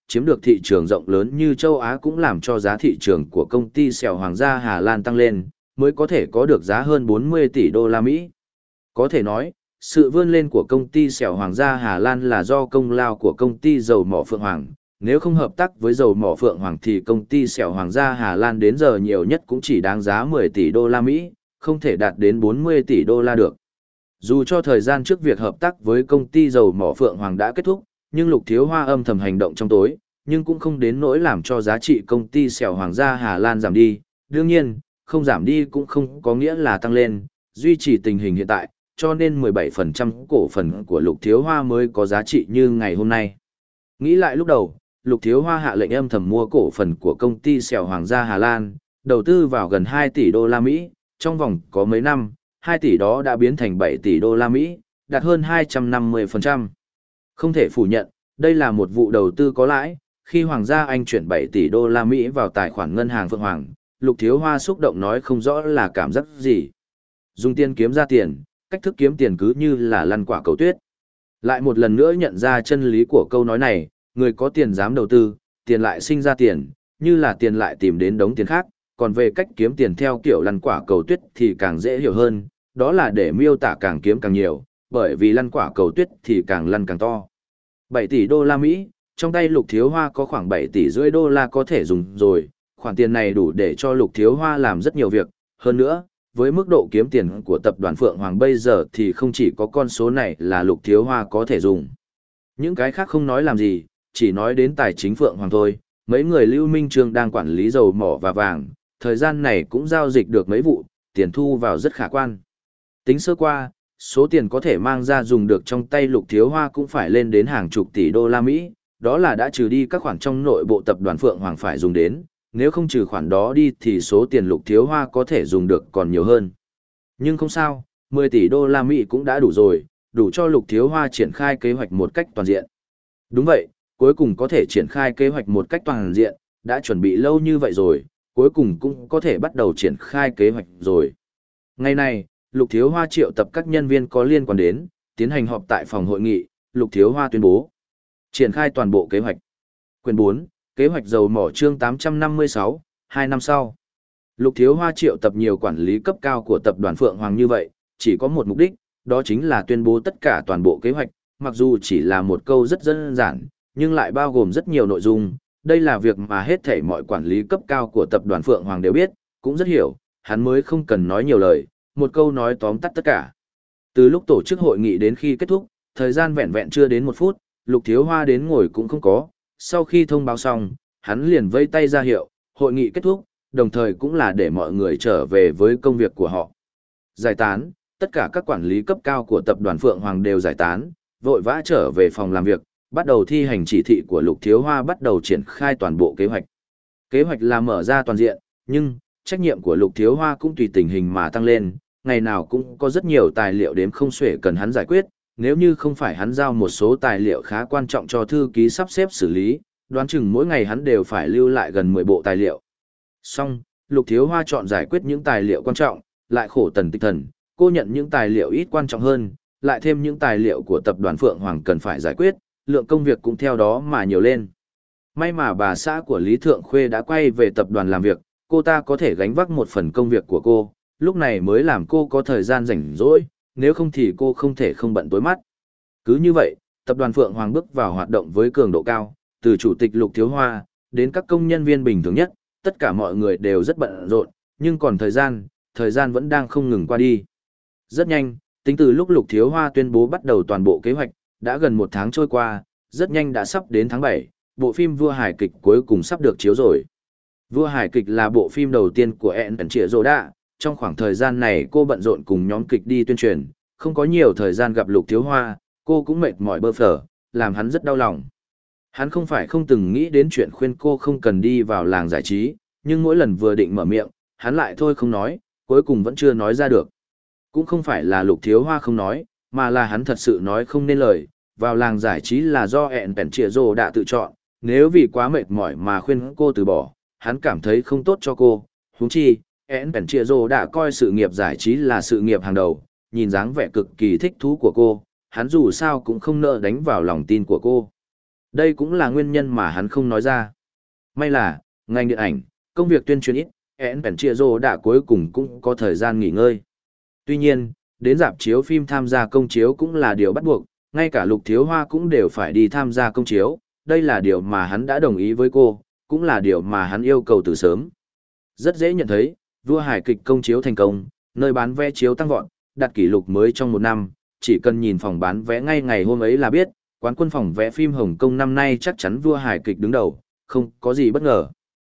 chiếm được thị trường rộng lớn như châu Á cũng làm cho giá thị trường của công ty xèo Hoàng gia Hà Lan tăng lên, mới có thể có được giá hơn bốn mươi tỷ đô la Mỹ. Có thể nói, sự vươn lên của công ty xèo Hoàng gia Hà Lan là do công lao của công ty dầu mỏ Phượng Hoàng. Nếu không hợp tác với dầu mỏ Phượng Hoàng thì công ty xèo Hoàng gia Hà Lan đến giờ nhiều nhất cũng chỉ đáng giá mười tỷ đô la Mỹ, không thể đạt đến bốn mươi tỷ đô la được. Dù cho thời gian trước việc hợp tác với công ty dầu mỏ Phượng Hoàng đã kết thúc, nhưng Lục Thiếu Hoa âm thầm hành động trong tối, nhưng cũng không đến nỗi làm cho giá trị công ty xèo Hoàng gia Hà Lan giảm đi. Đương nhiên, không giảm đi cũng không có nghĩa là tăng lên, duy trì tình hình hiện tại, cho nên mười bảy phần trăm cổ phần của Lục Thiếu Hoa mới có giá trị như ngày hôm nay. Nghĩ lại lúc đầu, Lục Thiếu Hoa hạ lệnh âm thầm mua cổ phần của công ty xèo Hoàng gia Hà Lan, đầu tư vào gần hai tỷ đô la Mỹ, trong vòng có mấy năm, hai tỷ đó đã biến thành bảy tỷ đô la Mỹ, đạt hơn hai trăm năm mươi phần trăm. Không thể phủ nhận, đây là một vụ đầu tư có lãi, khi Hoàng gia Anh chuyển bảy tỷ đô la Mỹ vào tài khoản ngân hàng Phượng Hoàng, Lục Thiếu Hoa xúc động nói không rõ là cảm giác gì. Dùng tiền kiếm ra tiền, cách thức kiếm tiền cứ như là lăn quả cầu tuyết. Lại một lần nữa nhận ra chân lý của câu nói này, người có tiền dám đầu tư, tiền lại sinh ra tiền, như là tiền lại tìm đến đống tiền khác, còn về cách kiếm tiền theo kiểu lăn quả cầu tuyết thì càng dễ hiểu hơn, đó là để miêu tả càng kiếm càng nhiều, bởi vì lăn quả cầu tuyết thì càng lăn càng to. bảy tỷ đô la Mỹ, trong tay Lục Thiếu Hoa có khoảng bảy tỷ rưỡi đô la có thể dùng rồi, khoản tiền này đủ để cho Lục Thiếu Hoa làm rất nhiều việc, hơn nữa, với mức độ kiếm tiền của tập đoàn Phượng Hoàng bây giờ thì không chỉ có con số này là Lục Thiếu Hoa có thể dùng. Những cái khác không nói làm gì, chỉ nói đến tài chính Phượng Hoàng thôi, mấy người Lưu Minh Trương đang quản lý dầu mỏ và vàng, thời gian này cũng giao dịch được mấy vụ, tiền thu vào rất khả quan. Tính sơ qua, số tiền có thể mang ra dùng được trong tay Lục Thiếu Hoa cũng phải lên đến hàng chục tỷ đô la Mỹ, đó là đã trừ đi các khoản trong nội bộ tập đoàn Phượng Hoàng phải dùng đến, nếu không trừ khoản đó đi thì số tiền Lục Thiếu Hoa có thể dùng được còn nhiều hơn. Nhưng không sao, mười tỷ đô la Mỹ cũng đã đủ rồi, đủ cho Lục Thiếu Hoa triển khai kế hoạch một cách toàn diện. Đúng vậy, cuối cùng có thể triển khai kế hoạch một cách toàn diện, đã chuẩn bị lâu như vậy rồi, cuối cùng cũng có thể bắt đầu triển khai kế hoạch rồi. Ngày này, Lục Thiếu Hoa triệu tập các nhân viên có liên quan đến, tiến hành họp tại phòng hội nghị, Lục Thiếu Hoa tuyên bố triển khai toàn bộ kế hoạch. Quyển bốn, kế hoạch dầu mỏ chương tám trăm năm mươi sáu, hai năm sau. Lục Thiếu Hoa triệu tập nhiều quản lý cấp cao của tập đoàn Phượng Hoàng như vậy, chỉ có một mục đích, đó chính là tuyên bố tất cả toàn bộ kế hoạch, mặc dù chỉ là một câu rất đơn giản, nhưng lại bao gồm rất nhiều nội dung. Đây là việc mà hết thảy mọi quản lý cấp cao của tập đoàn Phượng Hoàng đều biết, cũng rất hiểu, hắn mới không cần nói nhiều lời, một câu nói tóm tắt tất cả. Từ lúc tổ chức hội nghị đến khi kết thúc, thời gian vẹn vẹn chưa đến một phút, Lục Thiếu Hoa đến ngồi cũng không có, sau khi thông báo xong, hắn liền vây tay ra hiệu, hội nghị kết thúc, đồng thời cũng là để mọi người trở về với công việc của họ. Giải tán, tất cả các quản lý cấp cao của tập đoàn Phượng Hoàng đều giải tán, vội vã trở về phòng làm việc, bắt đầu thi hành chỉ thị của Lục Thiếu Hoa bắt đầu triển khai toàn bộ kế hoạch. Kế hoạch là mở ra toàn diện, nhưng trách nhiệm của Lục Thiếu Hoa cũng tùy tình hình mà tăng lên, ngày nào cũng có rất nhiều tài liệu đếm không xuể cần hắn giải quyết, nếu như không phải hắn giao một số tài liệu khá quan trọng cho thư ký sắp xếp xử lý, đoán chừng mỗi ngày hắn đều phải lưu lại gần mười bộ tài liệu. Xong, Lục Thiếu Hoa chọn giải quyết những tài liệu quan trọng, lại khổ Tần Tịch Thần, cô nhận những tài liệu ít quan trọng hơn, lại thêm những tài liệu của tập đoàn Phượng Hoàng cần phải giải quyết, lượng công việc cũng theo đó mà nhiều lên. May mà bà xã của Lý Thượng Khuê đã quay về tập đoàn làm việc, cô ta có thể gánh vác một phần công việc của cô, lúc này mới làm cô có thời gian rảnh rỗi, nếu không thì cô không thể không bận tối mắt. Cứ như vậy, tập đoàn Phượng Hoàng bước vào hoạt động với cường độ cao, từ chủ tịch Lục Thiếu Hoa đến các công nhân viên bình thường nhất, tất cả mọi người đều rất bận rộn, nhưng còn thời gian, thời gian vẫn đang không ngừng qua đi. Rất nhanh, tính từ lúc Lục Thiếu Hoa tuyên bố bắt đầu toàn bộ kế hoạch, đã gần một tháng trôi qua, rất nhanh đã sắp đến tháng bảy, bộ phim Vua Hài Kịch cuối cùng sắp được chiếu rồi. Vua Hài Kịch là bộ phim đầu tiên của En Ẩn Trịa Rô Đạ, trong khoảng thời gian này cô bận rộn cùng nhóm kịch đi tuyên truyền, không có nhiều thời gian gặp Lục Thiếu Hoa, cô cũng mệt mỏi bơ phờ, làm hắn rất đau lòng. Hắn không phải không từng nghĩ đến chuyện khuyên cô không cần đi vào làng giải trí, nhưng mỗi lần vừa định mở miệng, hắn lại thôi không nói, cuối cùng vẫn chưa nói ra được. Cũng không phải là Lục Thiếu Hoa không nói, mà là hắn thật sự nói không nên lời, vào làng giải trí là do En Ẩn Trịa Rô Đạ tự chọn, nếu vì quá mệt mỏi mà khuyên cô từ bỏ, hắn cảm thấy không tốt cho cô, huống chi, En Ẩn Trịa Rô đã coi sự nghiệp giải trí là sự nghiệp hàng đầu, nhìn dáng vẻ cực kỳ thích thú của cô, hắn dù sao cũng không nỡ đánh vào lòng tin của cô. Đây cũng là nguyên nhân mà hắn không nói ra. May là, ngành điện ảnh, công việc tuyên truyền ít, én bèn chia rô đã cuối cùng cũng có thời gian nghỉ ngơi. Tuy nhiên, đến rạp chiếu phim tham gia công chiếu cũng là điều bắt buộc, ngay cả Lục Thiếu Hoa cũng đều phải đi tham gia công chiếu, đây là điều mà hắn đã đồng ý với cô, cũng là điều mà hắn yêu cầu từ sớm. Rất dễ nhận thấy, vua hài kịch công chiếu thành công, nơi bán vé chiếu tăng vọt, đạt kỷ lục mới trong một năm, chỉ cần nhìn phòng bán vé ngay ngày hôm ấy là biết, quán quân phòng vé phim Hồng Kông năm nay chắc chắn vua hài kịch đứng đầu, không có gì bất ngờ.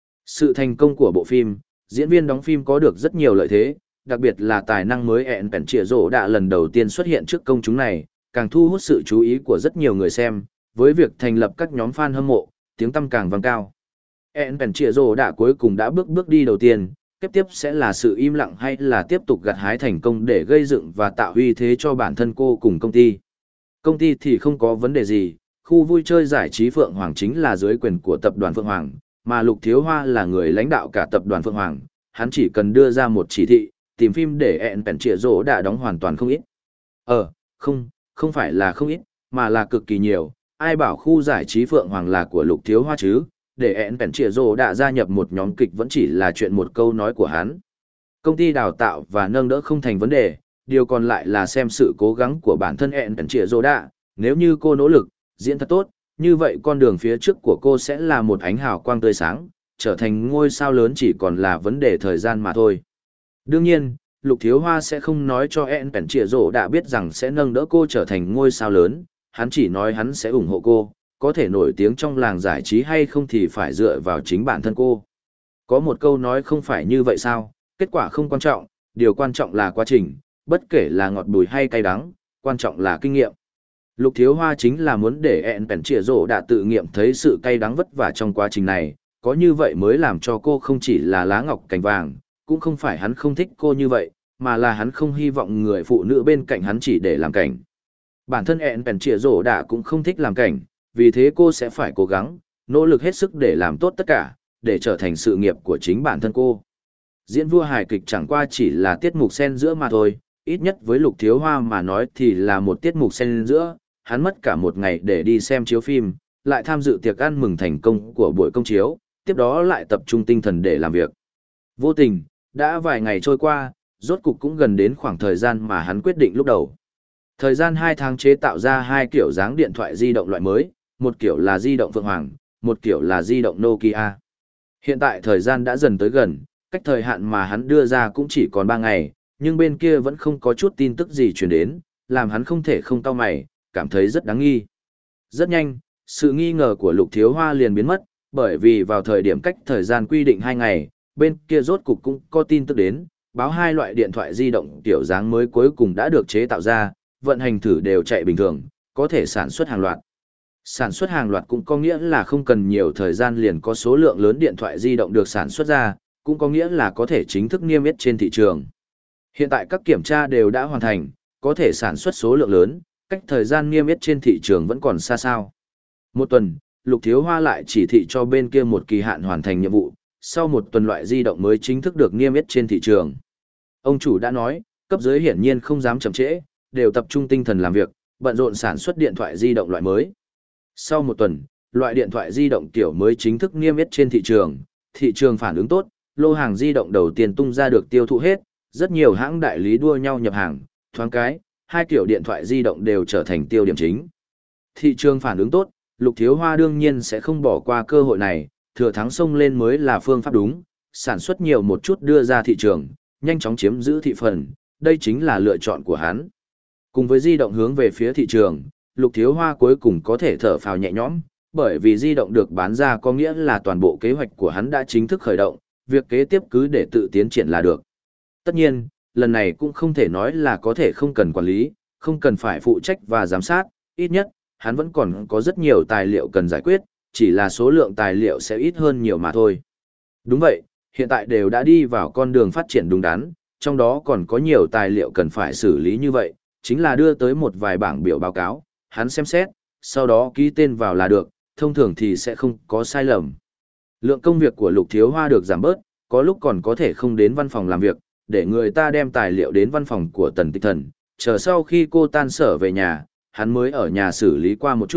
Sự thành công của bộ phim, diễn viên đóng phim có được rất nhiều lợi thế, đặc biệt là tài năng mới ẹn bèn trịa rổ đã lần đầu tiên xuất hiện trước công chúng này, càng thu hút sự chú ý của rất nhiều người xem, với việc thành lập các nhóm fan hâm mộ, tiếng tăm càng vang cao. ẹn bèn trịa rổ đã cuối cùng đã bước bước đi đầu tiên, tiếp tiếp sẽ là sự im lặng hay là tiếp tục gặt hái thành công để gây dựng và tạo uy thế cho bản thân cô cùng công ty. Công ty thì không có vấn đề gì, khu vui chơi giải trí Phượng Hoàng chính là dưới quyền của tập đoàn Phượng Hoàng, mà Lục Thiếu Hoa là người lãnh đạo cả tập đoàn Phượng Hoàng, hắn chỉ cần đưa ra một chỉ thị, tìm phim để ẹn bèn trịa rổ đã đóng hoàn toàn không ít. Ờ, không, không phải là không ít, mà là cực kỳ nhiều, ai bảo khu giải trí Phượng Hoàng là của Lục Thiếu Hoa chứ, để ẹn bèn trịa rổ đã gia nhập một nhóm kịch vẫn chỉ là chuyện một câu nói của hắn. Công ty đào tạo và nâng đỡ không thành vấn đề, điều còn lại là xem sự cố gắng của bản thân ẹn bèn trịa rổ đã, nếu như cô nỗ lực, diễn thật tốt, như vậy con đường phía trước của cô sẽ là một ánh hào quang tươi sáng, trở thành ngôi sao lớn chỉ còn là vấn đề thời gian mà thôi. Đương nhiên, Lục Thiếu Hoa sẽ không nói cho ẹn bèn trịa rổ đã biết rằng sẽ nâng đỡ cô trở thành ngôi sao lớn, hắn chỉ nói hắn sẽ ủng hộ cô, có thể nổi tiếng trong làng giải trí hay không thì phải dựa vào chính bản thân cô. Có một câu nói không phải như vậy sao, kết quả không quan trọng, điều quan trọng là quá trình, bất kể là ngọt bùi hay cay đắng, quan trọng là kinh nghiệm. Lục Thiếu Hoa chính là muốn để ẹn bèn trịa rổ đã tự nghiệm thấy sự cay đắng vất vả trong quá trình này, có như vậy mới làm cho cô không chỉ là lá ngọc cành vàng, cũng không phải hắn không thích cô như vậy, mà là hắn không hy vọng người phụ nữ bên cạnh hắn chỉ để làm cảnh. Bản thân ẹn bèn trịa rổ đã cũng không thích làm cảnh, vì thế cô sẽ phải cố gắng, nỗ lực hết sức để làm tốt tất cả, để trở thành sự nghiệp của chính bản thân cô. Diễn vua hài kịch chẳng qua chỉ là tiết mục xen giữa mà thôi, ít nhất với Lục Thiếu Hoa mà nói thì là một tiết mục xen giữa, hắn mất cả một ngày để đi xem chiếu phim, lại tham dự tiệc ăn mừng thành công của buổi công chiếu, tiếp đó lại tập trung tinh thần để làm việc. Vô tình, đã vài ngày trôi qua, rốt cục cũng gần đến khoảng thời gian mà hắn quyết định lúc đầu. Thời gian hai tháng chế tạo ra hai kiểu dáng điện thoại di động loại mới, một kiểu là di động Phượng Hoàng, một kiểu là di động Nokia. Hiện tại thời gian đã dần tới gần, cách thời hạn mà hắn đưa ra cũng chỉ còn ba ngày, nhưng bên kia vẫn không có chút tin tức gì truyền đến, làm hắn không thể không cau mày, cảm thấy rất đáng nghi. Rất nhanh, sự nghi ngờ của Lục Thiếu Hoa liền biến mất, bởi vì vào thời điểm cách thời gian quy định hai ngày, bên kia rốt cục cũng có tin tức đến, báo hai loại điện thoại di động kiểu dáng mới cuối cùng đã được chế tạo ra, vận hành thử đều chạy bình thường, có thể sản xuất hàng loạt. Sản xuất hàng loạt cũng có nghĩa là không cần nhiều thời gian liền có số lượng lớn điện thoại di động được sản xuất ra, cũng có nghĩa là có thể chính thức niêm yết trên thị trường. Hiện tại các kiểm tra đều đã hoàn thành, có thể sản xuất số lượng lớn, cách thời gian niêm yết trên thị trường vẫn còn xa sao. Một tuần, Lục Thiếu Hoa lại chỉ thị cho bên kia một kỳ hạn hoàn thành nhiệm vụ, sau một tuần loại di động mới chính thức được niêm yết trên thị trường. Ông chủ đã nói, cấp dưới hiển nhiên không dám chậm trễ, đều tập trung tinh thần làm việc, bận rộn sản xuất điện thoại di động loại mới. Sau một tuần, loại điện thoại di động kiểu mới chính thức niêm yết trên thị trường, thị trường phản ứng tốt, lô hàng di động đầu tiên tung ra được tiêu thụ hết, rất nhiều hãng đại lý đua nhau nhập hàng, thoáng cái, hai kiểu điện thoại di động đều trở thành tiêu điểm chính. Thị trường phản ứng tốt, Lục Thiếu Hoa đương nhiên sẽ không bỏ qua cơ hội này, thừa thắng xông lên mới là phương pháp đúng, sản xuất nhiều một chút đưa ra thị trường, nhanh chóng chiếm giữ thị phần, đây chính là lựa chọn của hắn. Cùng với di động hướng về phía thị trường, Lục Thiếu Hoa cuối cùng có thể thở phào nhẹ nhõm, bởi vì di động được bán ra có nghĩa là toàn bộ kế hoạch của hắn đã chính thức khởi động, việc kế tiếp cứ để tự tiến triển là được. Tất nhiên, lần này cũng không thể nói là có thể không cần quản lý, không cần phải phụ trách và giám sát, ít nhất, hắn vẫn còn có rất nhiều tài liệu cần giải quyết, chỉ là số lượng tài liệu sẽ ít hơn nhiều mà thôi. Đúng vậy, hiện tại đều đã đi vào con đường phát triển đúng đắn, trong đó còn có nhiều tài liệu cần phải xử lý như vậy, chính là đưa tới một vài bảng biểu báo cáo, hắn xem xét, sau đó ký tên vào là được, thông thường thì sẽ không có sai lầm. Lượng công việc của Lục Thiếu Hoa được giảm bớt, có lúc còn có thể không đến văn phòng làm việc, để người ta đem tài liệu đến văn phòng của Tần Tịch Thần, chờ sau khi cô tan sở về nhà, hắn mới ở nhà xử lý qua một chút,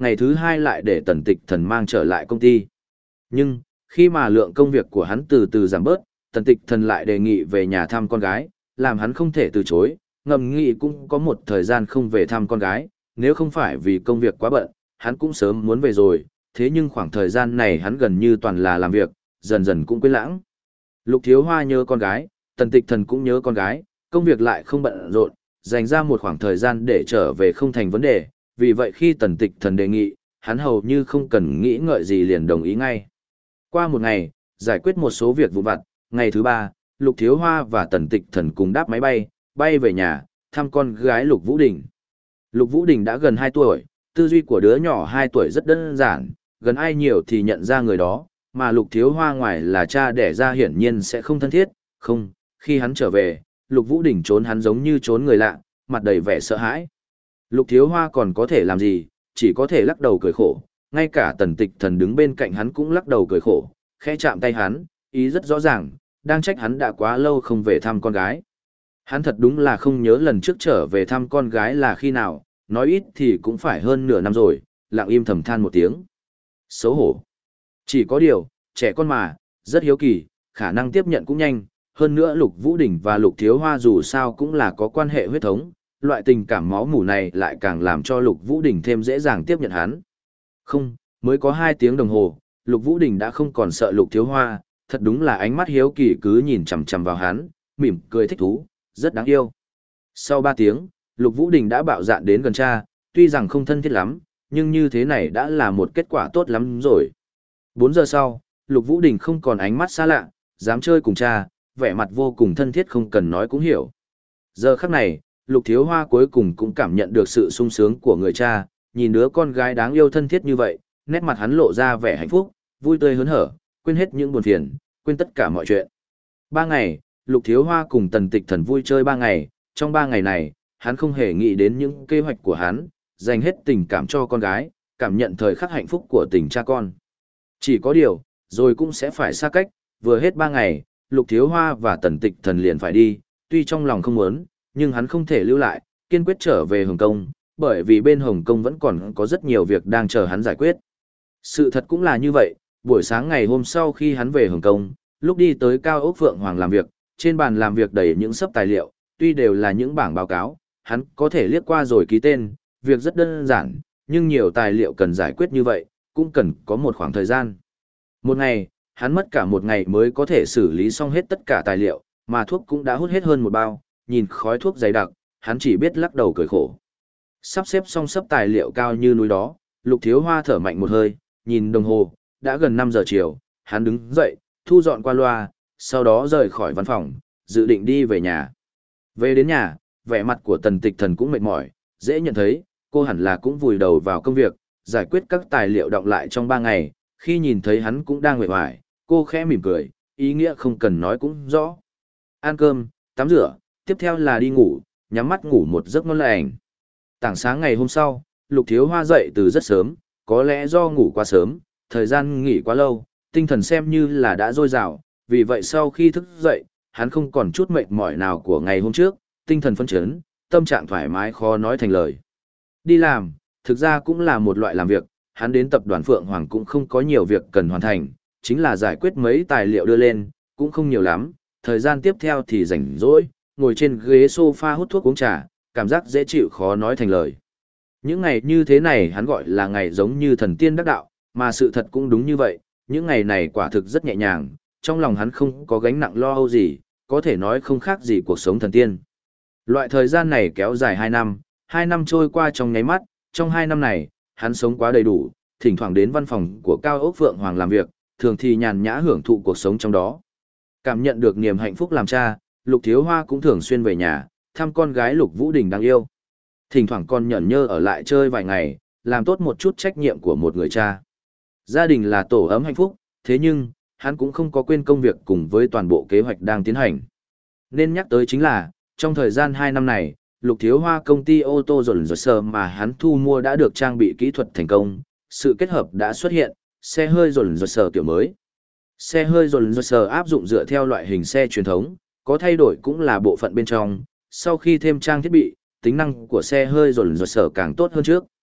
ngày thứ hai lại để Tần Tịch Thần mang trở lại công ty. Nhưng, khi mà lượng công việc của hắn từ từ giảm bớt, Tần Tịch Thần lại đề nghị về nhà thăm con gái, làm hắn không thể từ chối, ngầm nghĩ cũng có một thời gian không về thăm con gái, nếu không phải vì công việc quá bận, hắn cũng sớm muốn về rồi, thế nhưng khoảng thời gian này hắn gần như toàn là làm việc, dần dần cũng quên lãng. Lục Thiếu Hoa nhớ con gái, Tần Tịch Thần cũng nhớ con gái, công việc lại không bận rộn, dành ra một khoảng thời gian để trở về không thành vấn đề, vì vậy khi Tần Tịch Thần đề nghị, hắn hầu như không cần nghĩ ngợi gì liền đồng ý ngay. Qua một ngày, giải quyết một số việc vụn vặt, ngày thứ ba, Lục Thiếu Hoa và Tần Tịch Thần cùng đáp máy bay, bay về nhà, thăm con gái Lục Vũ Đình. Lục Vũ Đình đã gần hai tuổi, tư duy của đứa nhỏ hai tuổi rất đơn giản, gần ai nhiều thì nhận ra người đó, mà Lục Thiếu Hoa ngoài là cha đẻ ra hiển nhiên sẽ không thân thiết, không, khi hắn trở về, Lục Vũ Đình trốn hắn giống như trốn người lạ, mặt đầy vẻ sợ hãi. Lục Thiếu Hoa còn có thể làm gì, chỉ có thể lắc đầu cười khổ, ngay cả Tần Tịch Thần đứng bên cạnh hắn cũng lắc đầu cười khổ, khẽ chạm tay hắn, ý rất rõ ràng, đang trách hắn đã quá lâu không về thăm con gái. Hắn thật đúng là không nhớ lần trước trở về thăm con gái là khi nào, nói ít thì cũng phải hơn nửa năm rồi, lặng im thầm than một tiếng. Xấu hổ. Chỉ có điều, trẻ con mà, rất hiếu kỳ, khả năng tiếp nhận cũng nhanh, hơn nữa Lục Vũ Đình và Lục Thiếu Hoa dù sao cũng là có quan hệ huyết thống, loại tình cảm máu mủ này lại càng làm cho Lục Vũ Đình thêm dễ dàng tiếp nhận hắn. Không, mới có hai tiếng đồng hồ, Lục Vũ Đình đã không còn sợ Lục Thiếu Hoa, thật đúng là ánh mắt hiếu kỳ cứ nhìn chằm chằm vào hắn, mỉm cười thích thú, rất đáng yêu. Sau ba tiếng, Lục Vũ Đình đã bạo dạn đến gần cha, tuy rằng không thân thiết lắm, nhưng như thế này đã là một kết quả tốt lắm rồi. Bốn giờ sau, Lục Vũ Đình không còn ánh mắt xa lạ, dám chơi cùng cha, vẻ mặt vô cùng thân thiết không cần nói cũng hiểu. Giờ khắc này, Lục Thiếu Hoa cuối cùng cũng cảm nhận được sự sung sướng của người cha, nhìn đứa con gái đáng yêu thân thiết như vậy, nét mặt hắn lộ ra vẻ hạnh phúc, vui tươi hớn hở, quên hết những buồn phiền, quên tất cả mọi chuyện. Ba ngày, Lục Thiếu Hoa cùng Tần Tịch Thần vui chơi ba ngày, trong ba ngày này, hắn không hề nghĩ đến những kế hoạch của hắn, dành hết tình cảm cho con gái, cảm nhận thời khắc hạnh phúc của tình cha con. Chỉ có điều, rồi cũng sẽ phải xa cách, vừa hết ba ngày, Lục Thiếu Hoa và Tần Tịch Thần liền phải đi, tuy trong lòng không muốn, nhưng hắn không thể lưu lại, kiên quyết trở về Hồng Kông, bởi vì bên Hồng Kông vẫn còn có rất nhiều việc đang chờ hắn giải quyết. Sự thật cũng là như vậy, buổi sáng ngày hôm sau khi hắn về Hồng Kông, lúc đi tới Cao ốc Phượng Hoàng làm việc, trên bàn làm việc đầy những sấp tài liệu, tuy đều là những bảng báo cáo, hắn có thể liếc qua rồi ký tên, việc rất đơn giản, nhưng nhiều tài liệu cần giải quyết như vậy, cũng cần có một khoảng thời gian. Một ngày, hắn mất cả một ngày mới có thể xử lý xong hết tất cả tài liệu, mà thuốc cũng đã hút hết hơn một bao, nhìn khói thuốc dày đặc, hắn chỉ biết lắc đầu cười khổ. Sắp xếp xong sấp tài liệu cao như núi đó, Lục Thiếu Hoa thở mạnh một hơi, nhìn đồng hồ, đã gần năm giờ chiều, hắn đứng dậy, thu dọn qua loa, sau đó rời khỏi văn phòng, dự định đi về nhà. Về đến nhà, vẻ mặt của Tần Tịch Thần cũng mệt mỏi, dễ nhận thấy, cô hẳn là cũng vùi đầu vào công việc, giải quyết các tài liệu đọng lại trong ba ngày, khi nhìn thấy hắn cũng đang mệt mỏi, cô khẽ mỉm cười, ý nghĩa không cần nói cũng rõ. Ăn cơm, tắm rửa, tiếp theo là đi ngủ, nhắm mắt ngủ một giấc ngon lành. Tảng sáng ngày hôm sau, Lục Thiếu Hoa dậy từ rất sớm, có lẽ do ngủ quá sớm, thời gian nghỉ quá lâu, tinh thần xem như là đã dồi dào, vì vậy sau khi thức dậy, hắn không còn chút mệt mỏi nào của ngày hôm trước, tinh thần phấn chấn, tâm trạng thoải mái khó nói thành lời. Đi làm, thực ra cũng là một loại làm việc, hắn đến tập đoàn Phượng Hoàng cũng không có nhiều việc cần hoàn thành, chính là giải quyết mấy tài liệu đưa lên, cũng không nhiều lắm, thời gian tiếp theo thì rảnh rỗi, ngồi trên ghế sofa hút thuốc uống trà, cảm giác dễ chịu khó nói thành lời. Những ngày như thế này hắn gọi là ngày giống như thần tiên đắc đạo, mà sự thật cũng đúng như vậy, những ngày này quả thực rất nhẹ nhàng, trong lòng hắn không có gánh nặng lo âu gì, có thể nói không khác gì cuộc sống thần tiên. Loại thời gian này kéo dài hai năm, hai năm trôi qua trong nháy mắt, trong hai năm này, hắn sống quá đầy đủ, thỉnh thoảng đến văn phòng của Cao ốc Phượng Hoàng làm việc, thường thì nhàn nhã hưởng thụ cuộc sống trong đó. Cảm nhận được niềm hạnh phúc làm cha, Lục Thiếu Hoa cũng thường xuyên về nhà, thăm con gái Lục Vũ Đình đáng yêu. Thỉnh thoảng còn nhẫn nhơ ở lại chơi vài ngày, làm tốt một chút trách nhiệm của một người cha. Gia đình là tổ ấm hạnh phúc, thế nhưng, hắn cũng không có quên công việc cùng với toàn bộ kế hoạch đang tiến hành. Nên nhắc tới chính là, trong thời gian hai năm này, Lục Thiếu Hoa công ty ô tô dồn dồn sờ mà hắn thu mua đã được trang bị kỹ thuật thành công, sự kết hợp đã xuất hiện, xe hơi dồn dồn sờ kiểu mới. Xe hơi dồn dồn sờ áp dụng dựa theo loại hình xe truyền thống, có thay đổi cũng là bộ phận bên trong, sau khi thêm trang thiết bị, tính năng của xe hơi dồn dồn sờ càng tốt hơn trước.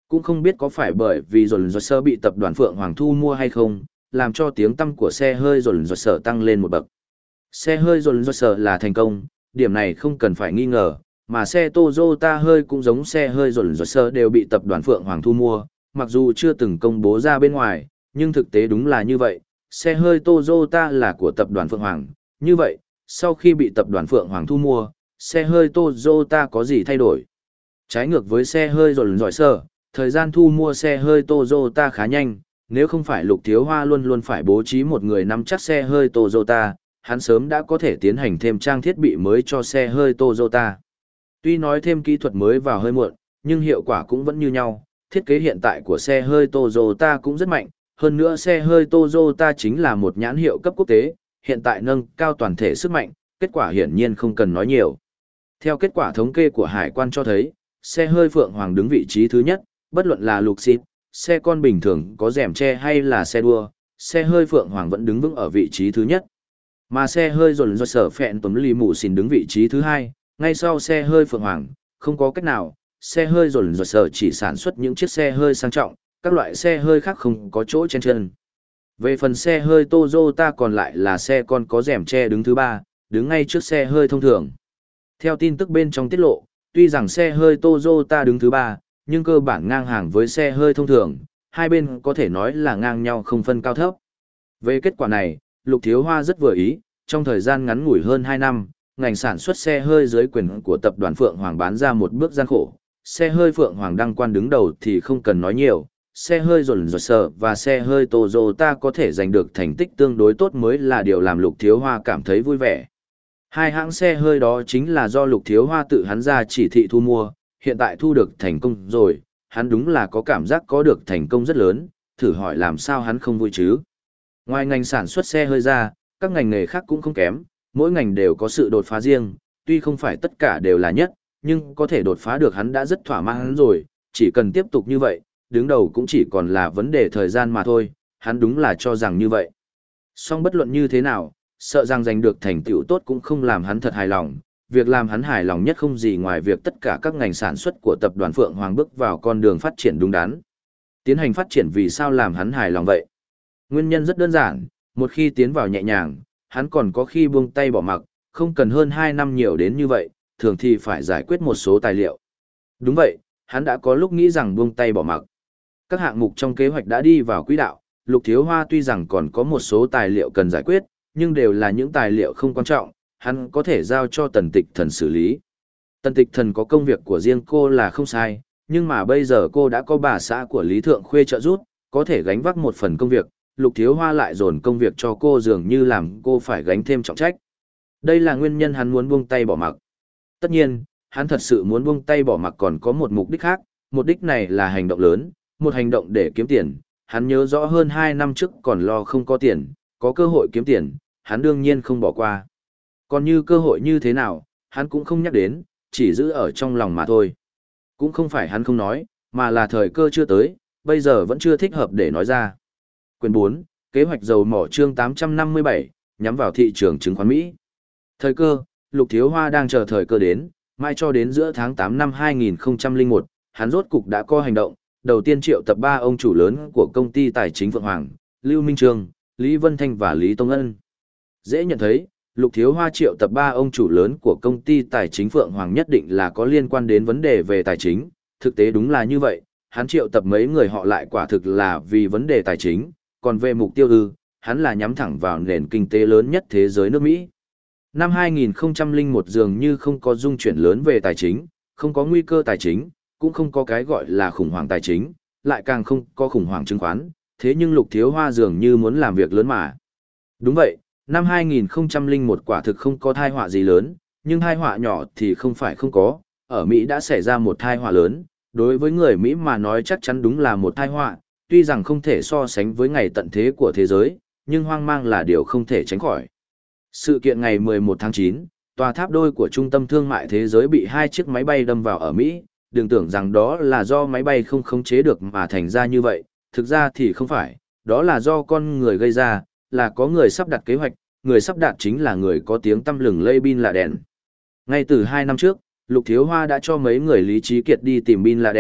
Cũng không biết có phải bởi vì dồn dồn sơ bị tập đoàn Phượng Hoàng thu mua hay không, làm cho tiếng tăm của xe hơi dồn dồn sở tăng lên một bậc. Xe hơi dồn dồn sở là thành công, điểm này không cần phải nghi ngờ, mà xe Toyota hơi cũng giống xe hơi dồn dồn sở đều bị tập đoàn Phượng Hoàng thu mua, mặc dù chưa từng công bố ra bên ngoài, nhưng thực tế đúng là như vậy, xe hơi Toyota là của tập đoàn Phượng Hoàng, như vậy, sau khi bị tập đoàn Phượng Hoàng thu mua, xe hơi Toyota có gì thay đổi? Trái ngược với xe hơi dồn dồn sở, thời gian thu mua xe hơi Toyota khá nhanh, nếu không phải Lục Thiếu Hoa luôn luôn phải bố trí một người nắm chắc xe hơi Toyota, hắn sớm đã có thể tiến hành thêm trang thiết bị mới cho xe hơi Toyota. Tuy nói thêm kỹ thuật mới vào hơi muộn, nhưng hiệu quả cũng vẫn như nhau, thiết kế hiện tại của xe hơi Toyota cũng rất mạnh, hơn nữa xe hơi Toyota chính là một nhãn hiệu cấp quốc tế, hiện tại nâng cao toàn thể sức mạnh, kết quả hiển nhiên không cần nói nhiều. Theo kết quả thống kê của hải quan cho thấy, xe hơi Phượng Hoàng đứng vị trí thứ nhất, bất luận là lục xịt, xe con bình thường có rèm che hay là xe đua, xe hơi Phượng Hoàng vẫn đứng vững ở vị trí thứ nhất. Mà xe hơi dồn dồn sở phẹn tuấn lì mù xìn đứng vị trí thứ hai, ngay sau xe hơi Phượng Hoàng, không có cách nào, xe hơi dồn dồn sở chỉ sản xuất những chiếc xe hơi sang trọng, các loại xe hơi khác không có chỗ chen chân. Về phần xe hơi Toyota còn lại là xe con có rèm che đứng thứ ba, đứng ngay trước xe hơi thông thường. Theo tin tức bên trong tiết lộ, tuy rằng xe hơi Toyota đứng thứ ba, nhưng cơ bản ngang hàng với xe hơi thông thường, hai bên có thể nói là ngang nhau không phân cao thấp. Về kết quả này, Lục Thiếu Hoa rất vừa ý, trong thời gian ngắn ngủi hơn hai năm, ngành sản xuất xe hơi dưới quyền của tập đoàn Phượng Hoàng bán ra một bước gian khổ. Xe hơi Phượng Hoàng đăng quan đứng đầu thì không cần nói nhiều, xe hơi dồn dồn sở và xe hơi Toyota có thể giành được thành tích tương đối tốt mới là điều làm Lục Thiếu Hoa cảm thấy vui vẻ. Hai hãng xe hơi đó chính là do Lục Thiếu Hoa tự hắn ra chỉ thị thu mua, hiện tại thu được thành công rồi, hắn đúng là có cảm giác có được thành công rất lớn, thử hỏi làm sao hắn không vui chứ. Ngoài ngành sản xuất xe hơi ra, các ngành nghề khác cũng không kém, mỗi ngành đều có sự đột phá riêng, tuy không phải tất cả đều là nhất, nhưng có thể đột phá được hắn đã rất thỏa mãn rồi, chỉ cần tiếp tục như vậy, đứng đầu cũng chỉ còn là vấn đề thời gian mà thôi, hắn đúng là cho rằng như vậy. Song bất luận như thế nào, sợ rằng giành được thành tựu tốt cũng không làm hắn thật hài lòng, việc làm hắn hài lòng nhất không gì ngoài việc tất cả các ngành sản xuất của tập đoàn Phượng Hoàng bước vào con đường phát triển đúng đắn. Tiến hành phát triển vì sao làm hắn hài lòng vậy? Nguyên nhân rất đơn giản, một khi tiến vào nhẹ nhàng, hắn còn có khi buông tay bỏ mặc, không cần hơn hai năm nhiều đến như vậy, thường thì phải giải quyết một số tài liệu. Đúng vậy, hắn đã có lúc nghĩ rằng buông tay bỏ mặc. Các hạng mục trong kế hoạch đã đi vào quỹ đạo, Lục Thiếu Hoa tuy rằng còn có một số tài liệu cần giải quyết, nhưng đều là những tài liệu không quan trọng, hắn có thể giao cho Tần Tịch Thần xử lý. Tần Tịch Thần có công việc của riêng cô là không sai, nhưng mà bây giờ cô đã có bà xã của Lý Thượng Khuê trợ giúp, có thể gánh vác một phần công việc, Lục Thiếu Hoa lại dồn công việc cho cô dường như làm cô phải gánh thêm trọng trách. Đây là nguyên nhân hắn muốn buông tay bỏ mặc. Tất nhiên, hắn thật sự muốn buông tay bỏ mặc còn có một mục đích khác, mục đích này là hành động lớn, một hành động để kiếm tiền. Hắn nhớ rõ hơn hai năm trước còn lo không có tiền, có cơ hội kiếm tiền, hắn đương nhiên không bỏ qua. Còn như cơ hội như thế nào, hắn cũng không nhắc đến, chỉ giữ ở trong lòng mà thôi. Cũng không phải hắn không nói, mà là thời cơ chưa tới, bây giờ vẫn chưa thích hợp để nói ra. Quyền bốn, kế hoạch dầu mỏ chương tám trăm năm mươi bảy, nhắm vào thị trường chứng khoán Mỹ. Thời cơ, Lục Thiếu Hoa đang chờ thời cơ đến, mai cho đến giữa tháng tám năm hai nghìn không trăm lẻ một, hắn rốt cục đã có hành động, đầu tiên triệu tập ba ông chủ lớn của công ty tài chính Phượng Hoàng, Lưu Minh Trương, Lý Vân Thanh và Lý Tông Ân. Dễ nhận thấy, Lục Thiếu Hoa triệu tập ba ông chủ lớn của công ty tài chính Phượng Hoàng nhất định là có liên quan đến vấn đề về tài chính, thực tế đúng là như vậy, hắn triệu tập mấy người họ lại quả thực là vì vấn đề tài chính, còn về mục tiêu ư, hắn là nhắm thẳng vào nền kinh tế lớn nhất thế giới nước Mỹ. Năm hai nghìn không trăm lẻ một dường như không có dung chuyển lớn về tài chính, không có nguy cơ tài chính, cũng không có cái gọi là khủng hoảng tài chính, lại càng không có khủng hoảng chứng khoán, thế nhưng Lục Thiếu Hoa dường như muốn làm việc lớn mà. Đúng vậy, năm hai nghìn không trăm lẻ một quả thực không có tai họa gì lớn, nhưng tai họa nhỏ thì không phải không có, ở Mỹ đã xảy ra một tai họa lớn, đối với người Mỹ mà nói chắc chắn đúng là một tai họa, tuy rằng không thể so sánh với ngày tận thế của thế giới, nhưng hoang mang là điều không thể tránh khỏi. Sự kiện ngày mười một tháng chín, tòa tháp đôi của Trung tâm Thương mại Thế giới bị hai chiếc máy bay đâm vào ở Mỹ, đừng tưởng rằng đó là do máy bay không khống chế được mà thành ra như vậy, thực ra thì không phải, đó là do con người gây ra, là có người sắp đặt kế hoạch, người sắp đặt chính là người có tiếng tăm lừng lây Bin Laden. Ngay từ hai năm trước, Lục Thiếu Hoa đã cho mấy người Lý Trí Kiệt đi tìm Bin Laden,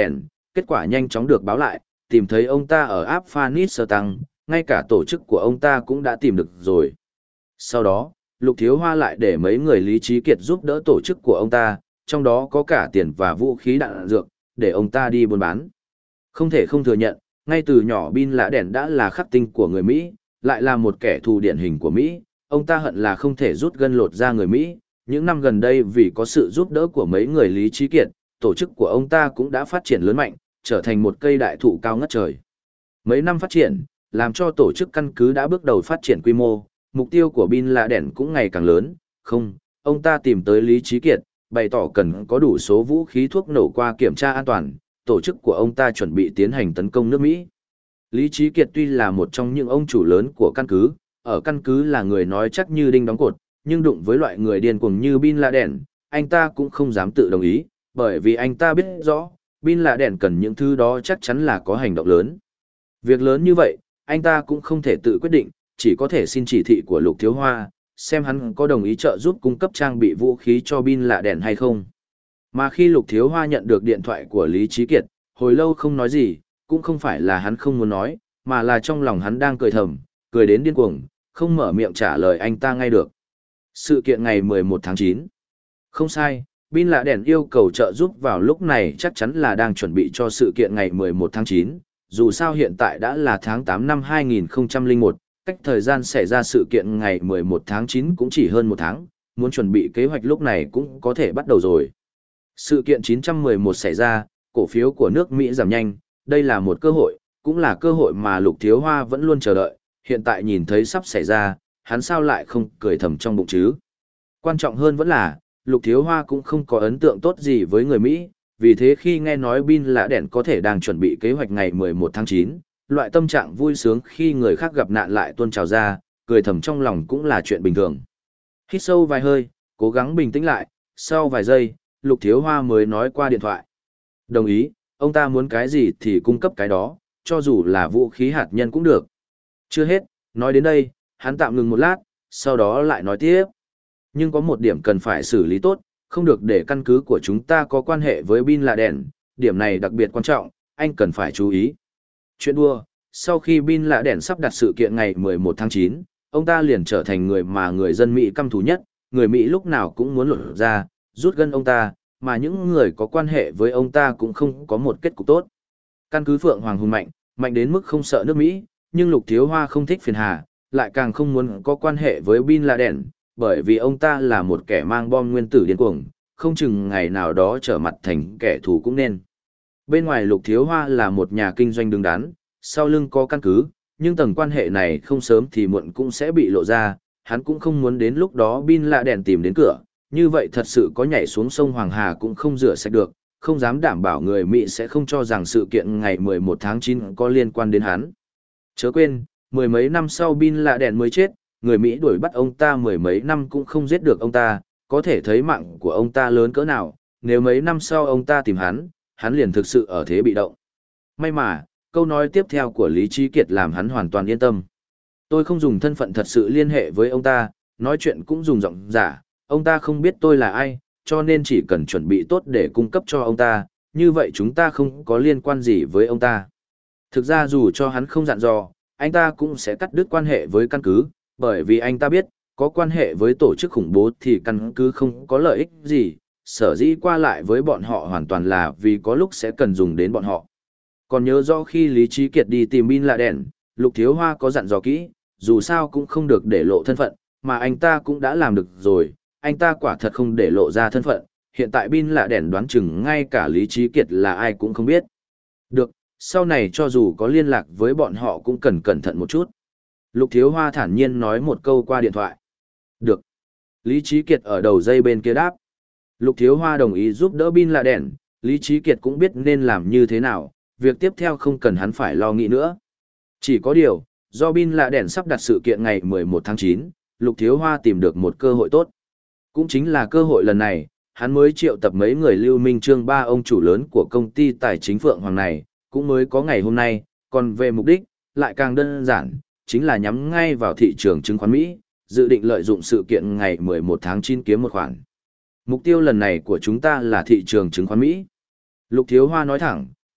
kết quả nhanh chóng được báo lại, tìm thấy ông ta ở áp Phanistan, ngay cả tổ chức của ông ta cũng đã tìm được rồi. Sau đó, Lục Thiếu Hoa lại để mấy người Lý Trí Kiệt giúp đỡ tổ chức của ông ta, trong đó có cả tiền và vũ khí đạn dược, để ông ta đi buôn bán. Không thể không thừa nhận, ngay từ nhỏ Bin Laden đã là khắc tinh của người Mỹ, lại là một kẻ thù điển hình của Mỹ, ông ta hận là không thể rút gân lột ra người Mỹ. Những năm gần đây vì có sự giúp đỡ của mấy người Lý Trí Kiệt, tổ chức của ông ta cũng đã phát triển lớn mạnh, trở thành một cây đại thụ cao ngất trời. Mấy năm phát triển, làm cho tổ chức căn cứ đã bước đầu phát triển quy mô, mục tiêu của Bin Laden cũng ngày càng lớn. Không, ông ta tìm tới Lý Trí Kiệt, bày tỏ cần có đủ số vũ khí thuốc nổ qua kiểm tra an toàn, tổ chức của ông ta chuẩn bị tiến hành tấn công nước Mỹ. Lý Trí Kiệt tuy là một trong những ông chủ lớn của căn cứ, ở căn cứ là người nói chắc như đinh đóng cột, nhưng đụng với loại người điên cuồng như Bin Laden, anh ta cũng không dám tự đồng ý, bởi vì anh ta biết rõ, Bin Laden cần những thứ đó chắc chắn là có hành động lớn. Việc lớn như vậy, anh ta cũng không thể tự quyết định, chỉ có thể xin chỉ thị của Lục Thiếu Hoa, xem hắn có đồng ý trợ giúp cung cấp trang bị vũ khí cho Bin Laden hay không. Mà khi Lục Thiếu Hoa nhận được điện thoại của Lý Trí Kiệt, hồi lâu không nói gì, cũng không phải là hắn không muốn nói, mà là trong lòng hắn đang cười thầm, cười đến điên cuồng, không mở miệng trả lời anh ta ngay được. Sự kiện ngày mười một tháng chín. Không sai, Bin Laden yêu cầu trợ giúp vào lúc này chắc chắn là đang chuẩn bị cho sự kiện ngày mười một tháng chín, dù sao hiện tại đã là tháng tám năm hai nghìn không trăm lẻ một, cách thời gian xảy ra sự kiện ngày mười một tháng chín cũng chỉ hơn một tháng, muốn chuẩn bị kế hoạch lúc này cũng có thể bắt đầu rồi. Sự kiện chín trăm mười một xảy ra, cổ phiếu của nước Mỹ giảm nhanh, đây là một cơ hội, cũng là cơ hội mà Lục Thiếu Hoa vẫn luôn chờ đợi, hiện tại nhìn thấy sắp xảy ra, hắn sao lại không cười thầm trong bụng chứ. Quan trọng hơn vẫn là, Lục Thiếu Hoa cũng không có ấn tượng tốt gì với người Mỹ, vì thế khi nghe nói Bin Laden có thể đang chuẩn bị kế hoạch ngày mười một tháng chín, loại tâm trạng vui sướng khi người khác gặp nạn lại tuôn trào ra, cười thầm trong lòng cũng là chuyện bình thường. Hít sâu vài hơi, cố gắng bình tĩnh lại, sau vài giây, Lục Thiếu Hoa mới nói qua điện thoại. Đồng ý, ông ta muốn cái gì thì cung cấp cái đó, cho dù là vũ khí hạt nhân cũng được. Chưa hết, nói đến đây, hắn tạm ngừng một lát, sau đó lại nói tiếp. Nhưng có một điểm cần phải xử lý tốt, không được để căn cứ của chúng ta có quan hệ với Bin Laden, điểm này đặc biệt quan trọng, anh cần phải chú ý. Chuyện đua, sau khi Bin Laden sắp đặt sự kiện ngày mười một tháng chín, ông ta liền trở thành người mà người dân Mỹ căm thù nhất, người Mỹ lúc nào cũng muốn lột ra, rút gân ông ta, mà những người có quan hệ với ông ta cũng không có một kết cục tốt. Căn cứ Phượng Hoàng hùng mạnh, mạnh đến mức không sợ nước Mỹ, nhưng Lục Thiếu Hoa không thích phiền hà, lại càng không muốn có quan hệ với Bin Laden, bởi vì ông ta là một kẻ mang bom nguyên tử điên cuồng, không chừng ngày nào đó trở mặt thành kẻ thù cũng nên. Bên ngoài Lục Thiếu Hoa là một nhà kinh doanh đứng đắn, sau lưng có căn cứ, nhưng tầng quan hệ này không sớm thì muộn cũng sẽ bị lộ ra, hắn cũng không muốn đến lúc đó Bin Laden tìm đến cửa, như vậy thật sự có nhảy xuống sông Hoàng Hà cũng không rửa sạch được, không dám đảm bảo người Mỹ sẽ không cho rằng sự kiện ngày mười một tháng chín có liên quan đến hắn. Chớ quên, mười mấy năm sau Bin Laden mới chết, người Mỹ đuổi bắt ông ta mười mấy năm cũng không giết được ông ta, có thể thấy mạng của ông ta lớn cỡ nào, nếu mấy năm sau ông ta tìm hắn, hắn liền thực sự ở thế bị động. May mà, câu nói tiếp theo của Lý Trí Kiệt làm hắn hoàn toàn yên tâm. Tôi không dùng thân phận thật sự liên hệ với ông ta, nói chuyện cũng dùng giọng giả, ông ta không biết tôi là ai, cho nên chỉ cần chuẩn bị tốt để cung cấp cho ông ta, như vậy chúng ta không có liên quan gì với ông ta. Thực ra dù cho hắn không dặn dò, anh ta cũng sẽ cắt đứt quan hệ với căn cứ, bởi vì anh ta biết, có quan hệ với tổ chức khủng bố thì căn cứ không có lợi ích gì, sở dĩ qua lại với bọn họ hoàn toàn là vì có lúc sẽ cần dùng đến bọn họ. Còn nhớ rõ khi Lý Trí Kiệt đi tìm Bin Laden, Lục Thiếu Hoa có dặn dò kỹ, dù sao cũng không được để lộ thân phận, mà anh ta cũng đã làm được rồi, anh ta quả thật không để lộ ra thân phận, hiện tại Bin Laden đoán chừng ngay cả Lý Trí Kiệt là ai cũng không biết. Được, sau này cho dù có liên lạc với bọn họ cũng cần cẩn thận một chút. Lục Thiếu Hoa thản nhiên nói một câu qua điện thoại. Được. Lý Trí Kiệt ở đầu dây bên kia đáp. Lục Thiếu Hoa đồng ý giúp đỡ Bin Laden, Lý Trí Kiệt cũng biết nên làm như thế nào, việc tiếp theo không cần hắn phải lo nghĩ nữa. Chỉ có điều, do Bin Laden sắp đặt sự kiện ngày mười một tháng chín, Lục Thiếu Hoa tìm được một cơ hội tốt. Cũng chính là cơ hội lần này, hắn mới triệu tập mấy người Lưu Minh Trương ba ông chủ lớn của công ty tài chính Phượng Hoàng này, cũng mới có ngày hôm nay, còn về mục đích, lại càng đơn giản, chính là nhắm ngay vào thị trường chứng khoán Mỹ, dự định lợi dụng sự kiện ngày mười một tháng chín kiếm một khoản. Mục tiêu lần này của chúng ta là thị trường chứng khoán Mỹ. Lục Thiếu Hoa nói thẳng,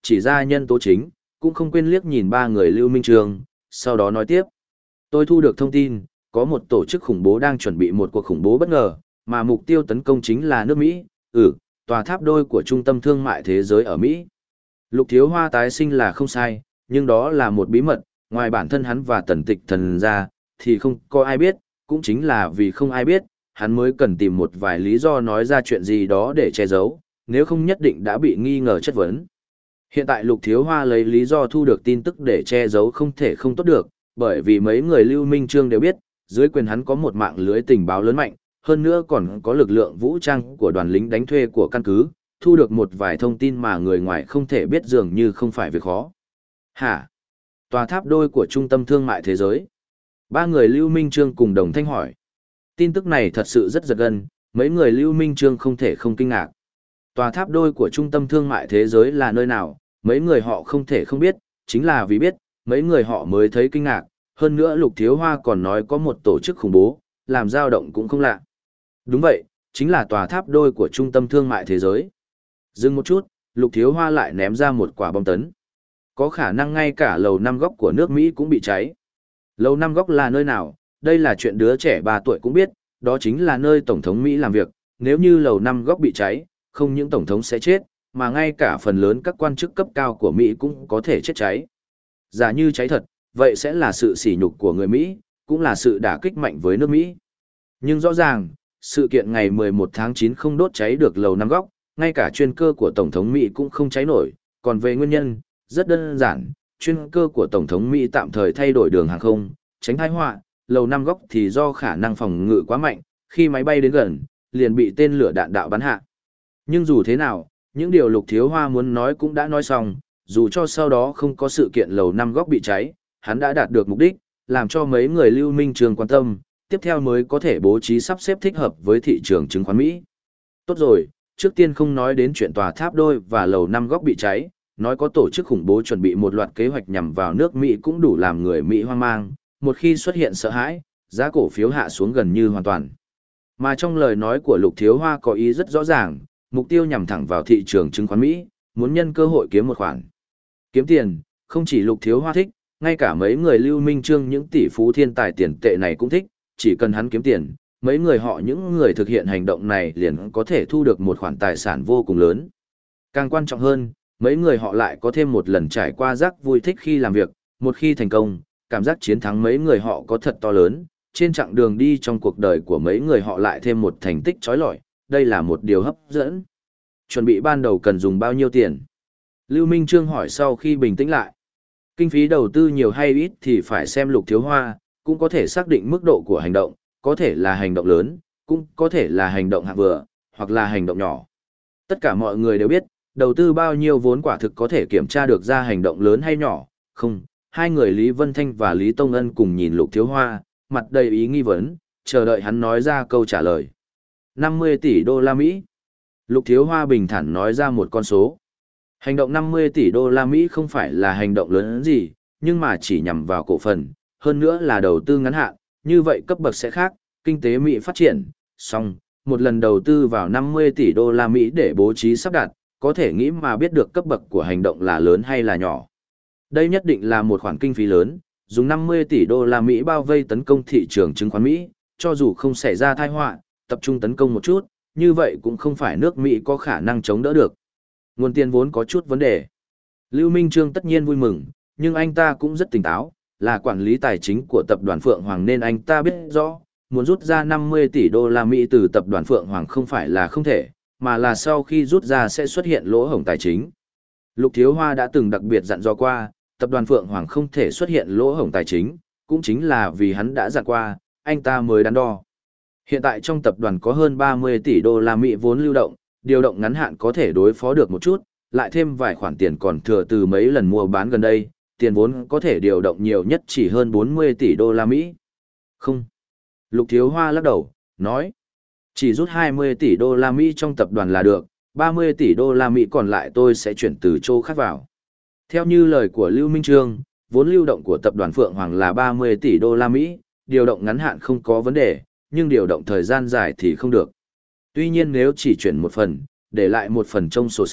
chỉ ra nhân tố chính, cũng không quên liếc nhìn ba người Lưu Minh Trương, sau đó nói tiếp. Tôi thu được thông tin, có một tổ chức khủng bố đang chuẩn bị một cuộc khủng bố bất ngờ, mà mục tiêu tấn công chính là nước Mỹ, ừ, tòa tháp đôi của trung tâm thương mại thế giới ở Mỹ. Lục Thiếu Hoa tái sinh là không sai, nhưng đó là một bí mật, ngoài bản thân hắn và tần tịch thần ra, thì không có ai biết, cũng chính là vì không ai biết, hắn mới cần tìm một vài lý do nói ra chuyện gì đó để che giấu, nếu không nhất định đã bị nghi ngờ chất vấn. Hiện tại Lục Thiếu Hoa lấy lý do thu được tin tức để che giấu không thể không tốt được, bởi vì mấy người Lưu Minh Trương đều biết, dưới quyền hắn có một mạng lưới tình báo lớn mạnh, hơn nữa còn có lực lượng vũ trang của đoàn lính đánh thuê của căn cứ, thu được một vài thông tin mà người ngoài không thể biết dường như không phải việc khó. Hả? Tòa tháp đôi của trung tâm thương mại thế giới. Ba người Lưu Minh Trương cùng đồng thanh hỏi. Tin tức này thật sự rất giật gân, mấy người Lưu Minh Trương không thể không kinh ngạc. Tòa tháp đôi của trung tâm thương mại thế giới là nơi nào, mấy người họ không thể không biết, chính là vì biết, mấy người họ mới thấy kinh ngạc, hơn nữa Lục Thiếu Hoa còn nói có một tổ chức khủng bố, làm dao động cũng không lạ. Đúng vậy, chính là tòa tháp đôi của trung tâm thương mại thế giới. Dừng một chút, Lục Thiếu Hoa lại ném ra một quả bom tấn. Có khả năng ngay cả lầu năm góc của nước Mỹ cũng bị cháy. Lầu năm góc là nơi nào? Đây là chuyện đứa trẻ ba tuổi cũng biết, đó chính là nơi Tổng thống Mỹ làm việc. Nếu như lầu năm góc bị cháy, không những Tổng thống sẽ chết, mà ngay cả phần lớn các quan chức cấp cao của Mỹ cũng có thể chết cháy. Giả như cháy thật, vậy sẽ là sự sỉ nhục của người Mỹ, cũng là sự đả kích mạnh với nước Mỹ. Nhưng rõ ràng, sự kiện ngày mười một tháng chín không đốt cháy được lầu năm góc, ngay cả chuyên cơ của Tổng thống Mỹ cũng không cháy nổi, còn về nguyên nhân, rất đơn giản, chuyên cơ của Tổng thống Mỹ tạm thời thay đổi đường hàng không, tránh tai họa, lầu năm góc thì do khả năng phòng ngự quá mạnh, khi máy bay đến gần, liền bị tên lửa đạn đạo bắn hạ. Nhưng dù thế nào, những điều Lục Thiếu Hoa muốn nói cũng đã nói xong, dù cho sau đó không có sự kiện lầu năm góc bị cháy, hắn đã đạt được mục đích, làm cho mấy người Lưu Minh Trường quan tâm, tiếp theo mới có thể bố trí sắp xếp thích hợp với thị trường chứng khoán Mỹ. Tốt rồi, trước tiên không nói đến chuyện tòa tháp đôi và lầu năm góc bị cháy, nói có tổ chức khủng bố chuẩn bị một loạt kế hoạch nhằm vào nước Mỹ cũng đủ làm người Mỹ hoang mang, một khi xuất hiện sợ hãi, giá cổ phiếu hạ xuống gần như hoàn toàn. Mà trong lời nói của Lục Thiếu Hoa có ý rất rõ ràng, mục tiêu nhằm thẳng vào thị trường chứng khoán Mỹ, muốn nhân cơ hội kiếm một khoản. Kiếm tiền, không chỉ Lục Thiếu Hoa thích, ngay cả mấy người Lưu Minh Trương những tỷ phú thiên tài tiền tệ này cũng thích, chỉ cần hắn kiếm tiền, mấy người họ những người thực hiện hành động này liền có thể thu được một khoản tài sản vô cùng lớn. Càng quan trọng hơn, mấy người họ lại có thêm một lần trải qua giác vui thích khi làm việc, một khi thành công, cảm giác chiến thắng mấy người họ có thật to lớn, trên chặng đường đi trong cuộc đời của mấy người họ lại thêm một thành tích chói lọi, đây là một điều hấp dẫn. Chuẩn bị ban đầu cần dùng bao nhiêu tiền? Lưu Minh Trương hỏi sau khi bình tĩnh lại. Kinh phí đầu tư nhiều hay ít thì phải xem Lục Thiếu Hoa, cũng có thể xác định mức độ của hành động, có thể là hành động lớn, cũng có thể là hành động hạng vừa, hoặc là hành động nhỏ. Tất cả mọi người đều biết, đầu tư bao nhiêu vốn quả thực có thể kiểm tra được ra hành động lớn hay nhỏ, không, hai người Lý Vân Thanh và Lý Tông Ân cùng nhìn Lục Thiếu Hoa, mặt đầy ý nghi vấn, chờ đợi hắn nói ra câu trả lời. năm mươi tỷ đô la Mỹ. Lục Thiếu Hoa bình thản nói ra một con số. Hành động năm mươi tỷ đô la Mỹ không phải là hành động lớn gì, nhưng mà chỉ nhằm vào cổ phần, hơn nữa là đầu tư ngắn hạn, như vậy cấp bậc sẽ khác, kinh tế Mỹ phát triển, xong, một lần đầu tư vào năm mươi tỷ đô la Mỹ để bố trí sắp đặt, có thể nghĩ mà biết được cấp bậc của hành động là lớn hay là nhỏ. Đây nhất định là một khoản kinh phí lớn, dùng năm mươi tỷ đô la Mỹ bao vây tấn công thị trường chứng khoán Mỹ, cho dù không xảy ra tai họa, tập trung tấn công một chút, như vậy cũng không phải nước Mỹ có khả năng chống đỡ được. Nguồn tiền vốn có chút vấn đề. Lưu Minh Trương tất nhiên vui mừng, nhưng anh ta cũng rất tỉnh táo, là quản lý tài chính của tập đoàn Phượng Hoàng nên anh ta biết rõ, muốn rút ra năm mươi tỷ đô la Mỹ từ tập đoàn Phượng Hoàng không phải là không thể, mà là sau khi rút ra sẽ xuất hiện lỗ hổng tài chính. Lục Thiếu Hoa đã từng đặc biệt dặn dò qua, tập đoàn Phượng Hoàng không thể xuất hiện lỗ hổng tài chính, cũng chính là vì hắn đã dặn qua, anh ta mới đắn đo. Hiện tại trong tập đoàn có hơn ba mươi tỷ đô la Mỹ vốn lưu động, điều động ngắn hạn có thể đối phó được một chút, lại thêm vài khoản tiền còn thừa từ mấy lần mua bán gần đây, tiền vốn có thể điều động nhiều nhất chỉ hơn bốn mươi tỷ đô la Mỹ. Không. Lục Thiếu Hoa lắc đầu, nói, chỉ rút hai mươi tỷ đô la Mỹ trong tập đoàn là được, ba mươi tỷ đô la Mỹ còn lại tôi sẽ chuyển từ chỗ khác vào. Theo như lời của Lưu Minh Trương, vốn lưu động của tập đoàn Phượng Hoàng là ba mươi tỷ đô la Mỹ, điều động ngắn hạn không có vấn đề, nhưng điều động thời gian dài thì không được. Tuy nhiên nếu chỉ chuyển một phần, để lại một phần trong sổ sách,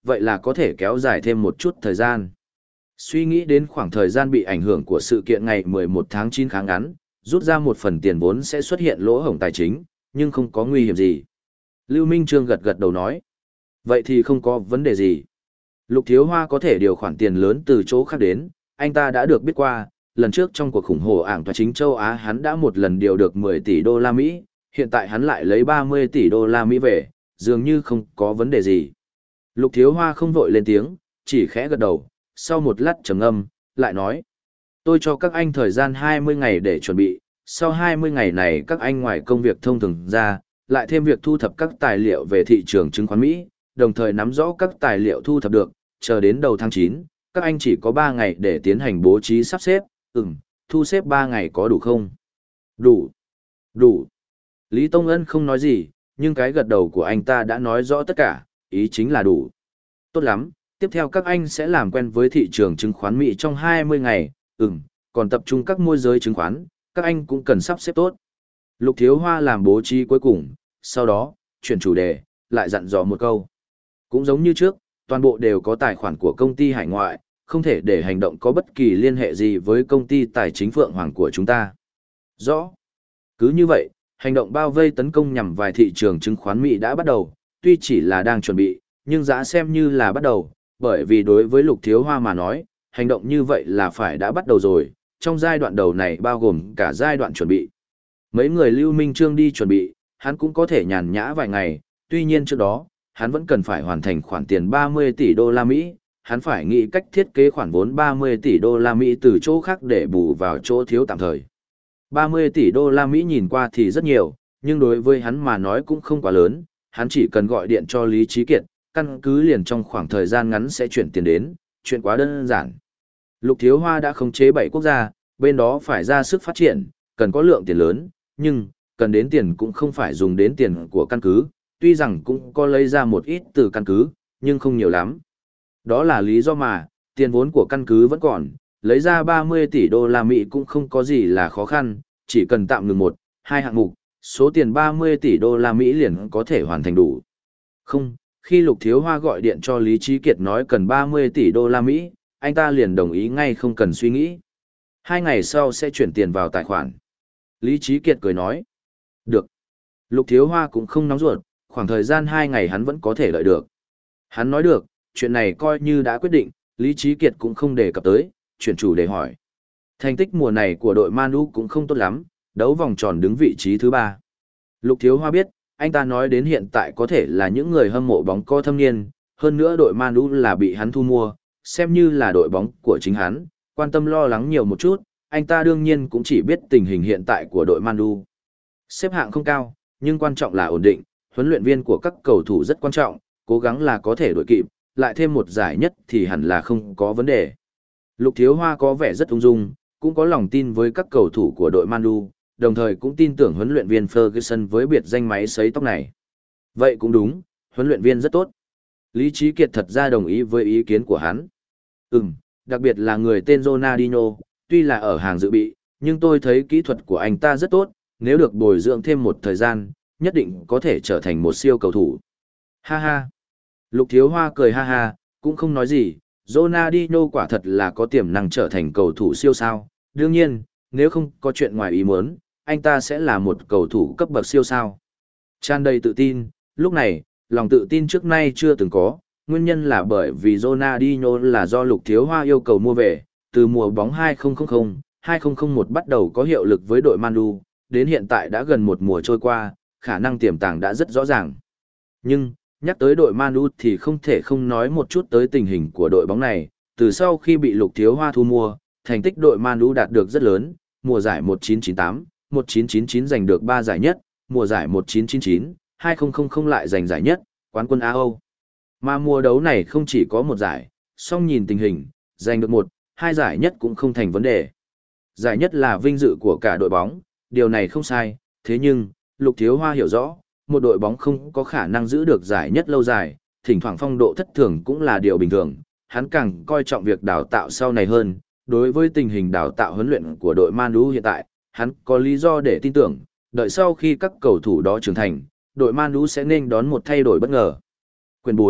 vậy là có thể kéo dài thêm một chút thời gian. Suy nghĩ đến khoảng thời gian bị ảnh hưởng của sự kiện ngày mười một tháng chín khá ngắn, rút ra một phần tiền vốn sẽ xuất hiện lỗ hổng tài chính, nhưng không có nguy hiểm gì. Lưu Minh Trương gật gật đầu nói. Vậy thì không có vấn đề gì. Lục Thiếu Hoa có thể điều khoản tiền lớn từ chỗ khác đến, anh ta đã được biết qua, lần trước trong cuộc khủng hoảng ảng tòa chính châu Á hắn đã một lần điều được mười tỷ đô la Mỹ, hiện tại hắn lại lấy ba mươi tỷ đô la Mỹ về, dường như không có vấn đề gì. Lục Thiếu Hoa không vội lên tiếng, chỉ khẽ gật đầu, sau một lát trầm ngâm, lại nói. Tôi cho các anh thời gian hai mươi ngày để chuẩn bị, sau hai mươi ngày này các anh ngoài công việc thông thường ra, lại thêm việc thu thập các tài liệu về thị trường chứng khoán Mỹ, đồng thời nắm rõ các tài liệu thu thập được, chờ đến đầu tháng chín, các anh chỉ có ba ngày để tiến hành bố trí sắp xếp, ừm, thu xếp ba ngày có đủ không? Đủ. Đủ. Lý Tông Ân không nói gì, nhưng cái gật đầu của anh ta đã nói rõ tất cả, ý chính là đủ. Tốt lắm, tiếp theo các anh sẽ làm quen với thị trường chứng khoán Mỹ trong hai mươi ngày, ừm, còn tập trung các môi giới chứng khoán, các anh cũng cần sắp xếp tốt. Lục Thiếu Hoa làm bố trí cuối cùng, sau đó, chuyển chủ đề, lại dặn dò một câu. Cũng giống như trước, toàn bộ đều có tài khoản của công ty hải ngoại, không thể để hành động có bất kỳ liên hệ gì với công ty tài chính Phượng Hoàng của chúng ta. Rõ. Cứ như vậy, hành động bao vây tấn công nhằm vào thị trường chứng khoán Mỹ đã bắt đầu, tuy chỉ là đang chuẩn bị, nhưng giá xem như là bắt đầu, bởi vì đối với Lục Thiếu Hoa mà nói, hành động như vậy là phải đã bắt đầu rồi, trong giai đoạn đầu này bao gồm cả giai đoạn chuẩn bị. Mấy người Lưu Minh Trương đi chuẩn bị, hắn cũng có thể nhàn nhã vài ngày, tuy nhiên trước đó, hắn vẫn cần phải hoàn thành khoản tiền ba mươi tỷ đô la Mỹ, hắn phải nghĩ cách thiết kế khoản vốn ba mươi tỷ đô la Mỹ từ chỗ khác để bù vào chỗ thiếu tạm thời. ba mươi tỷ đô la Mỹ nhìn qua thì rất nhiều, nhưng đối với hắn mà nói cũng không quá lớn, hắn chỉ cần gọi điện cho Lý Trí Kiệt, căn cứ liền trong khoảng thời gian ngắn sẽ chuyển tiền đến, chuyện quá đơn giản. Lục Thiếu Hoa đã khống chế bảy quốc gia, bên đó phải ra sức phát triển, cần có lượng tiền lớn, nhưng, cần đến tiền cũng không phải dùng đến tiền của căn cứ, tuy rằng cũng có lấy ra một ít từ căn cứ, nhưng không nhiều lắm. Đó là lý do mà, tiền vốn của căn cứ vẫn còn, lấy ra ba mươi tỷ đô la Mỹ cũng không có gì là khó khăn, chỉ cần tạm ngừng một, hai hạng mục, số tiền ba mươi tỷ đô la Mỹ liền có thể hoàn thành đủ. Không, khi Lục Thiếu Hoa gọi điện cho Lý Trí Kiệt nói cần ba mươi tỷ đô la Mỹ, anh ta liền đồng ý ngay không cần suy nghĩ. Hai ngày sau sẽ chuyển tiền vào tài khoản. Lý Trí Kiệt cười nói. Được. Lục Thiếu Hoa cũng không nóng ruột, khoảng thời gian hai ngày hắn vẫn có thể lợi được. Hắn nói được, chuyện này coi như đã quyết định, Lý Trí Kiệt cũng không đề cập tới, chuyển chủ đề hỏi. Thành tích mùa này của đội Manu cũng không tốt lắm, đấu vòng tròn đứng vị trí thứ ba. Lục Thiếu Hoa biết, anh ta nói đến hiện tại có thể là những người hâm mộ bóng co thâm niên, hơn nữa đội Manu là bị hắn thu mua, xem như là đội bóng của chính hắn, quan tâm lo lắng nhiều một chút, anh ta đương nhiên cũng chỉ biết tình hình hiện tại của đội Manu. Xếp hạng không cao, nhưng quan trọng là ổn định, huấn luyện viên của các cầu thủ rất quan trọng, cố gắng là có thể đội kịp, lại thêm một giải nhất thì hẳn là không có vấn đề. Lục Thiếu Hoa có vẻ rất ung dung, cũng có lòng tin với các cầu thủ của đội Manu, đồng thời cũng tin tưởng huấn luyện viên Ferguson với biệt danh máy sấy tóc này. Vậy cũng đúng, huấn luyện viên rất tốt. Lý Trí Kiệt thật ra đồng ý với ý kiến của hắn. Ừm, đặc biệt là người tên Ronaldinho, tuy là ở hàng dự bị, nhưng tôi thấy kỹ thuật của anh ta rất tốt, nếu được bồi dưỡng thêm một thời gian, nhất định có thể trở thành một siêu cầu thủ. Ha ha. Lục Thiếu Hoa cười ha ha, cũng không nói gì, Ronaldinho quả thật là có tiềm năng trở thành cầu thủ siêu sao. Đương nhiên, nếu không có chuyện ngoài ý muốn, anh ta sẽ là một cầu thủ cấp bậc siêu sao. Tràn đầy tự tin, lúc này, lòng tự tin trước nay chưa từng có, nguyên nhân là bởi vì Ronaldinho là do Lục Thiếu Hoa yêu cầu mua về, từ mùa bóng hai không không không hai không không một bắt đầu có hiệu lực với đội Manu, đến hiện tại đã gần một mùa trôi qua, khả năng tiềm tàng đã rất rõ ràng. Nhưng, nhắc tới đội Manu thì không thể không nói một chút tới tình hình của đội bóng này, từ sau khi bị Lục Thiếu Hoa thu mua, thành tích đội Manu đạt được rất lớn, mùa giải một chín chín tám, một chín chín chín giành được ba giải nhất, mùa giải một chín chín chín, hai không không không lại giành giải nhất, quán quân Á Âu. Mà mùa đấu này không chỉ có một giải, song nhìn tình hình, giành được một, hai giải nhất cũng không thành vấn đề. Giải nhất là vinh dự của cả đội bóng, điều này không sai, thế nhưng, Lục Thiếu Hoa hiểu rõ, một đội bóng không có khả năng giữ được giải nhất lâu dài, thỉnh thoảng phong độ thất thường cũng là điều bình thường, hắn càng coi trọng việc đào tạo sau này hơn. Đối với tình hình đào tạo huấn luyện của đội Manu hiện tại, hắn có lý do để tin tưởng, đợi sau khi các cầu thủ đó trưởng thành, đội Manu sẽ nên đón một thay đổi bất ngờ. Quyền bốn,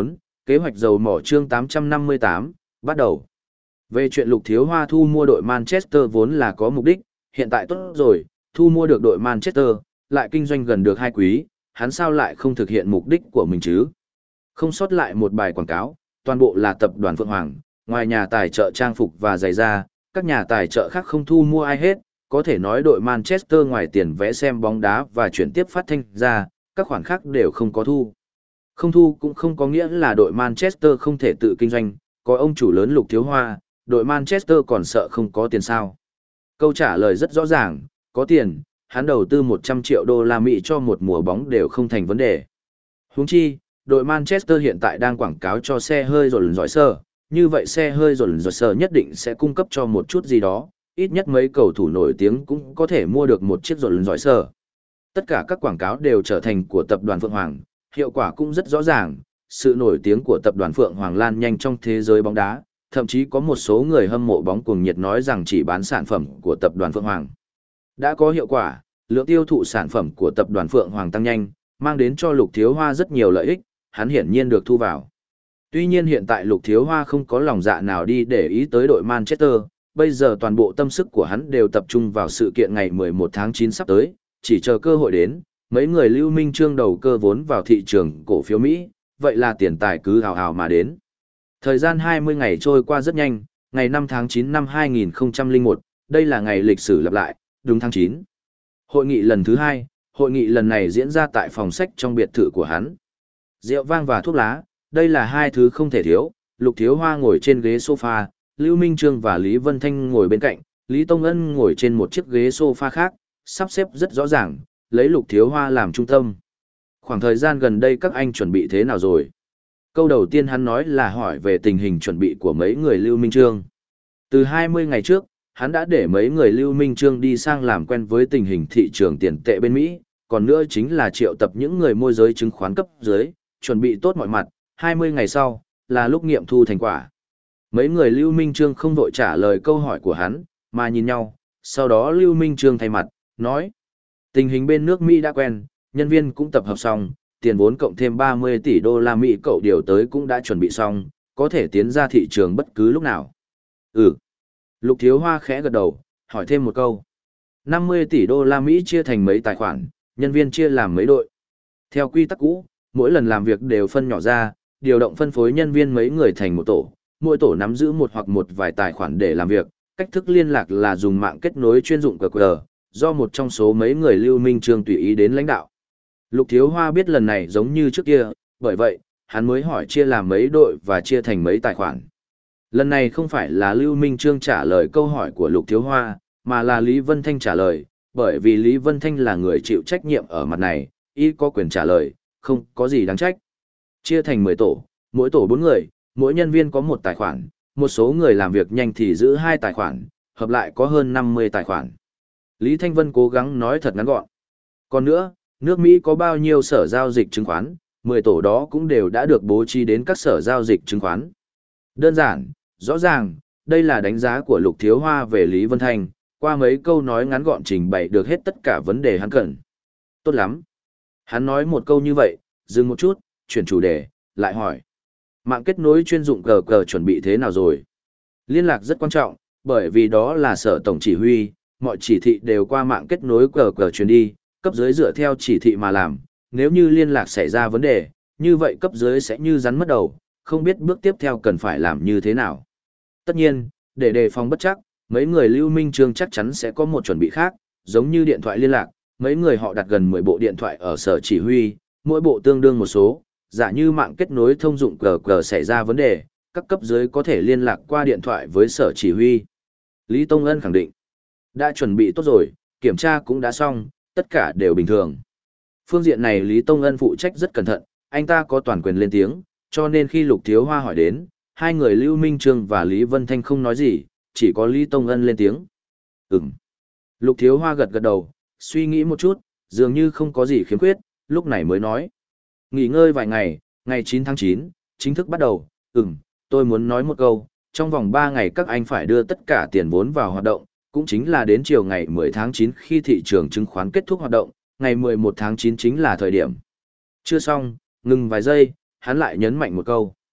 Kế hoạch dầu mỏ chương tám trăm năm mươi tám, bắt đầu. Về chuyện Lục Thiếu Hoa thu mua đội Manchester vốn là có mục đích, hiện tại tốt rồi, thu mua được đội Manchester, lại kinh doanh gần được hai quý, hắn sao lại không thực hiện mục đích của mình chứ? Không sót lại một bài quảng cáo, toàn bộ là tập đoàn Phượng Hoàng, ngoài nhà tài trợ trang phục và giày da, các nhà tài trợ khác không thu mua ai hết, có thể nói đội Manchester ngoài tiền vé xem bóng đá và chuyển tiếp phát thanh ra, các khoản khác đều không có thu. Không thu cũng không có nghĩa là đội Manchester không thể tự kinh doanh, có ông chủ lớn Lục Thiếu Hoa, đội Manchester còn sợ không có tiền sao? Câu trả lời rất rõ ràng, có tiền, hắn đầu tư một trăm triệu đô la Mỹ cho một mùa bóng đều không thành vấn đề. Huống chi, đội Manchester hiện tại đang quảng cáo cho xe hơi rồi giỏi sơ, như vậy xe hơi rồi giỏi sơ nhất định sẽ cung cấp cho một chút gì đó, ít nhất mấy cầu thủ nổi tiếng cũng có thể mua được một chiếc rồi giỏi sơ. Tất cả các quảng cáo đều trở thành của tập đoàn Phượng Hoàng, hiệu quả cũng rất rõ ràng, sự nổi tiếng của tập đoàn Phượng Hoàng lan nhanh trong thế giới bóng đá, thậm chí có một số người hâm mộ bóng cuồng nhiệt nói rằng chỉ bán sản phẩm của tập đoàn Phượng Hoàng. Đã có hiệu quả, lượng tiêu thụ sản phẩm của tập đoàn Phượng Hoàng tăng nhanh, mang đến cho Lục Thiếu Hoa rất nhiều lợi ích, hắn hiển nhiên được thu vào. Tuy nhiên hiện tại Lục Thiếu Hoa không có lòng dạ nào đi để ý tới đội Manchester, bây giờ toàn bộ tâm sức của hắn đều tập trung vào sự kiện ngày mười một tháng chín sắp tới, chỉ chờ cơ hội đến, mấy người Lưu Minh Trương đầu cơ vốn vào thị trường cổ phiếu Mỹ, vậy là tiền tài cứ hào hào mà đến. Thời gian hai mươi ngày trôi qua rất nhanh, ngày năm tháng chín năm hai nghìn không trăm lẻ một, đây là ngày lịch sử lặp lại, đúng tháng chín. Hội nghị lần thứ hai, hội nghị lần này diễn ra tại phòng sách trong biệt thự của hắn. Rượu vang và thuốc lá, đây là hai thứ không thể thiếu, Lục Thiếu Hoa ngồi trên ghế sofa, Lưu Minh Trương và Lý Vân Thanh ngồi bên cạnh, Lý Tông Ân ngồi trên một chiếc ghế sofa khác, sắp xếp rất rõ ràng, lấy Lục Thiếu Hoa làm trung tâm. Khoảng thời gian gần đây các anh chuẩn bị thế nào rồi? Câu đầu tiên hắn nói là hỏi về tình hình chuẩn bị của mấy người Lưu Minh Trương. Từ hai mươi ngày trước, hắn đã để mấy người Lưu Minh Trương đi sang làm quen với tình hình thị trường tiền tệ bên Mỹ, còn nữa chính là triệu tập những người môi giới chứng khoán cấp dưới, chuẩn bị tốt mọi mặt, hai mươi ngày sau, là lúc nghiệm thu thành quả. Mấy người Lưu Minh Trương không vội trả lời câu hỏi của hắn, mà nhìn nhau, sau đó Lưu Minh Trương thay mặt, nói. Tình hình bên nước Mỹ đã quen, nhân viên cũng tập hợp xong, tiền vốn cộng thêm ba mươi tỷ đô la Mỹ cậu điều tới cũng đã chuẩn bị xong, có thể tiến ra thị trường bất cứ lúc nào. Ừ. Lục Thiếu Hoa khẽ gật đầu, hỏi thêm một câu. năm mươi tỷ đô la Mỹ chia thành mấy tài khoản, nhân viên chia làm mấy đội. Theo quy tắc cũ, mỗi lần làm việc đều phân nhỏ ra, điều động phân phối nhân viên mấy người thành một tổ, mỗi tổ nắm giữ một hoặc một vài tài khoản để làm việc, cách thức liên lạc là dùng mạng kết nối chuyên dụng quy rờ, do một trong số mấy người Lưu Minh Trương tùy ý đến lãnh đạo. Lục Thiếu Hoa biết lần này giống như trước kia, bởi vậy, hắn mới hỏi chia làm mấy đội và chia thành mấy tài khoản. Lần này không phải là Lưu Minh Trương trả lời câu hỏi của Lục Thiếu Hoa, mà là Lý Vân Thanh trả lời, bởi vì Lý Vân Thanh là người chịu trách nhiệm ở mặt này, y có quyền trả lời, không có gì đáng trách. Chia thành mười tổ, mỗi tổ bốn người, mỗi nhân viên có một tài khoản, một số người làm việc nhanh thì giữ hai tài khoản, hợp lại có hơn năm mươi tài khoản. Lý Thanh Vân cố gắng nói thật ngắn gọn. Còn nữa, nước Mỹ có bao nhiêu sở giao dịch chứng khoán, mười tổ đó cũng đều đã được bố trí đến các sở giao dịch chứng khoán. Đơn giản, rõ ràng, đây là đánh giá của Lục Thiếu Hoa về Lý Vân Thanh, qua mấy câu nói ngắn gọn trình bày được hết tất cả vấn đề hắn cần. Tốt lắm. Hắn nói một câu như vậy, dừng một chút, chuyển chủ đề, lại hỏi. Mạng kết nối chuyên dụng cờ cờ chuẩn bị thế nào rồi? Liên lạc rất quan trọng, bởi vì đó là sở tổng chỉ huy, mọi chỉ thị đều qua mạng kết nối cờ cờ truyền đi, cấp dưới dựa theo chỉ thị mà làm, nếu như liên lạc xảy ra vấn đề, như vậy cấp dưới sẽ như rắn mất đầu, không biết bước tiếp theo cần phải làm như thế nào. Tất nhiên, để đề phòng bất chắc, mấy người Lưu Minh Trương chắc chắn sẽ có một chuẩn bị khác, giống như điện thoại liên lạc, mấy người họ đặt gần mười bộ điện thoại ở sở chỉ huy, mỗi bộ tương đương một số, giả như mạng kết nối thông dụng cờ cờ xảy ra vấn đề, các cấp dưới có thể liên lạc qua điện thoại với sở chỉ huy. Lý Tông Ân khẳng định, đã chuẩn bị tốt rồi, kiểm tra cũng đã xong, tất cả đều bình thường. Phương diện này Lý Tông Ân phụ trách rất cẩn thận, anh ta có toàn quyền lên tiếng, cho nên khi Lục Thiếu Hoa hỏi đến, hai người Lưu Minh Trương và Lý Vân Thanh không nói gì, chỉ có Lý Tông Ân lên tiếng. Ừm. Lục Thiếu Hoa gật gật đầu, suy nghĩ một chút, dường như không có gì khiếm khuyết, lúc này mới nói. Nghỉ ngơi vài ngày, ngày chín tháng chín, chính thức bắt đầu. Ừm, tôi muốn nói một câu, trong vòng ba ngày các anh phải đưa tất cả tiền vốn vào hoạt động, cũng chính là đến chiều ngày mười tháng chín khi thị trường chứng khoán kết thúc hoạt động, ngày mười một tháng chín chính là thời điểm. Chưa xong, ngừng vài giây, hắn lại nhấn mạnh một câu.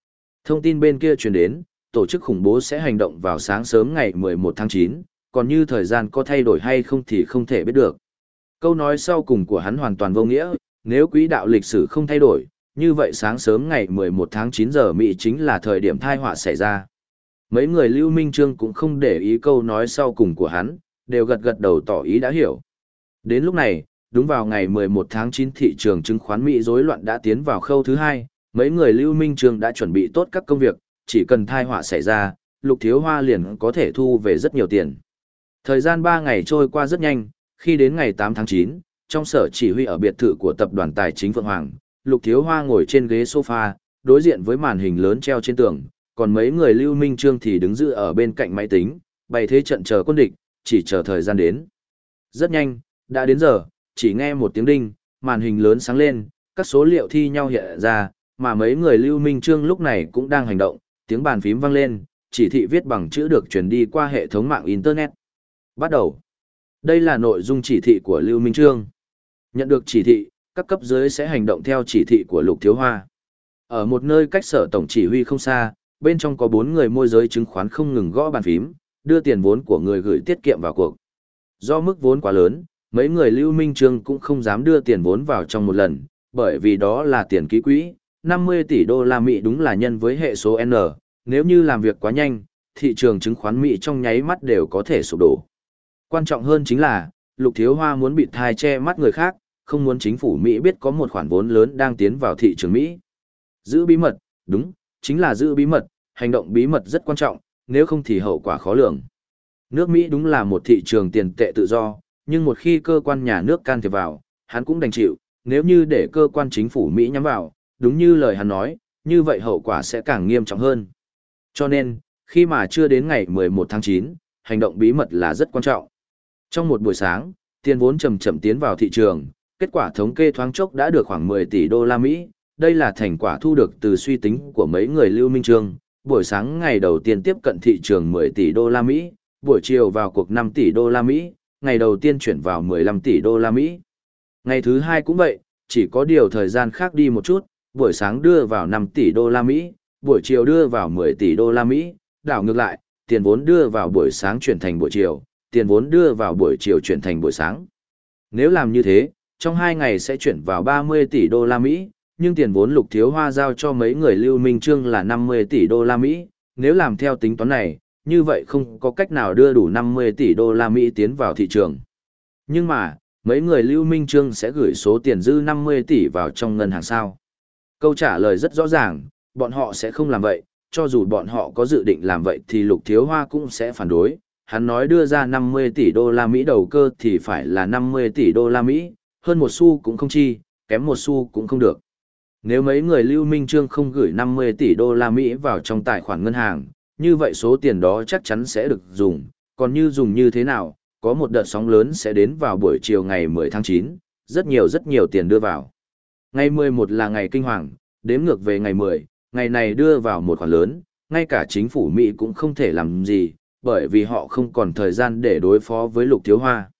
Thông tin bên kia truyền đến, tổ chức khủng bố sẽ hành động vào sáng sớm ngày mười một tháng chín, còn như thời gian có thay đổi hay không thì không thể biết được. Câu nói sau cùng của hắn hoàn toàn vô nghĩa, nếu quỹ đạo lịch sử không thay đổi, như vậy sáng sớm ngày mười một tháng chín giờ Mỹ chính là thời điểm tai họa xảy ra. Mấy người Lưu Minh Trương cũng không để ý câu nói sau cùng của hắn, đều gật gật đầu tỏ ý đã hiểu. Đến lúc này, đúng vào ngày mười một tháng chín thị trường chứng khoán Mỹ rối loạn đã tiến vào khâu thứ hai, mấy người Lưu Minh Trương đã chuẩn bị tốt các công việc, chỉ cần tai họa xảy ra, Lục Thiếu Hoa liền có thể thu về rất nhiều tiền. Thời gian ba ngày trôi qua rất nhanh, khi đến ngày tám tháng chín, trong sở chỉ huy ở biệt thự của tập đoàn tài chính Phượng Hoàng, Lục Thiếu Hoa ngồi trên ghế sofa, đối diện với màn hình lớn treo trên tường, còn mấy người Lưu Minh Trương thì đứng giữ ở bên cạnh máy tính, bày thế trận chờ quân địch, chỉ chờ thời gian đến. Rất nhanh, đã đến giờ, chỉ nghe một tiếng đinh, màn hình lớn sáng lên, các số liệu thi nhau hiện ra, mà mấy người Lưu Minh Trương lúc này cũng đang hành động, tiếng bàn phím vang lên, chỉ thị viết bằng chữ được truyền đi qua hệ thống mạng Internet. Bắt đầu. Đây là nội dung chỉ thị của Lưu Minh Trương. Nhận được chỉ thị, các cấp dưới sẽ hành động theo chỉ thị của Lục Thiếu Hoa. Ở một nơi cách sở tổng chỉ huy không xa, bên trong có bốn người môi giới chứng khoán không ngừng gõ bàn phím, đưa tiền vốn của người gửi tiết kiệm vào cuộc. Do mức vốn quá lớn, mấy người Lưu Minh Trương cũng không dám đưa tiền vốn vào trong một lần, bởi vì đó là tiền ký quỹ, năm mươi tỷ đô la Mỹ đúng là nhân với hệ số N, nếu như làm việc quá nhanh, thị trường chứng khoán Mỹ trong nháy mắt đều có thể sụp đổ. Quan trọng hơn chính là, Lục Thiếu Hoa muốn bịt tai che mắt người khác, không muốn chính phủ Mỹ biết có một khoản vốn lớn đang tiến vào thị trường Mỹ. Giữ bí mật, đúng, chính là giữ bí mật, hành động bí mật rất quan trọng, nếu không thì hậu quả khó lường. Nước Mỹ đúng là một thị trường tiền tệ tự do, nhưng một khi cơ quan nhà nước can thiệp vào, hắn cũng đành chịu, nếu như để cơ quan chính phủ Mỹ nhắm vào, đúng như lời hắn nói, như vậy hậu quả sẽ càng nghiêm trọng hơn. Cho nên, khi mà chưa đến ngày mười một tháng chín, hành động bí mật là rất quan trọng. Trong một buổi sáng, tiền vốn chậm chậm tiến vào thị trường, kết quả thống kê thoáng chốc đã được khoảng mười tỷ đô la Mỹ, đây là thành quả thu được từ suy tính của mấy người Lưu Minh Trương. Buổi sáng ngày đầu tiên tiếp cận thị trường mười tỷ đô la Mỹ, buổi chiều vào cuộc năm tỷ đô la Mỹ, ngày đầu tiên chuyển vào mười lăm tỷ đô la Mỹ. Ngày thứ hai cũng vậy, chỉ có điều thời gian khác đi một chút, buổi sáng đưa vào năm tỷ đô la Mỹ, buổi chiều đưa vào mười tỷ đô la Mỹ, đảo ngược lại, tiền vốn đưa vào buổi sáng chuyển thành buổi chiều, tiền vốn đưa vào buổi chiều chuyển thành buổi sáng. Nếu làm như thế, trong hai ngày sẽ chuyển vào ba mươi tỷ đô la Mỹ, nhưng tiền vốn Lục Thiếu Hoa giao cho mấy người Lưu Minh Trương là năm mươi tỷ đô la Mỹ, nếu làm theo tính toán này, như vậy không có cách nào đưa đủ năm mươi tỷ đô la Mỹ tiến vào thị trường. Nhưng mà, mấy người Lưu Minh Trương sẽ gửi số tiền dư năm mươi tỷ vào trong ngân hàng sao? Câu trả lời rất rõ ràng, bọn họ sẽ không làm vậy, cho dù bọn họ có dự định làm vậy thì Lục Thiếu Hoa cũng sẽ phản đối. Hắn nói đưa ra năm mươi tỷ đô la Mỹ đầu cơ thì phải là năm mươi tỷ đô la Mỹ, hơn một xu cũng không chi, kém một xu cũng không được. Nếu mấy người Lưu Minh Trương không gửi năm mươi tỷ đô la Mỹ vào trong tài khoản ngân hàng, như vậy số tiền đó chắc chắn sẽ được dùng, còn như dùng như thế nào, có một đợt sóng lớn sẽ đến vào buổi chiều ngày mười tháng chín, rất nhiều rất nhiều tiền đưa vào. Ngày mười một là ngày kinh hoàng, đếm ngược về ngày mười, ngày này đưa vào một khoản lớn, ngay cả chính phủ Mỹ cũng không thể làm gì, bởi vì họ không còn thời gian để đối phó với Lục Thiếu Hoa.